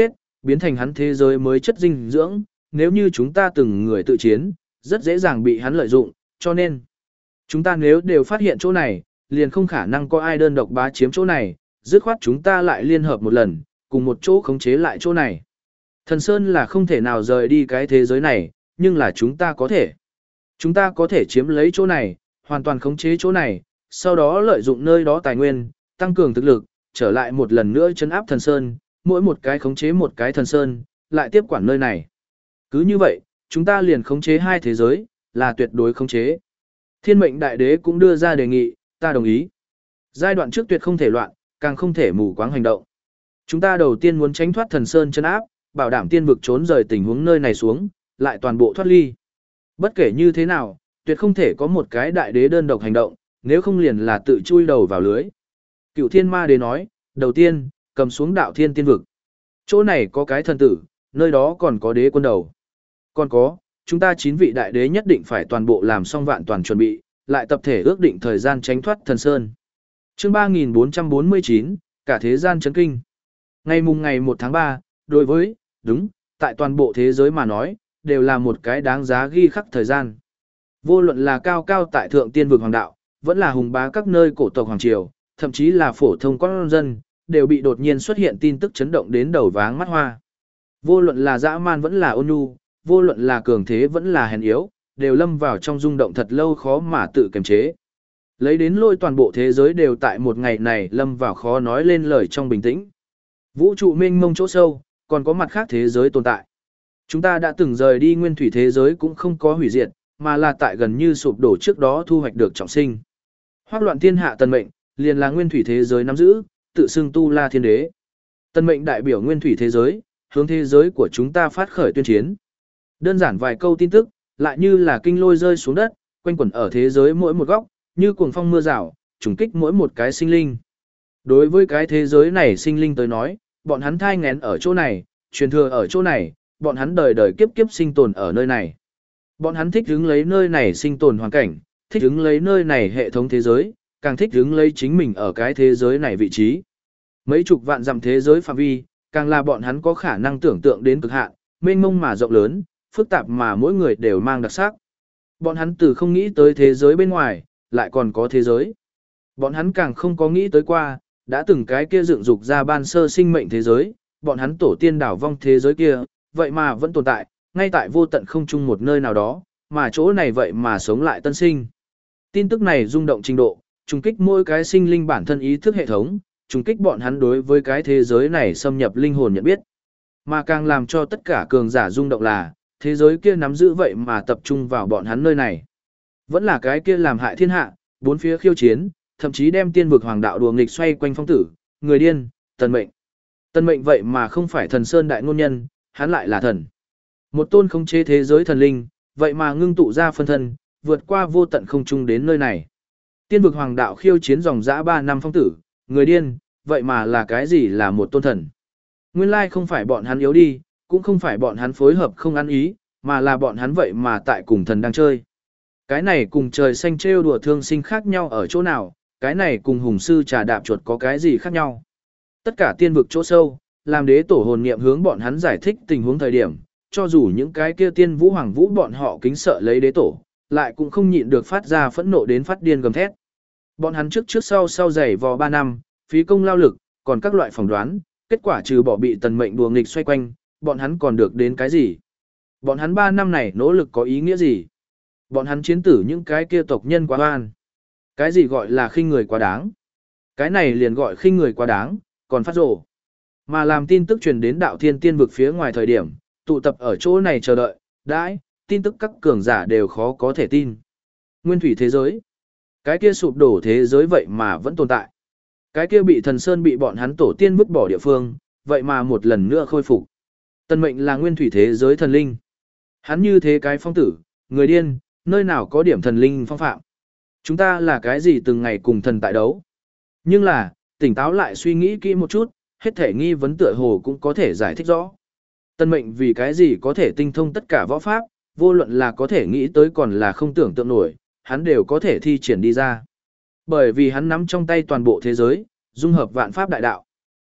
biến thành hắn thế giới mới chất dinh dưỡng, nếu như chúng ta từng người tự chiến, rất dễ dàng bị hắn lợi dụng, cho nên chúng ta nếu đều phát hiện chỗ này, liền không khả năng có ai đơn độc bá chiếm chỗ này, dứt khoát chúng ta lại liên hợp một lần, cùng một chỗ khống chế lại chỗ này. Thần Sơn là không thể nào rời đi cái thế giới này, nhưng là chúng ta có thể. Chúng ta có thể chiếm lấy chỗ này, hoàn toàn khống chế chỗ này, sau đó lợi dụng nơi đó tài nguyên, tăng cường thực lực, trở lại một lần nữa trấn áp Thần Sơn, mỗi một cái khống chế một cái Thần Sơn, lại tiếp quản nơi này. Cứ như vậy, chúng ta liền khống chế hai thế giới, là tuyệt đối khống chế. Thiên mệnh đại đế cũng đưa ra đề nghị, ta đồng ý. Giai đoạn trước tuyệt không thể loạn, càng không thể mù quáng hành động. Chúng ta đầu tiên muốn tránh thoát Thần Sơn trấn áp, bảo đảm tiên vực trốn rời tình huống nơi này xuống, lại toàn bộ thoát ly. Bất kể như thế nào, tuyệt không thể có một cái đại đế đơn độc hành động, nếu không liền là tự chui đầu vào lưới. Cựu thiên ma đế nói, đầu tiên, cầm xuống đạo thiên tiên vực. Chỗ này có cái thần tử, nơi đó còn có đế quân đầu. Còn có, chúng ta chín vị đại đế nhất định phải toàn bộ làm xong vạn toàn chuẩn bị, lại tập thể ước định thời gian tránh thoát Thần Sơn. Chương ba nghìn bốn trăm bốn mươi chín, cả thế gian chấn kinh. Ngày mùng ngày một tháng ba, đối với, đúng, tại toàn bộ thế giới mà nói, đều là một cái đáng giá ghi khắc thời gian. Vô luận là cao cao tại thượng tiên vực hoàng đạo, vẫn là hùng bá các nơi cổ tộc hoàng triều, thậm chí là phổ thông con dân, đều bị đột nhiên xuất hiện tin tức chấn động đến đầu váng mắt hoa. Vô luận là dã man vẫn là ôn nhu, vô luận là cường thế vẫn là hèn yếu, đều lâm vào trong rung động thật lâu khó mà tự kiềm chế. Lấy đến lôi toàn bộ thế giới đều tại một ngày này lâm vào khó nói lên lời trong bình tĩnh. Vũ trụ mênh mông chỗ sâu, còn có mặt khác thế giới tồn tại. Chúng ta đã từng rời đi nguyên thủy thế giới cũng không có hủy diệt, mà là tại gần như sụp đổ trước đó thu hoạch được trọng sinh. Hoắc loạn thiên hạ tần mệnh, liền là nguyên thủy thế giới nắm giữ, tự xưng tu la thiên đế. Tần mệnh đại biểu nguyên thủy thế giới, hướng thế giới của chúng ta phát khởi tuyên chiến. Đơn giản vài câu tin tức, lại như là kinh lôi rơi xuống đất, quanh quẩn ở thế giới mỗi một góc, như cuồng phong mưa rào, trùng kích mỗi một cái sinh linh. Đối với cái thế giới này sinh linh tới nói, bọn hắn thai nghén ở chỗ này, truyền thừa ở chỗ này, bọn hắn đời đời kiếp kiếp sinh tồn ở nơi này. Bọn hắn thích hứng lấy nơi này sinh tồn hoàn cảnh, thích hứng lấy nơi này hệ thống thế giới, càng thích hứng lấy chính mình ở cái thế giới này vị trí. Mấy chục vạn dặm thế giới phạm vi, càng là bọn hắn có khả năng tưởng tượng đến cực hạn, mênh mông mà rộng lớn, phức tạp mà mỗi người đều mang đặc sắc. Bọn hắn từ không nghĩ tới thế giới bên ngoài, lại còn có thế giới. Bọn hắn càng không có nghĩ tới qua, đã từng cái kia dựng dục ra ban sơ sinh mệnh thế giới, bọn hắn tổ tiên đảo vong thế giới kia, vậy mà vẫn tồn tại, ngay tại vô tận không trung một nơi nào đó, mà chỗ này vậy mà sống lại tân sinh. Tin tức này rung động trình độ, trùng kích mỗi cái sinh linh bản thân ý thức hệ thống, trùng kích bọn hắn đối với cái thế giới này xâm nhập linh hồn nhận biết. Mà càng làm cho tất cả cường giả rung động là, thế giới kia nắm giữ vậy mà tập trung vào bọn hắn nơi này. Vẫn là cái kia làm hại thiên hạ, bốn phía khiêu chiến, thậm chí đem tiên vực hoàng đạo đùa nghịch xoay quanh phong tử, người điên, tần mệnh. Tần mệnh vậy mà không phải thần sơn đại ngôn nhân, hắn lại là thần. Một tôn khống chế thế giới thần linh, vậy mà ngưng tụ ra phân thân, vượt qua vô tận không trung đến nơi này. Tiên vực hoàng đạo khiêu chiến dòng dã ba năm phong tử, người điên, vậy mà là cái gì là một tôn thần. Nguyên lai không phải bọn hắn yếu đi, cũng không phải bọn hắn phối hợp không ăn ý, mà là bọn hắn vậy mà tại cùng thần đang chơi. Cái này cùng trời xanh trêu đùa thương sinh khác nhau ở chỗ nào, cái này cùng hùng sư trà đạp chuột có cái gì khác nhau. Tất cả tiên vực chỗ sâu, làm đế tổ hồn niệm hướng bọn hắn giải thích tình huống thời điểm, cho dù những cái kia tiên vũ hoàng vũ bọn họ kính sợ lấy đế tổ, lại cũng không nhịn được phát ra phẫn nộ đến phát điên gầm thét. Bọn hắn trước trước sau sau giày vò ba năm, phí công lao lực, còn các loại phỏng đoán, kết quả trừ bỏ bị tần mệnh đùa nghịch xoay quanh, bọn hắn còn được đến cái gì? Bọn hắn ba năm này nỗ lực có ý nghĩa gì? Bọn hắn chiến tử những cái kia tộc nhân quá oan. Cái gì gọi là khinh người quá đáng? Cái này liền gọi khinh người quá đáng, còn phát rồ. Mà làm tin tức truyền đến đạo thiên tiên vực phía ngoài thời điểm, tụ tập ở chỗ này chờ đợi, đãi, tin tức các cường giả đều khó có thể tin. Nguyên thủy thế giới. Cái kia sụp đổ thế giới vậy mà vẫn tồn tại. Cái kia bị thần sơn bị bọn hắn tổ tiên vứt bỏ địa phương, vậy mà một lần nữa khôi phục. Tần mệnh là nguyên thủy thế giới thần linh. Hắn như thế cái phong tử, người điên, nơi nào có điểm thần linh phong phạm. Chúng ta là cái gì từng ngày cùng thần tại đấu. Nhưng là, tỉnh táo lại suy nghĩ kỹ một chút, hết thể nghi vấn tựa hồ cũng có thể giải thích rõ. Tần mệnh vì cái gì có thể tinh thông tất cả võ pháp, vô luận là có thể nghĩ tới còn là không tưởng tượng nổi, hắn đều có thể thi triển đi ra. Bởi vì hắn nắm trong tay toàn bộ thế giới, dung hợp vạn pháp đại đạo.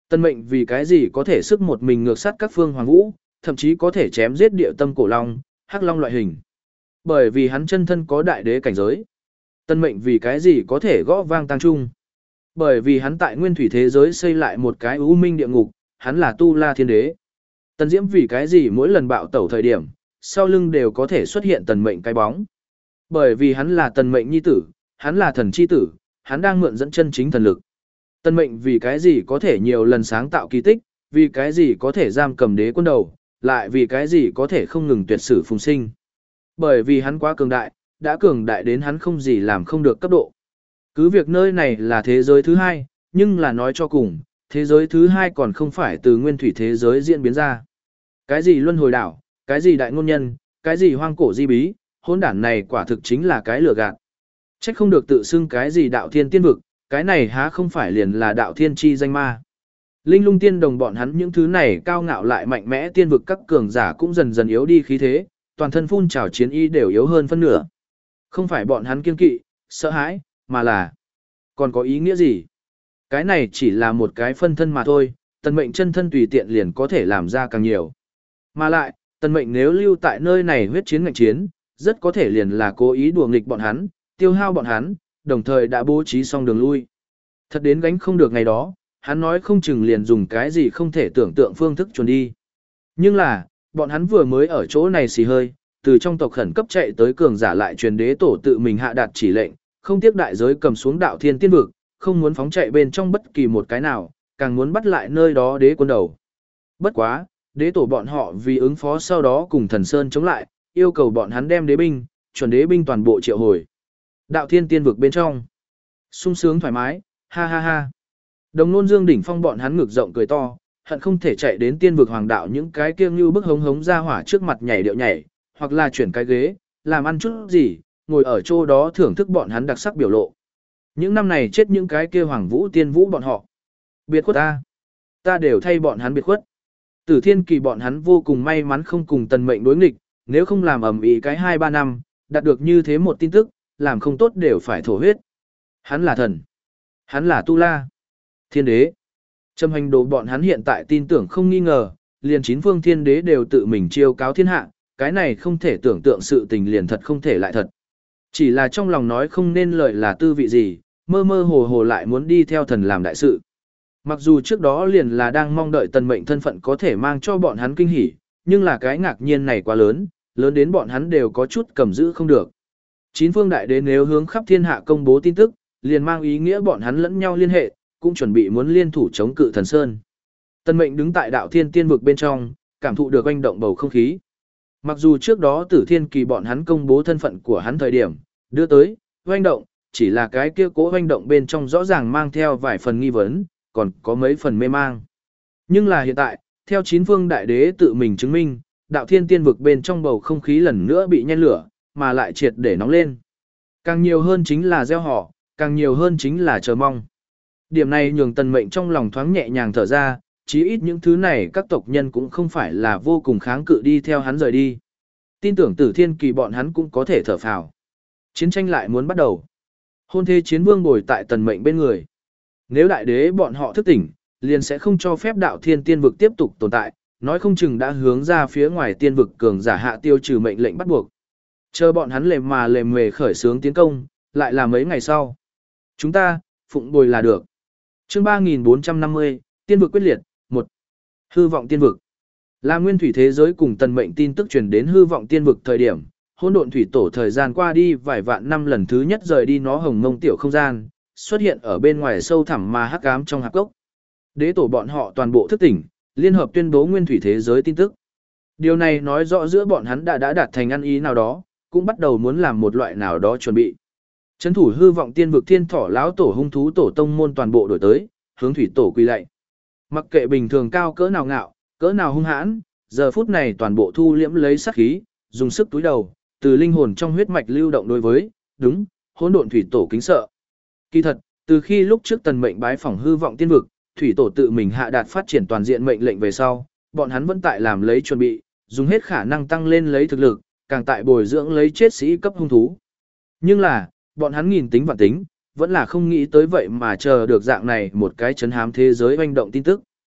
Tân mệnh vì cái gì có thể sức một mình ngược sát các phương hoàng vũ, thậm chí có thể chém giết địa tâm cổ long, hắc long loại hình. Bởi vì hắn chân thân có đại đế cảnh giới. Tân mệnh vì cái gì có thể gõ vang tăng trung. Bởi vì hắn tại nguyên thủy thế giới xây lại một cái u minh địa ngục, hắn là tu la thiên đế. Tần Diễm vì cái gì mỗi lần bạo tẩu thời điểm, sau lưng đều có thể xuất hiện tần mệnh cái bóng. Bởi vì hắn là tần mệnh nhi tử, hắn là thần chi tử, hắn đang mượn dẫn chân chính thần lực. Tần mệnh vì cái gì có thể nhiều lần sáng tạo kỳ tích, vì cái gì có thể giam cầm đế quân đầu, lại vì cái gì có thể không ngừng tuyệt sử phùng sinh. Bởi vì hắn quá cường đại, đã cường đại đến hắn không gì làm không được cấp độ. Cứ việc nơi này là thế giới thứ hai, nhưng là nói cho cùng, thế giới thứ hai còn không phải từ nguyên thủy thế giới diễn biến ra. Cái gì luân hồi đảo, cái gì đại ngôn nhân, cái gì hoang cổ di bí, hỗn đản này quả thực chính là cái lừa gạt. Trách không được tự xưng cái gì đạo thiên tiên vực, cái này há không phải liền là đạo thiên chi danh ma. Linh lung tiên đồng bọn hắn những thứ này cao ngạo lại mạnh mẽ tiên vực các cường giả cũng dần dần yếu đi khí thế, toàn thân phun trào chiến y đều yếu hơn phân nửa. Không phải bọn hắn kiên kỵ, sợ hãi, mà là còn có ý nghĩa gì? Cái này chỉ là một cái phân thân mà thôi, tần mệnh chân thân tùy tiện liền có thể làm ra càng nhiều. Mà lại, tần mệnh nếu lưu tại nơi này huyết chiến ngạnh chiến, rất có thể liền là cố ý đùa nghịch bọn hắn, tiêu hao bọn hắn, đồng thời đã bố trí xong đường lui. Thật đến gánh không được ngày đó, hắn nói không chừng liền dùng cái gì không thể tưởng tượng phương thức chuồn đi. Nhưng là, bọn hắn vừa mới ở chỗ này xì hơi, từ trong tộc khẩn cấp chạy tới cường giả lại truyền đế tổ tự mình hạ đạt chỉ lệnh, không tiếc đại giới cầm xuống đạo thiên tiên vực, không muốn phóng chạy bên trong bất kỳ một cái nào, càng muốn bắt lại nơi đó đế quân đầu. Bất quá, đế tổ bọn họ vì ứng phó sau đó cùng thần sơn chống lại, yêu cầu bọn hắn đem đế binh, chuẩn đế binh toàn bộ triệu hồi. Đạo thiên tiên vực bên trong, sung sướng thoải mái, ha ha ha. Đồng nôn dương đỉnh phong bọn hắn ngực rộng cười to, hận không thể chạy đến tiên vực hoàng đạo những cái kia như bức hống hống ra hỏa trước mặt nhảy điệu nhảy, hoặc là chuyển cái ghế, làm ăn chút gì, ngồi ở chỗ đó thưởng thức bọn hắn đặc sắc biểu lộ. Những năm này chết những cái kia hoàng vũ tiên vũ bọn họ. Biệt khuất ta. Ta đều thay bọn hắn biệt khuất. Tử thiên kỳ bọn hắn vô cùng may mắn không cùng tần mệnh đối nghịch, nếu không làm ầm ĩ cái hai ba năm, đạt được như thế một tin tức, làm không tốt đều phải thổ huyết. Hắn là thần. Hắn là Tu La. Thiên đế. Trầm hành đồ bọn hắn hiện tại tin tưởng không nghi ngờ, liền chín phương thiên đế đều tự mình chiêu cáo thiên hạ, cái này không thể tưởng tượng sự tình liền thật không thể lại thật. Chỉ là trong lòng nói không nên lời là tư vị gì, mơ mơ hồ hồ lại muốn đi theo thần làm đại sự. Mặc dù trước đó liền là đang mong đợi tần mệnh thân phận có thể mang cho bọn hắn kinh hỉ, nhưng là cái ngạc nhiên này quá lớn, lớn đến bọn hắn đều có chút cầm giữ không được. Chín phương đại đế nếu hướng khắp thiên hạ công bố tin tức, liền mang ý nghĩa bọn hắn lẫn nhau liên hệ, cũng chuẩn bị muốn liên thủ chống cự thần sơn. Tần mệnh đứng tại đạo thiên tiên vực bên trong, cảm thụ được oanh động bầu không khí. Mặc dù trước đó tử thiên kỳ bọn hắn công bố thân phận của hắn thời điểm, đưa tới, oanh động, chỉ là cái kia cố oanh động bên trong rõ ràng mang theo vài phần nghi vấn, còn có mấy phần mê mang. Nhưng là hiện tại, theo chín phương đại đế tự mình chứng minh, đạo thiên tiên vực bên trong bầu không khí lần nữa bị nhen lửa, mà lại triệt để nóng lên. Càng nhiều hơn chính là gieo họ, càng nhiều hơn chính là chờ mong. Điểm này nhường tần mệnh trong lòng thoáng nhẹ nhàng thở ra, chí ít những thứ này các tộc nhân cũng không phải là vô cùng kháng cự đi theo hắn rời đi. Tin tưởng tử thiên kỳ bọn hắn cũng có thể thở phào. Chiến tranh lại muốn bắt đầu. Hôn thế chiến vương bồi tại tần mệnh bên người. Nếu đại đế bọn họ thức tỉnh, liền sẽ không cho phép đạo thiên tiên vực tiếp tục tồn tại, nói không chừng đã hướng ra phía ngoài tiên vực cường giả hạ tiêu trừ mệnh lệnh bắt buộc. Chờ bọn hắn lềm mà lềm mề khởi xướng tiến công, lại là mấy ngày sau. Chúng ta, phụng bồi là được. Chương ba nghìn bốn trăm năm mươi, tiên vực quyết liệt, một. Hư vọng tiên vực. Là nguyên thủy thế giới cùng tần mệnh tin tức truyền đến hư vọng tiên vực thời điểm, hỗn độn thủy tổ thời gian qua đi vài vạn năm lần thứ nhất rời đi nó hồng mông tiểu không gian, xuất hiện ở bên ngoài sâu thẳm mà hắc ám trong hạp gốc. Đế tổ bọn họ toàn bộ thức tỉnh, liên hợp tuyên bố nguyên thủy thế giới tin tức. Điều này nói rõ giữa bọn hắn đã đã đạt thành ăn ý nào đó, cũng bắt đầu muốn làm một loại nào đó chuẩn bị. Trấn thủ hư vọng tiên vực thiên thỏ lão tổ hung thú tổ tông môn toàn bộ đổi tới, hướng thủy tổ quy lạy. Mặc kệ bình thường cao cỡ nào ngạo, cỡ nào hung hãn, giờ phút này toàn bộ thu liễm lấy sát khí, dùng sức túi đầu, từ linh hồn trong huyết mạch lưu động đối với, đúng, hỗn độn thủy tổ kính sợ. Kỳ thật, từ khi lúc trước tần mệnh bái phỏng hư vọng tiên vực, thủy tổ tự mình hạ đạt phát triển toàn diện mệnh lệnh về sau, bọn hắn vẫn tại làm lấy chuẩn bị, dùng hết khả năng tăng lên lấy thực lực, càng tại bồi dưỡng lấy chết sĩ cấp hung thú. Nhưng là, bọn hắn nghìn tính vạn tính, vẫn là không nghĩ tới vậy mà chờ được dạng này một cái chấn hám thế giới oanh động tin tức.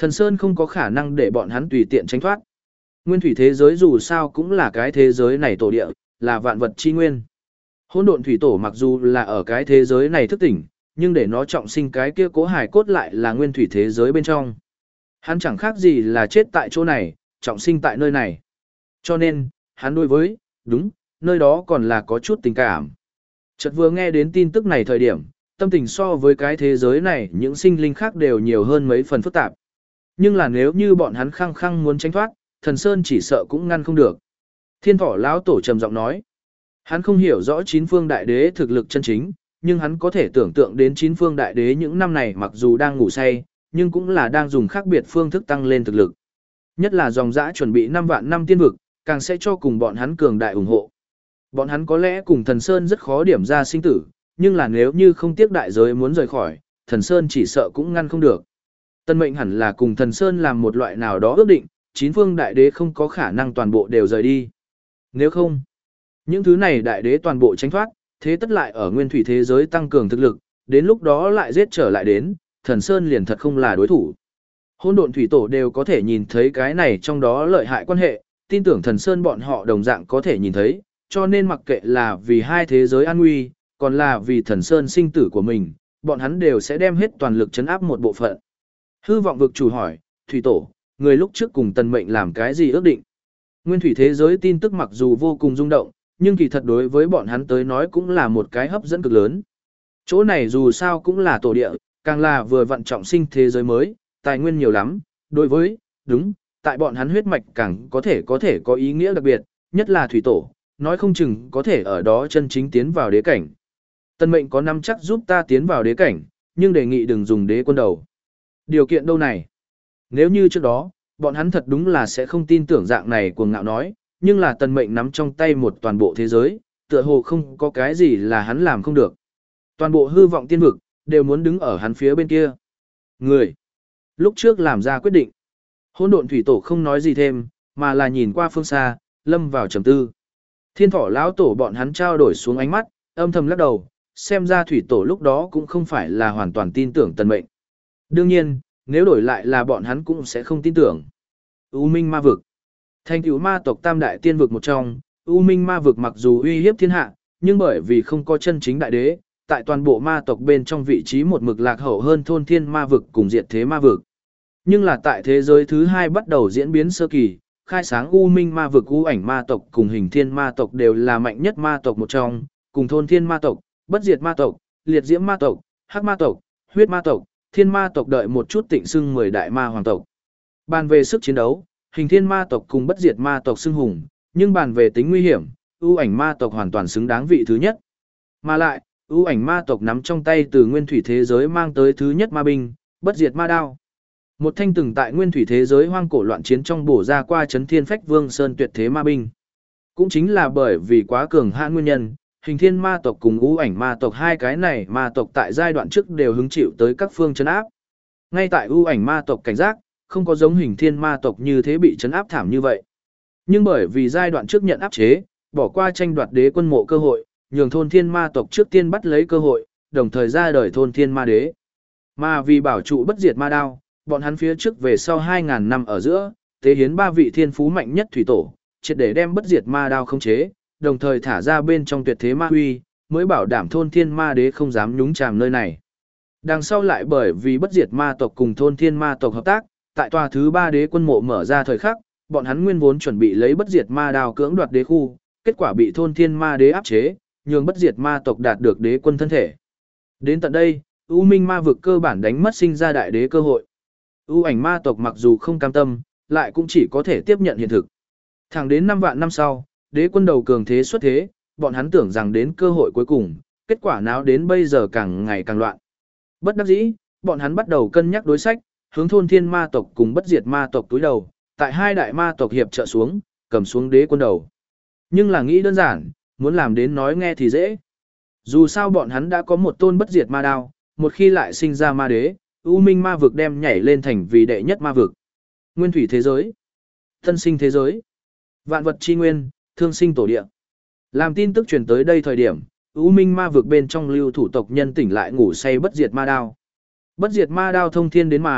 Thần Sơn không có khả năng để bọn hắn tùy tiện tránh thoát. Nguyên thủy thế giới dù sao cũng là cái thế giới này tổ địa, là vạn vật chi nguyên. Hỗn độn thủy tổ mặc dù là ở cái thế giới này thức tỉnh, nhưng để nó trọng sinh cái kia cố hài cốt lại là nguyên thủy thế giới bên trong. Hắn chẳng khác gì là chết tại chỗ này, trọng sinh tại nơi này. Cho nên, hắn đối với, đúng, nơi đó còn là có chút tình cảm. Chợt vừa nghe đến tin tức này thời điểm, tâm tình so với cái thế giới này những sinh linh khác đều nhiều hơn mấy phần phức tạp. Nhưng là nếu như bọn hắn khăng khăng muốn tránh thoát, thần Sơn chỉ sợ cũng ngăn không được. Thiên thỏ lão tổ trầm giọng nói. Hắn không hiểu rõ chín phương đại đế thực lực chân chính, nhưng hắn có thể tưởng tượng đến chín phương đại đế những năm này mặc dù đang ngủ say, nhưng cũng là đang dùng khác biệt phương thức tăng lên thực lực. Nhất là dòng dã chuẩn bị năm vạn năm tiên vực, càng sẽ cho cùng bọn hắn cường đại ủng hộ. Bọn hắn có lẽ cùng thần Sơn rất khó điểm ra sinh tử, nhưng là nếu như không tiếc đại giới muốn rời khỏi, thần Sơn chỉ sợ cũng ngăn không được. Tân mệnh hẳn là cùng thần Sơn làm một loại nào đó ước định, chín phương đại đế không có khả năng toàn bộ đều rời đi. Nếu không, những thứ này đại đế toàn bộ tránh thoát, thế tất lại ở nguyên thủy thế giới tăng cường thực lực, đến lúc đó lại giết trở lại đến, thần Sơn liền thật không là đối thủ. Hỗn độn thủy tổ đều có thể nhìn thấy cái này trong đó lợi hại quan hệ, tin tưởng thần Sơn bọn họ đồng dạng có thể nhìn thấy, cho nên mặc kệ là vì hai thế giới an nguy, còn là vì thần Sơn sinh tử của mình, bọn hắn đều sẽ đem hết toàn lực chấn áp một bộ phận. Hư vọng vực chủ hỏi, thủy tổ, người lúc trước cùng tần mệnh làm cái gì ước định? Nguyên thủy thế giới tin tức mặc dù vô cùng rung động, nhưng kỳ thật đối với bọn hắn tới nói cũng là một cái hấp dẫn cực lớn. Chỗ này dù sao cũng là tổ địa, càng là vừa vận trọng sinh thế giới mới, tài nguyên nhiều lắm, đối với, đúng, tại bọn hắn huyết mạch càng có thể có thể có ý nghĩa đặc biệt, nhất là thủy tổ, nói không chừng có thể ở đó chân chính tiến vào đế cảnh. Tân mệnh có năm chắc giúp ta tiến vào đế cảnh, nhưng đề nghị đừng dùng đế quân đầu. Điều kiện đâu này? Nếu như trước đó, bọn hắn thật đúng là sẽ không tin tưởng dạng này cuồng ngạo nói, nhưng là tần mệnh nắm trong tay một toàn bộ thế giới, tựa hồ không có cái gì là hắn làm không được. Toàn bộ hư vọng tiên vực, đều muốn đứng ở hắn phía bên kia. Người, lúc trước làm ra quyết định. Hỗn độn thủy tổ không nói gì thêm, mà là nhìn qua phương xa, lâm vào trầm tư. Thiên thỏ lão tổ bọn hắn trao đổi xuống ánh mắt, âm thầm lắc đầu, xem ra thủy tổ lúc đó cũng không phải là hoàn toàn tin tưởng tần mệnh. Đương nhiên, nếu đổi lại là bọn hắn cũng sẽ không tin tưởng. U Minh Ma vực. Thành tựu ma tộc tam đại tiên vực một trong, U Minh Ma vực mặc dù uy hiếp thiên hạ, nhưng bởi vì không có chân chính đại đế, tại toàn bộ ma tộc bên trong vị trí một mực lạc hậu hơn thôn thiên ma vực cùng diệt thế ma vực. Nhưng là tại thế giới thứ hai bắt đầu diễn biến sơ kỳ, khai sáng U Minh Ma vực U ảnh ma tộc cùng hình thiên ma tộc đều là mạnh nhất ma tộc một trong, cùng thôn thiên ma tộc, bất diệt ma tộc, liệt diễm ma tộc, hắc ma tộc, huyết ma tộc, thiên ma tộc đợi một chút tịnh xưng mười đại ma hoàng tộc. Bàn về sức chiến đấu, hình thiên ma tộc cùng bất diệt ma tộc xưng hùng, nhưng bàn về tính nguy hiểm, ưu ảnh ma tộc hoàn toàn xứng đáng vị thứ nhất. Mà lại, ưu ảnh ma tộc nắm trong tay từ nguyên thủy thế giới mang tới thứ nhất ma binh, bất diệt ma đao. Một thanh từng tại nguyên thủy thế giới hoang cổ loạn chiến trong bổ ra qua chấn thiên phách vương sơn tuyệt thế ma binh. Cũng chính là bởi vì quá cường hãn nguyên nhân, hình thiên ma tộc cùng ưu ảnh ma tộc hai cái này ma tộc tại giai đoạn trước đều hứng chịu tới các phương chấn áp. Ngay tại ưu ảnh ma tộc cảnh giác, không có giống hình thiên ma tộc như thế bị chấn áp thảm như vậy. Nhưng bởi vì giai đoạn trước nhận áp chế, bỏ qua tranh đoạt đế quân mộ cơ hội, nhường thôn thiên ma tộc trước tiên bắt lấy cơ hội, đồng thời ra đời thôn thiên ma đế. Mà vì bảo trụ bất diệt ma đao, bọn hắn phía trước về sau hai ngàn năm ở giữa, tế hiến ba vị thiên phú mạnh nhất thủy tổ, triệt để đem bất diệt ma đao khống chế, đồng thời thả ra bên trong tuyệt thế ma huy, mới bảo đảm thôn thiên ma đế không dám nhúng chàm nơi này. Đằng sau lại bởi vì bất diệt ma tộc cùng thôn thiên ma tộc hợp tác, tại tòa thứ ba đế quân mộ mở ra thời khắc, bọn hắn nguyên vốn chuẩn bị lấy bất diệt ma đao cưỡng đoạt đế khu, kết quả bị thôn thiên ma đế áp chế, nhường bất diệt ma tộc đạt được đế quân thân thể. Đến tận đây, U Minh ma vực cơ bản đánh mất sinh ra đại đế cơ hội. U ảnh ma tộc mặc dù không cam tâm, lại cũng chỉ có thể tiếp nhận hiện thực. Thẳng đến năm vạn năm sau, đế quân đầu cường thế xuất thế, bọn hắn tưởng rằng đến cơ hội cuối cùng, kết quả nào đến bây giờ càng ngày càng loạn. Bất đắc dĩ, bọn hắn bắt đầu cân nhắc đối sách, hướng thôn thiên ma tộc cùng bất diệt ma tộc túi đầu, tại hai đại ma tộc hiệp trợ xuống, cầm xuống đế quân đầu. Nhưng là nghĩ đơn giản, muốn làm đến nói nghe thì dễ. Dù sao bọn hắn đã có một tôn bất diệt ma đao, một khi lại sinh ra ma đế, U Minh ma vực đem nhảy lên thành vì đệ nhất ma vực. Nguyên thủy thế giới, thân sinh thế giới, vạn vật chi nguyên, thương sinh tổ địa. Làm tin tức truyền tới đây thời điểm, U Minh ma vực bên trong lưu thủ tộc nhân tỉnh lại ngủ say bất diệt ma đao. Bất diệt ma đao thông thiên đến mà,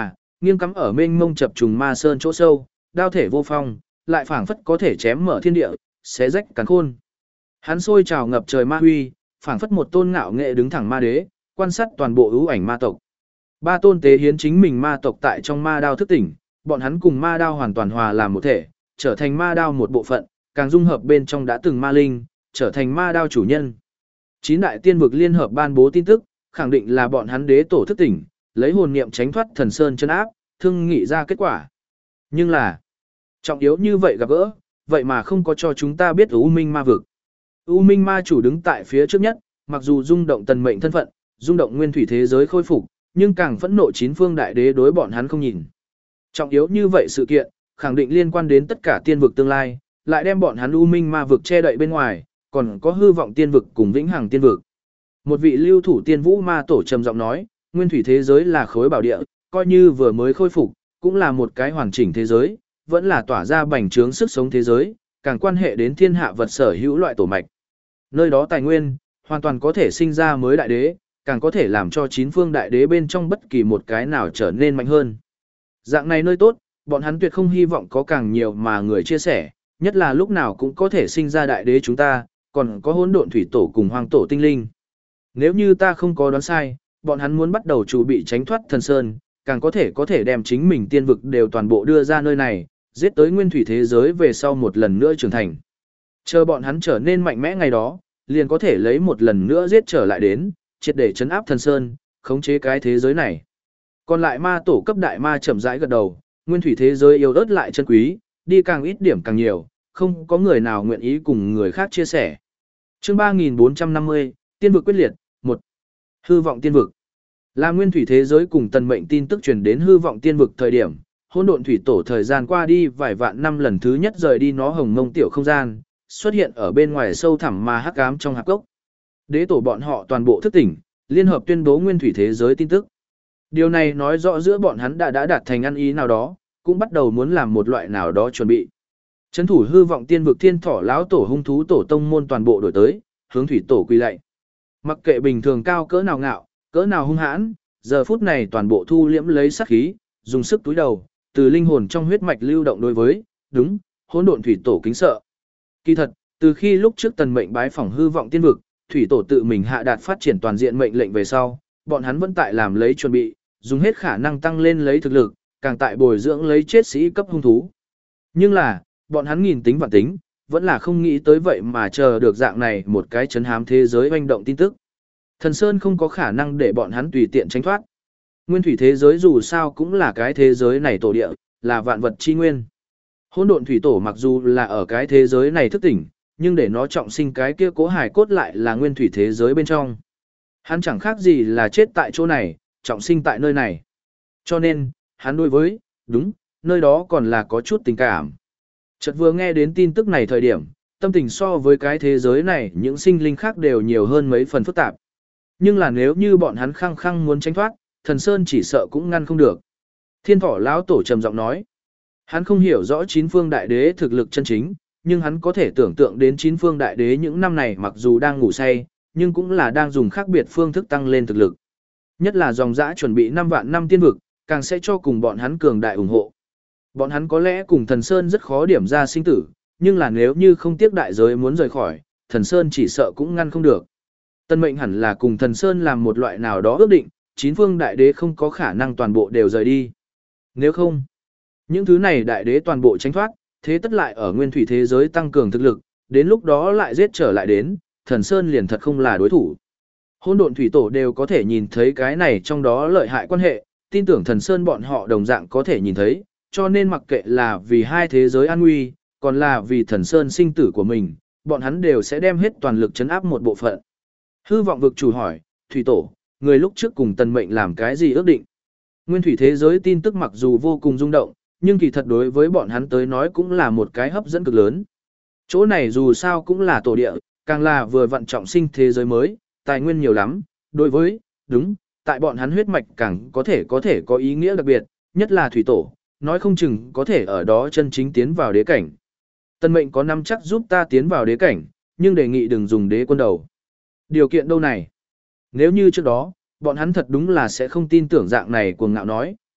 nghiêng cắm ở mênh mông chập trùng ma sơn chỗ sâu, đao thể vô phong, lại phảng phất có thể chém mở thiên địa, xé rách càn khôn. Hắn sôi trào ngập trời ma huy, phảng phất một tôn ngạo nghệ đứng thẳng ma đế, quan sát toàn bộ ưu ảnh ma tộc. Ba tôn tế hiến chính mình ma tộc tại trong ma đao thức tỉnh, bọn hắn cùng ma đao hoàn toàn hòa làm một thể, trở thành ma đao một bộ phận, càng dung hợp bên trong đã từng ma linh, trở thành ma đao chủ nhân. Chín đại tiên vực liên hợp ban bố tin tức, khẳng định là bọn hắn đế tổ thức tỉnh, lấy hồn niệm tránh thoát thần sơn chân áp, thương nghị ra kết quả. Nhưng là, trọng yếu như vậy gặp gỡ, vậy mà không có cho chúng ta biết U Minh ma vực. U Minh ma chủ đứng tại phía trước nhất, mặc dù rung động tần mệnh thân phận, rung động nguyên thủy thế giới khôi phục, nhưng càng phẫn nộ chín phương đại đế đối bọn hắn không nhìn. Trọng yếu như vậy sự kiện, khẳng định liên quan đến tất cả tiên vực tương lai, lại đem bọn hắn U Minh ma vực che đậy bên ngoài, còn có hư vọng tiên vực cùng vĩnh hằng tiên vực. Một vị lưu thủ tiên vũ ma tổ trầm giọng nói, nguyên thủy thế giới là khối bảo địa, coi như vừa mới khôi phục, cũng là một cái hoàn chỉnh thế giới, vẫn là tỏa ra bành trướng sức sống thế giới, càng quan hệ đến thiên hạ vật sở hữu loại tổ mạch. Nơi đó tài nguyên, hoàn toàn có thể sinh ra mới đại đế, càng có thể làm cho chín phương đại đế bên trong bất kỳ một cái nào trở nên mạnh hơn. Dạng này nơi tốt, bọn hắn tuyệt không hy vọng có càng nhiều mà người chia sẻ, nhất là lúc nào cũng có thể sinh ra đại đế chúng ta, còn có hỗn độn thủy tổ cùng hoang tổ tinh linh. Nếu như ta không có đoán sai, bọn hắn muốn bắt đầu chuẩn bị tránh thoát thần sơn, càng có thể có thể đem chính mình tiên vực đều toàn bộ đưa ra nơi này, giết tới nguyên thủy thế giới về sau một lần nữa trưởng thành. Chờ bọn hắn trở nên mạnh mẽ ngày đó, liền có thể lấy một lần nữa giết trở lại đến, triệt để chấn áp thần sơn, khống chế cái thế giới này. Còn lại ma tổ cấp đại ma chậm rãi gật đầu, nguyên thủy thế giới yêu ớt lại chân quý, đi càng ít điểm càng nhiều, không có người nào nguyện ý cùng người khác chia sẻ. Chương ba nghìn bốn trăm năm mươi, Tiên vực quyết liệt, một. Hư vọng tiên vực. Là nguyên thủy thế giới cùng tần mệnh tin tức truyền đến hư vọng tiên vực thời điểm, hỗn độn thủy tổ thời gian qua đi vài vạn năm lần thứ nhất rời đi nó hồng mông tiểu không gian, xuất hiện ở bên ngoài sâu thẳm mà hắc ám trong hạp gốc. Đế tổ bọn họ toàn bộ thức tỉnh, liên hợp tuyên bố nguyên thủy thế giới tin tức. Điều này nói rõ giữa bọn hắn đã đã đạt thành ăn ý nào đó, cũng bắt đầu muốn làm một loại nào đó chuẩn bị. Trấn thủ hư vọng tiên vực thiên thỏ lão tổ hung thú tổ tông môn toàn bộ đổi tới, hướng thủy tổ quy lạy. Mặc kệ bình thường cao cỡ nào ngạo, cỡ nào hung hãn, giờ phút này toàn bộ thu liễm lấy sát khí, dùng sức túi đầu, từ linh hồn trong huyết mạch lưu động đối với, đúng, hỗn độn thủy tổ kính sợ. Kỳ thật, từ khi lúc trước tần mệnh bái phỏng hư vọng tiên vực, thủy tổ tự mình hạ đạt phát triển toàn diện mệnh lệnh về sau, bọn hắn vẫn tại làm lấy chuẩn bị, dùng hết khả năng tăng lên lấy thực lực, càng tại bồi dưỡng lấy chết sĩ cấp hung thú. Nhưng là, bọn hắn nghìn tính vạn tính, vẫn là không nghĩ tới vậy mà chờ được dạng này một cái chấn hám thế giới hoành động tin tức. Thần Sơn không có khả năng để bọn hắn tùy tiện tránh thoát. Nguyên thủy thế giới dù sao cũng là cái thế giới này tổ địa, là vạn vật chi nguyên. Hỗn độn thủy tổ mặc dù là ở cái thế giới này thức tỉnh, nhưng để nó trọng sinh cái kia cố hài cốt lại là nguyên thủy thế giới bên trong. Hắn chẳng khác gì là chết tại chỗ này, trọng sinh tại nơi này. Cho nên, hắn đối với, đúng, nơi đó còn là có chút tình cảm. Chợt vừa nghe đến tin tức này thời điểm, tâm tình so với cái thế giới này những sinh linh khác đều nhiều hơn mấy phần phức tạp. Nhưng là nếu như bọn hắn khăng khăng muốn tránh thoát, thần Sơn chỉ sợ cũng ngăn không được. Thiên thỏ lão tổ trầm giọng nói. Hắn không hiểu rõ chín phương đại đế thực lực chân chính, nhưng hắn có thể tưởng tượng đến chín phương đại đế những năm này mặc dù đang ngủ say, nhưng cũng là đang dùng khác biệt phương thức tăng lên thực lực. Nhất là dòng dã chuẩn bị năm vạn năm tiên vực, càng sẽ cho cùng bọn hắn cường đại ủng hộ. Bọn hắn có lẽ cùng thần Sơn rất khó điểm ra sinh tử, nhưng là nếu như không tiếc đại giới muốn rời khỏi, thần Sơn chỉ sợ cũng ngăn không được. Tân mệnh hẳn là cùng thần Sơn làm một loại nào đó ước định, chín phương đại đế không có khả năng toàn bộ đều rời đi. Nếu không, những thứ này đại đế toàn bộ tránh thoát, thế tất lại ở nguyên thủy thế giới tăng cường thực lực, đến lúc đó lại giết trở lại đến, thần Sơn liền thật không là đối thủ. Hỗn độn thủy tổ đều có thể nhìn thấy cái này trong đó lợi hại quan hệ, tin tưởng thần Sơn bọn họ đồng dạng có thể nhìn thấy, cho nên mặc kệ là vì hai thế giới an nguy, còn là vì thần Sơn sinh tử của mình, bọn hắn đều sẽ đem hết toàn lực chấn áp một bộ phận. Hư vọng vực chủ hỏi, thủy tổ, người lúc trước cùng tần mệnh làm cái gì ước định? Nguyên thủy thế giới tin tức mặc dù vô cùng rung động, nhưng kỳ thật đối với bọn hắn tới nói cũng là một cái hấp dẫn cực lớn. Chỗ này dù sao cũng là tổ địa, càng là vừa vận trọng sinh thế giới mới, tài nguyên nhiều lắm, đối với, đúng, tại bọn hắn huyết mạch càng có thể có thể có ý nghĩa đặc biệt, nhất là thủy tổ, nói không chừng có thể ở đó chân chính tiến vào đế cảnh. Tân mệnh có năm chắc giúp ta tiến vào đế cảnh, nhưng đề nghị đừng dùng đế quân đầu. Điều kiện đâu này? Nếu như trước đó, bọn hắn thật đúng là sẽ không tin tưởng dạng này cuồng ngạo nói,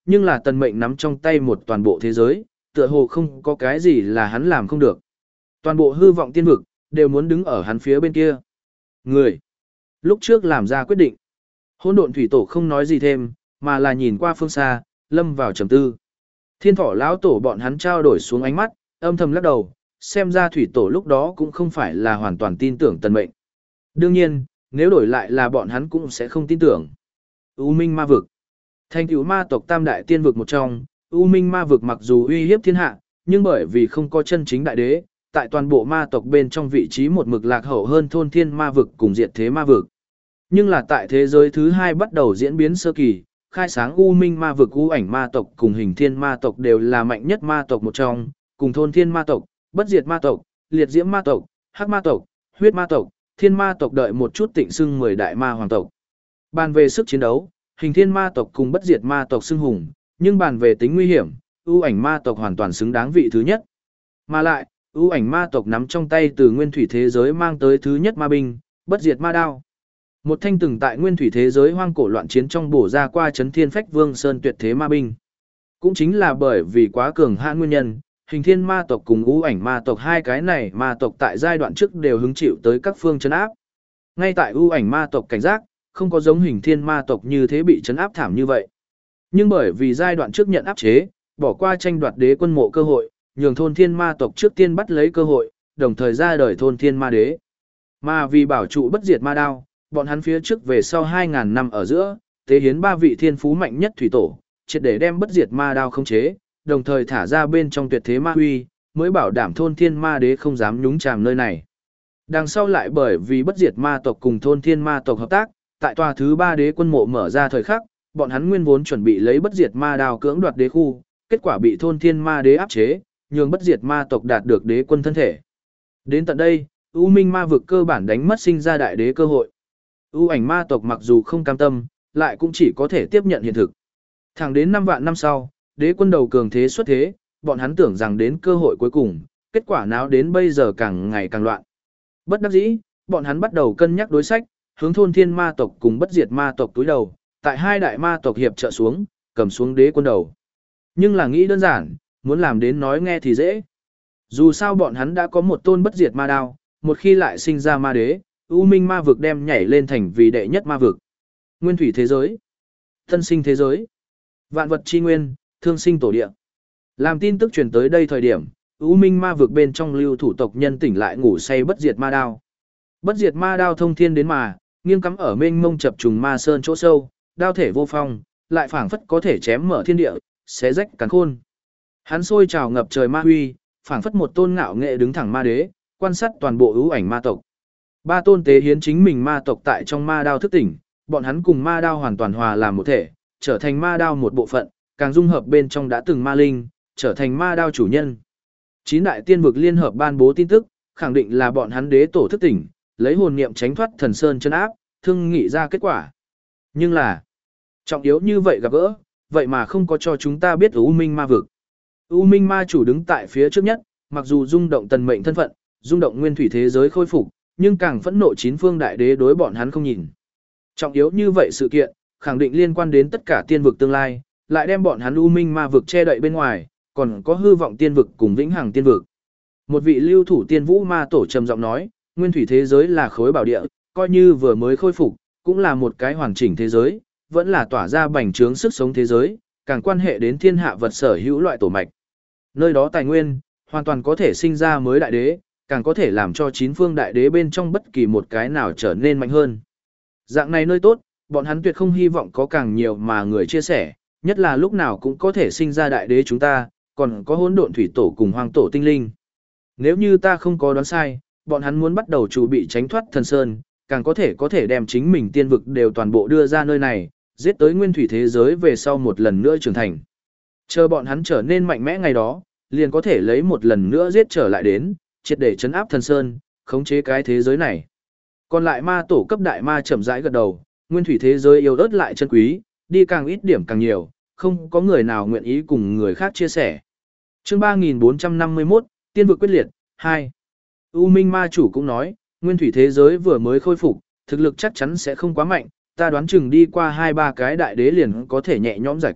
nhưng là tần mệnh nắm trong tay một toàn bộ thế giới, tựa hồ không có cái gì là hắn làm không được. Toàn bộ hư vọng tiên vực, đều muốn đứng ở hắn phía bên kia. Người, lúc trước làm ra quyết định. Hỗn độn thủy tổ không nói gì thêm, mà là nhìn qua phương xa, lâm vào trầm tư. Thiên thỏ lão tổ bọn hắn trao đổi xuống ánh mắt, âm thầm lắc đầu, xem ra thủy tổ lúc đó cũng không phải là hoàn toàn tin tưởng tần mệnh. Đương nhiên, nếu đổi lại là bọn hắn cũng sẽ không tin tưởng. U Minh Ma vực. Thành tựu ma tộc tam đại tiên vực một trong, U Minh Ma vực mặc dù uy hiếp thiên hạ, nhưng bởi vì không có chân chính đại đế, tại toàn bộ ma tộc bên trong vị trí một mực lạc hậu hơn thôn thiên ma vực cùng diệt thế ma vực. Nhưng là tại thế giới thứ hai bắt đầu diễn biến sơ kỳ, khai sáng U Minh Ma vực U ảnh ma tộc cùng hình thiên ma tộc đều là mạnh nhất ma tộc một trong, cùng thôn thiên ma tộc, bất diệt ma tộc, liệt diễm ma tộc, hắc ma tộc, huyết ma tộc, thiên ma tộc đợi một chút tịnh xưng mười đại ma hoàng tộc. Bàn về sức chiến đấu, hình thiên ma tộc cùng bất diệt ma tộc xưng hùng, nhưng bàn về tính nguy hiểm, ưu ảnh ma tộc hoàn toàn xứng đáng vị thứ nhất. Mà lại, ưu ảnh ma tộc nắm trong tay từ nguyên thủy thế giới mang tới thứ nhất ma binh, bất diệt ma đao. Một thanh từng tại nguyên thủy thế giới hoang cổ loạn chiến trong bổ ra qua chấn thiên phách vương sơn tuyệt thế ma binh. Cũng chính là bởi vì quá cường hãn nguyên nhân, hình thiên ma tộc cùng ưu ảnh ma tộc hai cái này ma tộc tại giai đoạn trước đều hứng chịu tới các phương chấn áp. Ngay tại ưu ảnh ma tộc cảnh giác, không có giống hình thiên ma tộc như thế bị chấn áp thảm như vậy. Nhưng bởi vì giai đoạn trước nhận áp chế, bỏ qua tranh đoạt đế quân mộ cơ hội, nhường thôn thiên ma tộc trước tiên bắt lấy cơ hội, đồng thời ra đời thôn thiên ma đế. Mà vì bảo trụ bất diệt ma đao, bọn hắn phía trước về sau hai ngàn năm ở giữa, tế hiến ba vị thiên phú mạnh nhất thủy tổ, triệt để đem bất diệt ma đao khống chế, đồng thời thả ra bên trong tuyệt thế ma huy, mới bảo đảm thôn thiên ma đế không dám nhúng chàm nơi này. Đằng sau lại bởi vì bất diệt ma tộc cùng thôn thiên ma tộc hợp tác, tại tòa thứ ba đế quân mộ mở ra thời khắc, bọn hắn nguyên vốn chuẩn bị lấy bất diệt ma đao cưỡng đoạt đế khu, kết quả bị thôn thiên ma đế áp chế, nhường bất diệt ma tộc đạt được đế quân thân thể. Đến tận đây, U Minh ma vực cơ bản đánh mất sinh ra đại đế cơ hội. U ảnh ma tộc mặc dù không cam tâm, lại cũng chỉ có thể tiếp nhận hiện thực. Thẳng đến năm vạn năm sau, đế quân đầu cường thế xuất thế, bọn hắn tưởng rằng đến cơ hội cuối cùng, kết quả nào đến bây giờ càng ngày càng loạn. Bất đắc dĩ, bọn hắn bắt đầu cân nhắc đối sách, hướng thôn thiên ma tộc cùng bất diệt ma tộc túi đầu, tại hai đại ma tộc hiệp trợ xuống, cầm xuống đế quân đầu. Nhưng là nghĩ đơn giản, muốn làm đến nói nghe thì dễ. Dù sao bọn hắn đã có một tôn bất diệt ma đao, một khi lại sinh ra ma đế, U Minh ma vực đem nhảy lên thành vì đệ nhất ma vực. Nguyên thủy thế giới, thân sinh thế giới, vạn vật chi nguyên, thương sinh tổ địa. Làm tin tức truyền tới đây thời điểm, U Minh ma vực bên trong lưu thủ tộc nhân tỉnh lại ngủ say bất diệt ma đao. Bất diệt ma đao thông thiên đến mà, nghiêng cắm ở mênh mông chập trùng ma sơn chỗ sâu, đao thể vô phong, lại phảng phất có thể chém mở thiên địa, xé rách càn khôn. Hắn sôi trào ngập trời ma huy, phảng phất một tôn ngạo nghệ đứng thẳng ma đế, quan sát toàn bộ ưu ảnh ma tộc. Ba tôn tế hiến chính mình ma tộc tại trong ma đao thức tỉnh, bọn hắn cùng ma đao hoàn toàn hòa làm một thể, trở thành ma đao một bộ phận, càng dung hợp bên trong đã từng ma linh, trở thành ma đao chủ nhân. Chín đại tiên vực liên hợp ban bố tin tức, khẳng định là bọn hắn đế tổ thức tỉnh, lấy hồn niệm tránh thoát thần sơn chân áp, thương nghị ra kết quả. Nhưng là, trọng yếu như vậy gặp gỡ, vậy mà không có cho chúng ta biết U Minh ma vực. U Minh ma chủ đứng tại phía trước nhất, mặc dù rung động tần mệnh thân phận, rung động nguyên thủy thế giới khôi phục, nhưng càng phẫn nộ chín phương đại đế đối bọn hắn không nhìn. Trọng yếu như vậy sự kiện, khẳng định liên quan đến tất cả tiên vực tương lai, lại đem bọn hắn U Minh ma vực che đậy bên ngoài, còn có hư vọng tiên vực cùng vĩnh hằng tiên vực. Một vị lưu thủ tiên vũ ma tổ trầm giọng nói, nguyên thủy thế giới là khối bảo địa, coi như vừa mới khôi phục, cũng là một cái hoàn chỉnh thế giới, vẫn là tỏa ra bành trướng sức sống thế giới, càng quan hệ đến thiên hạ vật sở hữu loại tổ mạch. Nơi đó tài nguyên, hoàn toàn có thể sinh ra mới đại đế, càng có thể làm cho chín phương đại đế bên trong bất kỳ một cái nào trở nên mạnh hơn. Dạng này nơi tốt, bọn hắn tuyệt không hy vọng có càng nhiều mà người chia sẻ, nhất là lúc nào cũng có thể sinh ra đại đế chúng ta, còn có hỗn độn thủy tổ cùng hoang tổ tinh linh. Nếu như ta không có đoán sai, bọn hắn muốn bắt đầu chuẩn bị tránh thoát thần sơn, càng có thể có thể đem chính mình tiên vực đều toàn bộ đưa ra nơi này, giết tới nguyên thủy thế giới về sau một lần nữa trưởng thành. Chờ bọn hắn trở nên mạnh mẽ ngày đó, liền có thể lấy một lần nữa giết trở lại đến, triệt để chấn áp thần sơn, khống chế cái thế giới này. Còn lại ma tổ cấp đại ma chậm rãi gật đầu, nguyên thủy thế giới yêu ớt lại chân quý, đi càng ít điểm càng nhiều, không có người nào nguyện ý cùng người khác chia sẻ. Chương ba nghìn bốn trăm năm mươi mốt, Tiên vực quyết liệt, hai. U Minh ma chủ cũng nói, nguyên thủy thế giới vừa mới khôi phục, thực lực chắc chắn sẽ không quá mạnh, ta đoán chừng đi qua hai ba cái đại đế liền có thể nhẹ nhõm giải quyết,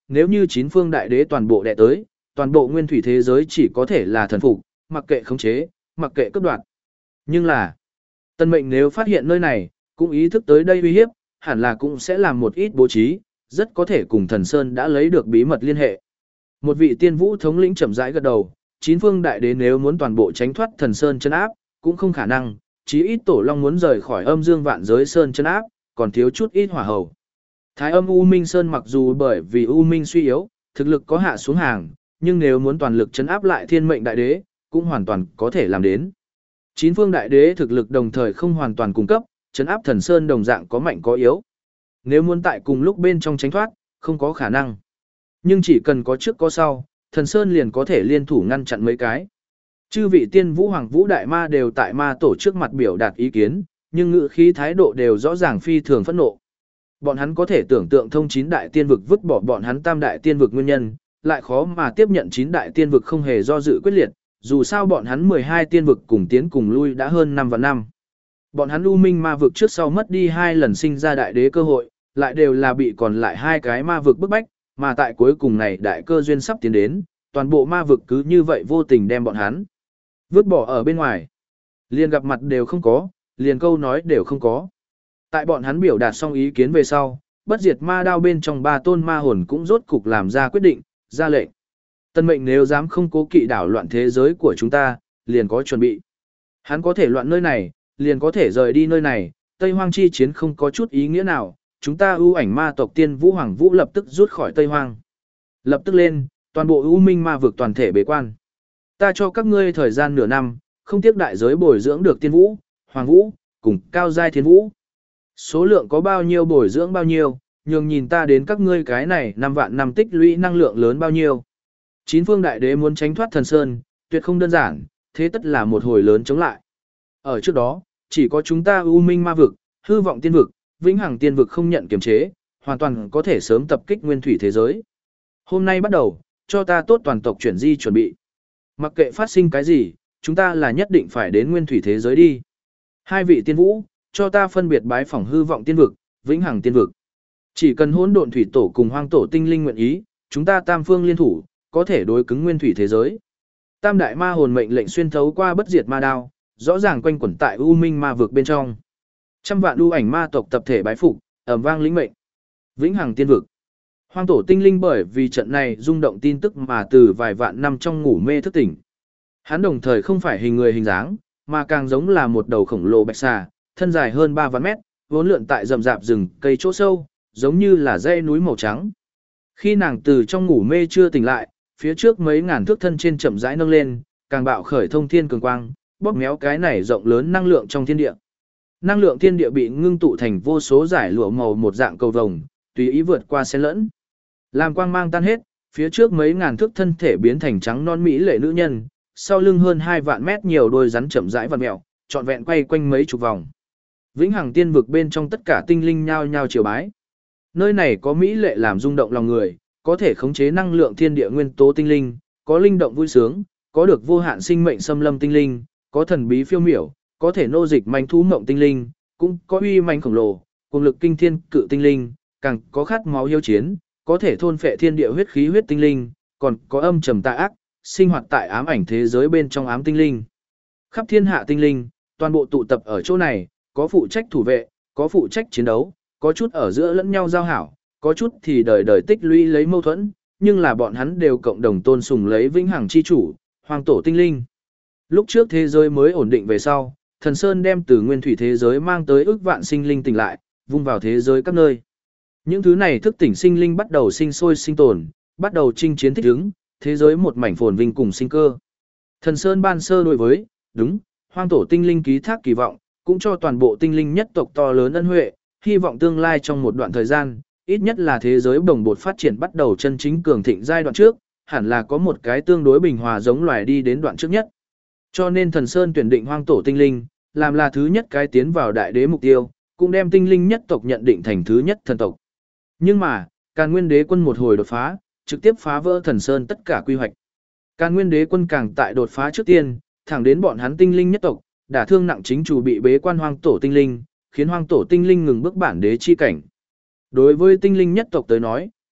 nếu như chín phương đại đế toàn bộ đệ tới, toàn bộ nguyên thủy thế giới chỉ có thể là thần phục, mặc kệ khống chế, mặc kệ cấp đoạt. Nhưng là, Tân Mệnh nếu phát hiện nơi này, cũng ý thức tới đây uy hiếp, hẳn là cũng sẽ làm một ít bố trí, rất có thể cùng Thần Sơn đã lấy được bí mật liên hệ. Một vị tiên vũ thống lĩnh chậm rãi gật đầu, chín phương đại đế nếu muốn toàn bộ tránh thoát Thần Sơn chân áp, cũng không khả năng, chí ít Tổ Long muốn rời khỏi âm dương vạn giới sơn chân áp, còn thiếu chút ít hỏa hầu. Thái âm U Minh Sơn mặc dù bởi vì U Minh suy yếu, thực lực có hạ xuống hàng, nhưng nếu muốn toàn lực trấn áp lại thiên mệnh đại đế, cũng hoàn toàn có thể làm đến. Chín phương đại đế thực lực đồng thời không hoàn toàn cung cấp, trấn áp Thần Sơn đồng dạng có mạnh có yếu. Nếu muốn tại cùng lúc bên trong tránh thoát, không có khả năng. Nhưng chỉ cần có trước có sau, Thần Sơn liền có thể liên thủ ngăn chặn mấy cái. Chư vị tiên vũ hoàng vũ đại ma đều tại ma tổ trước mặt biểu đạt ý kiến, nhưng ngữ khí thái độ đều rõ ràng phi thường phẫn nộ. Bọn hắn có thể tưởng tượng thông chín đại tiên vực vứt bỏ bọn hắn tam đại tiên vực nguyên nhân, lại khó mà tiếp nhận chín đại tiên vực không hề do dự quyết liệt, dù sao bọn hắn mười hai tiên vực cùng tiến cùng lui đã hơn năm và năm. Bọn hắn U Minh ma vực trước sau mất đi hai lần sinh ra đại đế cơ hội, lại đều là bị còn lại hai cái ma vực bức bách, mà tại cuối cùng này đại cơ duyên sắp tiến đến, toàn bộ ma vực cứ như vậy vô tình đem bọn hắn vứt bỏ ở bên ngoài. Liền gặp mặt đều không có, liền câu nói đều không có. Tại bọn hắn biểu đạt xong ý kiến về sau, bất diệt ma đao bên trong ba tôn ma hồn cũng rốt cục làm ra quyết định, ra lệnh. Tân Mệnh nếu dám không cố kỵ đảo loạn thế giới của chúng ta, liền có chuẩn bị. Hắn có thể loạn nơi này, liền có thể rời đi nơi này, Tây Hoang chi chiến không có chút ý nghĩa nào, chúng ta ưu ảnh ma tộc tiên vũ hoàng vũ lập tức rút khỏi Tây Hoang. Lập tức lên, toàn bộ ưu minh ma vực toàn thể bế quan. Ta cho các ngươi thời gian nửa năm, không tiếc đại giới bồi dưỡng được tiên vũ, hoàng vũ, cùng cao giai thiên vũ. Số lượng có bao nhiêu bồi dưỡng bao nhiêu, nhường nhìn ta đến các ngươi cái này năm vạn năm tích lũy năng lượng lớn bao nhiêu. Chín phương đại đế muốn tránh thoát Thần Sơn, tuyệt không đơn giản, thế tất là một hồi lớn chống lại. Ở trước đó, chỉ có chúng ta U Minh ma vực, hư vọng tiên vực, vĩnh hằng tiên vực không nhận kiềm chế, hoàn toàn có thể sớm tập kích nguyên thủy thế giới. Hôm nay bắt đầu, cho ta tốt toàn tộc chuyển di chuẩn bị. Mặc kệ phát sinh cái gì, chúng ta là nhất định phải đến nguyên thủy thế giới đi. Hai vị tiên vũ, cho ta phân biệt bái phỏng hư vọng tiên vực, vĩnh hằng tiên vực. Chỉ cần hỗn độn thủy tổ cùng hoang tổ tinh linh nguyện ý, chúng ta tam phương liên thủ, có thể đối cứng nguyên thủy thế giới. Tam đại ma hồn mệnh lệnh xuyên thấu qua bất diệt ma đao, rõ ràng quanh quẩn tại u minh ma vực bên trong. Trăm vạn u ảnh ma tộc tập thể bái phục, ầm vang lĩnh mệnh. Vĩnh hằng tiên vực. Hoang tổ tinh linh bởi vì trận này rung động tin tức mà từ vài vạn năm trong ngủ mê thức tỉnh. Hắn đồng thời không phải hình người hình dáng, mà càng giống là một đầu khổng lồ bạch xà, thân dài hơn ba vạn mét, vốn lượn tại rậm rạp rừng cây chỗ sâu, giống như là dãy núi màu trắng. Khi nàng từ trong ngủ mê chưa tỉnh lại, phía trước mấy ngàn thước thân trên chậm rãi nâng lên, càng bạo khởi thông thiên cường quang, bóp méo cái này rộng lớn năng lượng trong thiên địa. Năng lượng thiên địa bị ngưng tụ thành vô số giải lụa màu một dạng cầu vồng, tùy ý vượt qua xen lẫn. Làm quang mang tan hết, phía trước mấy ngàn thước thân thể biến thành trắng non mỹ lệ nữ nhân, sau lưng hơn hai vạn mét nhiều đôi rắn chậm rãi vặn mèo, trọn vẹn quay quanh mấy chục vòng. Vĩnh hằng tiên vực bên trong tất cả tinh linh nhao nhao triều bái. Nơi này có mỹ lệ làm rung động lòng người, có thể khống chế năng lượng thiên địa nguyên tố tinh linh, có linh động vui sướng, có được vô hạn sinh mệnh xâm lâm tinh linh, có thần bí phiêu miểu, có thể nô dịch manh thú mộng tinh linh, cũng có uy manh khổng lồ, cùng lực kinh thiên cự tinh linh, càng có khát máu hiếu chiến, có thể thôn phệ thiên địa huyết khí huyết tinh linh, còn có âm trầm tà ác, sinh hoạt tại ám ảnh thế giới bên trong ám tinh linh. Khắp thiên hạ tinh linh, toàn bộ tụ tập ở chỗ này, có phụ trách thủ vệ, có phụ trách chiến đấu, có chút ở giữa lẫn nhau giao hảo, có chút thì đời đời tích lũy lấy mâu thuẫn, nhưng là bọn hắn đều cộng đồng tôn sùng lấy vĩnh hằng chi chủ, hoàng tổ tinh linh. Lúc trước thế giới mới ổn định về sau, Thần Sơn đem từ nguyên thủy thế giới mang tới ước vạn sinh linh tỉnh lại, vung vào thế giới các nơi. Những thứ này thức tỉnh sinh linh bắt đầu sinh sôi sinh tồn, bắt đầu chinh chiến thích ứng, thế giới một mảnh phồn vinh cùng sinh cơ. Thần Sơn ban sơ đối với, đúng, hoang tổ tinh linh ký thác kỳ vọng, cũng cho toàn bộ tinh linh nhất tộc to lớn ân huệ, hy vọng tương lai trong một đoạn thời gian, ít nhất là thế giới bồng bột phát triển bắt đầu chân chính cường thịnh giai đoạn trước, hẳn là có một cái tương đối bình hòa giống loài đi đến đoạn trước nhất. Cho nên Thần Sơn tuyển định hoang tổ tinh linh, làm là thứ nhất cái tiến vào đại đế mục tiêu, cũng đem tinh linh nhất tộc nhận định thành thứ nhất thần tộc. Nhưng mà, Càn Nguyên Đế quân một hồi đột phá, trực tiếp phá vỡ Thần Sơn tất cả quy hoạch. Càn Nguyên Đế quân càng tại đột phá trước tiên, thẳng đến bọn hắn tinh linh nhất tộc, đả thương nặng chính chủ bị bế quan hoang tổ tinh linh, khiến hoang tổ tinh linh ngừng bước bản đế chi cảnh. Đối với tinh linh nhất tộc tới nói,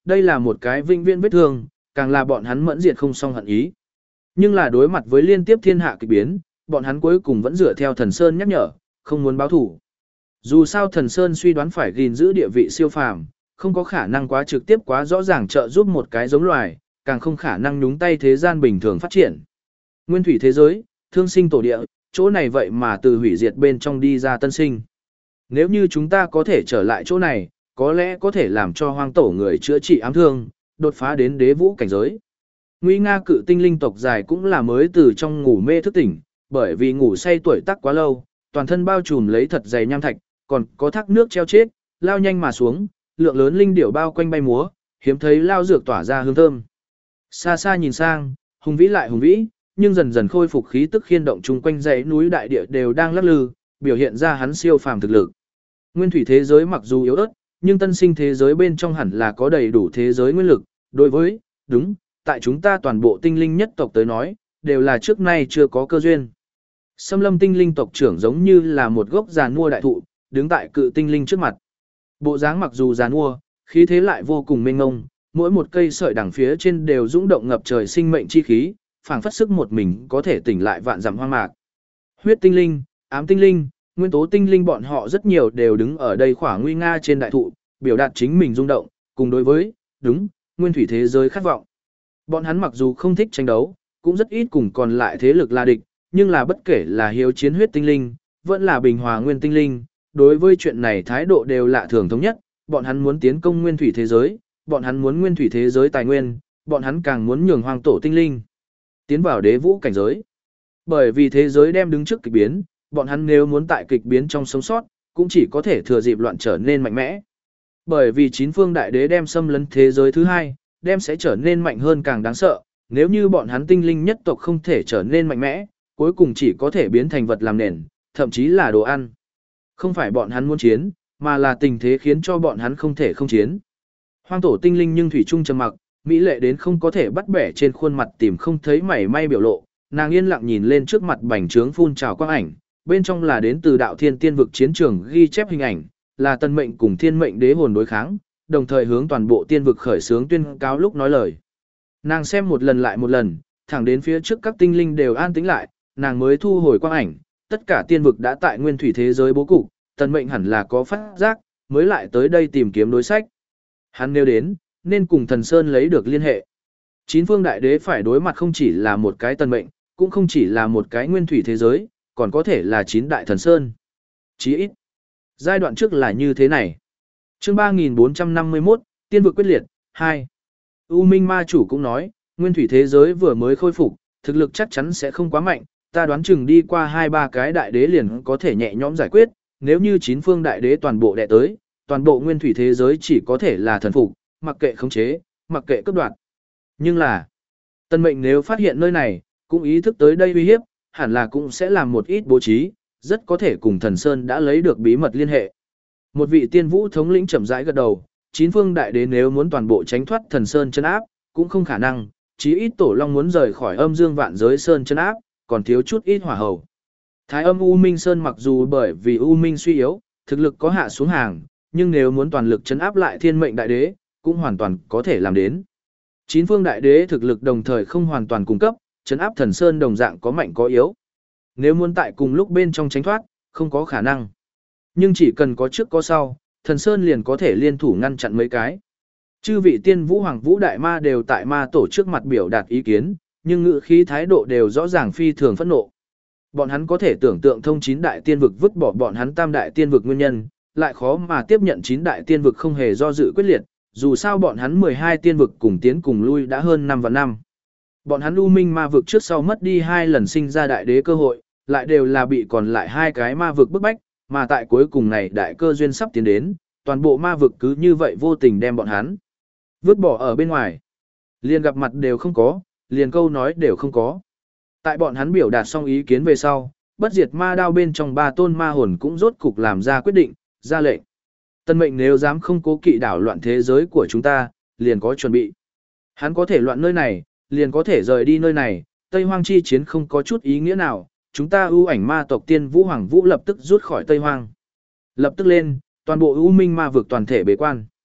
đây là một cái vinh viễn vết thương, càng là bọn hắn mẫn diệt không xong hận ý. Nhưng là đối mặt với liên tiếp thiên hạ kỳ biến, bọn hắn cuối cùng vẫn dựa theo Thần Sơn nhắc nhở, không muốn báo thủ. Dù sao Thần Sơn suy đoán phải gìn giữ địa vị siêu phàm, không có khả năng quá trực tiếp quá rõ ràng trợ giúp một cái giống loài, càng không khả năng nhúng tay thế gian bình thường phát triển. Nguyên thủy thế giới, thương sinh tổ địa, chỗ này vậy mà từ hủy diệt bên trong đi ra tân sinh. Nếu như chúng ta có thể trở lại chỗ này, có lẽ có thể làm cho hoang tổ người chữa trị ám thương, đột phá đến đế vũ cảnh giới. Nguy nga cự tinh linh tộc dài cũng là mới từ trong ngủ mê thức tỉnh, bởi vì ngủ say tuổi tác quá lâu, toàn thân bao trùm lấy thật dày nham thạch, còn có thác nước treo chết, lao nhanh mà xuống, lượng lớn linh điểu bao quanh bay múa, hiếm thấy lao dược tỏa ra hương thơm. Xa xa nhìn sang, hùng vĩ lại hùng vĩ, nhưng dần dần khôi phục khí tức khiên động chung quanh dãy núi đại địa đều đang lắc lư, biểu hiện ra hắn siêu phàm thực lực. Nguyên thủy thế giới mặc dù yếu ớt, nhưng tân sinh thế giới bên trong hẳn là có đầy đủ thế giới nguyên lực, đối với, đúng, tại chúng ta toàn bộ tinh linh nhất tộc tới nói, đều là trước nay chưa có cơ duyên. Xâm lâm tinh linh tộc trưởng giống như là một gốc giàn mua đại thụ, đứng tại cự tinh linh trước mặt. Bộ dáng mặc dù giàn mua, khí thế lại vô cùng mênh ngông, mỗi một cây sợi đằng phía trên đều dũng động ngập trời sinh mệnh chi khí, phảng phất sức một mình có thể tỉnh lại vạn dặm hoang mạc. Huyết tinh linh, ám tinh linh, nguyên tố tinh linh bọn họ rất nhiều đều đứng ở đây khỏa nguy nga trên đại thụ, biểu đạt chính mình rung động, cùng đối với, đúng, nguyên thủy thế giới khát vọng. Bọn hắn mặc dù không thích tranh đấu, cũng rất ít cùng còn lại thế lực là địch, nhưng là bất kể là hiếu chiến huyết tinh linh, vẫn là bình hòa nguyên tinh linh, đối với chuyện này thái độ đều lạ thường thống nhất, bọn hắn muốn tiến công nguyên thủy thế giới, bọn hắn muốn nguyên thủy thế giới tài nguyên, bọn hắn càng muốn nhường hoang tổ tinh linh tiến vào đế vũ cảnh giới. Bởi vì thế giới đem đứng trước kịch biến, bọn hắn nếu muốn tại kịch biến trong sống sót, cũng chỉ có thể thừa dịp loạn trở nên mạnh mẽ. Bởi vì chín phương đại đế đem xâm lấn thế giới thứ hai, đem sẽ trở nên mạnh hơn càng đáng sợ, nếu như bọn hắn tinh linh nhất tộc không thể trở nên mạnh mẽ, cuối cùng chỉ có thể biến thành vật làm nền, thậm chí là đồ ăn. Không phải bọn hắn muốn chiến, mà là tình thế khiến cho bọn hắn không thể không chiến. Hoang tổ tinh linh nhưng thủy chung trầm mặc, mỹ lệ đến không có thể bắt bẻ trên khuôn mặt tìm không thấy mảy may biểu lộ, nàng yên lặng nhìn lên trước mặt bành trướng phun trào quang ảnh, bên trong là đến từ đạo thiên tiên vực chiến trường ghi chép hình ảnh, là tân mệnh cùng thiên mệnh đế hồn đối kháng, đồng thời hướng toàn bộ tiên vực khởi xướng tuyên cáo lúc nói lời. Nàng xem một lần lại một lần, thẳng đến phía trước các tinh linh đều an tĩnh lại, nàng mới thu hồi quang ảnh, tất cả tiên vực đã tại nguyên thủy thế giới bố cục, tân mệnh hẳn là có phát giác, mới lại tới đây tìm kiếm đối sách. Hắn nếu đến, nên cùng thần Sơn lấy được liên hệ. Chín phương đại đế phải đối mặt không chỉ là một cái tân mệnh, cũng không chỉ là một cái nguyên thủy thế giới, còn có thể là chín đại thần Sơn. Chí ít. Giai đoạn trước là như thế này. Chương ba nghìn bốn trăm năm mươi mốt, Tiên vực quyết liệt, hai. U Minh ma chủ cũng nói, nguyên thủy thế giới vừa mới khôi phục, thực lực chắc chắn sẽ không quá mạnh, ta đoán chừng đi qua hai ba cái đại đế liền có thể nhẹ nhõm giải quyết, nếu như chín phương đại đế toàn bộ đè tới, toàn bộ nguyên thủy thế giới chỉ có thể là thần phục, mặc kệ khống chế, mặc kệ cướp đoạt. Nhưng là, tân mệnh nếu phát hiện nơi này, cũng ý thức tới đây uy hiếp, hẳn là cũng sẽ làm một ít bố trí, rất có thể cùng thần Sơn đã lấy được bí mật liên hệ. Một vị tiên vũ thống lĩnh chậm rãi gật đầu, chín phương đại đế nếu muốn toàn bộ tránh thoát thần Sơn chân áp, cũng không khả năng, chí ít tổ long muốn rời khỏi âm dương vạn giới Sơn chân áp, còn thiếu chút ít hỏa hầu. Thái âm U Minh Sơn mặc dù bởi vì U Minh suy yếu, thực lực có hạ xuống hàng, nhưng nếu muốn toàn lực chấn áp lại thiên mệnh đại đế, cũng hoàn toàn có thể làm đến. Chín phương đại đế thực lực đồng thời không hoàn toàn cung cấp, chấn áp thần Sơn đồng dạng có mạnh có yếu. Nếu muốn tại cùng lúc bên trong tránh thoát, không có khả năng. Nhưng chỉ cần có trước có sau, thần Sơn liền có thể liên thủ ngăn chặn mấy cái. Chư vị tiên vũ hoàng vũ đại ma đều tại ma tổ trước mặt biểu đạt ý kiến, nhưng ngữ khí thái độ đều rõ ràng phi thường phẫn nộ. Bọn hắn có thể tưởng tượng thông chín đại tiên vực vứt bỏ bọn hắn tam đại tiên vực nguyên nhân, lại khó mà tiếp nhận chín đại tiên vực không hề do dự quyết liệt, dù sao bọn hắn mười hai tiên vực cùng tiến cùng lui đã hơn năm và năm. Bọn hắn U Minh ma vực trước sau mất đi hai lần sinh ra đại đế cơ hội, lại đều là bị còn lại hai cái ma vực bức bách, mà tại cuối cùng này đại cơ duyên sắp tiến đến, toàn bộ ma vực cứ như vậy vô tình đem bọn hắn vứt bỏ ở bên ngoài. Liền gặp mặt đều không có, liền câu nói đều không có. Tại bọn hắn biểu đạt xong ý kiến về sau, bất diệt ma đao bên trong ba tôn ma hồn cũng rốt cục làm ra quyết định, ra lệnh. Tân mệnh nếu dám không cố kỵ đảo loạn thế giới của chúng ta, liền có chuẩn bị. Hắn có thể loạn nơi này, liền có thể rời đi nơi này, Tây Hoang chi chiến không có chút ý nghĩa nào, chúng ta ưu ảnh ma tộc tiên vũ hoàng vũ lập tức rút khỏi Tây Hoang. Lập tức lên, toàn bộ ưu minh ma vực toàn thể bế quan.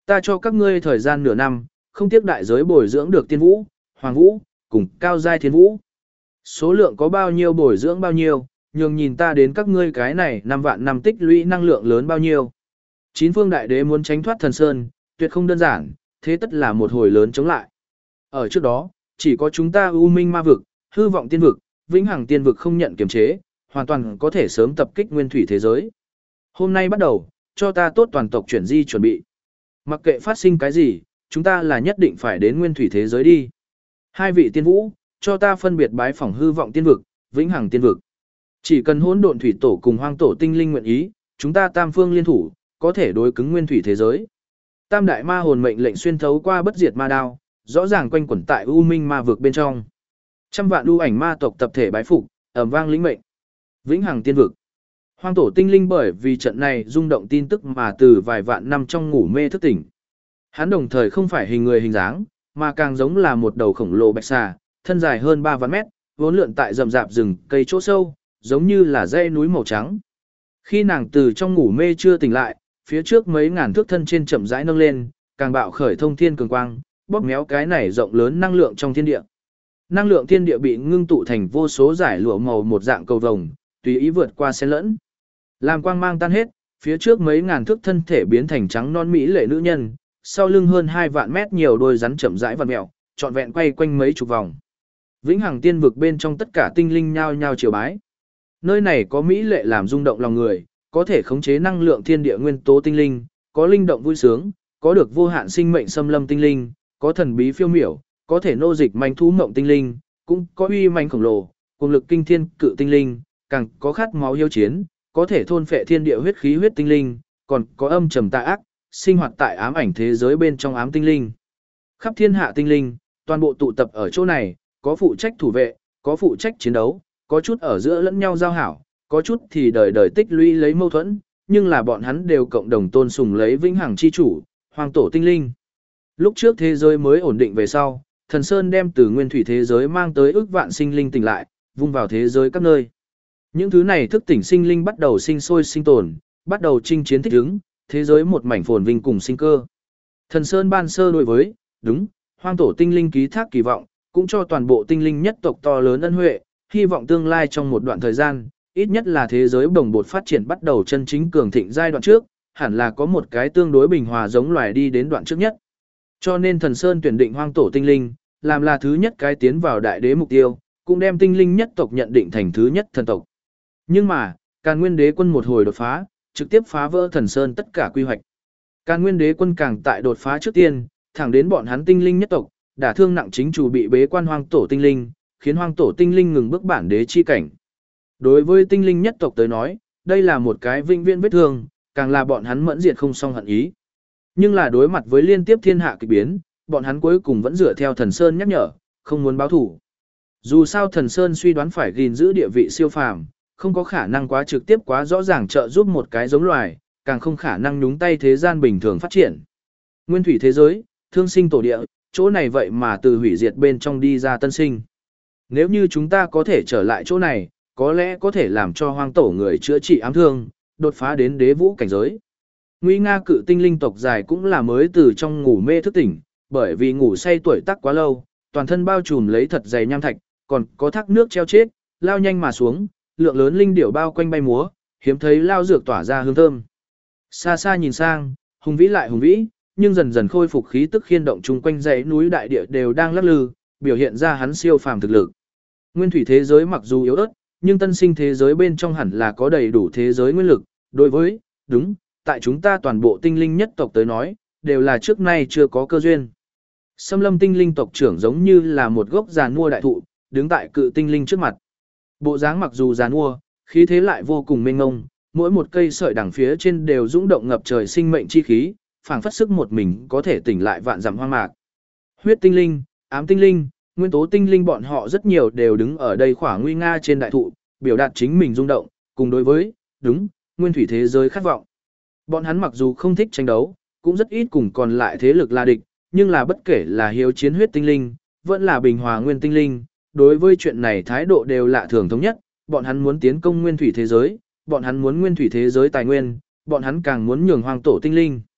Ta cho các ngươi thời gian nửa năm, không tiếc đại giới bồi dưỡng được tiên vũ, hoàng vũ, cùng cao giai thiên vũ. Số lượng có bao nhiêu bồi dưỡng bao nhiêu, nhường nhìn ta đến các ngươi cái này năm vạn năm tích lũy năng lượng lớn bao nhiêu. Chín phương đại đế muốn tránh thoát thần sơn, tuyệt không đơn giản, thế tất là một hồi lớn chống lại. Ở trước đó, chỉ có chúng ta U Minh ma vực, hư vọng tiên vực, vĩnh hằng tiên vực không nhận kiềm chế, hoàn toàn có thể sớm tập kích nguyên thủy thế giới. Hôm nay bắt đầu, cho ta tốt toàn tộc chuyển di chuẩn bị. Mặc kệ phát sinh cái gì, chúng ta là nhất định phải đến nguyên thủy thế giới đi. Hai vị tiên vũ, cho ta phân biệt bái phỏng hư vọng tiên vực, vĩnh hằng tiên vực. Chỉ cần hỗn độn thủy tổ cùng hoang tổ tinh linh nguyện ý, chúng ta tam phương liên thủ, có thể đối cứng nguyên thủy thế giới. Tam đại ma hồn mệnh lệnh xuyên thấu qua bất diệt ma đao, rõ ràng quanh quẩn tại U Minh ma vực bên trong. Trăm vạn u ảnh ma tộc tập thể bái phục, ầm vang lĩnh mệnh. Vĩnh hằng tiên vực. Hoang tổ tinh linh bởi vì trận này rung động tin tức mà từ vài vạn năm trong ngủ mê thức tỉnh. Hắn đồng thời không phải hình người hình dáng, mà càng giống là một đầu khổng lồ bạch xà, thân dài hơn ba vạn mét, vốn lượn tại rậm rạp rừng cây chỗ sâu, giống như là dãy núi màu trắng. Khi nàng từ trong ngủ mê chưa tỉnh lại, phía trước mấy ngàn thước thân trên chậm rãi nâng lên, càng bạo khởi thông thiên cường quang, bóp méo cái này rộng lớn năng lượng trong thiên địa. Năng lượng thiên địa bị ngưng tụ thành vô số giải lụa màu một dạng cầu vồng, tùy ý vượt qua xen lẫn. Làm quang mang tan hết, phía trước mấy ngàn thước thân thể biến thành trắng non mỹ lệ nữ nhân, sau lưng hơn hai vạn mét nhiều đôi rắn chậm rãi vặn mèo, trọn vẹn quay quanh mấy chục vòng. Vĩnh hằng tiên vực bên trong tất cả tinh linh nhao nhao triều bái. Nơi này có mỹ lệ làm rung động lòng người, có thể khống chế năng lượng thiên địa nguyên tố tinh linh, có linh động vui sướng, có được vô hạn sinh mệnh xâm lâm tinh linh, có thần bí phiêu miểu, có thể nô dịch manh thú mộng tinh linh, cũng có uy manh khổng lồ, cùng lực kinh thiên cự tinh linh, càng có khát máu hiếu chiến, có thể thôn phệ thiên địa huyết khí huyết tinh linh, còn có âm trầm tà ác, sinh hoạt tại ám ảnh thế giới bên trong ám tinh linh. Khắp thiên hạ tinh linh, toàn bộ tụ tập ở chỗ này, có phụ trách thủ vệ, có phụ trách chiến đấu, có chút ở giữa lẫn nhau giao hảo, có chút thì đời đời tích lũy lấy mâu thuẫn, nhưng là bọn hắn đều cộng đồng tôn sùng lấy vĩnh hằng chi chủ, hoàng tổ tinh linh. Lúc trước thế giới mới ổn định về sau, thần sơn đem từ nguyên thủy thế giới mang tới ước vạn sinh linh tỉnh lại, vung vào thế giới các nơi. Những thứ này thức tỉnh sinh linh bắt đầu sinh sôi sinh tồn, bắt đầu chinh chiến thích ứng, thế giới một mảnh phồn vinh cùng sinh cơ. Thần sơn ban sơ đối với, đúng, hoang tổ tinh linh ký thác kỳ vọng, cũng cho toàn bộ tinh linh nhất tộc to lớn ân huệ, hy vọng tương lai trong một đoạn thời gian, ít nhất là thế giới bồng bột phát triển bắt đầu chân chính cường thịnh giai đoạn trước, hẳn là có một cái tương đối bình hòa giống loài đi đến đoạn trước nhất. Cho nên thần sơn tuyển định hoang tổ tinh linh, làm là thứ nhất cái tiến vào đại đế mục tiêu, cũng đem tinh linh nhất tộc nhận định thành thứ nhất thần tộc. Nhưng mà, Càn Nguyên Đế quân một hồi đột phá, trực tiếp phá vỡ thần sơn tất cả quy hoạch. Càn Nguyên Đế quân càng tại đột phá trước tiên, thẳng đến bọn hắn tinh linh nhất tộc, đả thương nặng chính chủ bị bế quan hoang tổ tinh linh, khiến hoang tổ tinh linh ngừng bước bản đế chi cảnh. Đối với tinh linh nhất tộc tới nói, đây là một cái vinh viễn vết thương, càng là bọn hắn mẫn diệt không song hận ý. Nhưng là đối mặt với liên tiếp thiên hạ kỳ biến, bọn hắn cuối cùng vẫn dựa theo thần sơn nhắc nhở, không muốn báo thủ. Dù sao thần sơn suy đoán phải gìn giữ địa vị siêu phàm, không có khả năng quá trực tiếp quá rõ ràng trợ giúp một cái giống loài, càng không khả năng nhúng tay thế gian bình thường phát triển. Nguyên thủy thế giới, thương sinh tổ địa, chỗ này vậy mà từ hủy diệt bên trong đi ra tân sinh. Nếu như chúng ta có thể trở lại chỗ này, có lẽ có thể làm cho hoang tổ người chữa trị ám thương, đột phá đến đế vũ cảnh giới. Nguy nga cự tinh linh tộc dài cũng là mới từ trong ngủ mê thức tỉnh, bởi vì ngủ say tuổi tác quá lâu, toàn thân bao trùm lấy thật dày nham thạch, còn có thác nước treo chết, lao nhanh mà xuống, lượng lớn linh điểu bao quanh bay múa, hiếm thấy lao dược tỏa ra hương thơm. Xa xa nhìn sang, hùng vĩ lại hùng vĩ, nhưng dần dần khôi phục khí tức khiên động chung quanh dãy núi đại địa đều đang lắc lư, biểu hiện ra hắn siêu phàm thực lực. Nguyên thủy thế giới mặc dù yếu ớt, nhưng tân sinh thế giới bên trong hẳn là có đầy đủ thế giới nguyên lực, đối với, đúng, tại chúng ta toàn bộ tinh linh nhất tộc tới nói, đều là trước nay chưa có cơ duyên. Xâm lâm tinh linh tộc trưởng giống như là một gốc giàn mua đại thụ, đứng tại cự tinh linh trước mặt. Bộ dáng mặc dù giàn mua, khí thế lại vô cùng mênh mông, mỗi một cây sợi đằng phía trên đều dũng động ngập trời sinh mệnh chi khí, phảng phất sức một mình có thể tỉnh lại vạn dặm hoang mạc. Huyết tinh linh, ám tinh linh, nguyên tố tinh linh bọn họ rất nhiều đều đứng ở đây khỏa nguy nga trên đại thụ, biểu đạt chính mình rung động, cùng đối với, đúng, nguyên thủy thế giới khát vọng. Bọn hắn mặc dù không thích tranh đấu, cũng rất ít cùng còn lại thế lực là địch, nhưng là bất kể là hiếu chiến huyết tinh linh, vẫn là bình hòa nguyên tinh linh, đối với chuyện này thái độ đều lạ thường thống nhất, bọn hắn muốn tiến công nguyên thủy thế giới, bọn hắn muốn nguyên thủy thế giới tài nguyên, bọn hắn càng muốn nhường hoang tổ tinh linh.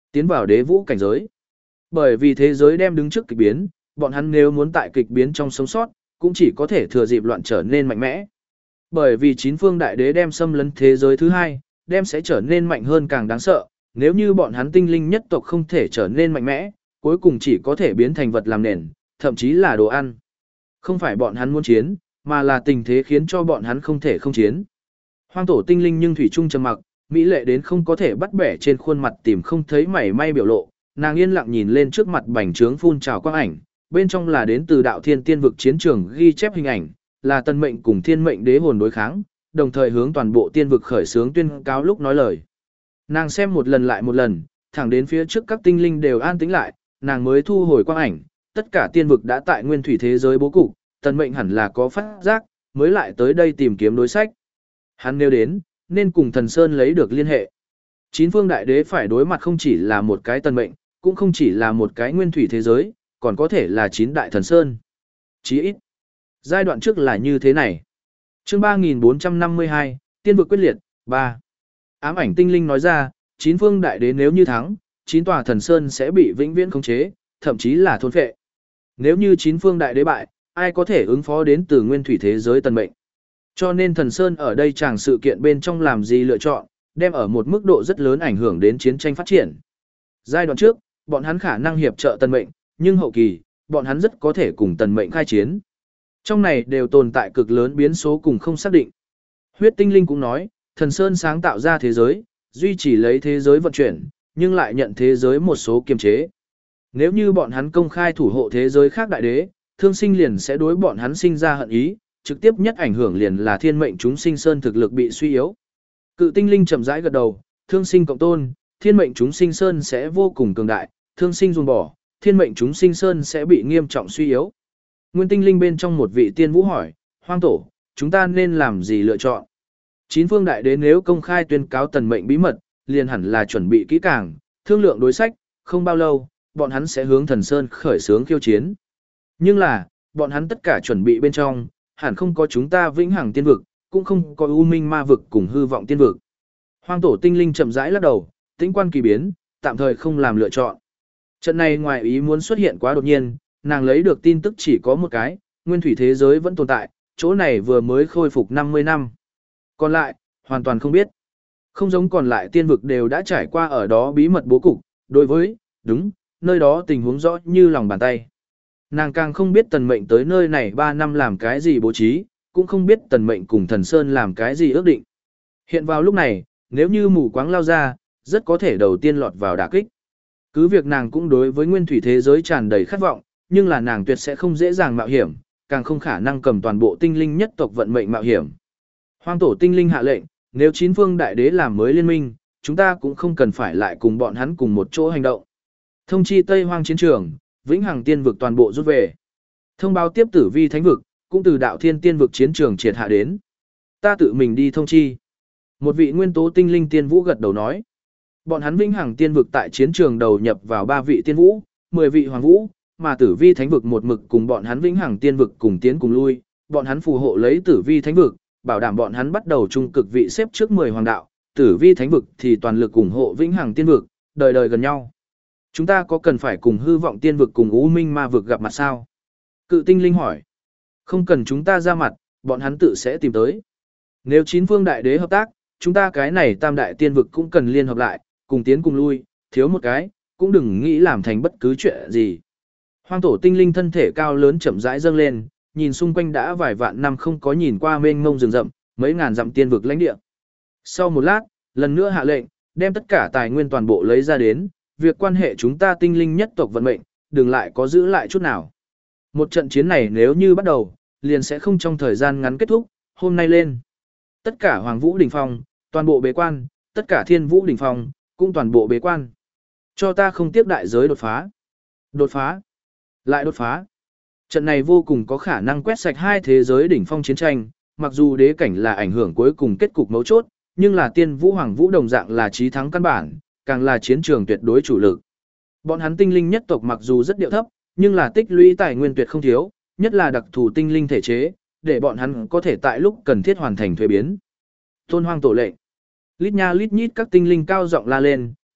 tiến vào đế vũ cảnh giới. Bởi vì thế giới đem đứng trước kịch biến, bọn hắn nếu muốn tại kịch biến trong sống sót, cũng chỉ có thể thừa dịp loạn trở nên mạnh mẽ. Bởi vì chín phương đại đế đem xâm lấn thế giới thứ hai, đem sẽ trở nên mạnh hơn càng đáng sợ, nếu như bọn hắn tinh linh nhất tộc không thể trở nên mạnh mẽ, cuối cùng chỉ có thể biến thành vật làm nền, thậm chí là đồ ăn. Không phải bọn hắn muốn chiến, mà là tình thế khiến cho bọn hắn không thể không chiến. Hoang tổ tinh linh nhưng thủy trung trầm mặc, mỹ lệ đến không có thể bắt bẻ trên khuôn mặt tìm không thấy mảy may biểu lộ, nàng yên lặng nhìn lên trước mặt bành trướng phun trào quang ảnh, bên trong là đến từ đạo thiên tiên vực chiến trường ghi chép hình ảnh, là tân mệnh cùng thiên mệnh đế hồn đối kháng, đồng thời hướng toàn bộ tiên vực khởi xướng tuyên cáo lúc nói lời. Nàng xem một lần lại một lần, thẳng đến phía trước các tinh linh đều an tĩnh lại, nàng mới thu hồi quang ảnh, tất cả tiên vực đã tại nguyên thủy thế giới bố cục, tần mệnh hẳn là có phát giác, mới lại tới đây tìm kiếm đối sách. Hắn nêu đến, nên cùng thần Sơn lấy được liên hệ. Chín phương đại đế phải đối mặt không chỉ là một cái tần mệnh, cũng không chỉ là một cái nguyên thủy thế giới, còn có thể là chín đại thần Sơn. Chí ít. Giai đoạn trước là như thế này. Chương ba nghìn bốn trăm năm mươi hai, Tiên vực quyết liệt, ba. Ám ảnh tinh linh nói ra, chín phương đại đế nếu như thắng, chín tòa thần Sơn sẽ bị vĩnh viễn khống chế, thậm chí là thôn phệ. Nếu như chín phương đại đế bại, ai có thể ứng phó đến từ nguyên thủy thế giới tần mệnh. Cho nên thần Sơn ở đây chẳng sự kiện bên trong làm gì lựa chọn, đem ở một mức độ rất lớn ảnh hưởng đến chiến tranh phát triển. Giai đoạn trước, bọn hắn khả năng hiệp trợ tần mệnh, nhưng hậu kỳ, bọn hắn rất có thể cùng tần mệnh khai chiến. Trong này đều tồn tại cực lớn biến số cùng không xác định. Huyết tinh linh cũng nói, thần Sơn sáng tạo ra thế giới, duy trì lấy thế giới vận chuyển, nhưng lại nhận thế giới một số kiềm chế. Nếu như bọn hắn công khai thủ hộ thế giới khác đại đế, thương sinh liền sẽ đối bọn hắn sinh ra hận ý, trực tiếp nhất ảnh hưởng liền là thiên mệnh chúng sinh sơn thực lực bị suy yếu. Cự tinh linh chậm rãi gật đầu, thương sinh cộng tôn, thiên mệnh chúng sinh sơn sẽ vô cùng cường đại, thương sinh ruồng bỏ, thiên mệnh chúng sinh sơn sẽ bị nghiêm trọng suy yếu. Nguyên tinh linh bên trong một vị tiên vũ hỏi, hoang tổ, chúng ta nên làm gì lựa chọn? Chín phương đại đế nếu công khai tuyên cáo tần mệnh bí mật, liền hẳn là chuẩn bị kỹ càng, thương lượng đối sách, không bao lâu, bọn hắn sẽ hướng thần Sơn khởi xướng khiêu chiến. Nhưng là, bọn hắn tất cả chuẩn bị bên trong, hẳn không có chúng ta vĩnh hằng tiên vực, cũng không có u minh ma vực cùng hư vọng tiên vực. Hoang tổ tinh linh chậm rãi lắc đầu, tĩnh quan kỳ biến, tạm thời không làm lựa chọn. Trận này ngoài ý muốn xuất hiện quá đột nhiên, nàng lấy được tin tức chỉ có một cái, nguyên thủy thế giới vẫn tồn tại, chỗ này vừa mới khôi phục năm mươi năm. Còn lại, hoàn toàn không biết. Không giống còn lại tiên vực đều đã trải qua ở đó bí mật bố cục, đối với, đúng, nơi đó tình huống rõ như lòng bàn tay. Nàng càng không biết tần mệnh tới nơi này ba năm làm cái gì bố trí, cũng không biết tần mệnh cùng thần Sơn làm cái gì ước định. Hiện vào lúc này, nếu như mù quáng lao ra, rất có thể đầu tiên lọt vào đả kích. Cứ việc nàng cũng đối với nguyên thủy thế giới tràn đầy khát vọng, nhưng là nàng tuyệt sẽ không dễ dàng mạo hiểm, càng không khả năng cầm toàn bộ tinh linh nhất tộc vận mệnh mạo hiểm. Hoang tổ tinh linh hạ lệnh, nếu chín phương đại đế làm mới liên minh, chúng ta cũng không cần phải lại cùng bọn hắn cùng một chỗ hành động. Thông chi Tây Hoang chiến trường, vĩnh hằng tiên vực toàn bộ rút về. Thông báo tiếp tử vi thánh vực, cũng từ đạo thiên tiên vực chiến trường triệt hạ đến. Ta tự mình đi thông chi. Một vị nguyên tố tinh linh tiên vũ gật đầu nói. Bọn hắn vĩnh hằng tiên vực tại chiến trường đầu nhập vào ba vị tiên vũ, mười vị hoàng vũ, mà tử vi thánh vực một mực cùng bọn hắn vĩnh hằng tiên vực cùng tiến cùng lui, bọn hắn phù hộ lấy tử vi thánh vực, bảo đảm bọn hắn bắt đầu trung cực vị xếp trước mười hoàng đạo, tử vi thánh vực thì toàn lực ủng hộ vĩnh hằng tiên vực, đời đời gần nhau. Chúng ta có cần phải cùng hư vọng tiên vực cùng u minh ma vực gặp mặt sao? Cự tinh linh hỏi. Không cần chúng ta ra mặt, bọn hắn tự sẽ tìm tới. Nếu chín phương đại đế hợp tác, chúng ta cái này tam đại tiên vực cũng cần liên hợp lại, cùng tiến cùng lui, thiếu một cái, cũng đừng nghĩ làm thành bất cứ chuyện gì. Hoang tổ tinh linh thân thể cao lớn chậm rãi dâng lên, nhìn xung quanh đã vài vạn năm không có nhìn qua mênh mông rừng rậm, mấy ngàn dặm tiên vực lãnh địa. Sau một lát, lần nữa hạ lệnh, đem tất cả tài nguyên toàn bộ lấy ra đến, việc quan hệ chúng ta tinh linh nhất tộc vận mệnh, đừng lại có giữ lại chút nào. Một trận chiến này nếu như bắt đầu, liền sẽ không trong thời gian ngắn kết thúc, hôm nay lên. Tất cả Hoàng Vũ đỉnh phong, toàn bộ bế quan, tất cả Thiên Vũ đỉnh phong, cũng toàn bộ bế quan. Cho ta không tiếc đại giới đột phá. Đột phá. Lại đột phá. Trận này vô cùng có khả năng quét sạch hai thế giới đỉnh phong chiến tranh, mặc dù đế cảnh là ảnh hưởng cuối cùng kết cục mấu chốt, nhưng là Tiên Vũ Hoàng Vũ đồng dạng là chí thắng căn bản, càng là chiến trường tuyệt đối chủ lực. Bọn hắn tinh linh nhất tộc mặc dù rất điệu thấp, nhưng là tích lũy tài nguyên tuyệt không thiếu, nhất là đặc thù tinh linh thể chế, để bọn hắn có thể tại lúc cần thiết hoàn thành thuế biến. Tôn Hoang tổ lệnh. Lít nha lít nhít các tinh linh cao giọng la lên,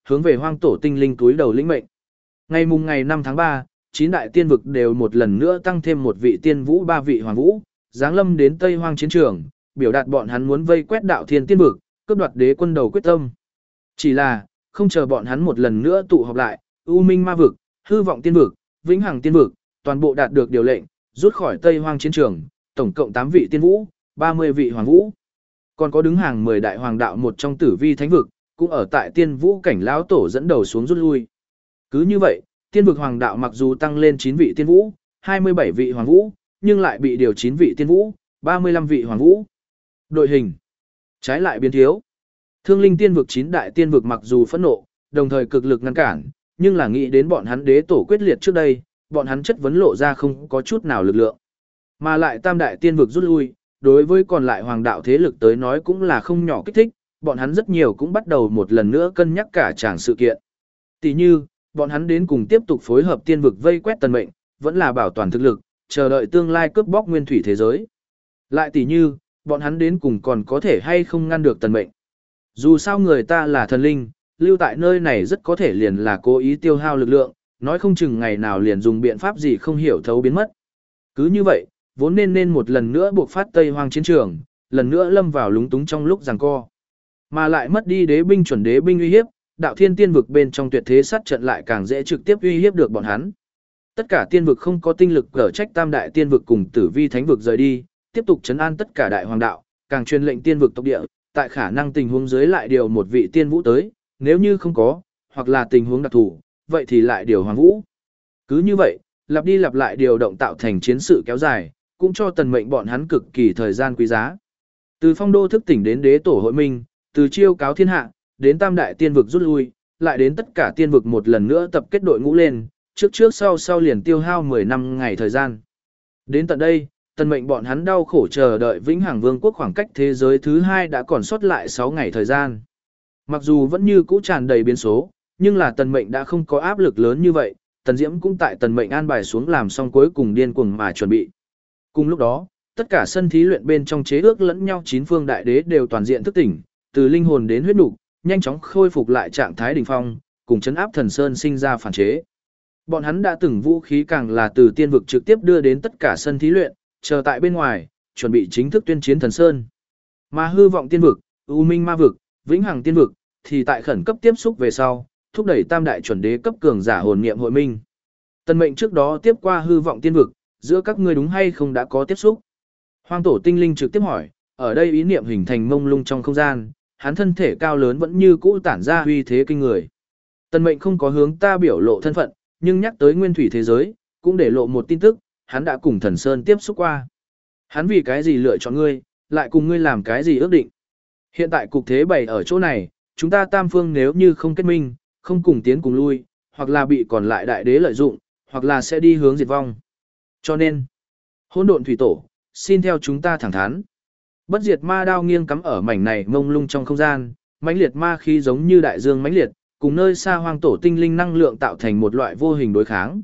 hướng về hoang tổ tinh linh túi đầu lĩnh mệnh. Ngày mùng ngày năm tháng ba, chín đại tiên vực đều một lần nữa tăng thêm một vị tiên vũ ba vị hoàng vũ, giáng lâm đến Tây Hoang chiến trường, biểu đạt bọn hắn muốn vây quét đạo thiên tiên vực, cướp đoạt đế quân đầu quyết tâm. Chỉ là, không chờ bọn hắn một lần nữa tụ họp lại, U Minh ma vực, Hư vọng tiên vực, Vĩnh hằng tiên vực, toàn bộ đạt được điều lệnh, rút khỏi Tây Hoang chiến trường, tổng cộng tám vị tiên vũ, ba mươi vị hoàng vũ. Còn có đứng hàng mười đại hoàng đạo một trong tử vi thánh vực, cũng ở tại tiên vũ cảnh lão tổ dẫn đầu xuống rút lui. Cứ như vậy, tiên vực hoàng đạo mặc dù tăng lên chín vị tiên vũ, hai mươi bảy vị hoàng vũ, nhưng lại bị điều chín vị tiên vũ, ba mươi lăm vị hoàng vũ. Đội hình trái lại biến thiếu. Thương linh tiên vực chín đại tiên vực mặc dù phẫn nộ, đồng thời cực lực ngăn cản, nhưng là nghĩ đến bọn hắn đế tổ quyết liệt trước đây, bọn hắn chất vấn lộ ra không có chút nào lực lượng. Mà lại tam đại tiên vực rút lui, đối với còn lại hoàng đạo thế lực tới nói cũng là không nhỏ kích thích, bọn hắn rất nhiều cũng bắt đầu một lần nữa cân nhắc cả tràng sự kiện. Tỷ như, bọn hắn đến cùng tiếp tục phối hợp tiên vực vây quét tần mệnh, vẫn là bảo toàn thực lực, chờ đợi tương lai cướp bóc nguyên thủy thế giới. Lại tỷ như, bọn hắn đến cùng còn có thể hay không ngăn được tần mệnh. Dù sao người ta là thần linh, lưu tại nơi này rất có thể liền là cố ý tiêu hao lực lượng, nói không chừng ngày nào liền dùng biện pháp gì không hiểu thấu biến mất. Cứ như vậy, vốn nên nên một lần nữa buộc phát Tây Hoang chiến trường, lần nữa lâm vào lúng túng trong lúc giằng co. Mà lại mất đi đế binh chuẩn đế binh uy hiếp, đạo thiên tiên vực bên trong tuyệt thế sát trận lại càng dễ trực tiếp uy hiếp được bọn hắn. Tất cả tiên vực không có tinh lực cở trách tam đại tiên vực cùng tử vi thánh vực rời đi, tiếp tục trấn an tất cả đại hoàng đạo, càng truyền lệnh tiên vực tộc địa, tại khả năng tình huống dưới lại điều một vị tiên vũ tới, nếu như không có, hoặc là tình huống đặc thù, vậy thì lại điều hoàng vũ. Cứ như vậy, lặp đi lặp lại điều động tạo thành chiến sự kéo dài, cũng cho tần mệnh bọn hắn cực kỳ thời gian quý giá. Từ phong đô thức tỉnh đến đế tổ hội minh, từ chiêu cáo thiên hạ, đến tam đại tiên vực rút lui, lại đến tất cả tiên vực một lần nữa tập kết đội ngũ lên, trước trước sau sau liền tiêu hao mười năm ngày thời gian. Đến tận đây, tần mệnh bọn hắn đau khổ chờ đợi vĩnh hằng vương quốc khoảng cách thế giới thứ hai đã còn sót lại sáu ngày thời gian. Mặc dù vẫn như cũ tràn đầy biến số, nhưng là tần mệnh đã không có áp lực lớn như vậy, tần diễm cũng tại tần mệnh an bài xuống làm xong cuối cùng điên cuồng mà chuẩn bị. Cùng lúc đó, tất cả sân thí luyện bên trong chế ước lẫn nhau chín phương đại đế đều toàn diện thức tỉnh, từ linh hồn đến huyết nục, nhanh chóng khôi phục lại trạng thái đỉnh phong, cùng chấn áp thần sơn sinh ra phản chế. Bọn hắn đã từng vũ khí càng là từ tiên vực trực tiếp đưa đến tất cả sân thí luyện, chờ tại bên ngoài, chuẩn bị chính thức tuyên chiến thần sơn. Mà hư vọng tiên vực, u minh ma vực, vĩnh hằng tiên vực thì tại khẩn cấp tiếp xúc về sau, thúc đẩy tam đại chuẩn đế cấp cường giả hồn niệm hội minh. Tần mệnh trước đó tiếp qua hư vọng tiên vực, giữa các ngươi đúng hay không đã có tiếp xúc? Hoang tổ tinh linh trực tiếp hỏi, ở đây ý niệm hình thành mông lung trong không gian, hắn thân thể cao lớn vẫn như cũ tản ra uy thế kinh người. Tần mệnh không có hướng ta biểu lộ thân phận, nhưng nhắc tới nguyên thủy thế giới, cũng để lộ một tin tức, hắn đã cùng thần sơn tiếp xúc qua. Hắn vì cái gì lựa chọn ngươi, lại cùng ngươi làm cái gì ước định. Hiện tại cục thế bày ở chỗ này, chúng ta tam phương nếu như không kết minh, không cùng tiến cùng lui, hoặc là bị còn lại đại đế lợi dụng, hoặc là sẽ đi hướng diệt vong. Cho nên, hỗn độn thủy tổ, xin theo chúng ta thẳng thắn. Bất diệt ma đao nghiêng cắm ở mảnh này mông lung trong không gian, mãnh liệt ma khí giống như đại dương mãnh liệt, cùng nơi xa hoang tổ tinh linh năng lượng tạo thành một loại vô hình đối kháng.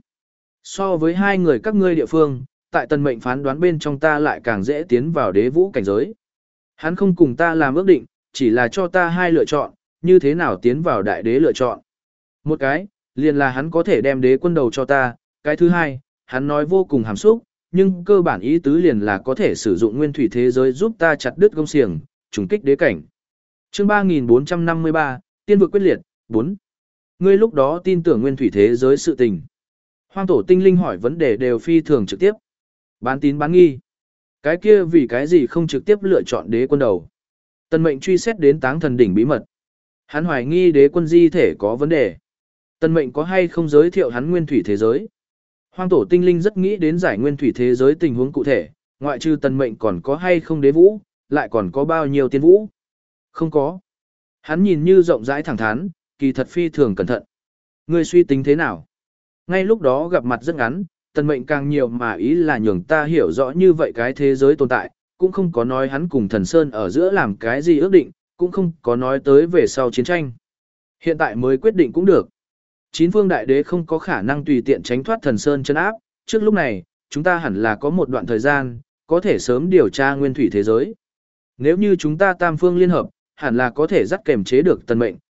So với hai người các ngươi địa phương, tại tần mệnh phán đoán bên trong ta lại càng dễ tiến vào đế vũ cảnh giới. Hắn không cùng ta làm ước định, chỉ là cho ta hai lựa chọn, như thế nào tiến vào đại đế lựa chọn. Một cái, liền là hắn có thể đem đế quân đầu cho ta, cái thứ hai, hắn nói vô cùng hàm xúc, nhưng cơ bản ý tứ liền là có thể sử dụng nguyên thủy thế giới giúp ta chặt đứt gông xiềng, trùng kích đế cảnh. Chương ba nghìn bốn trăm năm mươi ba, Tiên vực quyết liệt, bốn. Ngươi lúc đó tin tưởng nguyên thủy thế giới sự tình. Hoang tổ tinh linh hỏi vấn đề đều phi thường trực tiếp. Bán tín bán nghi. Cái kia vì cái gì không trực tiếp lựa chọn đế quân đầu. Tần mệnh truy xét đến táng thần đỉnh bí mật. Hắn hoài nghi đế quân di thể có vấn đề. Tần mệnh có hay không giới thiệu hắn nguyên thủy thế giới. Hoang tổ tinh linh rất nghĩ đến giải nguyên thủy thế giới tình huống cụ thể, ngoại trừ tần mệnh còn có hay không đế vũ, lại còn có bao nhiêu tiên vũ. Không có. Hắn nhìn như rộng rãi thẳng thắn, kỳ thật phi thường cẩn thận. Ngươi suy tính thế nào? Ngay lúc đó gặp mặt rất ngắn, tần mệnh càng nhiều mà ý là nhường ta hiểu rõ như vậy cái thế giới tồn tại, cũng không có nói hắn cùng thần Sơn ở giữa làm cái gì ước định, cũng không có nói tới về sau chiến tranh. Hiện tại mới quyết định cũng được. Chín phương đại đế không có khả năng tùy tiện tránh thoát thần Sơn chân áp, trước lúc này, chúng ta hẳn là có một đoạn thời gian, có thể sớm điều tra nguyên thủy thế giới. Nếu như chúng ta tam phương liên hợp, hẳn là có thể dắt kềm chế được tần mệnh,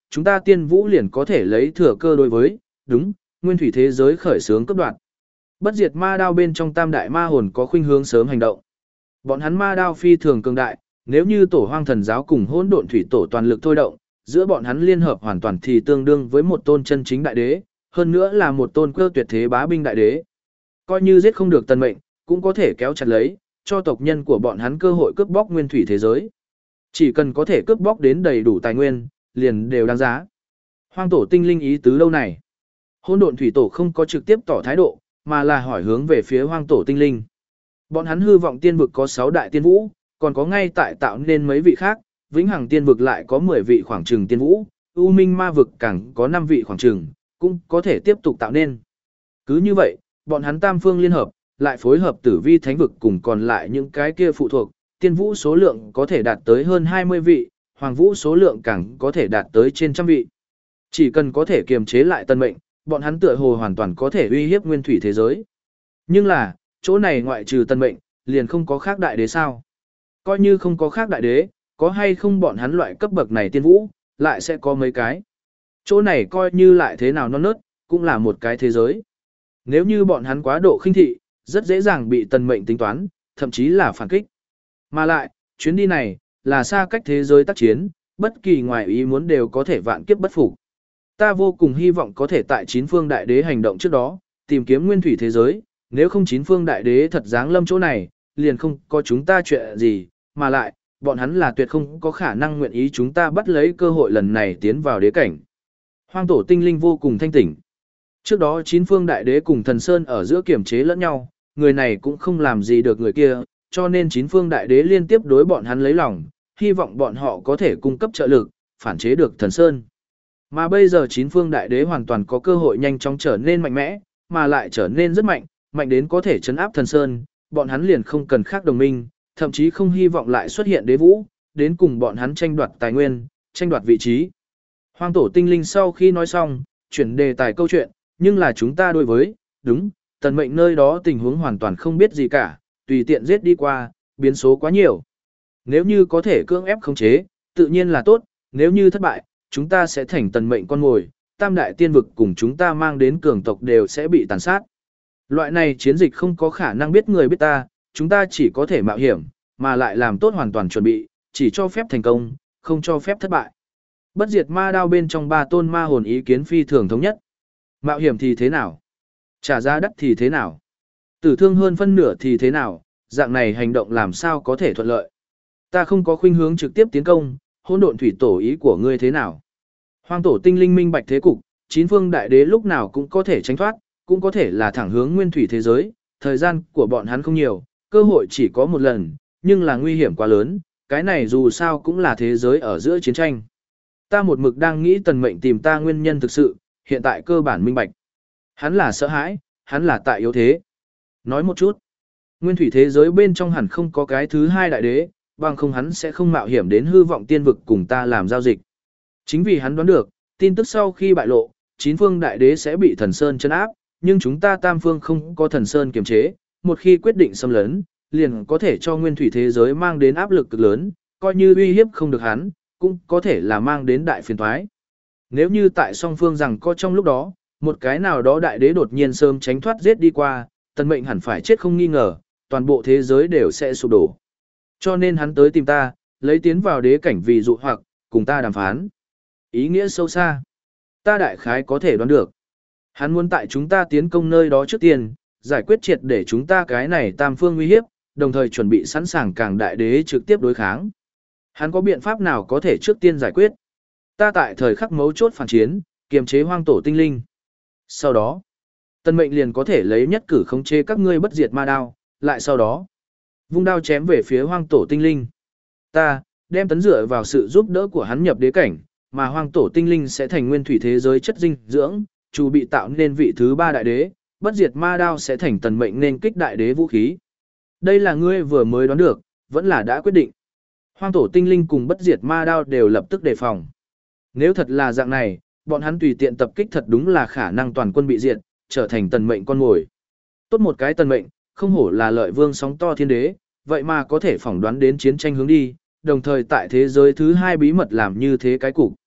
chúng ta tiên vũ liền có thể lấy thừa cơ đối với, đúng, nguyên thủy thế giới khởi xướng cấp đoạn. Bất diệt ma đao bên trong tam đại ma hồn có khuynh hướng sớm hành động. Bọn hắn ma đao phi thường cường đại, nếu như tổ hoang thần giáo cùng hỗn độn thủy tổ toàn lực thôi động, giữa bọn hắn liên hợp hoàn toàn thì tương đương với một tôn chân chính đại đế, hơn nữa là một tôn cơ tuyệt thế bá binh đại đế. Coi như giết không được tần mệnh, cũng có thể kéo chặt lấy, cho tộc nhân của bọn hắn cơ hội cướp bóc nguyên thủy thế giới. Chỉ cần có thể cướp bóc đến đầy đủ tài nguyên, liền đều đáng giá. Hoang tổ tinh linh ý tứ lâu này. Hỗn độn thủy tổ không có trực tiếp tỏ thái độ, mà là hỏi hướng về phía hoang tổ tinh linh. Bọn hắn hư vọng tiên vực có sáu đại tiên vũ, còn có ngay tại tạo nên mấy vị khác, vĩnh hằng tiên vực lại có mười vị khoảng trừng tiên vũ, u minh ma vực càng có năm vị khoảng trừng, cũng có thể tiếp tục tạo nên. Cứ như vậy, bọn hắn tam phương liên hợp, lại phối hợp tử vi thánh vực cùng còn lại những cái kia phụ thuộc, tiên vũ số lượng có thể đạt tới hơn hai mươi vị, hoàng vũ số lượng càng có thể đạt tới trên trăm vị. Chỉ cần có thể kiềm chế lại tân mệnh, bọn hắn tựa hồ hoàn toàn có thể uy hiếp nguyên thủy thế giới. Nhưng là, chỗ này ngoại trừ tân mệnh, liền không có khác đại đế sao? Coi như không có khác đại đế, có hay không bọn hắn loại cấp bậc này tiên vũ, lại sẽ có mấy cái. Chỗ này coi như lại thế nào non nớt, cũng là một cái thế giới. Nếu như bọn hắn quá độ khinh thị, rất dễ dàng bị tần mệnh tính toán, thậm chí là phản kích. Mà lại, chuyến đi này, là xa cách thế giới tác chiến, bất kỳ ngoài ý muốn đều có thể vạn kiếp bất phục. Ta vô cùng hy vọng có thể tại chín phương đại đế hành động trước đó, tìm kiếm nguyên thủy thế giới, nếu không chín phương đại đế thật giáng lâm chỗ này, liền không có chúng ta chuyện gì, mà lại, bọn hắn là tuyệt không có khả năng nguyện ý chúng ta bắt lấy cơ hội lần này tiến vào đế cảnh. Hoang tổ tinh linh vô cùng thanh tỉnh. Trước đó chín phương đại đế cùng thần sơn ở giữa kiểm chế lẫn nhau, người này cũng không làm gì được người kia, cho nên chín phương đại đế liên tiếp đối bọn hắn lấy lòng, hy vọng bọn họ có thể cung cấp trợ lực, phản chế được thần sơn. Mà bây giờ chín phương đại đế hoàn toàn có cơ hội nhanh chóng trở nên mạnh mẽ, mà lại trở nên rất mạnh, mạnh đến có thể chấn áp thần sơn, bọn hắn liền không cần khác đồng minh, thậm chí không hy vọng lại xuất hiện đế vũ, đến cùng bọn hắn tranh đoạt tài nguyên, tranh đoạt vị trí. Hoang tổ tinh linh sau khi nói xong, chuyển đề tài câu chuyện, nhưng là chúng ta đối với, đúng, tần mệnh nơi đó tình huống hoàn toàn không biết gì cả, tùy tiện giết đi qua, biến số quá nhiều. Nếu như có thể cưỡng ép khống chế, tự nhiên là tốt, nếu như thất bại, chúng ta sẽ thành tần mệnh con mồi, tam đại tiên vực cùng chúng ta mang đến cường tộc đều sẽ bị tàn sát. Loại này chiến dịch không có khả năng biết người biết ta, chúng ta chỉ có thể mạo hiểm, mà lại làm tốt hoàn toàn chuẩn bị, chỉ cho phép thành công, không cho phép thất bại. Bất diệt ma đao bên trong ba tôn ma hồn ý kiến phi thường thống nhất. Mạo hiểm thì thế nào? Trả giá đắt thì thế nào? Tử thương hơn phân nửa thì thế nào? Dạng này hành động làm sao có thể thuận lợi? Ta không có khuynh hướng trực tiếp tiến công, hỗn độn thủy tổ ý của ngươi thế nào? Hoang tổ tinh linh minh bạch thế cục, chín phương đại đế lúc nào cũng có thể tránh thoát, cũng có thể là thẳng hướng nguyên thủy thế giới, thời gian của bọn hắn không nhiều, cơ hội chỉ có một lần, nhưng là nguy hiểm quá lớn, cái này dù sao cũng là thế giới ở giữa chiến tranh. Ta một mực đang nghĩ tần mệnh tìm ta nguyên nhân thực sự, hiện tại cơ bản minh bạch. Hắn là sợ hãi, hắn là tại yếu thế. Nói một chút, nguyên thủy thế giới bên trong hẳn không có cái thứ hai đại đế, bằng không hắn sẽ không mạo hiểm đến hư vọng tiên vực cùng ta làm giao dịch. Chính vì hắn đoán được, tin tức sau khi bại lộ, chín phương đại đế sẽ bị thần sơn chân áp, nhưng chúng ta tam phương không có thần sơn kiềm chế, một khi quyết định xâm lấn, liền có thể cho nguyên thủy thế giới mang đến áp lực cực lớn, coi như uy hiếp không được hắn, cũng có thể là mang đến đại phiền toái. Nếu như tại song phương rằng có trong lúc đó, một cái nào đó đại đế đột nhiên sớm tránh thoát giết đi qua, tần mệnh hẳn phải chết không nghi ngờ, toàn bộ thế giới đều sẽ sụp đổ. Cho nên hắn tới tìm ta, lấy tiến vào đế cảnh vì dụ hoặc, cùng ta đàm phán. Ý nghĩa sâu xa. Ta đại khái có thể đoán được. Hắn muốn tại chúng ta tiến công nơi đó trước tiên, giải quyết triệt để chúng ta cái này tam phương uy hiếp, đồng thời chuẩn bị sẵn sàng càng đại đế trực tiếp đối kháng. Hắn có biện pháp nào có thể trước tiên giải quyết? Ta tại thời khắc mấu chốt phản chiến, kiềm chế hoang tổ tinh linh. Sau đó, tân mệnh liền có thể lấy nhất cử khống chế các ngươi bất diệt ma đao, lại sau đó, vung đao chém về phía hoang tổ tinh linh. Ta, đem tấn dựa vào sự giúp đỡ của hắn nhập đế cảnh, mà hoang tổ tinh linh sẽ thành nguyên thủy thế giới chất dinh dưỡng, chủ bị tạo nên vị thứ ba đại đế, bất diệt ma đao sẽ thành tần mệnh nên kích đại đế vũ khí. Đây là ngươi vừa mới đoán được, vẫn là đã quyết định. Hoang tổ tinh linh cùng bất diệt ma đao đều lập tức đề phòng. Nếu thật là dạng này, bọn hắn tùy tiện tập kích thật đúng là khả năng toàn quân bị diệt, trở thành tần mệnh con mồi. Tốt một cái tần mệnh, không hổ là lợi vương sóng to thiên đế, vậy mà có thể phỏng đoán đến chiến tranh hướng đi, đồng thời tại thế giới thứ hai bí mật làm như thế cái cục.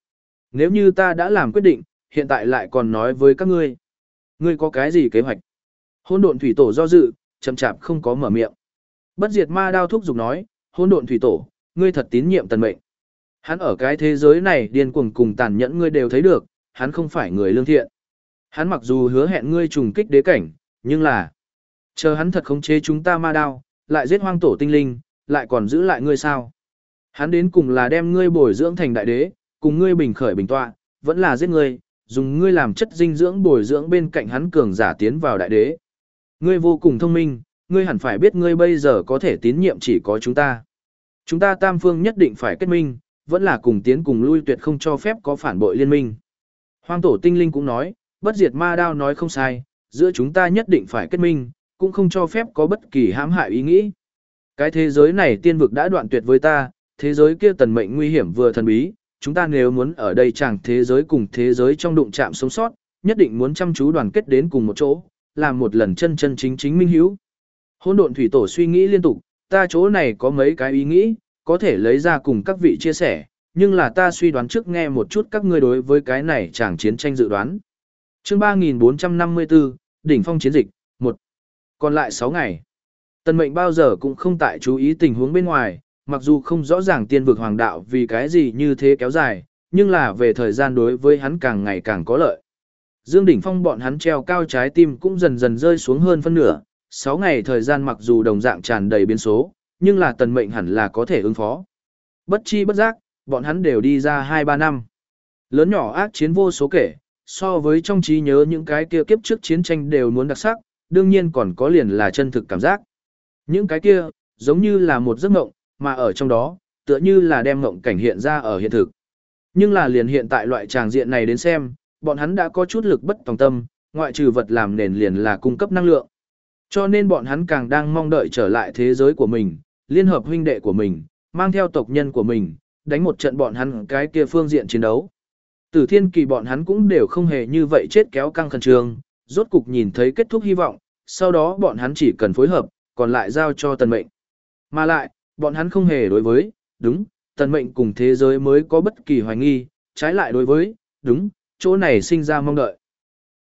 Nếu như ta đã làm quyết định, hiện tại lại còn nói với các ngươi. Ngươi có cái gì kế hoạch? Hỗn độn thủy tổ do dự, chậm chạp không có mở miệng. Bất diệt ma đao thúc giục nói, hỗn độn thủy tổ, ngươi thật tín nhiệm tần mệnh. Hắn ở cái thế giới này điên cuồng cùng tàn nhẫn ngươi đều thấy được, hắn không phải người lương thiện. Hắn mặc dù hứa hẹn ngươi trùng kích đế cảnh, nhưng là chờ hắn thật khống chế chúng ta ma đao, lại giết hoang tổ tinh linh, lại còn giữ lại ngươi sao? Hắn đến cùng là đem ngươi bồi dưỡng thành đại đế, cùng ngươi bình khởi bình tọa, vẫn là giết ngươi, dùng ngươi làm chất dinh dưỡng bồi dưỡng bên cạnh hắn cường giả tiến vào đại đế. Ngươi vô cùng thông minh, ngươi hẳn phải biết ngươi bây giờ có thể tín nhiệm chỉ có chúng ta. Chúng ta tam phương nhất định phải kết minh, vẫn là cùng tiến cùng lui tuyệt không cho phép có phản bội liên minh. Hoang tổ tinh linh cũng nói, bất diệt ma đao nói không sai, giữa chúng ta nhất định phải kết minh, cũng không cho phép có bất kỳ hãm hại ý nghĩ. Cái thế giới này tiên vực đã đoạn tuyệt với ta, thế giới kia tần mệnh nguy hiểm vừa thần bí, chúng ta nếu muốn ở đây chẳng thế giới cùng thế giới trong đụng chạm sống sót, nhất định muốn chăm chú đoàn kết đến cùng một chỗ, làm một lần chân chân chính chính minh hiếu. Hỗn độn thủy tổ suy nghĩ liên tục, ta chỗ này có mấy cái ý nghĩ, có thể lấy ra cùng các vị chia sẻ, nhưng là ta suy đoán trước nghe một chút các ngươi đối với cái này chẳng chiến tranh dự đoán. Chương ba nghìn bốn trăm năm mươi tư, đỉnh phong chiến dịch, một. Còn lại sáu ngày. Tần mệnh bao giờ cũng không tại chú ý tình huống bên ngoài, mặc dù không rõ ràng tiên vực hoàng đạo vì cái gì như thế kéo dài, nhưng là về thời gian đối với hắn càng ngày càng có lợi. Dương đỉnh phong bọn hắn treo cao trái tim cũng dần dần rơi xuống hơn phân nửa, sáu ngày thời gian mặc dù đồng dạng tràn đầy biến số, nhưng là tần mệnh hẳn là có thể ứng phó. Bất chi bất giác, bọn hắn đều đi ra hai ba năm. Lớn nhỏ ác chiến vô số kể, so với trong trí nhớ những cái kia kiếp trước chiến tranh đều muốn đặc sắc, đương nhiên còn có liền là chân thực cảm giác. Những cái kia, giống như là một giấc mộng, mà ở trong đó, tựa như là đem mộng cảnh hiện ra ở hiện thực. Nhưng là liền hiện tại loại tràng diện này đến xem, bọn hắn đã có chút lực bất tòng tâm, ngoại trừ vật làm nền liền là cung cấp năng lượng. Cho nên bọn hắn càng đang mong đợi trở lại thế giới của mình, liên hợp huynh đệ của mình, mang theo tộc nhân của mình, đánh một trận bọn hắn cái kia phương diện chiến đấu. Tử thiên kỳ bọn hắn cũng đều không hề như vậy chết kéo căng khẩn trương, rốt cục nhìn thấy kết thúc hy vọng, sau đó bọn hắn chỉ cần phối hợp, còn lại giao cho tần mệnh. Mà lại, bọn hắn không hề đối với, đúng, tần mệnh cùng thế giới mới có bất kỳ hoài nghi, trái lại đối với, đúng, chỗ này sinh ra mong đợi.